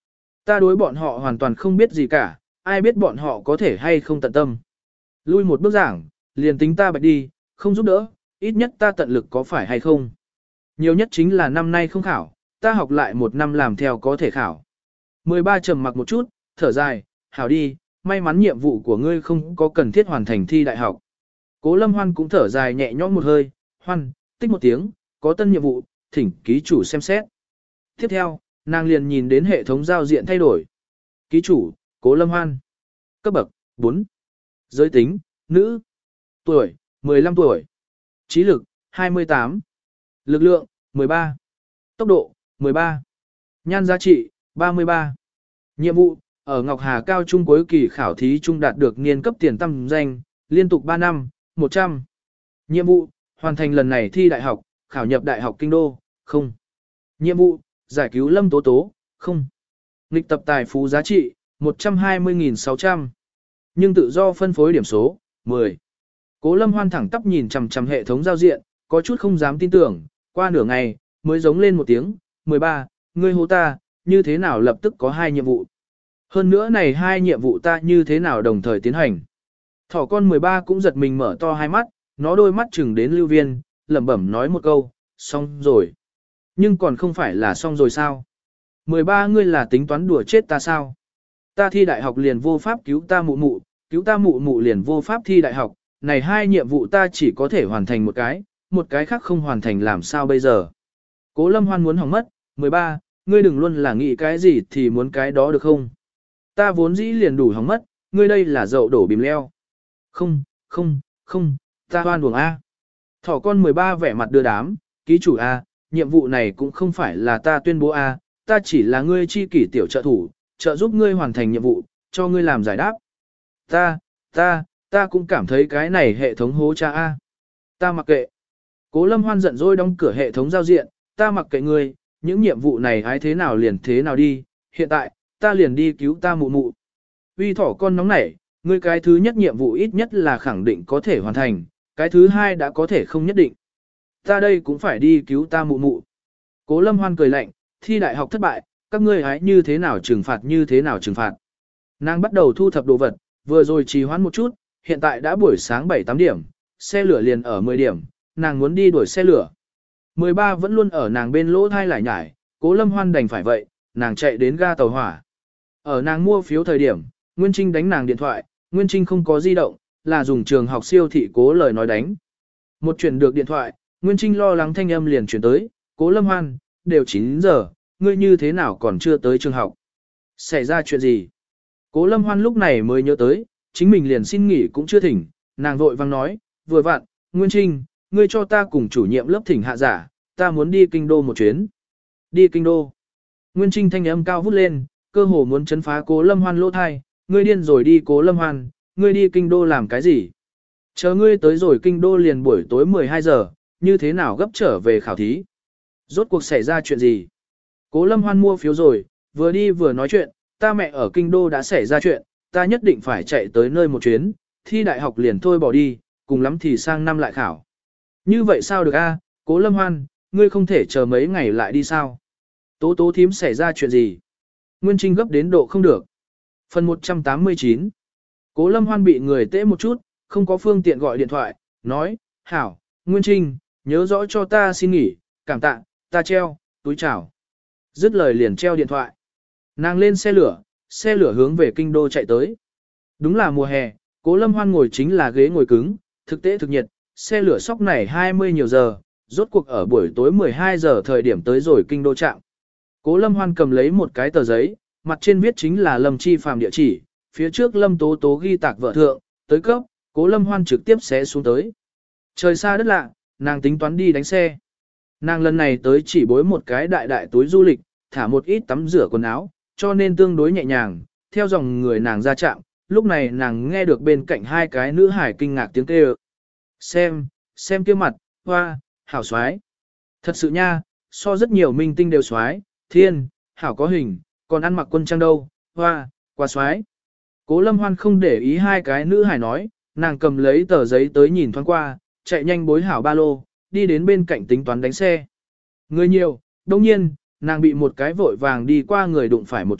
Ta đối bọn họ hoàn toàn không biết gì cả, ai biết bọn họ có thể hay không tận tâm. Lui một bước giảng, liền tính ta bạch đi, không giúp đỡ, ít nhất ta tận lực có phải hay không. Nhiều nhất chính là năm nay không khảo, ta học lại một năm làm theo có thể khảo. mười ba trầm mặc một chút, thở dài, hảo đi, may mắn nhiệm vụ của ngươi không có cần thiết hoàn thành thi đại học. Cố Lâm Hoan cũng thở dài nhẹ nhõm một hơi, Hoan, tích một tiếng, có tân nhiệm vụ, thỉnh ký chủ xem xét. Tiếp theo, nàng liền nhìn đến hệ thống giao diện thay đổi. Ký chủ, Cố Lâm Hoan. Cấp bậc, bốn. Giới tính, nữ. Tuổi, mười lăm tuổi. Trí lực, hai mươi tám. Lực lượng, mười ba. Tốc độ, mười ba. Nhan giá trị, ba mươi ba. Nhiệm vụ, ở Ngọc Hà Cao Trung cuối kỳ khảo thí trung đạt được niên cấp tiền tâm danh, liên tục ba năm, một trăm. Nhiệm vụ, hoàn thành lần này thi đại học, khảo nhập Đại học Kinh Đô, không. Nhiệm vụ, giải cứu Lâm Tố Tố, không. Nghịch tập tài phú giá trị, một trăm hai mươi nghìn sáu trăm. Nhưng tự do phân phối điểm số, mười. Cố Lâm Hoan thẳng tắp nhìn chằm chằm hệ thống giao diện, có chút không dám tin tưởng, qua nửa ngày, mới giống lên một tiếng, mười ba, ngươi hô ta, như thế nào lập tức có hai nhiệm vụ. Hơn nữa này hai nhiệm vụ ta như thế nào đồng thời tiến hành. Thỏ con mười ba cũng giật mình mở to hai mắt, nó đôi mắt chừng đến Lưu Viên, lẩm bẩm nói một câu, xong rồi. Nhưng còn không phải là xong rồi sao? mười ba ngươi là tính toán đùa chết ta sao? Ta thi đại học liền vô pháp cứu ta mụ mụ, cứu ta mụ mụ liền vô pháp thi đại học, này hai nhiệm vụ ta chỉ có thể hoàn thành một cái, một cái khác không hoàn thành làm sao bây giờ? Cố Lâm Hoan muốn hỏng mất, mười ba, ngươi đừng luôn là nghĩ cái gì thì muốn cái đó được không? Ta vốn dĩ liền đủ hỏng mất, ngươi đây là dậu đổ bìm leo. Không, không, không, ta hoan buồng A. Thỏ con mười ba vẻ mặt đưa đám, ký chủ A, nhiệm vụ này cũng không phải là ta tuyên bố A, ta chỉ là ngươi chi kỷ tiểu trợ thủ, trợ giúp ngươi hoàn thành nhiệm vụ, cho ngươi làm giải đáp. Ta, ta, ta cũng cảm thấy cái này hệ thống hố cha A. Ta mặc kệ. Cố Lâm Hoan giận dỗi đóng cửa hệ thống giao diện, ta mặc kệ ngươi, những nhiệm vụ này ai thế nào liền thế nào đi, hiện tại, ta liền đi cứu ta mụ mụ. Uy thỏ con nóng nảy, ngươi cái thứ nhất nhiệm vụ ít nhất là khẳng định có thể hoàn thành, cái thứ hai đã có thể không nhất định. Ta đây cũng phải đi cứu ta mụ mụ. Cố Lâm Hoan cười lạnh, thi đại học thất bại, các ngươi hãy như thế nào trừng phạt như thế nào trừng phạt. Nàng bắt đầu thu thập đồ vật, vừa rồi trì hoãn một chút, hiện tại đã buổi sáng bảy tám điểm, xe lửa liền ở mười điểm, nàng muốn đi đuổi xe lửa. mười ba vẫn luôn ở nàng bên lỗ thai lải nhải, Cố Lâm Hoan đành phải vậy, nàng chạy đến ga tàu hỏa. Ở nàng mua phiếu thời điểm, Nguyên Trinh đánh nàng điện thoại, Nguyên Trinh không có di động, là dùng trường học siêu thị Cố lời nói đánh. Một chuyển được điện thoại, Nguyên Trinh lo lắng thanh âm liền chuyển tới, Cố Lâm Hoan, đều chín giờ, ngươi như thế nào còn chưa tới trường học? Xảy ra chuyện gì? Cố Lâm Hoan lúc này mới nhớ tới, chính mình liền xin nghỉ cũng chưa thỉnh, nàng vội vang nói, vừa vặn, Nguyên Trinh, ngươi cho ta cùng chủ nhiệm lớp thỉnh hạ giả, ta muốn đi kinh đô một chuyến. Đi kinh đô. Nguyên Trinh thanh âm cao vút lên, cơ hồ muốn chấn phá Cố Lâm Hoan lỗ thai, ngươi điên rồi đi Cố Lâm Hoan, ngươi đi kinh đô làm cái gì? Chờ ngươi tới rồi kinh đô liền buổi tối mười hai giờ, như thế nào gấp trở về khảo thí? Rốt cuộc xảy ra chuyện gì? Cố Lâm Hoan mua phiếu rồi, vừa đi vừa nói chuyện, ta mẹ ở kinh đô đã xảy ra chuyện, ta nhất định phải chạy tới nơi một chuyến, thi đại học liền thôi bỏ đi, cùng lắm thì sang năm lại khảo. Như vậy sao được a? Cố Lâm Hoan, ngươi không thể chờ mấy ngày lại đi sao? Tố tố thím xảy ra chuyện gì? Nguyên Trinh gấp đến độ không được. Phần một trăm tám mươi chín. Cố Lâm Hoan bị người tễ một chút, không có phương tiện gọi điện thoại, nói, hảo, Nguyên Trinh, nhớ rõ cho ta xin nghỉ, cảm tạ, ta treo, túi chào. Dứt lời liền treo điện thoại. Nàng lên xe lửa, xe lửa hướng về kinh đô chạy tới. Đúng là mùa hè, Cố Lâm Hoan ngồi chính là ghế ngồi cứng, thực tế thực nhiệt, xe lửa sóc này hai mươi nhiều giờ, rốt cuộc ở buổi tối mười hai giờ thời điểm tới rồi kinh đô trạm. Cố Lâm Hoan cầm lấy một cái tờ giấy, mặt trên viết chính là Lâm Chi Phàm địa chỉ, phía trước Lâm Tố Tố ghi tạc vợ thượng, tới cấp, Cố Lâm Hoan trực tiếp xé xuống tới. Trời xa đất lạ, nàng tính toán đi đánh xe. Nàng lần này tới chỉ bối một cái đại đại túi du lịch, thả một ít tắm rửa quần áo, cho nên tương đối nhẹ nhàng, theo dòng người nàng ra trạm, lúc này nàng nghe được bên cạnh hai cái nữ hải kinh ngạc tiếng kêu. Xem, xem kia mặt, hoa, hảo xoái. Thật sự nha, so rất nhiều minh tinh đều xoái, thiên, hảo có hình, còn ăn mặc quân trang đâu, hoa, quá xoái. Cố Lâm Hoan không để ý hai cái nữ hải nói, nàng cầm lấy tờ giấy tới nhìn thoáng qua, chạy nhanh bối hảo ba lô, đi đến bên cạnh tính toán đánh xe. Người nhiều, đồng nhiên, nàng bị một cái vội vàng đi qua người đụng phải một chút,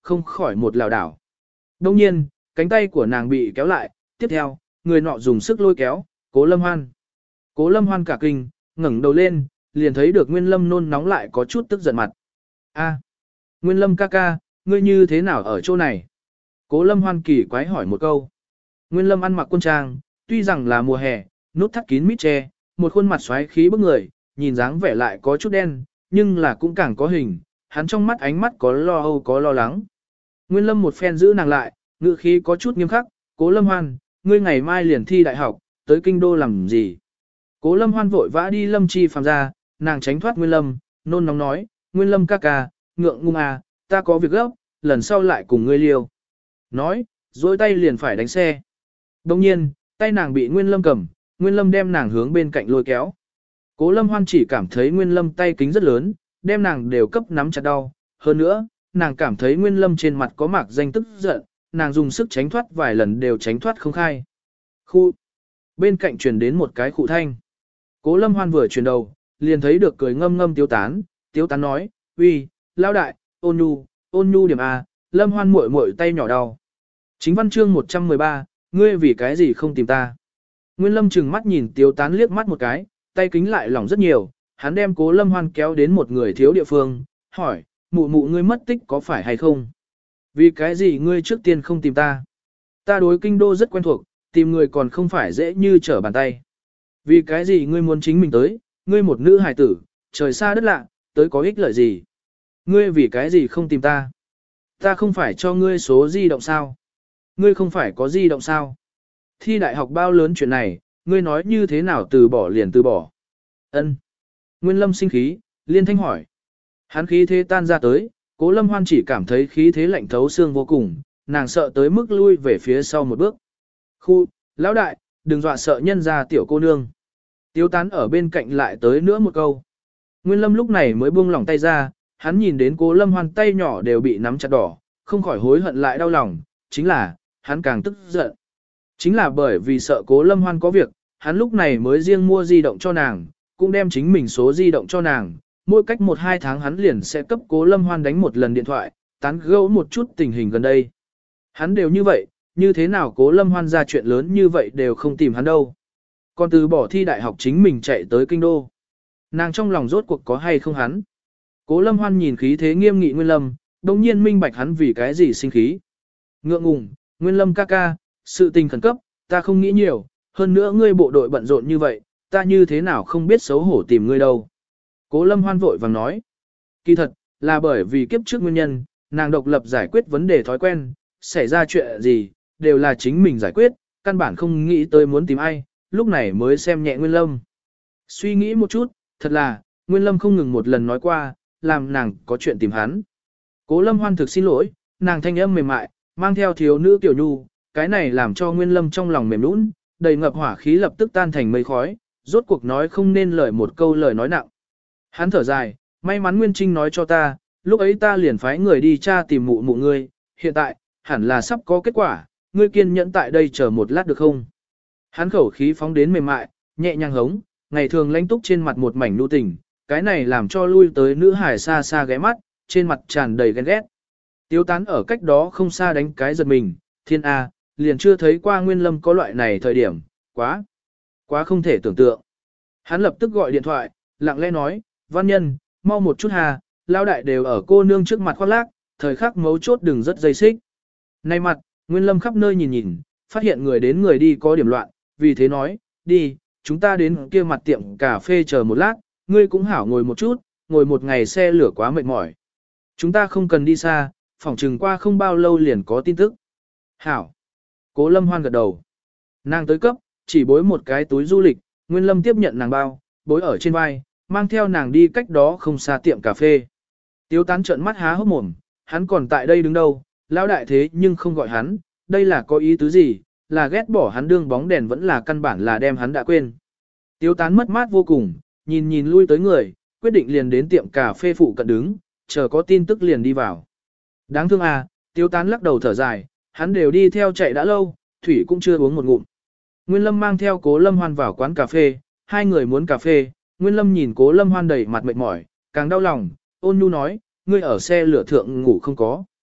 không khỏi một lảo đảo. Đông nhiên, cánh tay của nàng bị kéo lại, tiếp theo, người nọ dùng sức lôi kéo, Cố Lâm Hoan. Cố Lâm Hoan cả kinh, ngẩng đầu lên, liền thấy được Nguyên Lâm nôn nóng lại có chút tức giận mặt. A, Nguyên Lâm ca ca, ngươi như thế nào ở chỗ này? Cố Lâm Hoan kỳ quái hỏi một câu. Nguyên Lâm ăn mặc quân trang, tuy rằng là mùa hè, nút thắt kín mít che, một khuôn mặt xoáy khí bức người, nhìn dáng vẻ lại có chút đen, nhưng là cũng càng có hình, hắn trong mắt ánh mắt có lo âu có lo lắng. Nguyên Lâm một phen giữ nàng lại, ngữ khí có chút nghiêm khắc, Cố Lâm Hoan, ngươi ngày mai liền thi đại học, tới kinh đô làm gì? Cố Lâm Hoan vội vã đi Lâm Chi Phàm ra, nàng tránh thoát Nguyên Lâm, nôn nóng nói, Nguyên Lâm ca ca, ngượng ngung à, ta có việc gấp, lần sau lại cùng ngươi liêu. Nói, dối tay liền phải đánh xe. Đồng nhiên, tay nàng bị Nguyên Lâm cầm, Nguyên Lâm đem nàng hướng bên cạnh lôi kéo. Cố Lâm Hoan chỉ cảm thấy Nguyên Lâm tay kính rất lớn, đem nàng đều cấp nắm chặt đau. Hơn nữa, nàng cảm thấy Nguyên Lâm trên mặt có mạc danh tức giận, nàng dùng sức tránh thoát vài lần đều tránh thoát không khai. Khu. Bên cạnh truyền đến một cái khụ thanh. Cố Lâm Hoan vừa chuyển đầu, liền thấy được cười ngâm ngâm Tiếu Tán. Tiếu Tán nói, uy, lão đại, ôn nhu, ôn nhu điểm A, Lâm Hoan muội muội tay nhỏ đau. Chính văn chương một trăm mười ba, ngươi vì cái gì không tìm ta? Nguyên Lâm trừng mắt nhìn Tiếu Tán liếc mắt một cái, tay kính lại lỏng rất nhiều, hắn đem Cố Lâm Hoan kéo đến một người thiếu địa phương, hỏi, mụ mụ ngươi mất tích có phải hay không? Vì cái gì ngươi trước tiên không tìm ta? Ta đối kinh đô rất quen thuộc, tìm người còn không phải dễ như trở bàn tay. Vì cái gì ngươi muốn chính mình tới, ngươi một nữ hài tử, trời xa đất lạ, tới có ích lợi gì? Ngươi vì cái gì không tìm ta? Ta không phải cho ngươi số di động sao? Ngươi không phải có di động sao? Thi đại học bao lớn chuyện này, ngươi nói như thế nào từ bỏ liền từ bỏ? Ân. Nguyên Lâm sinh khí, liên thanh hỏi. Hắn khí thế tan ra tới, Cố Lâm Hoan chỉ cảm thấy khí thế lạnh thấu xương vô cùng, nàng sợ tới mức lui về phía sau một bước. Khu, lão đại, đừng dọa sợ nhân ra tiểu cô nương. Tiếu Tán ở bên cạnh lại tới nữa một câu. Nguyên Lâm lúc này mới buông lỏng tay ra, hắn nhìn đến Cố Lâm Hoan tay nhỏ đều bị nắm chặt đỏ, không khỏi hối hận lại đau lòng, chính là, hắn càng tức giận. Chính là bởi vì sợ Cố Lâm Hoan có việc, hắn lúc này mới riêng mua di động cho nàng, cũng đem chính mình số di động cho nàng, mỗi cách một hai tháng hắn liền sẽ cấp Cố Lâm Hoan đánh một lần điện thoại, tán gẫu một chút tình hình gần đây. Hắn đều như vậy, như thế nào Cố Lâm Hoan ra chuyện lớn như vậy đều không tìm hắn đâu. Còn từ bỏ thi đại học chính mình chạy tới kinh đô. Nàng trong lòng rốt cuộc có hay không hắn. Cố Lâm Hoan nhìn khí thế nghiêm nghị Nguyên Lâm, đồng nhiên minh bạch hắn vì cái gì sinh khí. Ngượng ngùng, Nguyên Lâm ca ca, sự tình khẩn cấp, ta không nghĩ nhiều, hơn nữa ngươi bộ đội bận rộn như vậy, ta như thế nào không biết xấu hổ tìm ngươi đâu. Cố Lâm Hoan vội vàng nói. Kỳ thật, là bởi vì kiếp trước nguyên nhân, nàng độc lập giải quyết vấn đề thói quen, xảy ra chuyện gì, đều là chính mình giải quyết, căn bản không nghĩ tới muốn tìm ai, lúc này mới xem nhẹ Nguyên Lâm. Suy nghĩ một chút, thật là, Nguyên Lâm không ngừng một lần nói qua, làm nàng có chuyện tìm hắn. Cố Lâm Hoan thực xin lỗi, nàng thanh âm mềm mại, mang theo thiếu nữ tiểu nhu, cái này làm cho Nguyên Lâm trong lòng mềm nũng, đầy ngập hỏa khí lập tức tan thành mây khói, rốt cuộc nói không nên lời một câu lời nói nặng. Hắn thở dài, may mắn Nguyên Trinh nói cho ta, lúc ấy ta liền phái người đi tra tìm mụ mụ ngươi, hiện tại, hẳn là sắp có kết quả, ngươi kiên nhẫn tại đây chờ một lát được không? Hắn khẩu khí phóng đến mềm mại, nhẹ nhàng hống, ngày thường lãnh túc trên mặt một mảnh nhu tình, cái này làm cho lui tới nữ hải xa xa ghé mắt, trên mặt tràn đầy ghen ghét. Tiếu Tán ở cách đó không xa đánh cái giật mình, thiên A, liền chưa thấy qua Nguyên Lâm có loại này thời điểm, quá, quá không thể tưởng tượng. Hắn lập tức gọi điện thoại, lặng lẽ nói, văn nhân, mau một chút hà, lao đại đều ở cô nương trước mặt khoác lác, thời khắc mấu chốt đừng rất dây xích. Nay mặt, Nguyên Lâm khắp nơi nhìn nhìn, phát hiện người đến người đi có điểm loạn, vì thế nói, đi, chúng ta đến kia mặt tiệm cà phê chờ một lát, ngươi cũng hảo ngồi một chút, ngồi một ngày xe lửa quá mệt mỏi. Chúng ta không cần đi xa, phỏng chừng qua không bao lâu liền có tin tức. Hảo. Cố Lâm Hoan gật đầu. Nàng tới cấp, chỉ bối một cái túi du lịch, Nguyên Lâm tiếp nhận nàng bao, bối ở trên vai, mang theo nàng đi cách đó không xa tiệm cà phê. Tiếu Tán trợn mắt há hốc mồm, hắn còn tại đây đứng đâu, lão đại thế nhưng không gọi hắn, đây là có ý tứ gì, là ghét bỏ hắn đương bóng đèn vẫn là căn bản là đem hắn đã quên. Tiếu Tán mất mát vô cùng, nhìn nhìn lui tới người, quyết định liền đến tiệm cà phê phụ cận đứng, chờ có tin tức liền đi vào. Đáng thương à, Tiếu Tán lắc đầu thở dài, hắn đều đi theo chạy đã lâu, thủy cũng chưa uống một ngụm. Nguyên Lâm mang theo Cố Lâm Hoan vào quán cà phê, hai người muốn cà phê, Nguyên Lâm nhìn Cố Lâm Hoan đầy mặt mệt mỏi, càng đau lòng, ôn nhu nói, ngươi ở xe lửa thượng ngủ không có.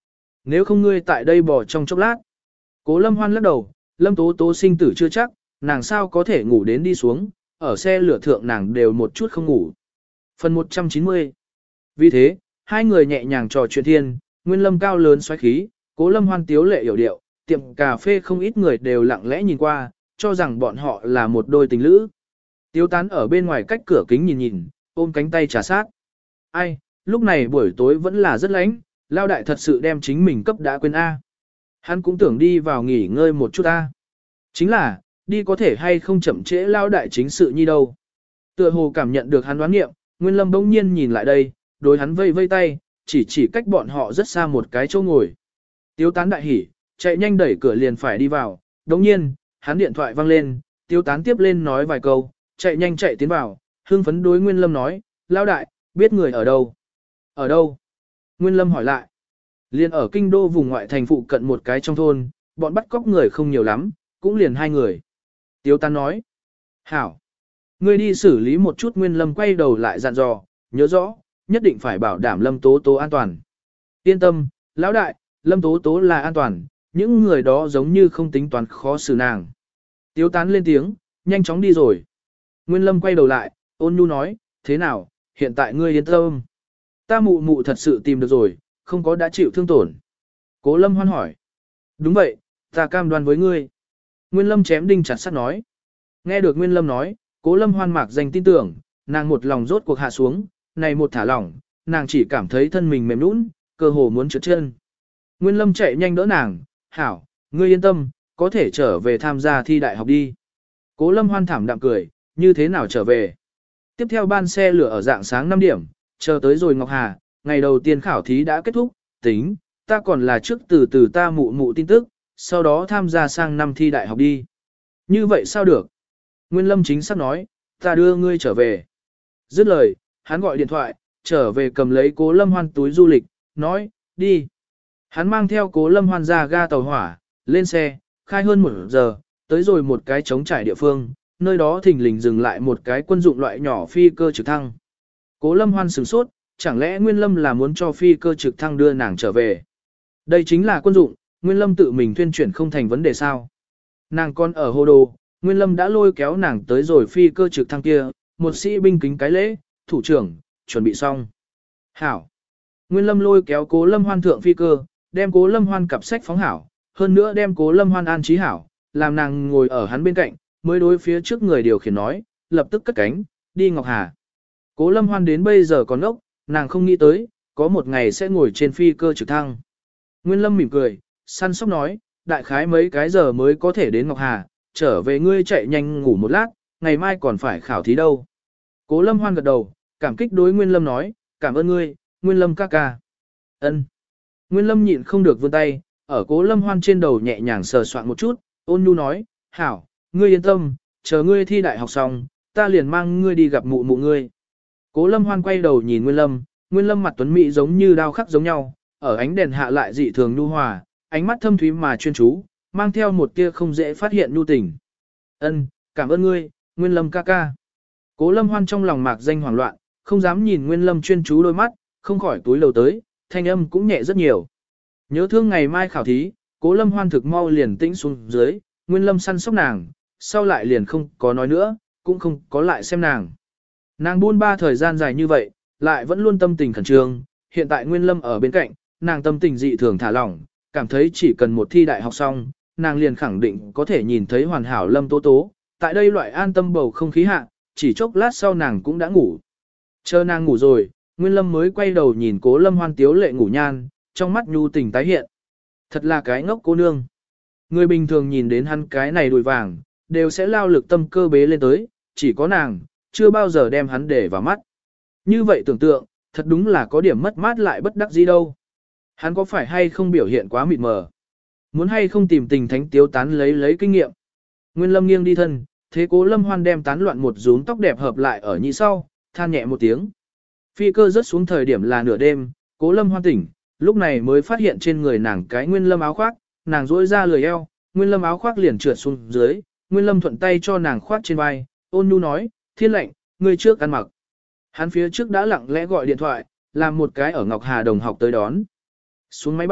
Nếu không ngươi tại đây bỏ trong chốc lát. Cố Lâm Hoan lắc đầu, Lâm Tố Tố sinh tử chưa chắc, nàng sao có thể ngủ đến đi xuống, ở xe lửa thượng nàng đều một chút không ngủ. Phần một trăm chín mươi. Vì thế, hai người nhẹ nhàng trò chuyện thiên, Nguyên Lâm cao lớn xoáy khí, Cố Lâm Hoan tiếu lệ hiểu điệu, tiệm cà phê không ít người đều lặng lẽ nhìn qua, cho rằng bọn họ là một đôi tình lữ. Tiếu Tán ở bên ngoài cách cửa kính nhìn nhìn, ôm cánh tay trà sát. Ai, lúc này buổi tối vẫn là rất lạnh, Lao đại thật sự đem chính mình cấp đã quên A. Hắn cũng tưởng đi vào nghỉ ngơi một chút A. Chính là, đi có thể hay không chậm trễ Lao đại chính sự như đâu. Tựa hồ cảm nhận được hắn đoán nghiệm, Nguyên Lâm bỗng nhiên nhìn lại đây, đối hắn vây vây tay, chỉ chỉ cách bọn họ rất xa một cái chỗ ngồi. Tiếu Tán đại hỉ, chạy nhanh đẩy cửa liền phải đi vào, đồng nhiên, hắn điện thoại vang lên, Tiếu Tán tiếp lên nói vài câu, chạy nhanh chạy tiến vào, hưng phấn đối Nguyên Lâm nói, Lao đại, biết người ở đâu? Ở đâu? Nguyên Lâm hỏi lại. Liền ở kinh đô vùng ngoại thành phụ cận một cái trong thôn, bọn bắt cóc người không nhiều lắm, cũng liền hai người. Tiếu Tán nói. Hảo. Ngươi đi xử lý một chút. Nguyên Lâm quay đầu lại dặn dò, nhớ rõ, nhất định phải bảo đảm Lâm Tố Tố an toàn. Yên tâm, lão đại, Lâm Tố Tố là an toàn, những người đó giống như không tính toán khó xử nàng. Tiếu Tán lên tiếng, nhanh chóng đi rồi. Nguyên Lâm quay đầu lại, ôn nhu nói, thế nào, hiện tại ngươi yên tâm. Ta mụ mụ thật sự tìm được rồi, không có đã chịu thương tổn. Cố Lâm Hoan hỏi. Đúng vậy, ta cam đoan với ngươi. Nguyên Lâm chém đinh chặt sắt nói. Nghe được Nguyên Lâm nói, Cố Lâm Hoan mạc danh tin tưởng, nàng một lòng rốt cuộc hạ xuống, này một thả lỏng, nàng chỉ cảm thấy thân mình mềm nũng, cơ hồ muốn trượt chân. Nguyên Lâm chạy nhanh đỡ nàng, hảo, ngươi yên tâm, có thể trở về tham gia thi đại học đi. Cố Lâm Hoan thảm đạm cười, như thế nào trở về. Tiếp theo ban xe lửa ở dạng sáng năm điểm, chờ tới rồi Ngọc Hà, ngày đầu tiên khảo thí đã kết thúc, tính, ta còn là trước từ từ ta mụ mụ tin tức, sau đó tham gia sang năm thi đại học đi. Như vậy sao được? Nguyên Lâm chính xác nói, ta đưa ngươi trở về. Dứt lời, hắn gọi điện thoại, trở về cầm lấy Cố Lâm Hoan túi du lịch, nói, đi. Hắn mang theo Cố Lâm Hoan ra ga tàu hỏa, lên xe, khai hơn một giờ, tới rồi một cái trống trải địa phương, nơi đó thình lình dừng lại một cái quân dụng loại nhỏ phi cơ trực thăng. Cố Lâm Hoan sửng sốt, chẳng lẽ Nguyên Lâm là muốn cho phi cơ trực thăng đưa nàng trở về. Đây chính là quân dụng, Nguyên Lâm tự mình tuyên chuyển không thành vấn đề sao. Nàng còn ở hồ đồ, Nguyên Lâm đã lôi kéo nàng tới rồi phi cơ trực thăng kia, một sĩ binh kính cái lễ, thủ trưởng, chuẩn bị xong. Hảo. Nguyên Lâm lôi kéo Cố Lâm Hoan thượng phi cơ, đem Cố Lâm Hoan cặp sách phóng hảo, hơn nữa đem Cố Lâm Hoan an trí hảo, làm nàng ngồi ở hắn bên cạnh, mới đối phía trước người điều khiển nói, lập tức cất cánh, đi Ngọc Hà. Cố Lâm Hoan đến bây giờ còn ốc, nàng không nghĩ tới, có một ngày sẽ ngồi trên phi cơ trực thăng. Nguyên Lâm mỉm cười, săn sóc nói, đại khái mấy cái giờ mới có thể đến Ngọc Hà, trở về ngươi chạy nhanh ngủ một lát, ngày mai còn phải khảo thí đâu. Cố Lâm Hoan gật đầu, cảm kích đối Nguyên Lâm nói, cảm ơn ngươi, Nguyên Lâm ca ca. Ân. Nguyên Lâm nhịn không được vươn tay, ở Cố Lâm Hoan trên đầu nhẹ nhàng sờ soạn một chút, ôn nhu nói, hảo, ngươi yên tâm, chờ ngươi thi đại học xong, ta liền mang ngươi đi gặp mụ mụ ngươi. Cố Lâm Hoan quay đầu nhìn Nguyên Lâm, Nguyên Lâm mặt tuấn mỹ giống như đao khắc giống nhau, ở ánh đèn hạ lại dị thường nhu hòa, ánh mắt thâm thúy mà chuyên chú, mang theo một tia không dễ phát hiện nhu tình. Ân, cảm ơn ngươi, Nguyên Lâm ca ca. Cố Lâm Hoan trong lòng mạc danh hoảng loạn, không dám nhìn Nguyên Lâm chuyên chú đôi mắt, không khỏi túi lầu tới, thanh âm cũng nhẹ rất nhiều. Nhớ thương ngày mai khảo thí, Cố Lâm Hoan thực mau liền tĩnh xuống dưới, Nguyên Lâm săn sóc nàng, sau lại liền không có nói nữa, cũng không có lại xem nàng. Nàng buôn ba thời gian dài như vậy, lại vẫn luôn tâm tình khẩn trương, hiện tại Nguyên Lâm ở bên cạnh, nàng tâm tình dị thường thả lỏng, cảm thấy chỉ cần một thi đại học xong, nàng liền khẳng định có thể nhìn thấy hoàn hảo Lâm Tố Tố. Tại đây loại an tâm bầu không khí hạ, chỉ chốc lát sau nàng cũng đã ngủ. Chờ nàng ngủ rồi, Nguyên Lâm mới quay đầu nhìn Cố Lâm Hoan tiếu lệ ngủ nhan, trong mắt nhu tình tái hiện. Thật là cái ngốc cô nương. Người bình thường nhìn đến hắn cái này đùi vàng, đều sẽ lao lực tâm cơ bế lên tới, chỉ có nàng, chưa bao giờ đem hắn để vào mắt. Như vậy tưởng tượng, thật đúng là có điểm mất mát lại bất đắc dĩ đâu. Hắn có phải hay không biểu hiện quá mịt mờ? Muốn hay không tìm tình thánh Tiếu Tán lấy lấy kinh nghiệm? Nguyên Lâm nghiêng đi thân, thế Cố Lâm Hoan đem tán loạn một rúm tóc đẹp hợp lại ở nhị sau, than nhẹ một tiếng. Phi cơ rớt xuống thời điểm là nửa đêm, Cố Lâm Hoan tỉnh, lúc này mới phát hiện trên người nàng cái Nguyên Lâm áo khoác, nàng duỗi ra lười eo, Nguyên Lâm áo khoác liền trượt xuống dưới, Nguyên Lâm thuận tay cho nàng khoác trên vai, ôn nhu nói, thiên lệnh, ngươi trước ăn mặc. Hắn phía trước đã lặng lẽ gọi điện thoại, làm một cái ở Ngọc Hà đồng học tới đón. Xuống máy bay,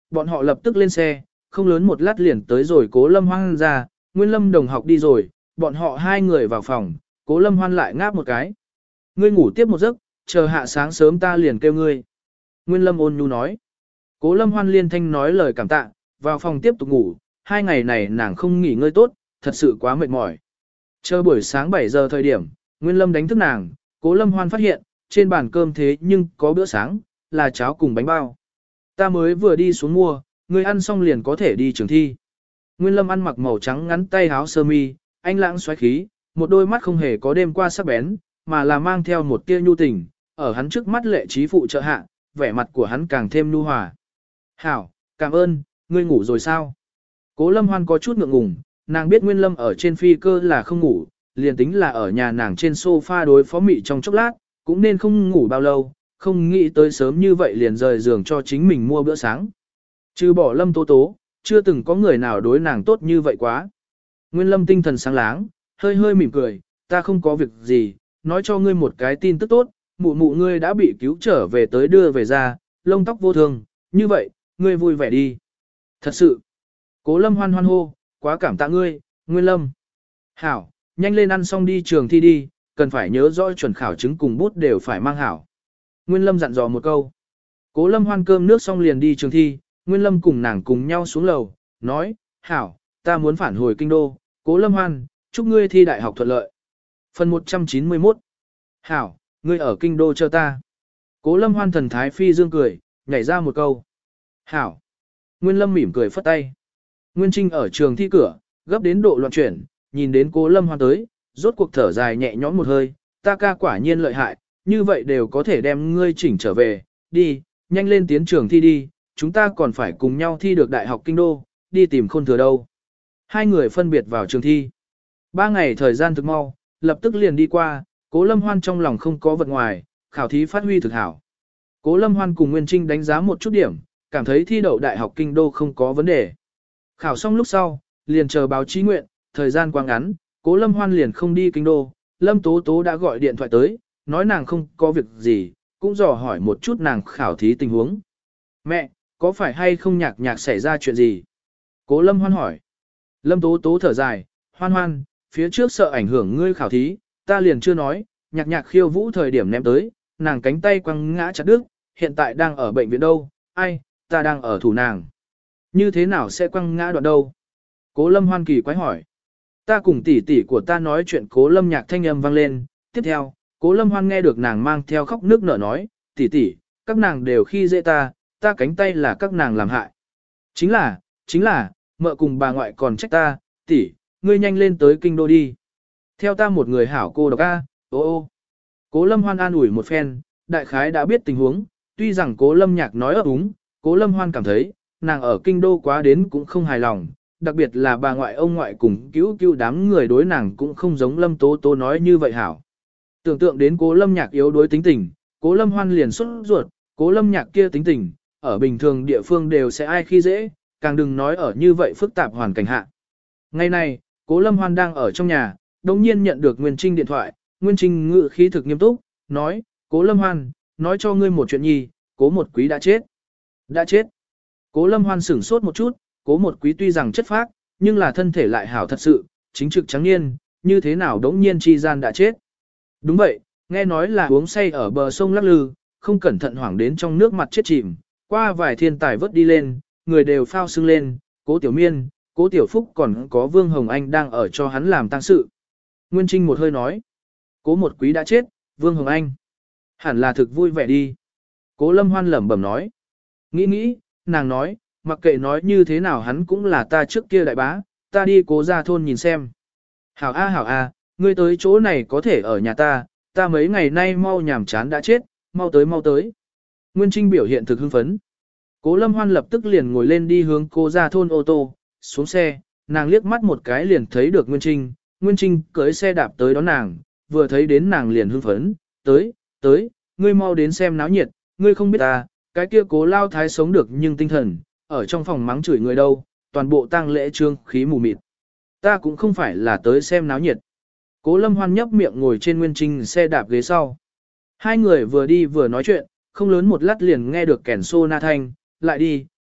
bọn họ lập tức lên xe, không lớn một lát liền tới rồi Cố Lâm Hoan ra, Nguyên Lâm đồng học đi rồi, bọn họ hai người vào phòng, Cố Lâm Hoan lại ngáp một cái. Ngươi ngủ tiếp một giấc, chờ hạ sáng sớm ta liền kêu ngươi. Nguyên Lâm ôn nhu nói. Cố Lâm Hoan liên thanh nói lời cảm tạ, vào phòng tiếp tục ngủ, hai ngày này nàng không nghỉ ngơi tốt, thật sự quá mệt mỏi. Chờ buổi sáng bảy giờ thời điểm, Nguyên Lâm đánh thức nàng, Cố Lâm Hoan phát hiện, trên bàn cơm thế nhưng có bữa sáng, là cháo cùng bánh bao. Ta mới vừa đi xuống mua, ngươi ăn xong liền có thể đi trường thi. Nguyên Lâm ăn mặc màu trắng ngắn tay áo sơ mi, anh lãng xoáy khí, một đôi mắt không hề có đêm qua sắc bén, mà là mang theo một tia nhu tình, ở hắn trước mắt lệ trí phụ trợ hạ, vẻ mặt của hắn càng thêm nhu hòa. Hảo, cảm ơn, ngươi ngủ rồi sao? Cố Lâm Hoan có chút ngượng ngùng, nàng biết Nguyên Lâm ở trên phi cơ là không ngủ, liền tính là ở nhà nàng trên sofa đối phó mị trong chốc lát, cũng nên không ngủ bao lâu, không nghĩ tới sớm như vậy liền rời giường cho chính mình mua bữa sáng. Trừ bỏ Lâm Tố Tố, chưa từng có người nào đối nàng tốt như vậy quá. Nguyên Lâm tinh thần sáng láng, hơi hơi mỉm cười, ta không có việc gì, nói cho ngươi một cái tin tức tốt, mụ mụ ngươi đã bị cứu trở về tới đưa về ra, lông tóc vô thương, như vậy, ngươi vui vẻ đi. Thật sự, Cố Lâm hoan hoan hô, quá cảm tạ ngươi, Nguyên Lâm. Hảo, nhanh lên ăn xong đi trường thi đi, cần phải nhớ rõ chuẩn khảo chứng cùng bút đều phải mang hảo. Nguyên Lâm dặn dò một câu. Cố Lâm hoan cơm nước xong liền đi trường thi, Nguyên Lâm cùng nàng cùng nhau xuống lầu, nói, hảo, ta muốn phản hồi kinh đô, Cố Lâm hoan, chúc ngươi thi đại học thuận lợi. Phần một trăm chín mươi mốt. Hảo, ngươi ở kinh đô chờ ta. Cố Lâm hoan thần thái phi dương cười, nhảy ra một câu. Hảo. Nguyên Lâm mỉm cười phất tay. Nguyên Trinh ở trường thi cửa, gấp đến độ loạn chuyển, nhìn đến Cố Lâm hoan tới, rốt cuộc thở dài nhẹ nhõm một hơi, ta ca quả nhiên lợi hại, như vậy đều có thể đem ngươi chỉnh trở về, đi, nhanh lên tiến trường thi đi, chúng ta còn phải cùng nhau thi được đại học kinh đô, đi tìm Khôn Thừa đâu. Hai người phân biệt vào trường thi. Ba ngày thời gian thực mau, lập tức liền đi qua, Cố Lâm Hoan trong lòng không có vật ngoài, khảo thí phát huy thực hảo. Cố Lâm Hoan cùng Nguyên Trinh đánh giá một chút điểm, cảm thấy thi đậu đại học kinh đô không có vấn đề. Khảo xong lúc sau, liền chờ báo chí nguyện, thời gian quá ngắn, Cố Lâm Hoan liền không đi kinh đô, Lâm Tố Tố đã gọi điện thoại tới, nói nàng không có việc gì, cũng dò hỏi một chút nàng khảo thí tình huống. Mẹ, có phải hay không nhạc nhạc xảy ra chuyện gì? Cố Lâm Hoan hỏi. Lâm Tố Tố thở dài, Hoan Hoan, phía trước sợ ảnh hưởng ngươi khảo thí, ta liền chưa nói, nhạc nhạc khiêu vũ thời điểm ném tới, nàng cánh tay quăng ngã chặt đứt, hiện tại đang ở bệnh viện đâu, ai, ta đang ở thủ nàng. Như thế nào sẽ quăng ngã đoạn đâu? Cố Lâm Hoan kỳ quái hỏi. Ta cùng tỷ tỷ của ta nói chuyện Cố Lâm nhạc thanh âm vang lên, tiếp theo, Cố Lâm Hoan nghe được nàng mang theo khóc nước nở nói, tỷ tỷ, các nàng đều khi dễ ta, ta cánh tay là các nàng làm hại. Chính là, chính là, mợ cùng bà ngoại còn trách ta, tỷ, ngươi nhanh lên tới kinh đô đi. Theo ta một người hảo cô độc a, ô ô. Cố Lâm Hoan an ủi một phen, đại khái đã biết tình huống, tuy rằng Cố Lâm nhạc nói ấp úng, Cố Lâm Hoan cảm thấy, nàng ở kinh đô quá đến cũng không hài lòng, đặc biệt là bà ngoại ông ngoại cùng cứu cứu đám người đối nàng cũng không giống Lâm Tố Tố nói như vậy hảo. Tưởng tượng đến Cố Lâm nhạc yếu đối tính tình, Cố Lâm Hoan liền xuất ruột, Cố Lâm nhạc kia tính tình, ở bình thường địa phương đều sẽ ai khi dễ, càng đừng nói ở như vậy phức tạp hoàn cảnh hạ. Ngày này, Cố Lâm Hoan đang ở trong nhà, đồng nhiên nhận được Nguyên Trinh điện thoại, Nguyên Trinh ngự khí thực nghiêm túc, nói, Cố Lâm Hoan, nói cho ngươi một chuyện nhi, Cố Một Quý đã chết. Đã chết. Cố Lâm Hoan sửng sốt một chút, Cố Một Quý tuy rằng chất phác, nhưng là thân thể lại hảo thật sự, chính trực trắng niên, như thế nào đống nhiên chi gian đã chết. Đúng vậy, nghe nói là uống say ở bờ sông lắc lư, không cẩn thận hoảng đến trong nước mặt chết chìm, qua vài thiên tài vớt đi lên, người đều phao sưng lên, Cố Tiểu Miên, Cố Tiểu Phúc còn có Vương Hồng Anh đang ở cho hắn làm tang sự. Nguyên Trinh một hơi nói, Cố Một Quý đã chết, Vương Hồng Anh. Hẳn là thực vui vẻ đi. Cố Lâm Hoan lẩm bẩm nói. Nghĩ nghĩ, nàng nói, mặc kệ nói như thế nào hắn cũng là ta trước kia đại bá, ta đi Cố ra thôn nhìn xem. Hảo a hảo a, ngươi tới chỗ này có thể ở nhà ta, ta mấy ngày nay mau nhàm chán đã chết, mau tới mau tới. Nguyên Trinh biểu hiện thực hưng phấn. Cố Lâm Hoan lập tức liền ngồi lên đi hướng Cố ra thôn ô tô, xuống xe, nàng liếc mắt một cái liền thấy được Nguyên Trinh, Nguyên Trinh cưỡi xe đạp tới đón nàng, vừa thấy đến nàng liền hưng phấn, tới, tới, ngươi mau đến xem náo nhiệt, ngươi không biết ta, cái kia Cố lao thái sống được nhưng tinh thần, ở trong phòng mắng chửi người đâu, toàn bộ tang lễ trương khí mù mịt. Ta cũng không phải là tới xem náo nhiệt. Cố Lâm Hoan nhấp miệng ngồi trên Nguyên Trinh xe đạp ghế sau. Hai người vừa đi vừa nói chuyện, không lớn một lát liền nghe được kèn xô na thanh, lại đi,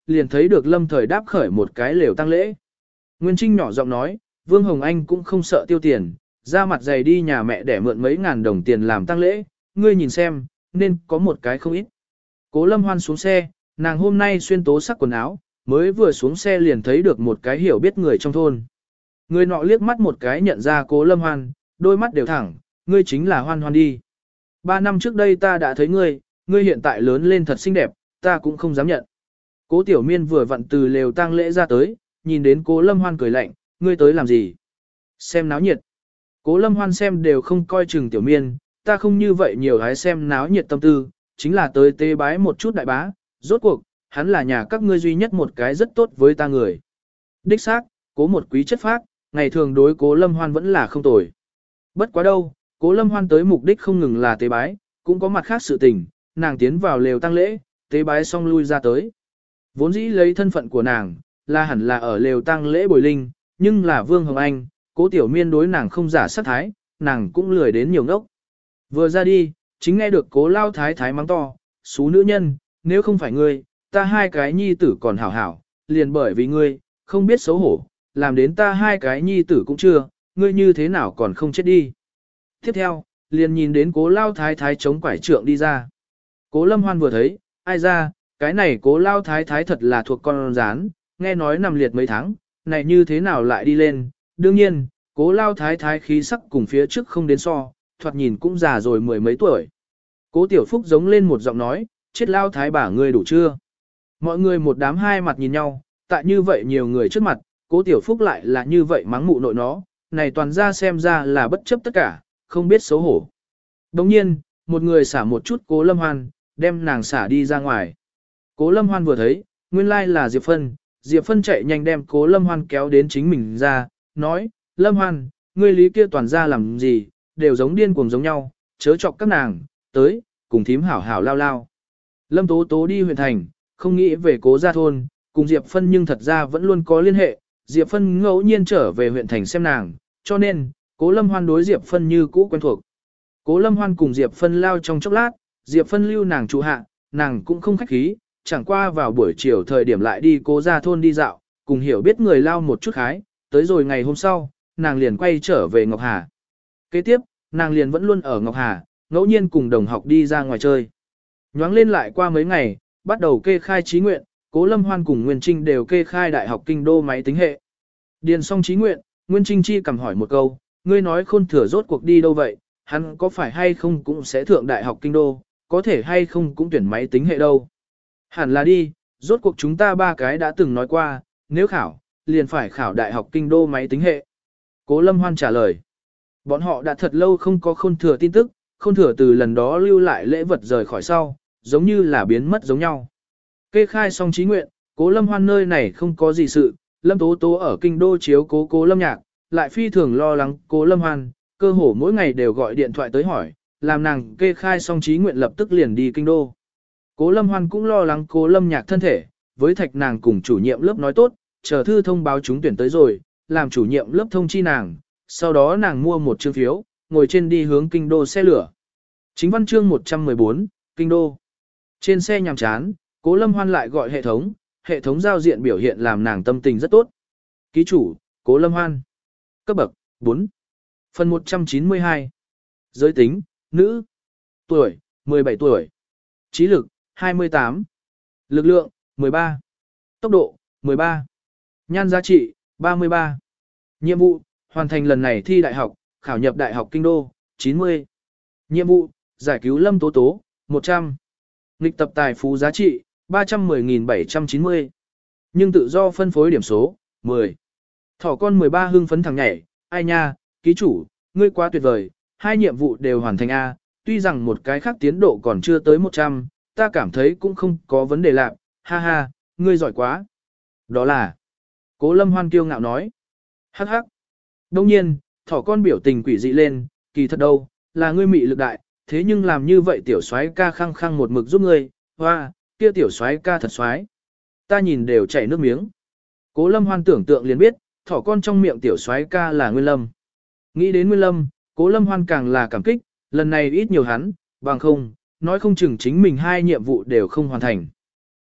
liền thấy được Lâm Thời đáp khởi một cái lều tang lễ. Nguyên Trinh nhỏ giọng nói, Vương Hồng Anh cũng không sợ tiêu tiền, ra mặt dày đi nhà mẹ để mượn mấy ngàn đồng tiền làm tang lễ, ngươi nhìn xem, nên có một cái không ít. Cố Lâm Hoan xuống xe, nàng hôm nay xuyên tố sắc quần áo, mới vừa xuống xe liền thấy được một cái hiểu biết người trong thôn. Người nọ liếc mắt một cái nhận ra Cố Lâm Hoan, đôi mắt đều thẳng, ngươi chính là Hoan Hoan đi. Ba năm trước đây ta đã thấy ngươi, ngươi hiện tại lớn lên thật xinh đẹp, ta cũng không dám nhận. Cố Tiểu Miên vừa vặn từ lều tang lễ ra tới, nhìn đến Cố Lâm Hoan cười lạnh, ngươi tới làm gì? Xem náo nhiệt. Cố Lâm Hoan xem đều không coi chừng Tiểu Miên, ta không như vậy nhiều hái xem náo nhiệt tâm tư, chính là tới tế bái một chút đại bá, rốt cuộc, hắn là nhà các ngươi duy nhất một cái rất tốt với ta người. Đích xác, Cố một quý chất phác, ngày thường đối Cố Lâm Hoan vẫn là không tồi. Bất quá đâu, Cố Lâm Hoan tới mục đích không ngừng là tế bái, cũng có mặt khác sự tình, nàng tiến vào lều tang lễ, tế bái xong lui ra tới. Vốn dĩ lấy thân phận của nàng, là hẳn là ở lều tang lễ bồi linh, nhưng là Vương Hồng Anh, Cố Tiểu Miên đối nàng không giả sát thái, nàng cũng lười đến nhiều ngốc. Vừa ra đi, chính nghe được Cố lao thái thái mắng to, xú nữ nhân, nếu không phải ngươi, ta hai cái nhi tử còn hảo hảo, liền bởi vì ngươi, không biết xấu hổ, làm đến ta hai cái nhi tử cũng chưa, ngươi như thế nào còn không chết đi. Tiếp theo, liền nhìn đến Cố lao thái thái chống quải trượng đi ra. Cố Lâm Hoan vừa thấy, ai ra, cái này Cố lao thái thái thật là thuộc con rán, nghe nói nằm liệt mấy tháng, này như thế nào lại đi lên. Đương nhiên, Cố lao thái thái khí sắc cùng phía trước không đến so, thoạt nhìn cũng già rồi mười mấy tuổi. Cố Tiểu Phúc giống lên một giọng nói, chết lao thái bà ngươi đủ chưa? Mọi người một đám hai mặt nhìn nhau, tại như vậy nhiều người trước mặt, Cố Tiểu Phúc lại là như vậy mắng mụ nội nó, này toàn ra xem ra là bất chấp tất cả, không biết xấu hổ. Đồng nhiên, một người xả một chút Cố Lâm Hoan, đem nàng xả đi ra ngoài. Cố Lâm Hoan vừa thấy, nguyên lai là Diệp Phân, Diệp Phân chạy nhanh đem Cố Lâm Hoan kéo đến chính mình ra, nói, Lâm Hoan, ngươi lý kia toàn ra làm gì, đều giống điên cuồng giống nhau, chớ chọc các nàng, tới, cùng thím hảo hảo lao lao. Lâm Tố Tố đi huyện thành, không nghĩ về Cố gia thôn, cùng Diệp Phân nhưng thật ra vẫn luôn có liên hệ, Diệp Phân ngẫu nhiên trở về huyện thành xem nàng, cho nên, Cố Lâm Hoan đối Diệp Phân như cũ quen thuộc. Cố Lâm Hoan cùng Diệp Phân lao trong chốc lát, Diệp Phân lưu nàng trụ hạ, nàng cũng không khách khí, chẳng qua vào buổi chiều thời điểm lại đi Cố gia thôn đi dạo, cùng hiểu biết người lao một chút khái, tới rồi ngày hôm sau, nàng liền quay trở về Ngọc Hà. Kế tiếp, nàng liền vẫn luôn ở Ngọc Hà, ngẫu nhiên cùng đồng học đi ra ngoài chơi. Nhoáng lên lại qua mấy ngày, bắt đầu kê khai trí nguyện, Cố Lâm Hoan cùng Nguyên Trinh đều kê khai Đại học Kinh đô máy tính hệ. Điền xong trí nguyện, Nguyên Trinh chi cầm hỏi một câu, ngươi nói Khôn Thừa rốt cuộc đi đâu vậy, hắn có phải hay không cũng sẽ thượng Đại học Kinh đô, có thể hay không cũng tuyển máy tính hệ đâu. Hẳn là đi, rốt cuộc chúng ta ba cái đã từng nói qua, nếu khảo, liền phải khảo Đại học Kinh đô máy tính hệ. Cố Lâm Hoan trả lời. Bọn họ đã thật lâu không có Khôn Thừa tin tức, Khôn Thừa từ lần đó lưu lại lễ vật rời khỏi sau, giống như là biến mất giống nhau. Kê khai xong trí nguyện, Cố Lâm Hoan nơi này không có gì sự, Lâm Tố Tố ở kinh đô chiếu cố Cố Lâm Nhạc, lại phi thường lo lắng Cố Lâm Hoan, cơ hồ mỗi ngày đều gọi điện thoại tới hỏi, làm nàng kê khai xong trí nguyện lập tức liền đi kinh đô. Cố Lâm Hoan cũng lo lắng Cố Lâm Nhạc thân thể, với thạch nàng cùng chủ nhiệm lớp nói tốt, chờ thư thông báo trúng tuyển tới rồi, làm chủ nhiệm lớp thông chi nàng, sau đó nàng mua một chương phiếu, ngồi trên đi hướng kinh đô xe lửa. Chính văn chương một trăm mười bốn, kinh đô. Trên xe nhàm chán, Cố Lâm Hoan lại gọi hệ thống, hệ thống giao diện biểu hiện làm nàng tâm tình rất tốt. Ký chủ, Cố Lâm Hoan. Cấp bậc, bốn. Phần một trăm chín mươi hai. Giới tính, nữ. Tuổi, mười bảy tuổi. Trí lực, hai mươi tám. Lực lượng, mười ba. Tốc độ, mười ba. Nhan giá trị, ba mươi ba. Nhiệm vụ, hoàn thành lần này thi đại học, khảo nhập Đại học Kinh đô, chín mươi. Nhiệm vụ, giải cứu Lâm Tố Tố, một trăm. Nghịch tập tài phú giá trị, ba trăm mười nghìn bảy trăm chín mươi. Nhưng tự do phân phối điểm số, mười. Thỏ con mười ba hưng phấn thằng nhảy, ai nha, ký chủ, ngươi quá tuyệt vời, hai nhiệm vụ đều hoàn thành A, tuy rằng một cái khác tiến độ còn chưa tới một trăm, ta cảm thấy cũng không có vấn đề lạc, ha ha, ngươi giỏi quá. Đó là, Cố Lâm Hoan kiêu ngạo nói. Hắc hắc. Đông nhiên, thỏ con biểu tình quỷ dị lên, kỳ thật đâu, là ngươi mị lực đại, thế nhưng làm như vậy tiểu soái ca khăng khăng một mực giúp ngươi, hoa, kia tiểu soái ca thật soái. Ta nhìn đều chảy nước miếng. Cố Lâm Hoan tưởng tượng liền biết, thỏ con trong miệng tiểu soái ca là Nguyên Lâm. Nghĩ đến Nguyên Lâm, Cố Lâm Hoan càng là cảm kích, lần này ít nhiều hắn, bằng không, nói không chừng chính mình hai nhiệm vụ đều không hoàn thành.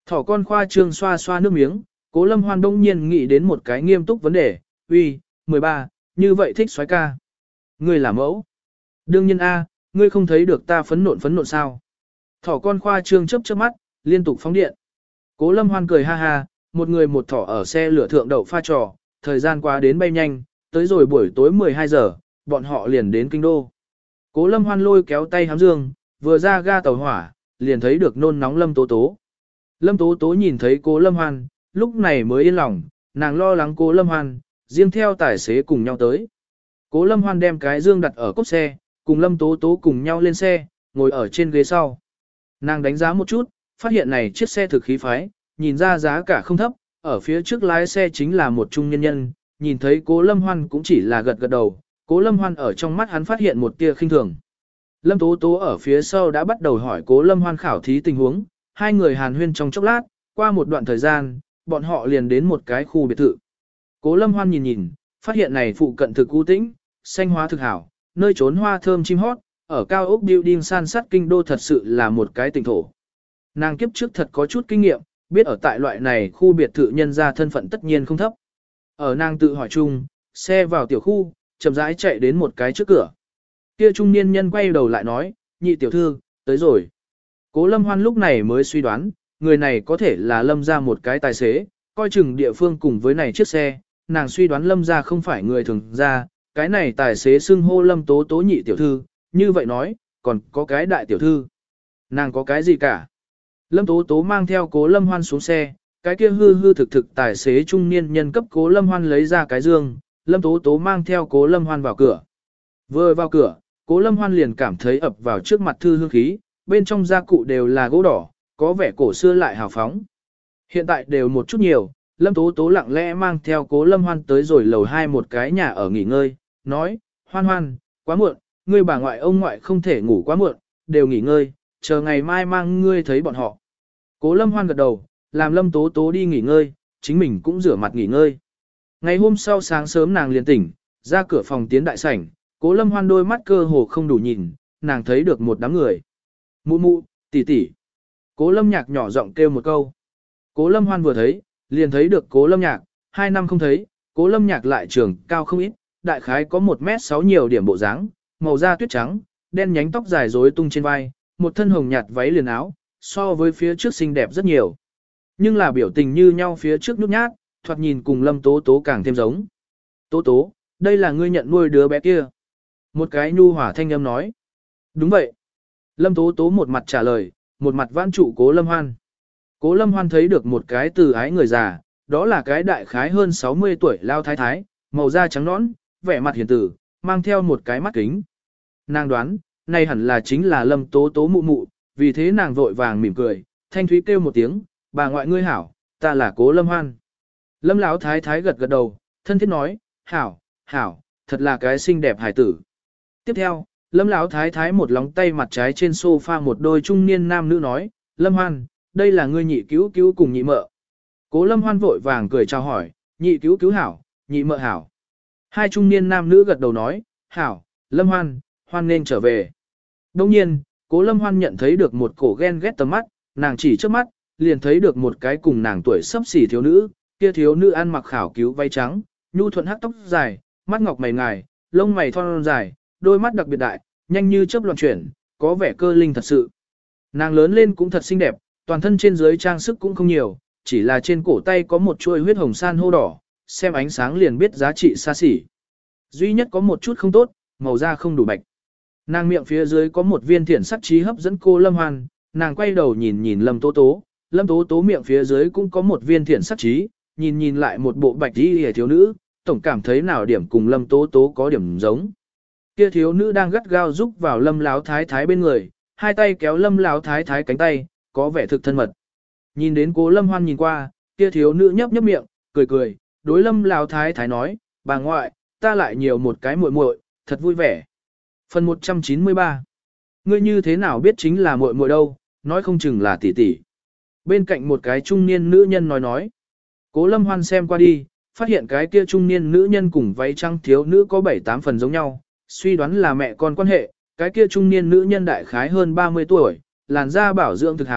Thỏ con khoa trương xoa xoa nước miếng, Cố Lâm Hoan đông nhiên nghĩ đến một cái nghiêm túc vấn đề, uy, mười ba, như vậy thích soái ca. Ngươi là mẫu. Đương nhiên A, ngươi không thấy được ta phấn nộn phấn nộn sao. Thỏ con khoa trương chớp chớp mắt, liên tục phóng điện. Cố Lâm Hoan cười ha ha, một người một thỏ ở xe lửa thượng đậu pha trò, thời gian qua đến bay nhanh, tới rồi buổi tối mười hai giờ, bọn họ liền đến kinh đô. Cố Lâm Hoan lôi kéo tay hám dương, vừa ra ga tàu hỏa, liền thấy được nôn nóng Lâm Tố Tố. Lâm Tố Tố nhìn thấy Cố Lâm Hoan, lúc này mới yên lòng, nàng lo lắng Cố Lâm Hoan, riêng theo tài xế cùng nhau tới. Cố Lâm Hoan đem cái dương đặt ở cốp xe, cùng Lâm Tố Tố cùng nhau lên xe, ngồi ở trên ghế sau. Nàng đánh giá một chút, phát hiện này chiếc xe thực khí phái, nhìn ra giá cả không thấp, ở phía trước lái xe chính là một trung nhân nhân, nhìn thấy Cố Lâm Hoan cũng chỉ là gật gật đầu, Cố Lâm Hoan ở trong mắt hắn phát hiện một tia khinh thường. Lâm Tố Tố ở phía sau đã bắt đầu hỏi Cố Lâm Hoan khảo thí tình huống, hai người hàn huyên trong chốc lát, qua một đoạn thời gian, bọn họ liền đến một cái khu biệt thự. Cố Lâm Hoan nhìn nhìn, phát hiện này phụ cận thực u tĩnh, xanh hóa thực hảo, nơi trốn hoa thơm chim hót, ở cao ốc building san sát kinh đô thật sự là một cái tỉnh thổ. Nàng kiếp trước thật có chút kinh nghiệm, biết ở tại loại này khu biệt thự nhân ra thân phận tất nhiên không thấp. Ở nàng tự hỏi chung, xe vào tiểu khu, chậm rãi chạy đến một cái trước cửa. Kia trung niên nhân quay đầu lại nói, nhị tiểu thư, tới rồi. Cố Lâm Hoan lúc này mới suy đoán, người này có thể là Lâm ra một cái tài xế, coi chừng địa phương cùng với này chiếc xe, nàng suy đoán Lâm ra không phải người thường ra, cái này tài xế xưng hô Lâm Tố Tố nhị tiểu thư, như vậy nói, còn có cái đại tiểu thư. Nàng có cái gì cả? Lâm Tố Tố mang theo Cố Lâm Hoan xuống xe, cái kia hư hư thực thực tài xế trung niên nhân cấp Cố Lâm Hoan lấy ra cái dương, Lâm Tố Tố mang theo Cố Lâm Hoan vào cửa. Vừa vào cửa, Cố Lâm Hoan liền cảm thấy ập vào trước mặt thư hương khí, bên trong gia cụ đều là gỗ đỏ, có vẻ cổ xưa lại hào phóng. Hiện tại đều một chút nhiều, Lâm Tố Tố lặng lẽ mang theo Cố Lâm Hoan tới rồi lầu hai một cái nhà ở nghỉ ngơi, nói, Hoan Hoan, quá muộn, ngươi bà ngoại ông ngoại không thể ngủ quá muộn, đều nghỉ ngơi, chờ ngày mai mang ngươi thấy bọn họ. Cố Lâm Hoan gật đầu, làm Lâm Tố Tố đi nghỉ ngơi, chính mình cũng rửa mặt nghỉ ngơi. Ngày hôm sau sáng sớm nàng liền tỉnh, ra cửa phòng tiến đại sảnh, Cố Lâm Hoan đôi mắt cơ hồ không đủ nhìn, nàng thấy được một đám người. Mụ mụ, tỷ tỷ. Cố Lâm Nhạc nhỏ giọng kêu một câu. Cố Lâm Hoan vừa thấy, liền thấy được Cố Lâm Nhạc, hai năm không thấy, Cố Lâm Nhạc lại trưởng cao không ít, đại khái có một mét sáu nhiều điểm bộ dáng, màu da tuyết trắng, đen nhánh tóc dài rối tung trên vai, một thân hồng nhạt váy liền áo, so với phía trước xinh đẹp rất nhiều. Nhưng là biểu tình như nhau phía trước nhút nhát, thoạt nhìn cùng Lâm Tố Tố càng thêm giống. Tố Tố, đây là ngươi nhận nuôi đứa bé kia. Một cái nhu hỏa thanh âm nói. Đúng vậy. Lâm Tố Tố một mặt trả lời, một mặt vãn trụ Cố Lâm Hoan. Cố Lâm Hoan thấy được một cái từ ái người già, đó là cái đại khái hơn sáu mươi tuổi lao thái thái, màu da trắng nõn, vẻ mặt hiền tử, mang theo một cái mắt kính. Nàng đoán, này hẳn là chính là Lâm Tố Tố mụ mụ, vì thế nàng vội vàng mỉm cười, thanh thúy kêu một tiếng, bà ngoại ngươi hảo, ta là Cố Lâm Hoan. Lâm lão thái thái gật gật đầu, thân thiết nói, hảo, hảo, thật là cái xinh đẹp hài tử. Tiếp theo, Lâm lão thái thái một lóng tay mặt trái trên sofa một đôi trung niên nam nữ nói, Lâm Hoan, đây là ngươi nhị cứu cứu cùng nhị mợ. Cố Lâm Hoan vội vàng cười chào hỏi, nhị cứu cứu hảo, nhị mợ hảo. Hai trung niên nam nữ gật đầu nói, hảo, Lâm Hoan, hoan nên trở về. Đồng nhiên, Cố Lâm Hoan nhận thấy được một cổ ghen ghét tầm mắt, nàng chỉ trước mắt, liền thấy được một cái cùng nàng tuổi sắp xỉ thiếu nữ, kia thiếu nữ ăn mặc khảo cứu váy trắng, nhu thuận hắc tóc dài, mắt ngọc mày ngài, lông mày thon dài, đôi mắt đặc biệt đại, nhanh như chớp loạn chuyển, có vẻ cơ linh thật sự. Nàng lớn lên cũng thật xinh đẹp, toàn thân trên dưới trang sức cũng không nhiều, chỉ là trên cổ tay có một chuôi huyết hồng san hô đỏ, xem ánh sáng liền biết giá trị xa xỉ. Duy nhất có một chút không tốt, màu da không đủ bạch. Nàng miệng phía dưới có một viên thiển sắc trí hấp dẫn cô Lâm Hoan, nàng quay đầu nhìn nhìn Lâm Tố Tố, Lâm Tố Tố miệng phía dưới cũng có một viên thiển sắc trí, nhìn nhìn lại một bộ bạch y hề thiếu nữ, tổng cảm thấy nào điểm cùng Lâm Tố Tố có điểm giống. Kia thiếu nữ đang gắt gao giúp vào Lâm Láo Thái Thái bên người, hai tay kéo Lâm Láo Thái Thái cánh tay, có vẻ thực thân mật. Nhìn đến Cố Lâm Hoan nhìn qua, kia thiếu nữ nhấp nhấp miệng, cười cười, đối Lâm Láo Thái Thái nói, bà ngoại, ta lại nhiều một cái muội muội, thật vui vẻ. Phần một trăm chín mươi ba. Ngươi như thế nào biết chính là muội muội đâu, nói không chừng là tỷ tỷ. Bên cạnh một cái trung niên nữ nhân nói nói. Cố Lâm Hoan xem qua đi, phát hiện cái kia trung niên nữ nhân cùng váy trắng thiếu nữ có bảy tám phần giống nhau, suy đoán là mẹ con quan hệ, cái kia trung niên nữ nhân đại khái hơn ba mươi tuổi, làn da bảo dưỡng thực hảo,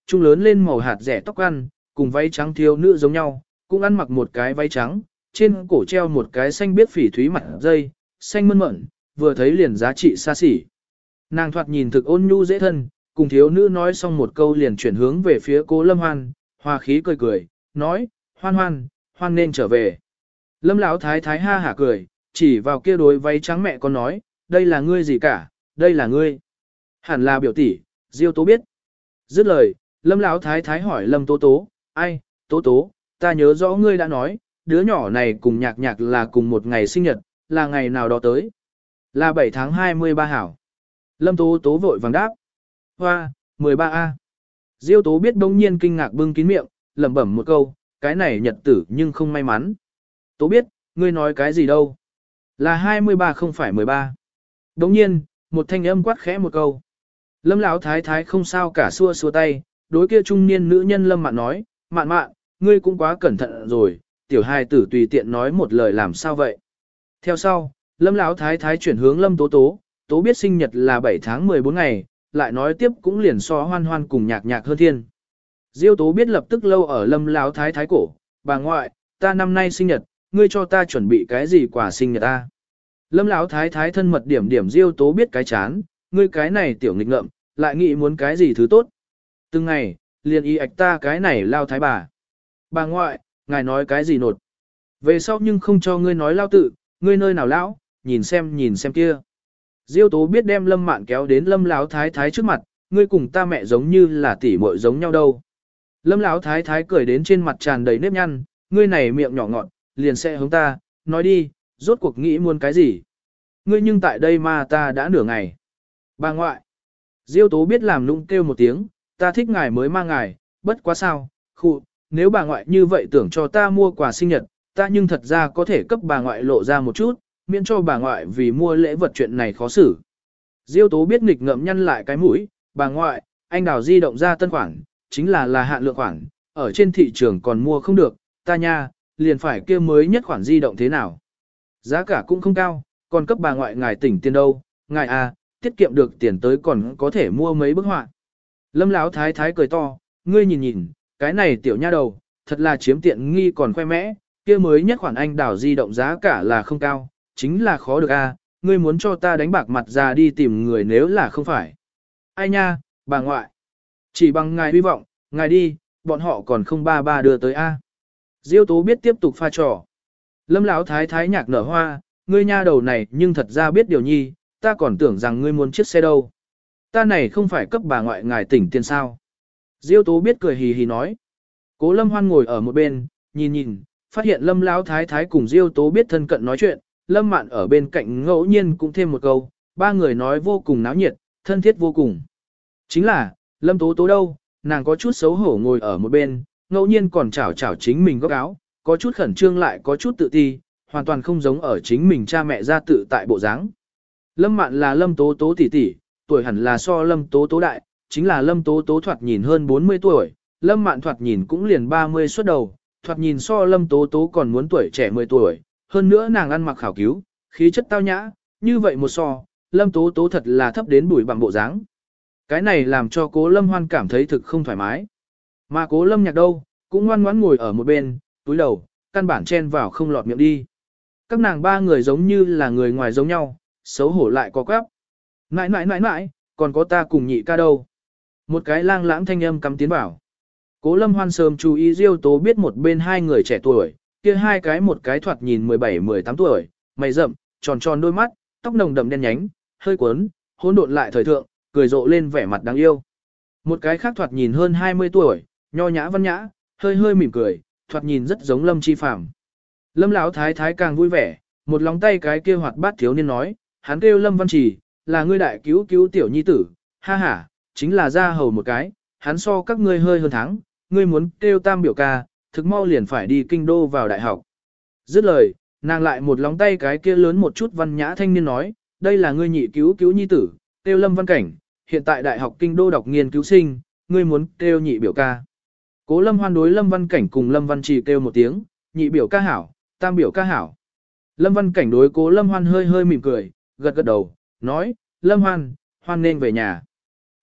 trung lớn lên màu hạt rẻ tóc ăn, cùng váy trắng thiếu nữ giống nhau, cũng ăn mặc một cái váy trắng, trên cổ treo một cái xanh biếc phỉ thúy mặt dây, xanh mơn mởn, vừa thấy liền giá trị xa xỉ. Nàng thoạt nhìn thực ôn nhu dễ thân, cùng thiếu nữ nói xong một câu liền chuyển hướng về phía Cố Lâm Hoan, hòa khí cười cười, nói, Hoan Hoan, Hoan nên trở về. Lâm Lão thái thái ha hả cười, chỉ vào kia đối váy trắng mẹ con nói, đây là ngươi gì cả, đây là ngươi. Hẳn là biểu tỷ, Diêu Tố biết. Dứt lời, Lâm Lão thái thái hỏi Lâm Tố Tố, ai, Tố Tố, ta nhớ rõ ngươi đã nói, đứa nhỏ này cùng nhạc nhạc là cùng một ngày sinh nhật, là ngày nào đó tới. Là bảy tháng hai mươi ba hảo. Lâm Tố Tố vội vàng đáp. Hoa, mười ba A. Diêu Tố biết đông nhiên kinh ngạc bưng kín miệng, lẩm bẩm một câu, cái này nhật tử nhưng không may mắn. Tố biết, ngươi nói cái gì đâu. Là hai mươi ba không phải mười ba. Đồng nhiên, một thanh âm quát khẽ một câu. Lâm Lão thái thái không sao cả xua xua tay, đối kia trung niên nữ nhân Lâm Mạn nói, Mạn Mạn, ngươi cũng quá cẩn thận rồi, tiểu hài tử tùy tiện nói một lời làm sao vậy. Theo sau, Lâm Lão thái thái chuyển hướng Lâm Tố Tố, Tố biết sinh nhật là bảy tháng mười bốn ngày, lại nói tiếp cũng liền so Hoan Hoan cùng nhạc nhạc hơn thiên. Diêu Tố biết lập tức lâu ở Lâm Lão thái thái cổ, bà ngoại, ta năm nay sinh nhật, ngươi cho ta chuẩn bị cái gì quà sinh nhật ta. Lâm Lão thái thái thân mật điểm điểm Diêu Tố biết cái chán, ngươi cái này tiểu nghịch ngợm, lại nghĩ muốn cái gì thứ tốt. Từng ngày, liền y ạch ta cái này lao thái bà. Bà ngoại, ngài nói cái gì nột. Về sau nhưng không cho ngươi nói lao tự, ngươi nơi nào lão, nhìn xem nhìn xem kia. Diêu Tố biết đem Lâm Mạn kéo đến Lâm Lão thái thái trước mặt, ngươi cùng ta mẹ giống như là tỷ muội giống nhau đâu. Lâm Lão thái thái cười đến trên mặt tràn đầy nếp nhăn, ngươi này miệng nhỏ ngọt, liền sẽ hướng ta, nói đi, rốt cuộc nghĩ muốn cái gì. Ngươi nhưng tại đây mà ta đã nửa ngày. Bà ngoại. Diêu Tố biết làm nũng kêu một tiếng, ta thích ngài mới mang ngài, bất quá sao, khụ, nếu bà ngoại như vậy tưởng cho ta mua quà sinh nhật, ta nhưng thật ra có thể cấp bà ngoại lộ ra một chút, miễn cho bà ngoại vì mua lễ vật chuyện này khó xử. Diêu Tố biết nghịch ngậm nhăn lại cái mũi, bà ngoại, anh đào di động ra tân khoản, chính là là hạn lượng khoản, ở trên thị trường còn mua không được, ta nha, liền phải kia mới nhất khoản di động thế nào. Giá cả cũng không cao, còn cấp bà ngoại ngài tỉnh tiền đâu, ngài à, tiết kiệm được tiền tới còn có thể mua mấy bức họa. Lâm Lão thái thái cười to, ngươi nhìn nhìn, cái này tiểu nha đầu, thật là chiếm tiện nghi còn khoe mẽ, kia mới nhất khoản anh đào di động giá cả là không cao, chính là khó được a, à, ngươi muốn cho ta đánh bạc mặt ra đi tìm người nếu là không phải. Ai nha, bà ngoại, chỉ bằng ngài hy vọng, ngài đi, bọn họ còn không ba ba đưa tới a. À. Diêu Tố biết tiếp tục pha trò. Lâm Lão thái thái nhạc nở hoa, ngươi nha đầu này nhưng thật ra biết điều nhi, ta còn tưởng rằng ngươi muốn chiếc xe đâu. Ta này không phải cấp bà ngoại ngài tỉnh tiền sao. Diêu Tố biết cười hì hì nói. Cố Lâm Hoan ngồi ở một bên, nhìn nhìn, phát hiện Lâm Lão thái thái cùng Diêu Tố biết thân cận nói chuyện, Lâm Mạn ở bên cạnh ngẫu nhiên cũng thêm một câu, ba người nói vô cùng náo nhiệt, thân thiết vô cùng. Chính là, Lâm Tố Tố đâu, nàng có chút xấu hổ ngồi ở một bên, ngẫu nhiên còn chảo chảo chính mình góc áo, có chút khẩn trương lại có chút tự ti, hoàn toàn không giống ở chính mình cha mẹ ra tự tại bộ dáng. Lâm Mạn là Lâm Tố Tố tỷ tỷ, tuổi hẳn là so Lâm Tố Tố đại, chính là Lâm Tố Tố thoạt nhìn hơn bốn mươi tuổi, Lâm Mạn thoạt nhìn cũng liền ba mươi xuất đầu, thoạt nhìn so Lâm Tố Tố còn muốn tuổi trẻ mười tuổi, hơn nữa nàng ăn mặc khảo cứu, khí chất tao nhã, như vậy một so, Lâm Tố Tố thật là thấp đến bụi bằng bộ dáng. Cái này làm cho Cố Lâm Hoan cảm thấy thực không thoải mái. Mà Cố Lâm Nhạc đâu, cũng ngoan ngoãn ngồi ở một bên, túi đầu, căn bản chen vào không lọt miệng đi. Các nàng ba người giống như là người ngoài giống nhau, xấu hổ lại có quáp. Mãi mãi mãi mãi, còn có ta cùng nhị ca đâu. Một cái lang lãng thanh âm cắm tiến vào. Cố Lâm Hoan sớm chú ý Diêu Tố biết một bên hai người trẻ tuổi, kia hai cái một cái thoạt nhìn mười bảy mười tám tuổi, mày rậm, tròn tròn đôi mắt, tóc nồng đậm đen nhánh, hơi cuốn, hỗn độn lại thời thượng, cười rộ lên vẻ mặt đáng yêu. Một cái khác thoạt nhìn hơn hai mươi tuổi, nho nhã văn nhã, hơi hơi mỉm cười, thoạt nhìn rất giống Lâm Chi Phàm. Lâm Lão thái thái càng vui vẻ, một lòng tay cái kia hoạt bát thiếu niên nói, hắn kêu Lâm Văn Trì, là ngươi đại cứu cứu tiểu nhi tử, ha ha, chính là ra hầu một cái, hắn so các ngươi hơi hơn tháng, ngươi muốn kêu tam biểu ca, thực mau liền phải đi kinh đô vào đại học. Dứt lời, nàng lại một lòng tay cái kia lớn một chút văn nhã thanh niên nói, đây là ngươi nhị cứu cứu nhi tử, kêu Lâm Văn Cảnh, hiện tại đại học kinh đô đọc nghiên cứu sinh, ngươi muốn kêu nhị biểu ca. Cố Lâm Hoan đối Lâm Văn Cảnh cùng Lâm Văn Trì kêu một tiếng, nhị biểu ca hảo, tam biểu ca hảo. Lâm Văn Cảnh đối Cố Lâm Hoan hơi hơi mỉm cười, gật gật đầu, nói, Lâm Hoan, hoan nên về nhà.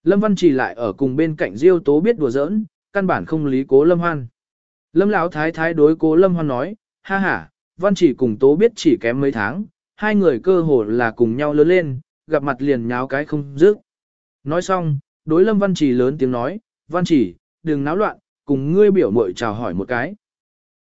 Lâm Văn Trì lại ở cùng bên cạnh Diêu Tố biết đùa giỡn, căn bản không lý Cố Lâm Hoan. Lâm Lão thái thái đối Cố Lâm Hoan nói, ha ha, Văn Trì cùng Tố biết chỉ kém mấy tháng, hai người cơ hồ là cùng nhau lớn lên, gặp mặt liền nháo cái không dứt. Nói xong, đối Lâm Văn Trì lớn tiếng nói, Văn Trì, đừng náo loạn, cùng ngươi biểu muội chào hỏi một cái.